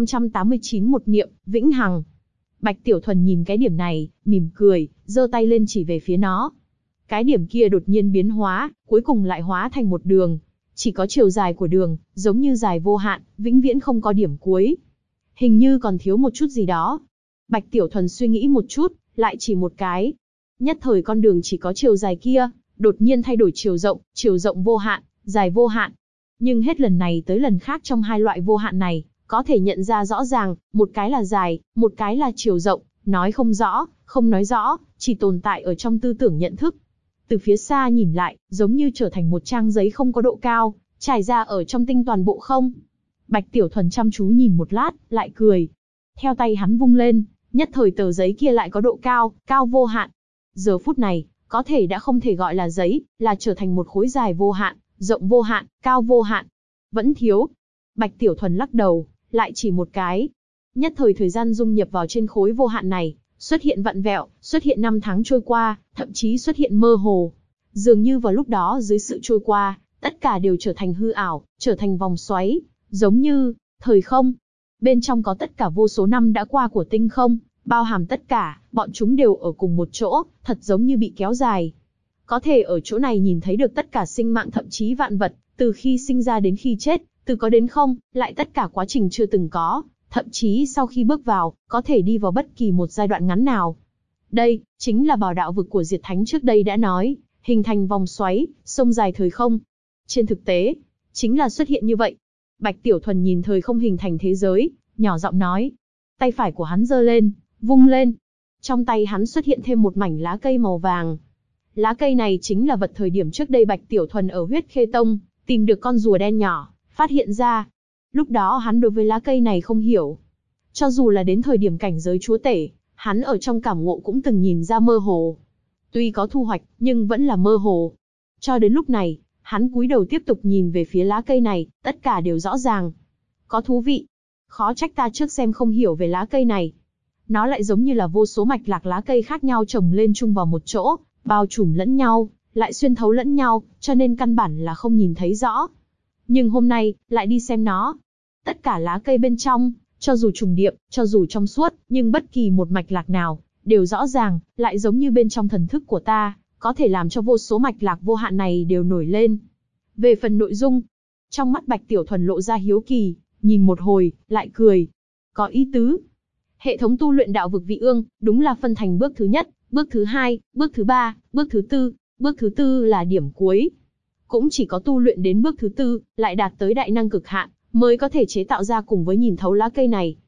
1589 một niệm, vĩnh hằng. Bạch Tiểu Thuần nhìn cái điểm này, mỉm cười, giơ tay lên chỉ về phía nó. Cái điểm kia đột nhiên biến hóa, cuối cùng lại hóa thành một đường. Chỉ có chiều dài của đường, giống như dài vô hạn, vĩnh viễn không có điểm cuối. Hình như còn thiếu một chút gì đó. Bạch Tiểu Thuần suy nghĩ một chút, lại chỉ một cái. Nhất thời con đường chỉ có chiều dài kia, đột nhiên thay đổi chiều rộng vô hạn, dài vô hạn. Nhưng hết lần này tới lần khác trong hai loại vô hạn này, có thể nhận ra rõ ràng, một cái là dài, một cái là chiều rộng, nói không rõ, không nói rõ, chỉ tồn tại ở trong tư tưởng nhận thức. Từ phía xa nhìn lại, giống như trở thành một trang giấy không có độ cao, trải ra ở trong tinh toàn bộ không. Bạch Tiểu Thuần chăm chú nhìn một lát, lại cười. Theo tay hắn vung lên, nhất thời tờ giấy kia lại có độ cao, cao vô hạn. Giờ phút này, có thể đã không thể gọi là giấy, là trở thành một khối dài vô hạn, rộng vô hạn, cao vô hạn. Vẫn thiếu. Bạch Tiểu Thuần lắc đầu, lại chỉ một cái. Nhất thời thời gian dung nhập vào trên khối vô hạn này, xuất hiện vặn vẹo, xuất hiện năm tháng trôi qua, thậm chí xuất hiện mơ hồ. Dường như vào lúc đó dưới sự trôi qua, tất cả đều trở thành hư ảo, trở thành vòng xoáy, giống như thời không. Bên trong có tất cả vô số năm đã qua của tinh không, bao hàm tất cả, bọn chúng đều ở cùng một chỗ, thật giống như bị kéo dài. Có thể ở chỗ này nhìn thấy được tất cả sinh mạng thậm chí vạn vật, từ khi sinh ra đến khi chết, từ có đến không, lại tất cả quá trình chưa từng có, thậm chí sau khi bước vào, có thể đi vào bất kỳ một giai đoạn ngắn nào. Đây, chính là bảo đạo vực của Diệt Thánh trước đây đã nói, hình thành vòng xoáy, sông dài thời không. Trên thực tế, chính là xuất hiện như vậy. Bạch Tiểu Thuần nhìn thời không hình thành thế giới, nhỏ giọng nói. Tay phải của hắn giơ lên, vung lên. Trong tay hắn xuất hiện thêm một mảnh lá cây màu vàng. Lá cây này chính là vật thời điểm trước đây Bạch Tiểu Thuần ở Huyết Khê Tông, tìm được con rùa đen nhỏ, phát hiện ra. Lúc đó hắn đối với lá cây này không hiểu. Cho dù là đến thời điểm cảnh giới chúa tể, hắn ở trong cảm ngộ cũng từng nhìn ra mơ hồ. Tuy có thu hoạch, nhưng vẫn là mơ hồ. Cho đến lúc này, hắn cúi đầu tiếp tục nhìn về phía lá cây này, tất cả đều rõ ràng. Có thú vị. Khó trách ta trước xem không hiểu về lá cây này. Nó lại giống như là vô số mạch lạc lá cây khác nhau chồng lên chung vào một chỗ, bao trùm lẫn nhau, lại xuyên thấu lẫn nhau, cho nên căn bản là không nhìn thấy rõ. Nhưng hôm nay, lại đi xem nó. Tất cả lá cây bên trong, cho dù trùng điệp, cho dù trong suốt, nhưng bất kỳ một mạch lạc nào, đều rõ ràng, lại giống như bên trong thần thức của ta, có thể làm cho vô số mạch lạc vô hạn này đều nổi lên. Về phần nội dung, trong mắt Bạch Tiểu Thuần lộ ra hiếu kỳ, nhìn một hồi, lại cười. Có ý tứ. Hệ thống tu luyện đạo vực vị ương, đúng là phân thành bước thứ nhất, bước thứ hai, bước thứ ba, bước thứ tư. Bước thứ tư là điểm cuối. Cũng chỉ có tu luyện đến bước thứ tư, lại đạt tới đại năng cực hạn, mới có thể chế tạo ra cùng với nhìn thấu lá cây này.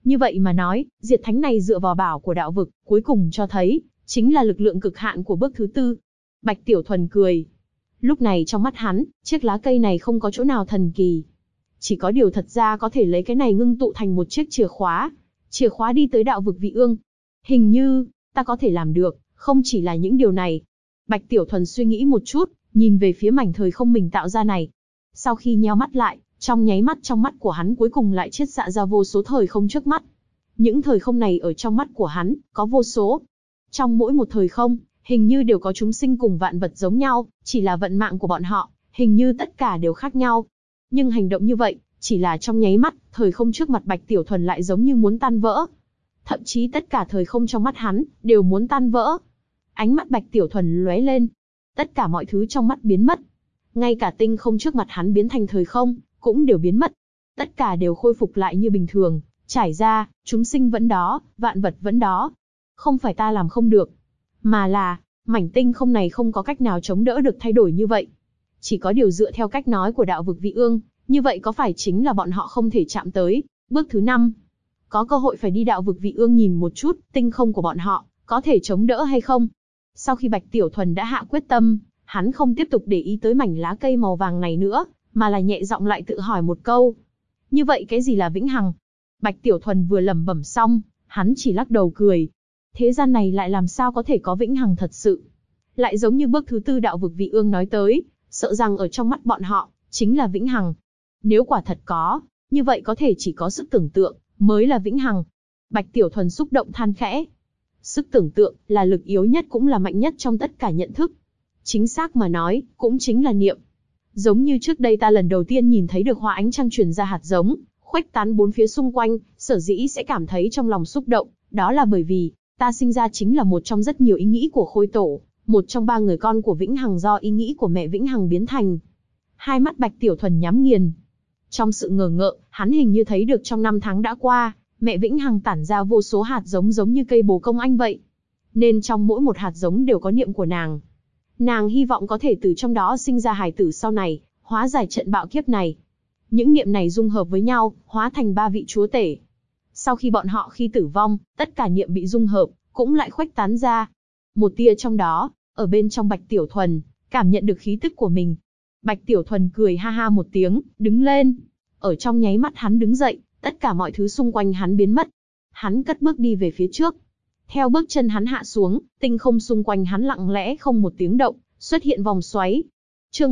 Như vậy mà nói, diệt thánh này dựa vào bảo của đạo vực, cuối cùng cho thấy, chính là lực lượng cực hạn của bước thứ tư. Bạch Tiểu Thuần cười. Lúc này trong mắt hắn, chiếc lá cây này không có chỗ nào thần kỳ. Chỉ có điều thật ra có thể lấy cái này ngưng tụ thành một chiếc chìa khóa đi tới đạo vực vị ương. Hình như, ta có thể làm được, không chỉ là những điều này. Bạch Tiểu Thuần suy nghĩ một chút, nhìn về phía mảnh thời không mình tạo ra này. Sau khi nheo mắt lại, trong nháy mắt trong mắt của hắn cuối cùng lại chiết xạ ra vô số thời không trước mắt. Những thời không này ở trong mắt của hắn, có vô số. Trong mỗi một thời không, hình như đều có chúng sinh cùng vạn vật giống nhau, chỉ là vận mạng của bọn họ, hình như tất cả đều khác nhau. Nhưng hành động như vậy, chỉ là trong nháy mắt, thời không trước mặt Bạch Tiểu Thuần lại giống như muốn tan vỡ. Thậm chí tất cả thời không trong mắt hắn, đều muốn tan vỡ. Ánh mắt Bạch Tiểu Thuần lóe lên. Tất cả mọi thứ trong mắt biến mất. Ngay cả tinh không trước mặt hắn biến thành thời không, cũng đều biến mất. Tất cả đều khôi phục lại như bình thường, trải ra, chúng sinh vẫn đó, vạn vật vẫn đó. Không phải ta làm không được, mà là, mảnh tinh không này không có cách nào chống đỡ được thay đổi như vậy. Chỉ có điều dựa theo cách nói của đạo vực vị ương, như vậy có phải chính là bọn họ không thể chạm tới. Bước thứ 5. Có cơ hội phải đi đạo vực vị ương nhìn một chút, tinh không của bọn họ, có thể chống đỡ hay không. Sau khi Bạch Tiểu Thuần đã hạ quyết tâm, hắn không tiếp tục để ý tới mảnh lá cây màu vàng này nữa, mà là nhẹ giọng lại tự hỏi một câu. Như vậy cái gì là vĩnh hằng? Bạch Tiểu Thuần vừa lẩm bẩm xong, hắn chỉ lắc đầu cười. Thế gian này lại làm sao có thể có vĩnh hằng thật sự? Lại giống như bước thứ 4 đạo vực vị ương nói tới, sợ rằng ở trong mắt bọn họ, chính là vĩnh hằng. Nếu quả thật có, như vậy có thể chỉ có sức tưởng tượng, mới là vĩnh hằng. Bạch Tiểu Thuần xúc động than khẽ. Sức tưởng tượng, là lực yếu nhất cũng là mạnh nhất trong tất cả nhận thức. Chính xác mà nói, cũng chính là niệm. Giống như trước đây ta lần đầu tiên nhìn thấy được hoa ánh trăng truyền ra hạt giống, khuếch tán bốn phía xung quanh, sở dĩ sẽ cảm thấy trong lòng xúc động, đó là bởi vì, ta sinh ra chính là một trong rất nhiều ý nghĩ của Khôi Tổ, một trong 3 người con của Vĩnh Hằng do ý nghĩ của mẹ Vĩnh Hằng biến thành. Hai mắt Bạch Tiểu Thuần nhắm nghiền. Trong sự ngờ ngợ, hắn hình như thấy được trong 5 tháng đã qua, mẹ Vĩnh Hằng tản ra vô số hạt giống giống như cây bồ công anh vậy. Nên trong mỗi một hạt giống đều có niệm của nàng. Nàng hy vọng có thể từ trong đó sinh ra hài tử sau này, hóa giải trận bạo kiếp này. Những niệm này dung hợp với nhau, hóa thành 3 vị chúa tể. Sau khi bọn họ khi tử vong, tất cả niệm bị dung hợp, cũng lại khuếch tán ra. Một tia trong đó, ở bên trong Bạch Tiểu Thuần, cảm nhận được khí tức của mình. Bạch Tiểu Thuần cười ha ha một tiếng, đứng lên. Ở trong nháy mắt hắn đứng dậy, tất cả mọi thứ xung quanh hắn biến mất. Hắn cất bước đi về phía trước. Theo bước chân hắn hạ xuống, tinh không xung quanh hắn lặng lẽ không một tiếng động, xuất hiện vòng xoáy. Chương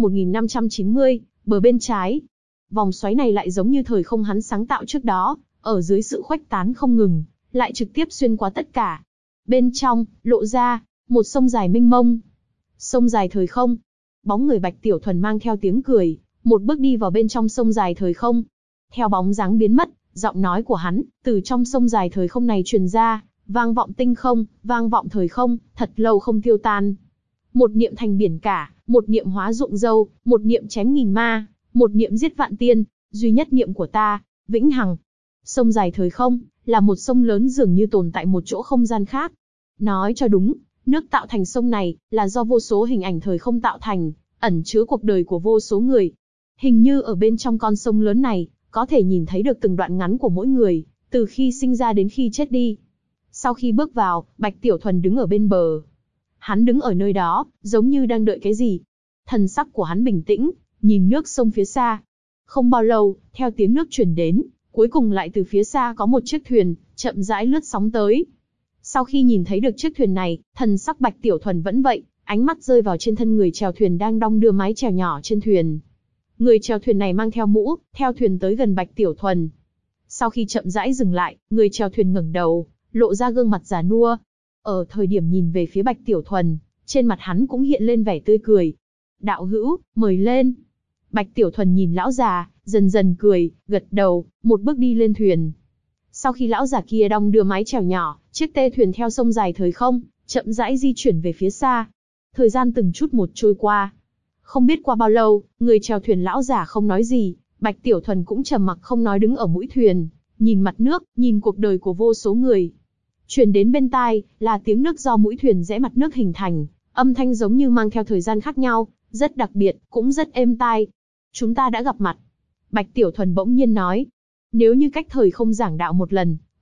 1590, bờ bên trái. Vòng xoáy này lại giống như thời không hắn sáng tạo trước đó, ở dưới sự khuếch tán không ngừng, lại trực tiếp xuyên qua tất cả. Bên trong, lộ ra, một sông dài mênh mông. Sông dài thời không. Bóng người Bạch Tiểu Thuần mang theo tiếng cười, một bước đi vào bên trong sông dài thời không. Theo bóng dáng biến mất, giọng nói của hắn, từ trong sông dài thời không này truyền ra, vang vọng tinh không, vang vọng thời không, thật lâu không tiêu tan. Một niệm thành biển cả, một niệm hóa ruộng dâu, một niệm chém nghìn ma, một niệm giết vạn tiên, duy nhất niệm của ta, vĩnh hằng. Sông dài thời không, là một sông lớn dường như tồn tại một chỗ không gian khác. Nói cho đúng, nước tạo thành sông này, là do vô số hình ảnh thời không tạo thành, ẩn chứa cuộc đời của vô số người. Hình như ở bên trong con sông lớn này, có thể nhìn thấy được từng đoạn ngắn của mỗi người, từ khi sinh ra đến khi chết đi. Sau khi bước vào, Bạch Tiểu Thuần đứng ở bên bờ. Hắn đứng ở nơi đó, giống như đang đợi cái gì. Thần sắc của hắn bình tĩnh, nhìn nước sông phía xa. Không bao lâu, theo tiếng nước truyền đến, cuối cùng lại từ phía xa có một chiếc thuyền, chậm rãi lướt sóng tới. Sau khi nhìn thấy được chiếc thuyền này, thần sắc Bạch Tiểu Thuần vẫn vậy, ánh mắt rơi vào trên thân người chèo thuyền đang đong đưa mái chèo nhỏ trên thuyền. Người chèo thuyền này mang theo mũ, theo thuyền tới gần Bạch Tiểu Thuần. Sau khi chậm rãi dừng lại, người chèo thuyền ngẩng đầu, lộ ra gương mặt già nua. Ở thời điểm nhìn về phía Bạch Tiểu Thuần, trên mặt hắn cũng hiện lên vẻ tươi cười. Đạo hữu, mời lên. Bạch Tiểu Thuần nhìn lão già, dần dần cười, gật đầu, một bước đi lên thuyền. Sau khi lão già kia đong đưa mái chèo nhỏ, chiếc tê thuyền theo sông dài thời không, chậm rãi di chuyển về phía xa. Thời gian từng chút một trôi qua. Không biết qua bao lâu, người chèo thuyền lão già không nói gì, Bạch Tiểu Thuần cũng trầm mặc không nói đứng ở mũi thuyền, nhìn mặt nước, nhìn cuộc đời của vô số người. Truyền đến bên tai, là tiếng nước do mũi thuyền rẽ mặt nước hình thành, âm thanh giống như mang theo thời gian khác nhau, rất đặc biệt, cũng rất êm tai. Chúng ta đã gặp mặt. Bạch Tiểu Thuần bỗng nhiên nói. Nếu như cách thời không giảng đạo một lần,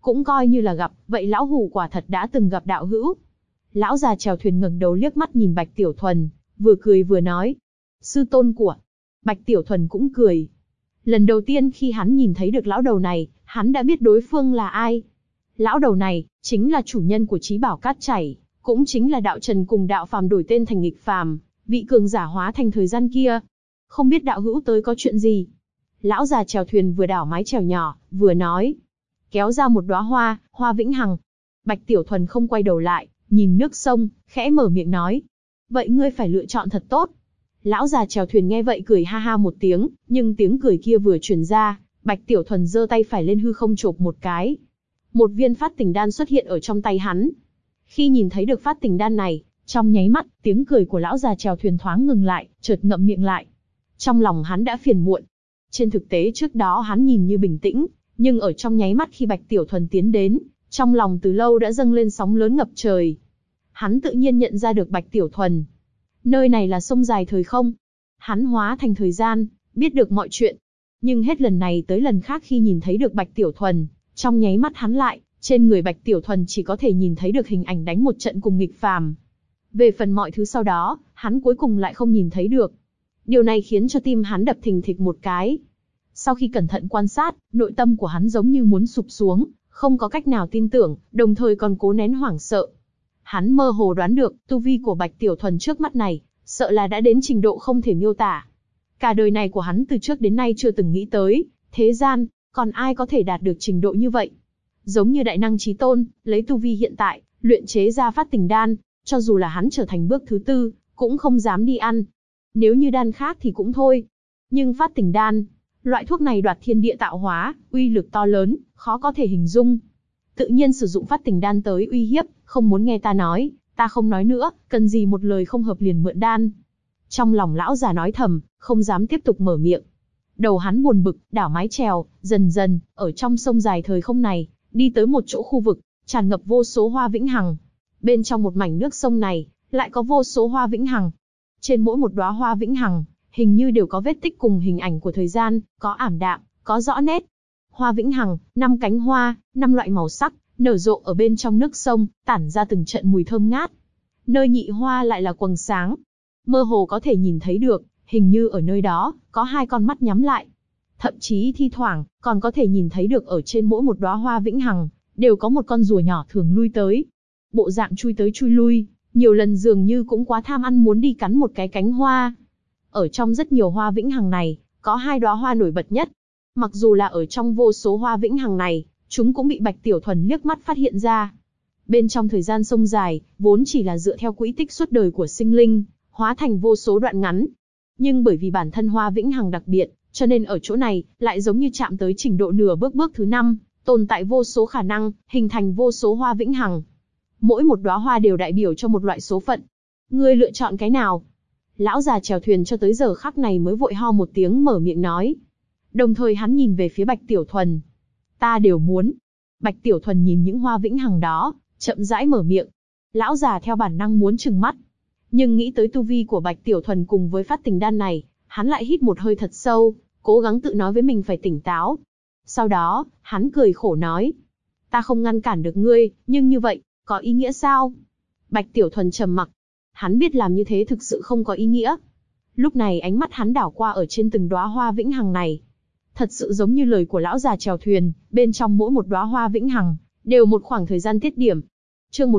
cũng coi như là gặp, vậy lão hủ quả thật đã từng gặp đạo hữu. Lão già chèo thuyền ngẩng đầu liếc mắt nhìn Bạch Tiểu Thuần, vừa cười vừa nói, sư tôn của. Bạch Tiểu Thuần cũng cười. Lần đầu tiên khi hắn nhìn thấy được lão đầu này, hắn đã biết đối phương là ai. Lão đầu này, chính là chủ nhân của Chí Bảo Cát Chảy, cũng chính là đạo trần cùng đạo phàm đổi tên thành nghịch phàm, vị cường giả hóa thành thời gian kia. Không biết đạo hữu tới có chuyện gì? Lão già chèo thuyền vừa đảo mái chèo nhỏ, vừa nói. Kéo ra một đóa hoa, hoa vĩnh hằng. Bạch Tiểu Thuần không quay đầu lại, nhìn nước sông, khẽ mở miệng nói. Vậy ngươi phải lựa chọn thật tốt. Lão già chèo thuyền nghe vậy cười ha ha một tiếng, nhưng tiếng cười kia vừa truyền ra, Bạch Tiểu Thuần giơ tay phải lên hư không chộp một cái. Một viên phát tỉnh đan xuất hiện ở trong tay hắn. Khi nhìn thấy được phát tỉnh đan này, trong nháy mắt, tiếng cười của lão già chèo thuyền thoáng ngừng lại, chợt ngậm miệng lại. Trong lòng hắn đã phiền muộn. Trên thực tế trước đó hắn nhìn như bình tĩnh, nhưng ở trong nháy mắt khi Bạch Tiểu Thuần tiến đến, trong lòng từ lâu đã dâng lên sóng lớn ngập trời. Hắn tự nhiên nhận ra được Bạch Tiểu Thuần. Nơi này là sông dài thời không. Hắn hóa thành thời gian, biết được mọi chuyện. Nhưng hết lần này tới lần khác khi nhìn thấy được Bạch Tiểu Thuần, trong nháy mắt hắn lại, trên người Bạch Tiểu Thuần chỉ có thể nhìn thấy được hình ảnh đánh một trận cùng nghịch phàm. Về phần mọi thứ sau đó, hắn cuối cùng lại không nhìn thấy được. Điều này khiến cho tim hắn đập thình thịch một cái. Sau khi cẩn thận quan sát, nội tâm của hắn giống như muốn sụp xuống, không có cách nào tin tưởng, đồng thời còn cố nén hoảng sợ. Hắn mơ hồ đoán được, tu vi của Bạch Tiểu Thuần trước mắt này, sợ là đã đến trình độ không thể miêu tả. Cả đời này của hắn từ trước đến nay chưa từng nghĩ tới, thế gian, còn ai có thể đạt được trình độ như vậy. Giống như đại năng chí tôn, lấy tu vi hiện tại, luyện chế ra phát tỉnh đan, cho dù là hắn trở thành bước thứ tư, cũng không dám đi ăn. Nếu như đan khác thì cũng thôi. Nhưng phát tỉnh đan, loại thuốc này đoạt thiên địa tạo hóa, uy lực to lớn, khó có thể hình dung. Tự nhiên sử dụng phát tỉnh đan tới uy hiếp, không muốn nghe ta nói, ta không nói nữa, cần gì một lời không hợp liền mượn đan. Trong lòng lão già nói thầm, không dám tiếp tục mở miệng. Đầu hắn buồn bực, đảo mái chèo, dần dần, ở trong sông dài thời không này, đi tới một chỗ khu vực, tràn ngập vô số hoa vĩnh hằng. Bên trong một mảnh nước sông này, lại có vô số hoa vĩnh hằng. Trên mỗi một đóa hoa vĩnh hằng, hình như đều có vết tích cùng hình ảnh của thời gian, có ảm đạm, có rõ nét. Hoa vĩnh hằng, 5 cánh hoa, 5 loại màu sắc, nở rộ ở bên trong nước sông, tản ra từng trận mùi thơm ngát. Nơi nhị hoa lại là quầng sáng. Mơ hồ có thể nhìn thấy được, hình như ở nơi đó, có 2 con mắt nhắm lại. Thậm chí thi thoảng, còn có thể nhìn thấy được ở trên mỗi một đóa hoa vĩnh hằng, đều có một con rùa nhỏ thường lui tới. Bộ dạng chui tới chui lui, nhiều lần dường như cũng quá tham ăn muốn đi cắn một cái cánh hoa. Ở trong rất nhiều hoa vĩnh hằng này, có 2 đóa hoa nổi bật nhất. Mặc dù là ở trong vô số hoa vĩnh hằng này, chúng cũng bị Bạch Tiểu Thuần liếc mắt phát hiện ra. Bên trong thời gian sông dài, vốn chỉ là dựa theo quỹ tích suốt đời của sinh linh, hóa thành vô số đoạn ngắn. Nhưng bởi vì bản thân hoa vĩnh hằng đặc biệt, cho nên ở chỗ này, lại giống như chạm tới trình độ nửa bước thứ 5, tồn tại vô số khả năng, hình thành vô số hoa vĩnh hằng. Mỗi một đóa hoa đều đại biểu cho một loại số phận. Ngươi lựa chọn cái nào? Lão già chèo thuyền cho tới giờ khắc này mới vội ho một tiếng mở miệng nói. Đồng thời hắn nhìn về phía Bạch Tiểu Thuần. Ta đều muốn. Bạch Tiểu Thuần nhìn những hoa vĩnh hằng đó, chậm rãi mở miệng. Lão già theo bản năng muốn trừng mắt. Nhưng nghĩ tới tu vi của Bạch Tiểu Thuần cùng với phát tỉnh đan này, hắn lại hít một hơi thật sâu, cố gắng tự nói với mình phải tỉnh táo. Sau đó, hắn cười khổ nói. Ta không ngăn cản được ngươi, nhưng như vậy, có ý nghĩa sao? Bạch Tiểu Thuần trầm mặc. Hắn biết làm như thế thực sự không có ý nghĩa. Lúc này ánh mắt hắn đảo qua ở trên từng đóa hoa vĩnh hằng này. Thật sự giống như lời của lão già chèo thuyền, bên trong mỗi một đóa hoa vĩnh hằng, đều một khoảng thời gian tiết điểm. Chương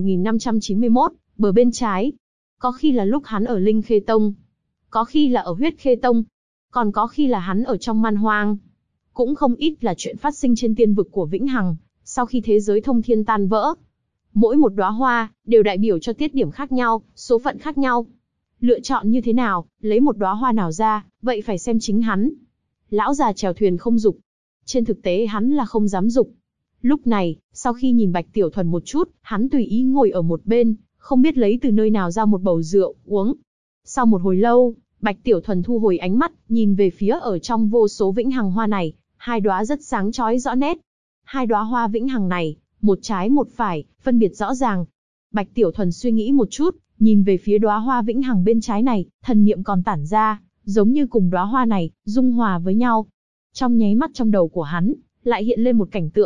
1591, bờ bên trái. Có khi là lúc hắn ở Linh Khê Tông, có khi là ở Huyết Khê Tông, còn có khi là hắn ở trong Man Hoang. Cũng không ít là chuyện phát sinh trên tiên vực của Vĩnh Hằng, sau khi thế giới thông thiên tan vỡ. Mỗi một đóa hoa, đều đại biểu cho tiết điểm khác nhau, số phận khác nhau. Lựa chọn như thế nào, lấy một đóa hoa nào ra, vậy phải xem chính hắn. Lão già chèo thuyền không dục. Trên thực tế hắn là không dám dục. Lúc này, sau khi nhìn Bạch Tiểu Thuần một chút, hắn tùy ý ngồi ở một bên, không biết lấy từ nơi nào ra một bầu rượu, uống. Sau một hồi lâu, Bạch Tiểu Thuần thu hồi ánh mắt, nhìn về phía ở trong vô số vĩnh hằng hoa này, 2 đóa rất sáng chói rõ nét. 2 đóa hoa vĩnh hằng này, một trái một phải, phân biệt rõ ràng. Bạch Tiểu Thuần suy nghĩ một chút, nhìn về phía đóa hoa vĩnh hằng bên trái này, thần niệm còn tản ra, giống như cùng đóa hoa này, dung hòa với nhau. Trong nháy mắt trong đầu của hắn, lại hiện lên một cảnh tượng.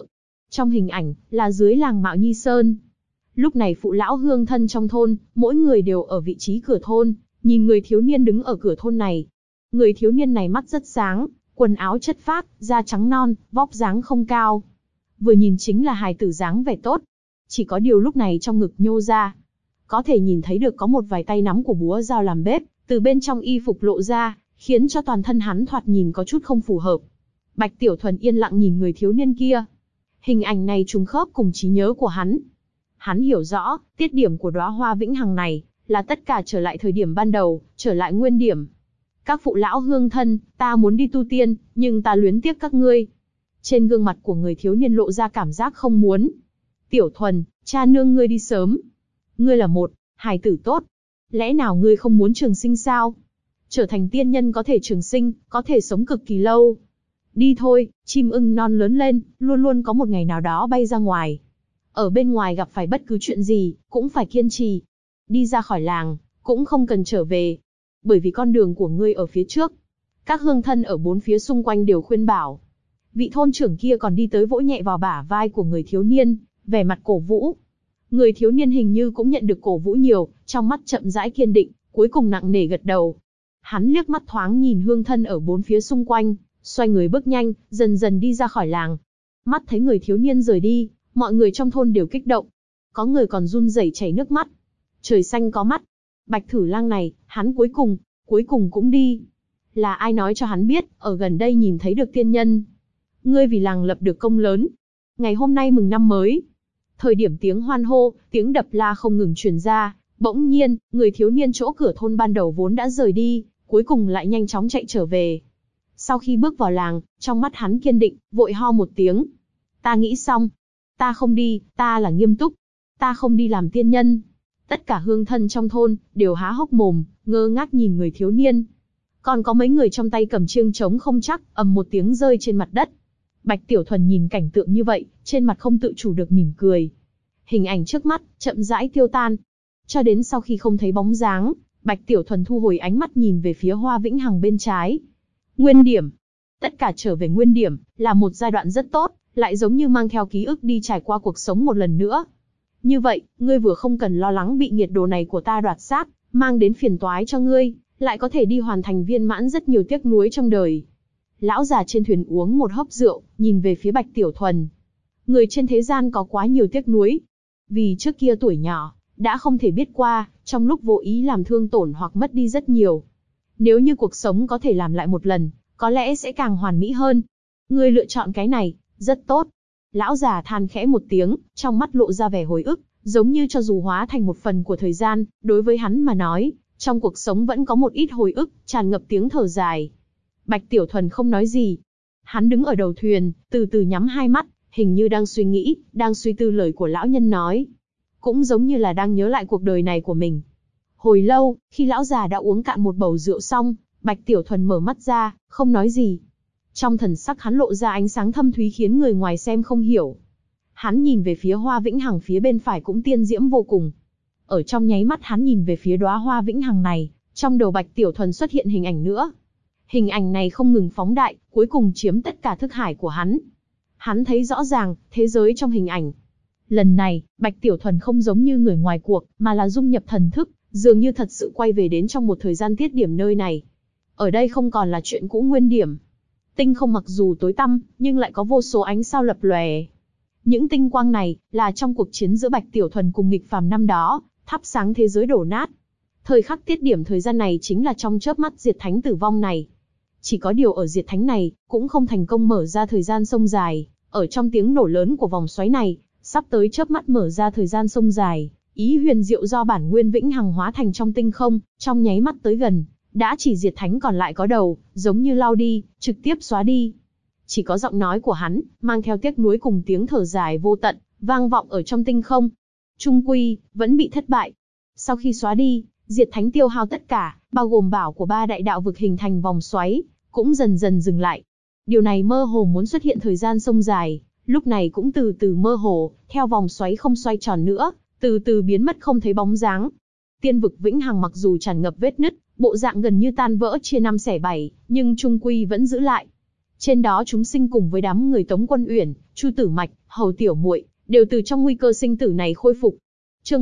Trong hình ảnh, là dưới làng Mạo Nhi Sơn. Lúc này phụ lão hương thân trong thôn, mỗi người đều ở vị trí cửa thôn, nhìn người thiếu niên đứng ở cửa thôn này. Người thiếu niên này mắt rất sáng, quần áo chất phác, da trắng non, vóc dáng không cao. Vừa nhìn chính là hài tử dáng vẻ tốt. Chỉ có điều lúc này trong ngực nhô ra. Có thể nhìn thấy được có một vài tay nắm của búa dao làm bếp, từ bên trong y phục lộ ra, khiến cho toàn thân hắn thoạt nhìn có chút không phù hợp. Bạch Tiểu Thuần yên lặng nhìn người thiếu niên kia. Hình ảnh này trùng khớp cùng trí nhớ của hắn. Hắn hiểu rõ, tiết điểm của đóa hoa vĩnh hằng này, là tất cả trở lại thời điểm ban đầu, trở lại nguyên điểm. Các phụ lão hương thân, ta muốn đi tu tiên, nhưng ta luyến tiếc các ngươi. Trên gương mặt của người thiếu niên lộ ra cảm giác không muốn. Tiểu Thuần, cha nương ngươi đi sớm. Ngươi là một hài tử tốt. Lẽ nào ngươi không muốn trường sinh sao? Trở thành tiên nhân có thể trường sinh, có thể sống cực kỳ lâu. Đi thôi, chim ưng non lớn lên, luôn luôn có một ngày nào đó bay ra ngoài. Ở bên ngoài gặp phải bất cứ chuyện gì, cũng phải kiên trì. Đi ra khỏi làng, cũng không cần trở về. Bởi vì con đường của ngươi ở phía trước. Các hương thân ở bốn phía xung quanh đều khuyên bảo. Vị thôn trưởng kia còn đi tới vỗ nhẹ vào bả vai của người thiếu niên, vẻ mặt cổ vũ. Người thiếu niên hình như cũng nhận được cổ vũ nhiều, trong mắt chậm rãi kiên định, cuối cùng nặng nề gật đầu. Hắn liếc mắt thoáng nhìn hương thân ở bốn phía xung quanh, xoay người bước nhanh, dần dần đi ra khỏi làng. Mắt thấy người thiếu niên rời đi, mọi người trong thôn đều kích động. Có người còn run rẩy chảy nước mắt. Trời xanh có mắt. Bạch Thử Lang này, hắn cuối cùng cũng đi. Là ai nói cho hắn biết, ở gần đây nhìn thấy được tiên nhân. Ngươi vì làng lập được công lớn. Ngày hôm nay mừng năm mới. Thời điểm tiếng hoan hô, tiếng đập la không ngừng truyền ra, bỗng nhiên, người thiếu niên chỗ cửa thôn ban đầu vốn đã rời đi, cuối cùng lại nhanh chóng chạy trở về. Sau khi bước vào làng, trong mắt hắn kiên định, vội ho một tiếng. Ta nghĩ xong. Ta không đi, ta là nghiêm túc. Ta không đi làm tiên nhân. Tất cả hương thân trong thôn, đều há hốc mồm, ngơ ngác nhìn người thiếu niên. Còn có mấy người trong tay cầm chiêng trống không chắc, ầm một tiếng rơi trên mặt đất. Bạch Tiểu Thuần nhìn cảnh tượng như vậy, trên mặt không tự chủ được mỉm cười. Hình ảnh trước mắt, chậm rãi tiêu tan. Cho đến sau khi không thấy bóng dáng, Bạch Tiểu Thuần thu hồi ánh mắt nhìn về phía hoa vĩnh hằng bên trái. Nguyên điểm. Tất cả trở về nguyên điểm, là một giai đoạn rất tốt, lại giống như mang theo ký ức đi trải qua cuộc sống một lần nữa. Như vậy, ngươi vừa không cần lo lắng bị nghiệt đồ này của ta đoạt xác, mang đến phiền toái cho ngươi, lại có thể đi hoàn thành viên mãn rất nhiều tiếc nuối trong đời. Lão già trên thuyền uống một hớp rượu, nhìn về phía Bạch Tiểu Thuần. Người trên thế gian có quá nhiều tiếc nuối. Vì trước kia tuổi nhỏ, đã không thể biết qua, trong lúc vô ý làm thương tổn hoặc mất đi rất nhiều. Nếu như cuộc sống có thể làm lại một lần, có lẽ sẽ càng hoàn mỹ hơn. Ngươi lựa chọn cái này, rất tốt. Lão già than khẽ một tiếng, trong mắt lộ ra vẻ hồi ức, giống như cho dù hóa thành một phần của thời gian, đối với hắn mà nói, trong cuộc sống vẫn có một ít hồi ức, tràn ngập tiếng thở dài. Bạch Tiểu Thuần không nói gì. Hắn đứng ở đầu thuyền, từ từ nhắm hai mắt, hình như đang suy nghĩ, đang suy tư lời của lão nhân nói. Cũng giống như là đang nhớ lại cuộc đời này của mình. Hồi lâu, khi lão già đã uống cạn một bầu rượu xong, Bạch Tiểu Thuần mở mắt ra, không nói gì. Trong thần sắc hắn lộ ra ánh sáng thâm thúy khiến người ngoài xem không hiểu. Hắn nhìn về phía hoa vĩnh hằng phía bên phải cũng tiên diễm vô cùng. Ở trong nháy mắt hắn nhìn về phía đóa hoa vĩnh hằng này, trong đầu Bạch Tiểu Thuần xuất hiện hình ảnh nữa. Hình ảnh này không ngừng phóng đại, cuối cùng chiếm tất cả thức hải của hắn. Hắn thấy rõ ràng, thế giới trong hình ảnh. Lần này, Bạch Tiểu Thuần không giống như người ngoài cuộc, mà là dung nhập thần thức, dường như thật sự quay về đến trong một thời gian tiết điểm nơi này. Ở đây không còn là chuyện cũ nguyên điểm. Tinh không mặc dù tối tăm, nhưng lại có vô số ánh sao lập lòe. Những tinh quang này, là trong cuộc chiến giữa Bạch Tiểu Thuần cùng nghịch phàm năm đó, thắp sáng thế giới đổ nát. Thời khắc tiết điểm thời gian này chính là trong chớp mắt diệt thánh tử vong này. Chỉ có điều ở diệt thánh này, cũng không thành công mở ra thời gian sông dài. Ở trong tiếng nổ lớn của vòng xoáy này, sắp tới chớp mắt mở ra thời gian sông dài, ý huyền diệu do bản nguyên vĩnh hằng hóa thành trong tinh không, trong nháy mắt tới gần, đã chỉ diệt thánh còn lại có đầu, giống như lao đi, trực tiếp xóa đi. Chỉ có giọng nói của hắn, mang theo tiếc nuối cùng tiếng thở dài vô tận, vang vọng ở trong tinh không. Trung quy, vẫn bị thất bại. Sau khi xóa đi, diệt thánh tiêu hao tất cả, bao gồm bảo của ba đại đạo vực hình thành vòng xoáy, cũng dần dần dừng lại. Điều này mơ hồ muốn xuất hiện thời gian sông dài, lúc này cũng từ từ mơ hồ, theo vòng xoáy không xoay tròn nữa, từ từ biến mất không thấy bóng dáng. Tiên vực vĩnh hằng mặc dù tràn ngập vết nứt, bộ dạng gần như tan vỡ chia năm xẻ bảy, nhưng trung quy vẫn giữ lại. Trên đó chúng sinh cùng với đám người Tống Quân Uyển, Chu Tử Mạch, Hầu Tiểu Muội đều từ trong nguy cơ sinh tử này khôi phục. Chương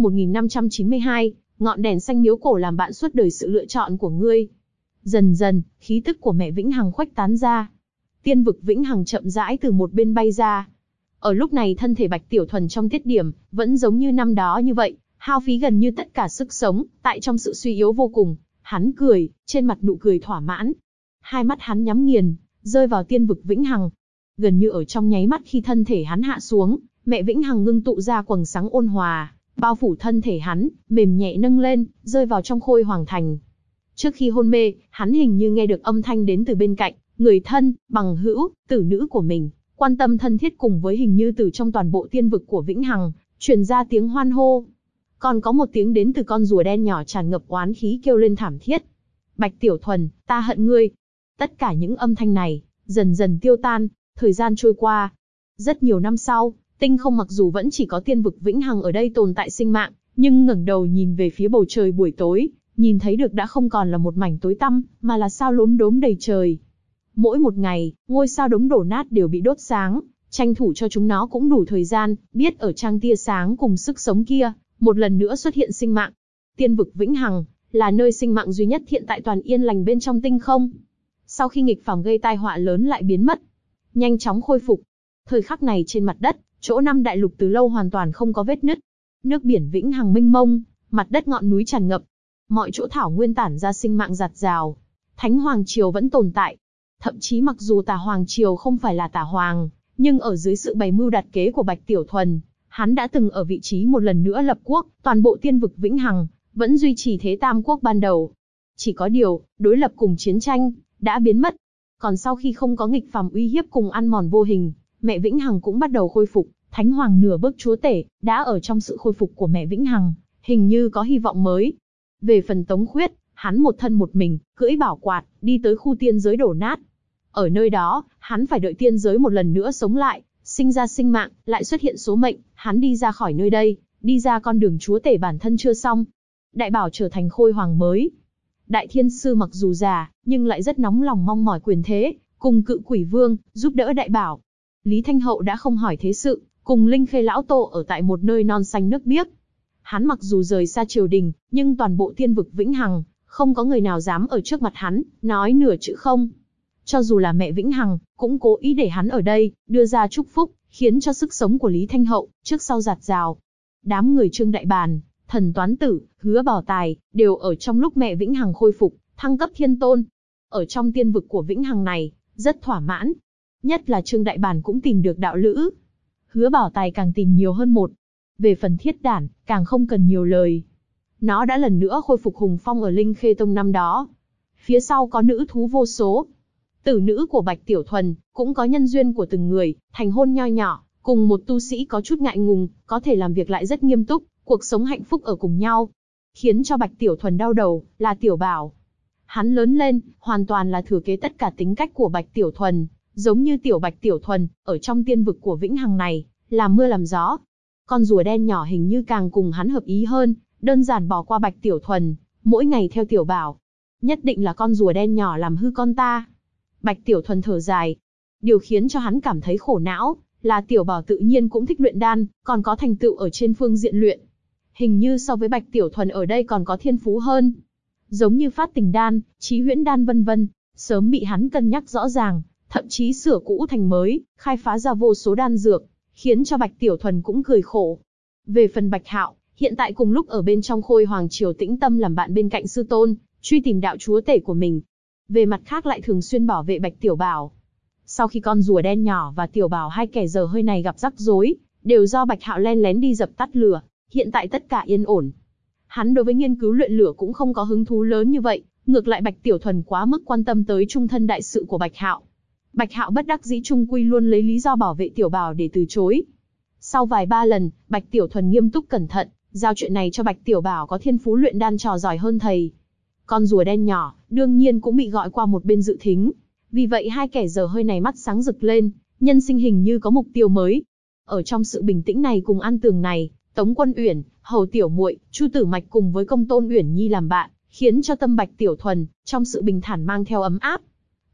1592, ngọn đèn xanh miếu cổ làm bạn suốt đời sự lựa chọn của ngươi. Dần dần, khí tức của mẹ Vĩnh Hằng khuếch tán ra. Tiên vực Vĩnh Hằng chậm rãi từ một bên bay ra. Ở lúc này thân thể Bạch Tiểu Thuần trong tiết điểm vẫn giống như năm đó như vậy, hao phí gần như tất cả sức sống, tại trong sự suy yếu vô cùng. Hắn cười, trên mặt nụ cười thỏa mãn. Hai mắt hắn nhắm nghiền, rơi vào tiên vực Vĩnh Hằng. Gần như ở trong nháy mắt khi thân thể hắn hạ xuống, mẹ Vĩnh Hằng ngưng tụ ra quầng sáng ôn hòa, bao phủ thân thể hắn, mềm nhẹ nâng lên, rơi vào trong Khôi Hoàng Thành. Trước khi hôn mê, hắn hình như nghe được âm thanh đến từ bên cạnh, người thân, bằng hữu, tử nữ của mình, quan tâm thân thiết, cùng với hình như từ trong toàn bộ tiên vực của Vĩnh Hằng, truyền ra tiếng hoan hô. Còn có một tiếng đến từ con rùa đen nhỏ tràn ngập oán khí kêu lên thảm thiết. Bạch Tiểu Thuần, ta hận ngươi. Tất cả những âm thanh này, dần dần tiêu tan, thời gian trôi qua. Rất nhiều năm sau, tinh không mặc dù vẫn chỉ có tiên vực Vĩnh Hằng ở đây tồn tại sinh mạng, nhưng ngẩng đầu nhìn về phía bầu trời buổi tối, nhìn thấy được đã không còn là một mảnh tối tăm, mà là sao lốm đốm đầy trời. Mỗi một ngày, ngôi sao đống đổ nát đều bị đốt sáng, tranh thủ cho chúng nó cũng đủ thời gian, biết ở trang tia sáng cùng sức sống kia, một lần nữa xuất hiện sinh mạng. Tiên vực Vĩnh Hằng là nơi sinh mạng duy nhất hiện tại toàn yên lành bên trong tinh không. Sau khi nghịch phàm gây tai họa lớn lại biến mất, nhanh chóng khôi phục. Thời khắc này trên mặt đất, chỗ năm đại lục từ lâu hoàn toàn không có vết nứt. Nước biển Vĩnh Hằng mênh mông, mặt đất ngọn núi tràn ngập. Mọi chỗ thảo nguyên tản ra sinh mạng rạt rào. Thánh Hoàng Triều vẫn tồn tại. Thậm chí mặc dù Tà Hoàng Triều không phải là Tà Hoàng, nhưng ở dưới sự bày mưu đặt kế của Bạch Tiểu Thuần, hắn đã từng ở vị trí một lần nữa lập quốc, toàn bộ tiên vực Vĩnh Hằng vẫn duy trì thế tam quốc ban đầu. Chỉ có điều, đối lập cùng chiến tranh đã biến mất. Còn sau khi không có nghịch phàm uy hiếp cùng ăn mòn vô hình, mẹ Vĩnh Hằng cũng bắt đầu khôi phục. Thánh Hoàng nửa bước chúa tể đã ở trong sự khôi phục của mẹ Vĩnh Hằng, hình như có hy vọng mới. Về phần Tống Khuyết, hắn một thân một mình, cưỡi bảo quạt, đi tới khu tiên giới đổ nát. Ở nơi đó, hắn phải đợi tiên giới một lần nữa sống lại, sinh ra sinh mạng, lại xuất hiện số mệnh, hắn đi ra khỏi nơi đây, đi ra con đường chúa tể bản thân chưa xong. Đại bảo trở thành Khôi Hoàng mới. Đại Thiên Sư mặc dù già, nhưng lại rất nóng lòng mong mỏi quyền thế, cùng Cự Quỷ Vương, giúp đỡ đại bảo. Lý Thanh Hậu đã không hỏi thế sự, cùng Linh Khê Lão Tổ ở tại một nơi non xanh nước biếc. Hắn mặc dù rời xa triều đình, nhưng toàn bộ tiên vực Vĩnh Hằng, không có người nào dám ở trước mặt hắn, nói nửa chữ không. Cho dù là mẹ Vĩnh Hằng, cũng cố ý để hắn ở đây, đưa ra chúc phúc, khiến cho sức sống của Lý Thanh Hậu, trước sau rạt rào. Đám người Trương Đại Bàn, Thần Toán Tử, Hứa Bảo Tài, đều ở trong lúc mẹ Vĩnh Hằng khôi phục, thăng cấp thiên tôn. Ở trong tiên vực của Vĩnh Hằng này, rất thỏa mãn. Nhất là Trương Đại Bàn cũng tìm được đạo lữ. Hứa Bảo Tài càng tìm nhiều hơn một. Về phần Thiết Đản, càng không cần nhiều lời. Nó đã lần nữa khôi phục hùng phong ở Linh Khê Tông năm đó. Phía sau có nữ thú vô số. Tử nữ của Bạch Tiểu Thuần, cũng có nhân duyên của từng người, thành hôn nho nhỏ, cùng một tu sĩ có chút ngại ngùng, có thể làm việc lại rất nghiêm túc, cuộc sống hạnh phúc ở cùng nhau. Khiến cho Bạch Tiểu Thuần đau đầu, là Tiểu Bảo. Hắn lớn lên, hoàn toàn là thừa kế tất cả tính cách của Bạch Tiểu Thuần, giống như Tiểu Bạch Tiểu Thuần, ở trong tiên vực của Vĩnh Hằng này, làm mưa làm gió. Con rùa đen nhỏ hình như càng cùng hắn hợp ý hơn, đơn giản bỏ qua Bạch Tiểu Thuần, mỗi ngày theo Tiểu Bảo. Nhất định là con rùa đen nhỏ làm hư con ta. Bạch Tiểu Thuần thở dài. Điều khiến cho hắn cảm thấy khổ não, là Tiểu Bảo tự nhiên cũng thích luyện đan, còn có thành tựu ở trên phương diện luyện. Hình như so với Bạch Tiểu Thuần ở đây còn có thiên phú hơn. Giống như phát tình đan, trí huyễn đan vân vân, sớm bị hắn cân nhắc rõ ràng, thậm chí sửa cũ thành mới, khai phá ra vô số đan dược, khiến cho Bạch Tiểu Thuần cũng cười khổ. Về phần Bạch Hạo, hiện tại cùng lúc ở bên trong Khôi Hoàng Triều tĩnh tâm làm bạn bên cạnh sư tôn, truy tìm đạo chúa tể của mình. Về mặt khác lại thường xuyên bảo vệ Bạch Tiểu Bảo. Sau khi con rùa đen nhỏ và Tiểu Bảo hai kẻ dở hơi này gặp rắc rối, đều do Bạch Hạo len lén đi dập tắt lửa, hiện tại tất cả yên ổn. Hắn đối với nghiên cứu luyện lửa cũng không có hứng thú lớn như vậy, ngược lại Bạch Tiểu Thuần quá mức quan tâm tới trung thân đại sự của Bạch Hạo. Bạch Hạo bất đắc dĩ chung quy luôn lấy lý do bảo vệ Tiểu Bảo để từ chối. Sau vài ba lần, Bạch Tiểu Thuần nghiêm túc cẩn thận, giao chuyện này cho Bạch Tiểu Bảo có thiên phú luyện đan trò giỏi hơn thầy. Con rùa đen nhỏ, đương nhiên cũng bị gọi qua một bên dự thính. Vì vậy hai kẻ dở hơi này mắt sáng rực lên, nhân sinh hình như có mục tiêu mới. Ở trong sự bình tĩnh này cùng an tường này, Tống Quân Uyển, Hầu Tiểu Muội, Chu Tử Mạch cùng với Công Tôn Uyển Nhi làm bạn, khiến cho tâm Bạch Tiểu Thuần trong sự bình thản mang theo ấm áp.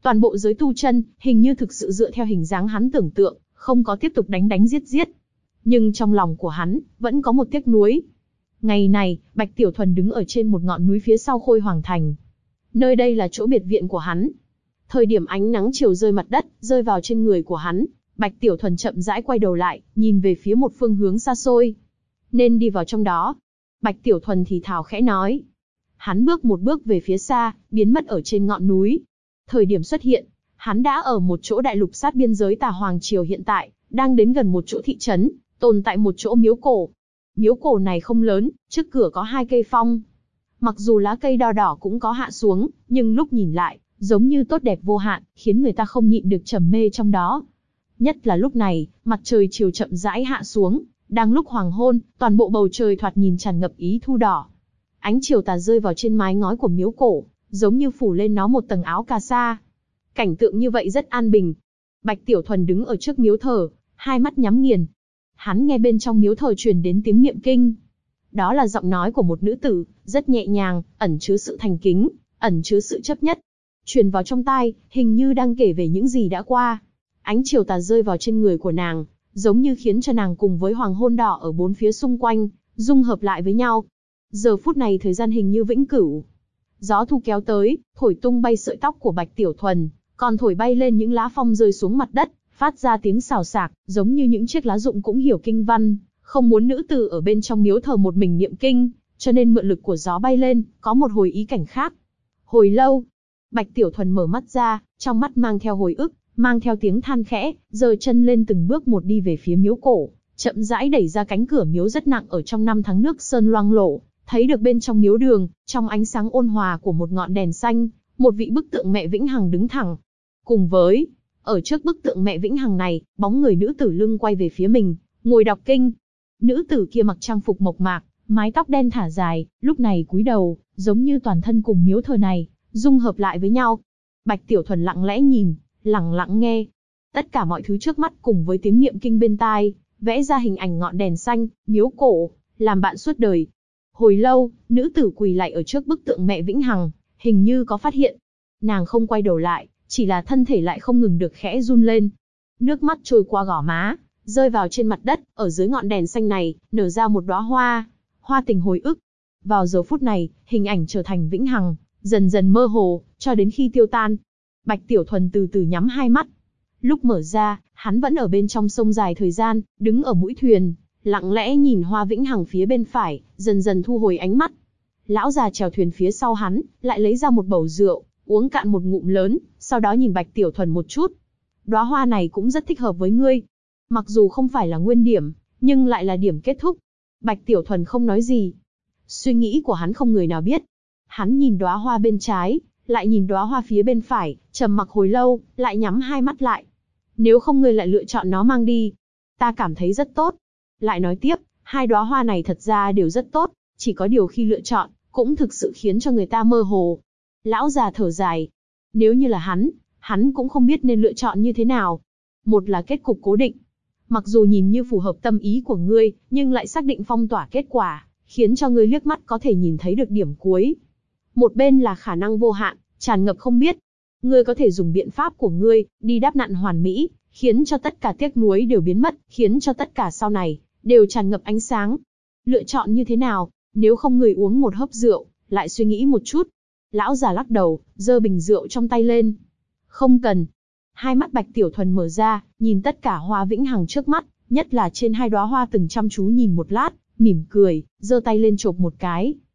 Toàn bộ giới tu chân, hình như thực sự dựa theo hình dáng hắn tưởng tượng, không có tiếp tục đánh đánh giết giết. Nhưng trong lòng của hắn, vẫn có một tiếc nuối. Ngày này, Bạch Tiểu Thuần đứng ở trên một ngọn núi phía sau Khôi Hoàng Thành. Nơi đây là chỗ biệt viện của hắn. Thời điểm ánh nắng chiều rơi mặt đất, rơi vào trên người của hắn, Bạch Tiểu Thuần chậm rãi quay đầu lại, nhìn về phía một phương hướng xa xôi. Nên đi vào trong đó. Bạch Tiểu Thuần thì thào khẽ nói. Hắn bước một bước về phía xa, biến mất ở trên ngọn núi. Thời điểm xuất hiện, hắn đã ở một chỗ đại lục sát biên giới Tà Hoàng Triều hiện tại, đang đến gần một chỗ thị trấn, tồn tại một chỗ miếu cổ. Miếu cổ này không lớn, trước cửa có 2 cây phong. Mặc dù lá cây đo đỏ cũng có hạ xuống, nhưng lúc nhìn lại, giống như tốt đẹp vô hạn, khiến người ta không nhịn được trầm mê trong đó. Nhất là lúc này, mặt trời chiều chậm rãi hạ xuống, đang lúc hoàng hôn, toàn bộ bầu trời thoạt nhìn tràn ngập ý thu đỏ. Ánh chiều tà rơi vào trên mái ngói của miếu cổ, giống như phủ lên nó một tầng áo cà sa. Cảnh tượng như vậy rất an bình. Bạch Tiểu Thuần đứng ở trước miếu thờ, hai mắt nhắm nghiền. Hắn nghe bên trong miếu thờ truyền đến tiếng niệm kinh. Đó là giọng nói của một nữ tử, rất nhẹ nhàng, ẩn chứa sự thành kính, ẩn chứa sự chấp nhất. Truyền vào trong tai, hình như đang kể về những gì đã qua. Ánh chiều tà rơi vào trên người của nàng, giống như khiến cho nàng cùng với hoàng hôn đỏ ở bốn phía xung quanh, dung hợp lại với nhau. Giờ phút này thời gian hình như vĩnh cửu. Gió thu kéo tới, thổi tung bay sợi tóc của Bạch Tiểu Thuần, còn thổi bay lên những lá phong rơi xuống mặt đất, phát ra tiếng xào xạc, giống như những chiếc lá rụng cũng hiểu kinh văn, không muốn nữ tử ở bên trong miếu thờ một mình niệm kinh, cho nên mượn lực của gió bay lên, có một hồi ý cảnh khác. Hồi lâu, Bạch Tiểu Thuần mở mắt ra, trong mắt mang theo hồi ức, mang theo tiếng than khẽ, giơ chân lên từng bước một đi về phía miếu cổ, chậm rãi đẩy ra cánh cửa miếu rất nặng ở trong năm tháng nước sơn loang lổ, thấy được bên trong miếu đường, trong ánh sáng ôn hòa của một ngọn đèn xanh, một vị bức tượng mẹ Vĩnh Hằng đứng thẳng. Cùng với, ở trước bức tượng mẹ Vĩnh Hằng này, bóng người nữ tử lưng quay về phía mình, ngồi đọc kinh. Nữ tử kia mặc trang phục mộc mạc, mái tóc đen thả dài, lúc này cúi đầu, giống như toàn thân cùng miếu thờ này dung hợp lại với nhau. Bạch Tiểu Thuần lặng lẽ nhìn, lặng lặng nghe. Tất cả mọi thứ trước mắt cùng với tiếng niệm kinh bên tai, vẽ ra hình ảnh ngọn đèn xanh, miếu cổ, làm bạn suốt đời. Hồi lâu, nữ tử quỳ lại ở trước bức tượng mẹ Vĩnh Hằng, hình như có phát hiện. Nàng không quay đầu lại, chỉ là thân thể lại không ngừng được khẽ run lên. Nước mắt trôi qua gò má, rơi vào trên mặt đất, ở dưới ngọn đèn xanh này, nở ra một đóa hoa, hoa tình hồi ức. Vào giờ phút này, hình ảnh trở thành Vĩnh Hằng, dần dần mơ hồ, cho đến khi tiêu tan. Bạch Tiểu Thuần từ từ nhắm hai mắt. Lúc mở ra, hắn vẫn ở bên trong sông dài thời gian, đứng ở mũi thuyền, lặng lẽ nhìn hoa Vĩnh Hằng phía bên phải, dần dần thu hồi ánh mắt. Lão già chèo thuyền phía sau hắn, lại lấy ra một bầu rượu, uống cạn một ngụm lớn, sau đó nhìn Bạch Tiểu Thuần một chút. Đóa hoa này cũng rất thích hợp với ngươi. Mặc dù không phải là nguyên điểm, nhưng lại là điểm kết thúc. Bạch Tiểu Thuần không nói gì. Suy nghĩ của hắn không người nào biết. Hắn nhìn đóa hoa bên trái, lại nhìn đóa hoa phía bên phải, trầm mặc hồi lâu, lại nhắm hai mắt lại. Nếu không ngươi lại lựa chọn nó mang đi, ta cảm thấy rất tốt. Lại nói tiếp, hai đóa hoa này thật ra đều rất tốt, chỉ có điều khi lựa chọn, cũng thực sự khiến cho người ta mơ hồ. Lão già thở dài. Nếu như là hắn cũng không biết nên lựa chọn như thế nào. Một là kết cục cố định. Mặc dù nhìn như phù hợp tâm ý của ngươi, nhưng lại xác định phong tỏa kết quả, khiến cho ngươi liếc mắt có thể nhìn thấy được điểm cuối. Một bên là khả năng vô hạn, tràn ngập không biết. Ngươi có thể dùng biện pháp của ngươi, đi đáp nạn hoàn mỹ, khiến cho tất cả tiếc nuối đều biến mất, khiến cho tất cả sau này, đều tràn ngập ánh sáng. Lựa chọn như thế nào, nếu không ngươi uống một hớp rượu, lại suy nghĩ một chút. Lão già lắc đầu, giơ bình rượu trong tay lên. Không cần. Hai mắt Bạch Tiểu Thuần mở ra, nhìn tất cả hoa Vĩnh Hằng trước mắt, nhất là trên hai đóa hoa từng chăm chú nhìn một lát, mỉm cười, giơ tay lên chộp một cái.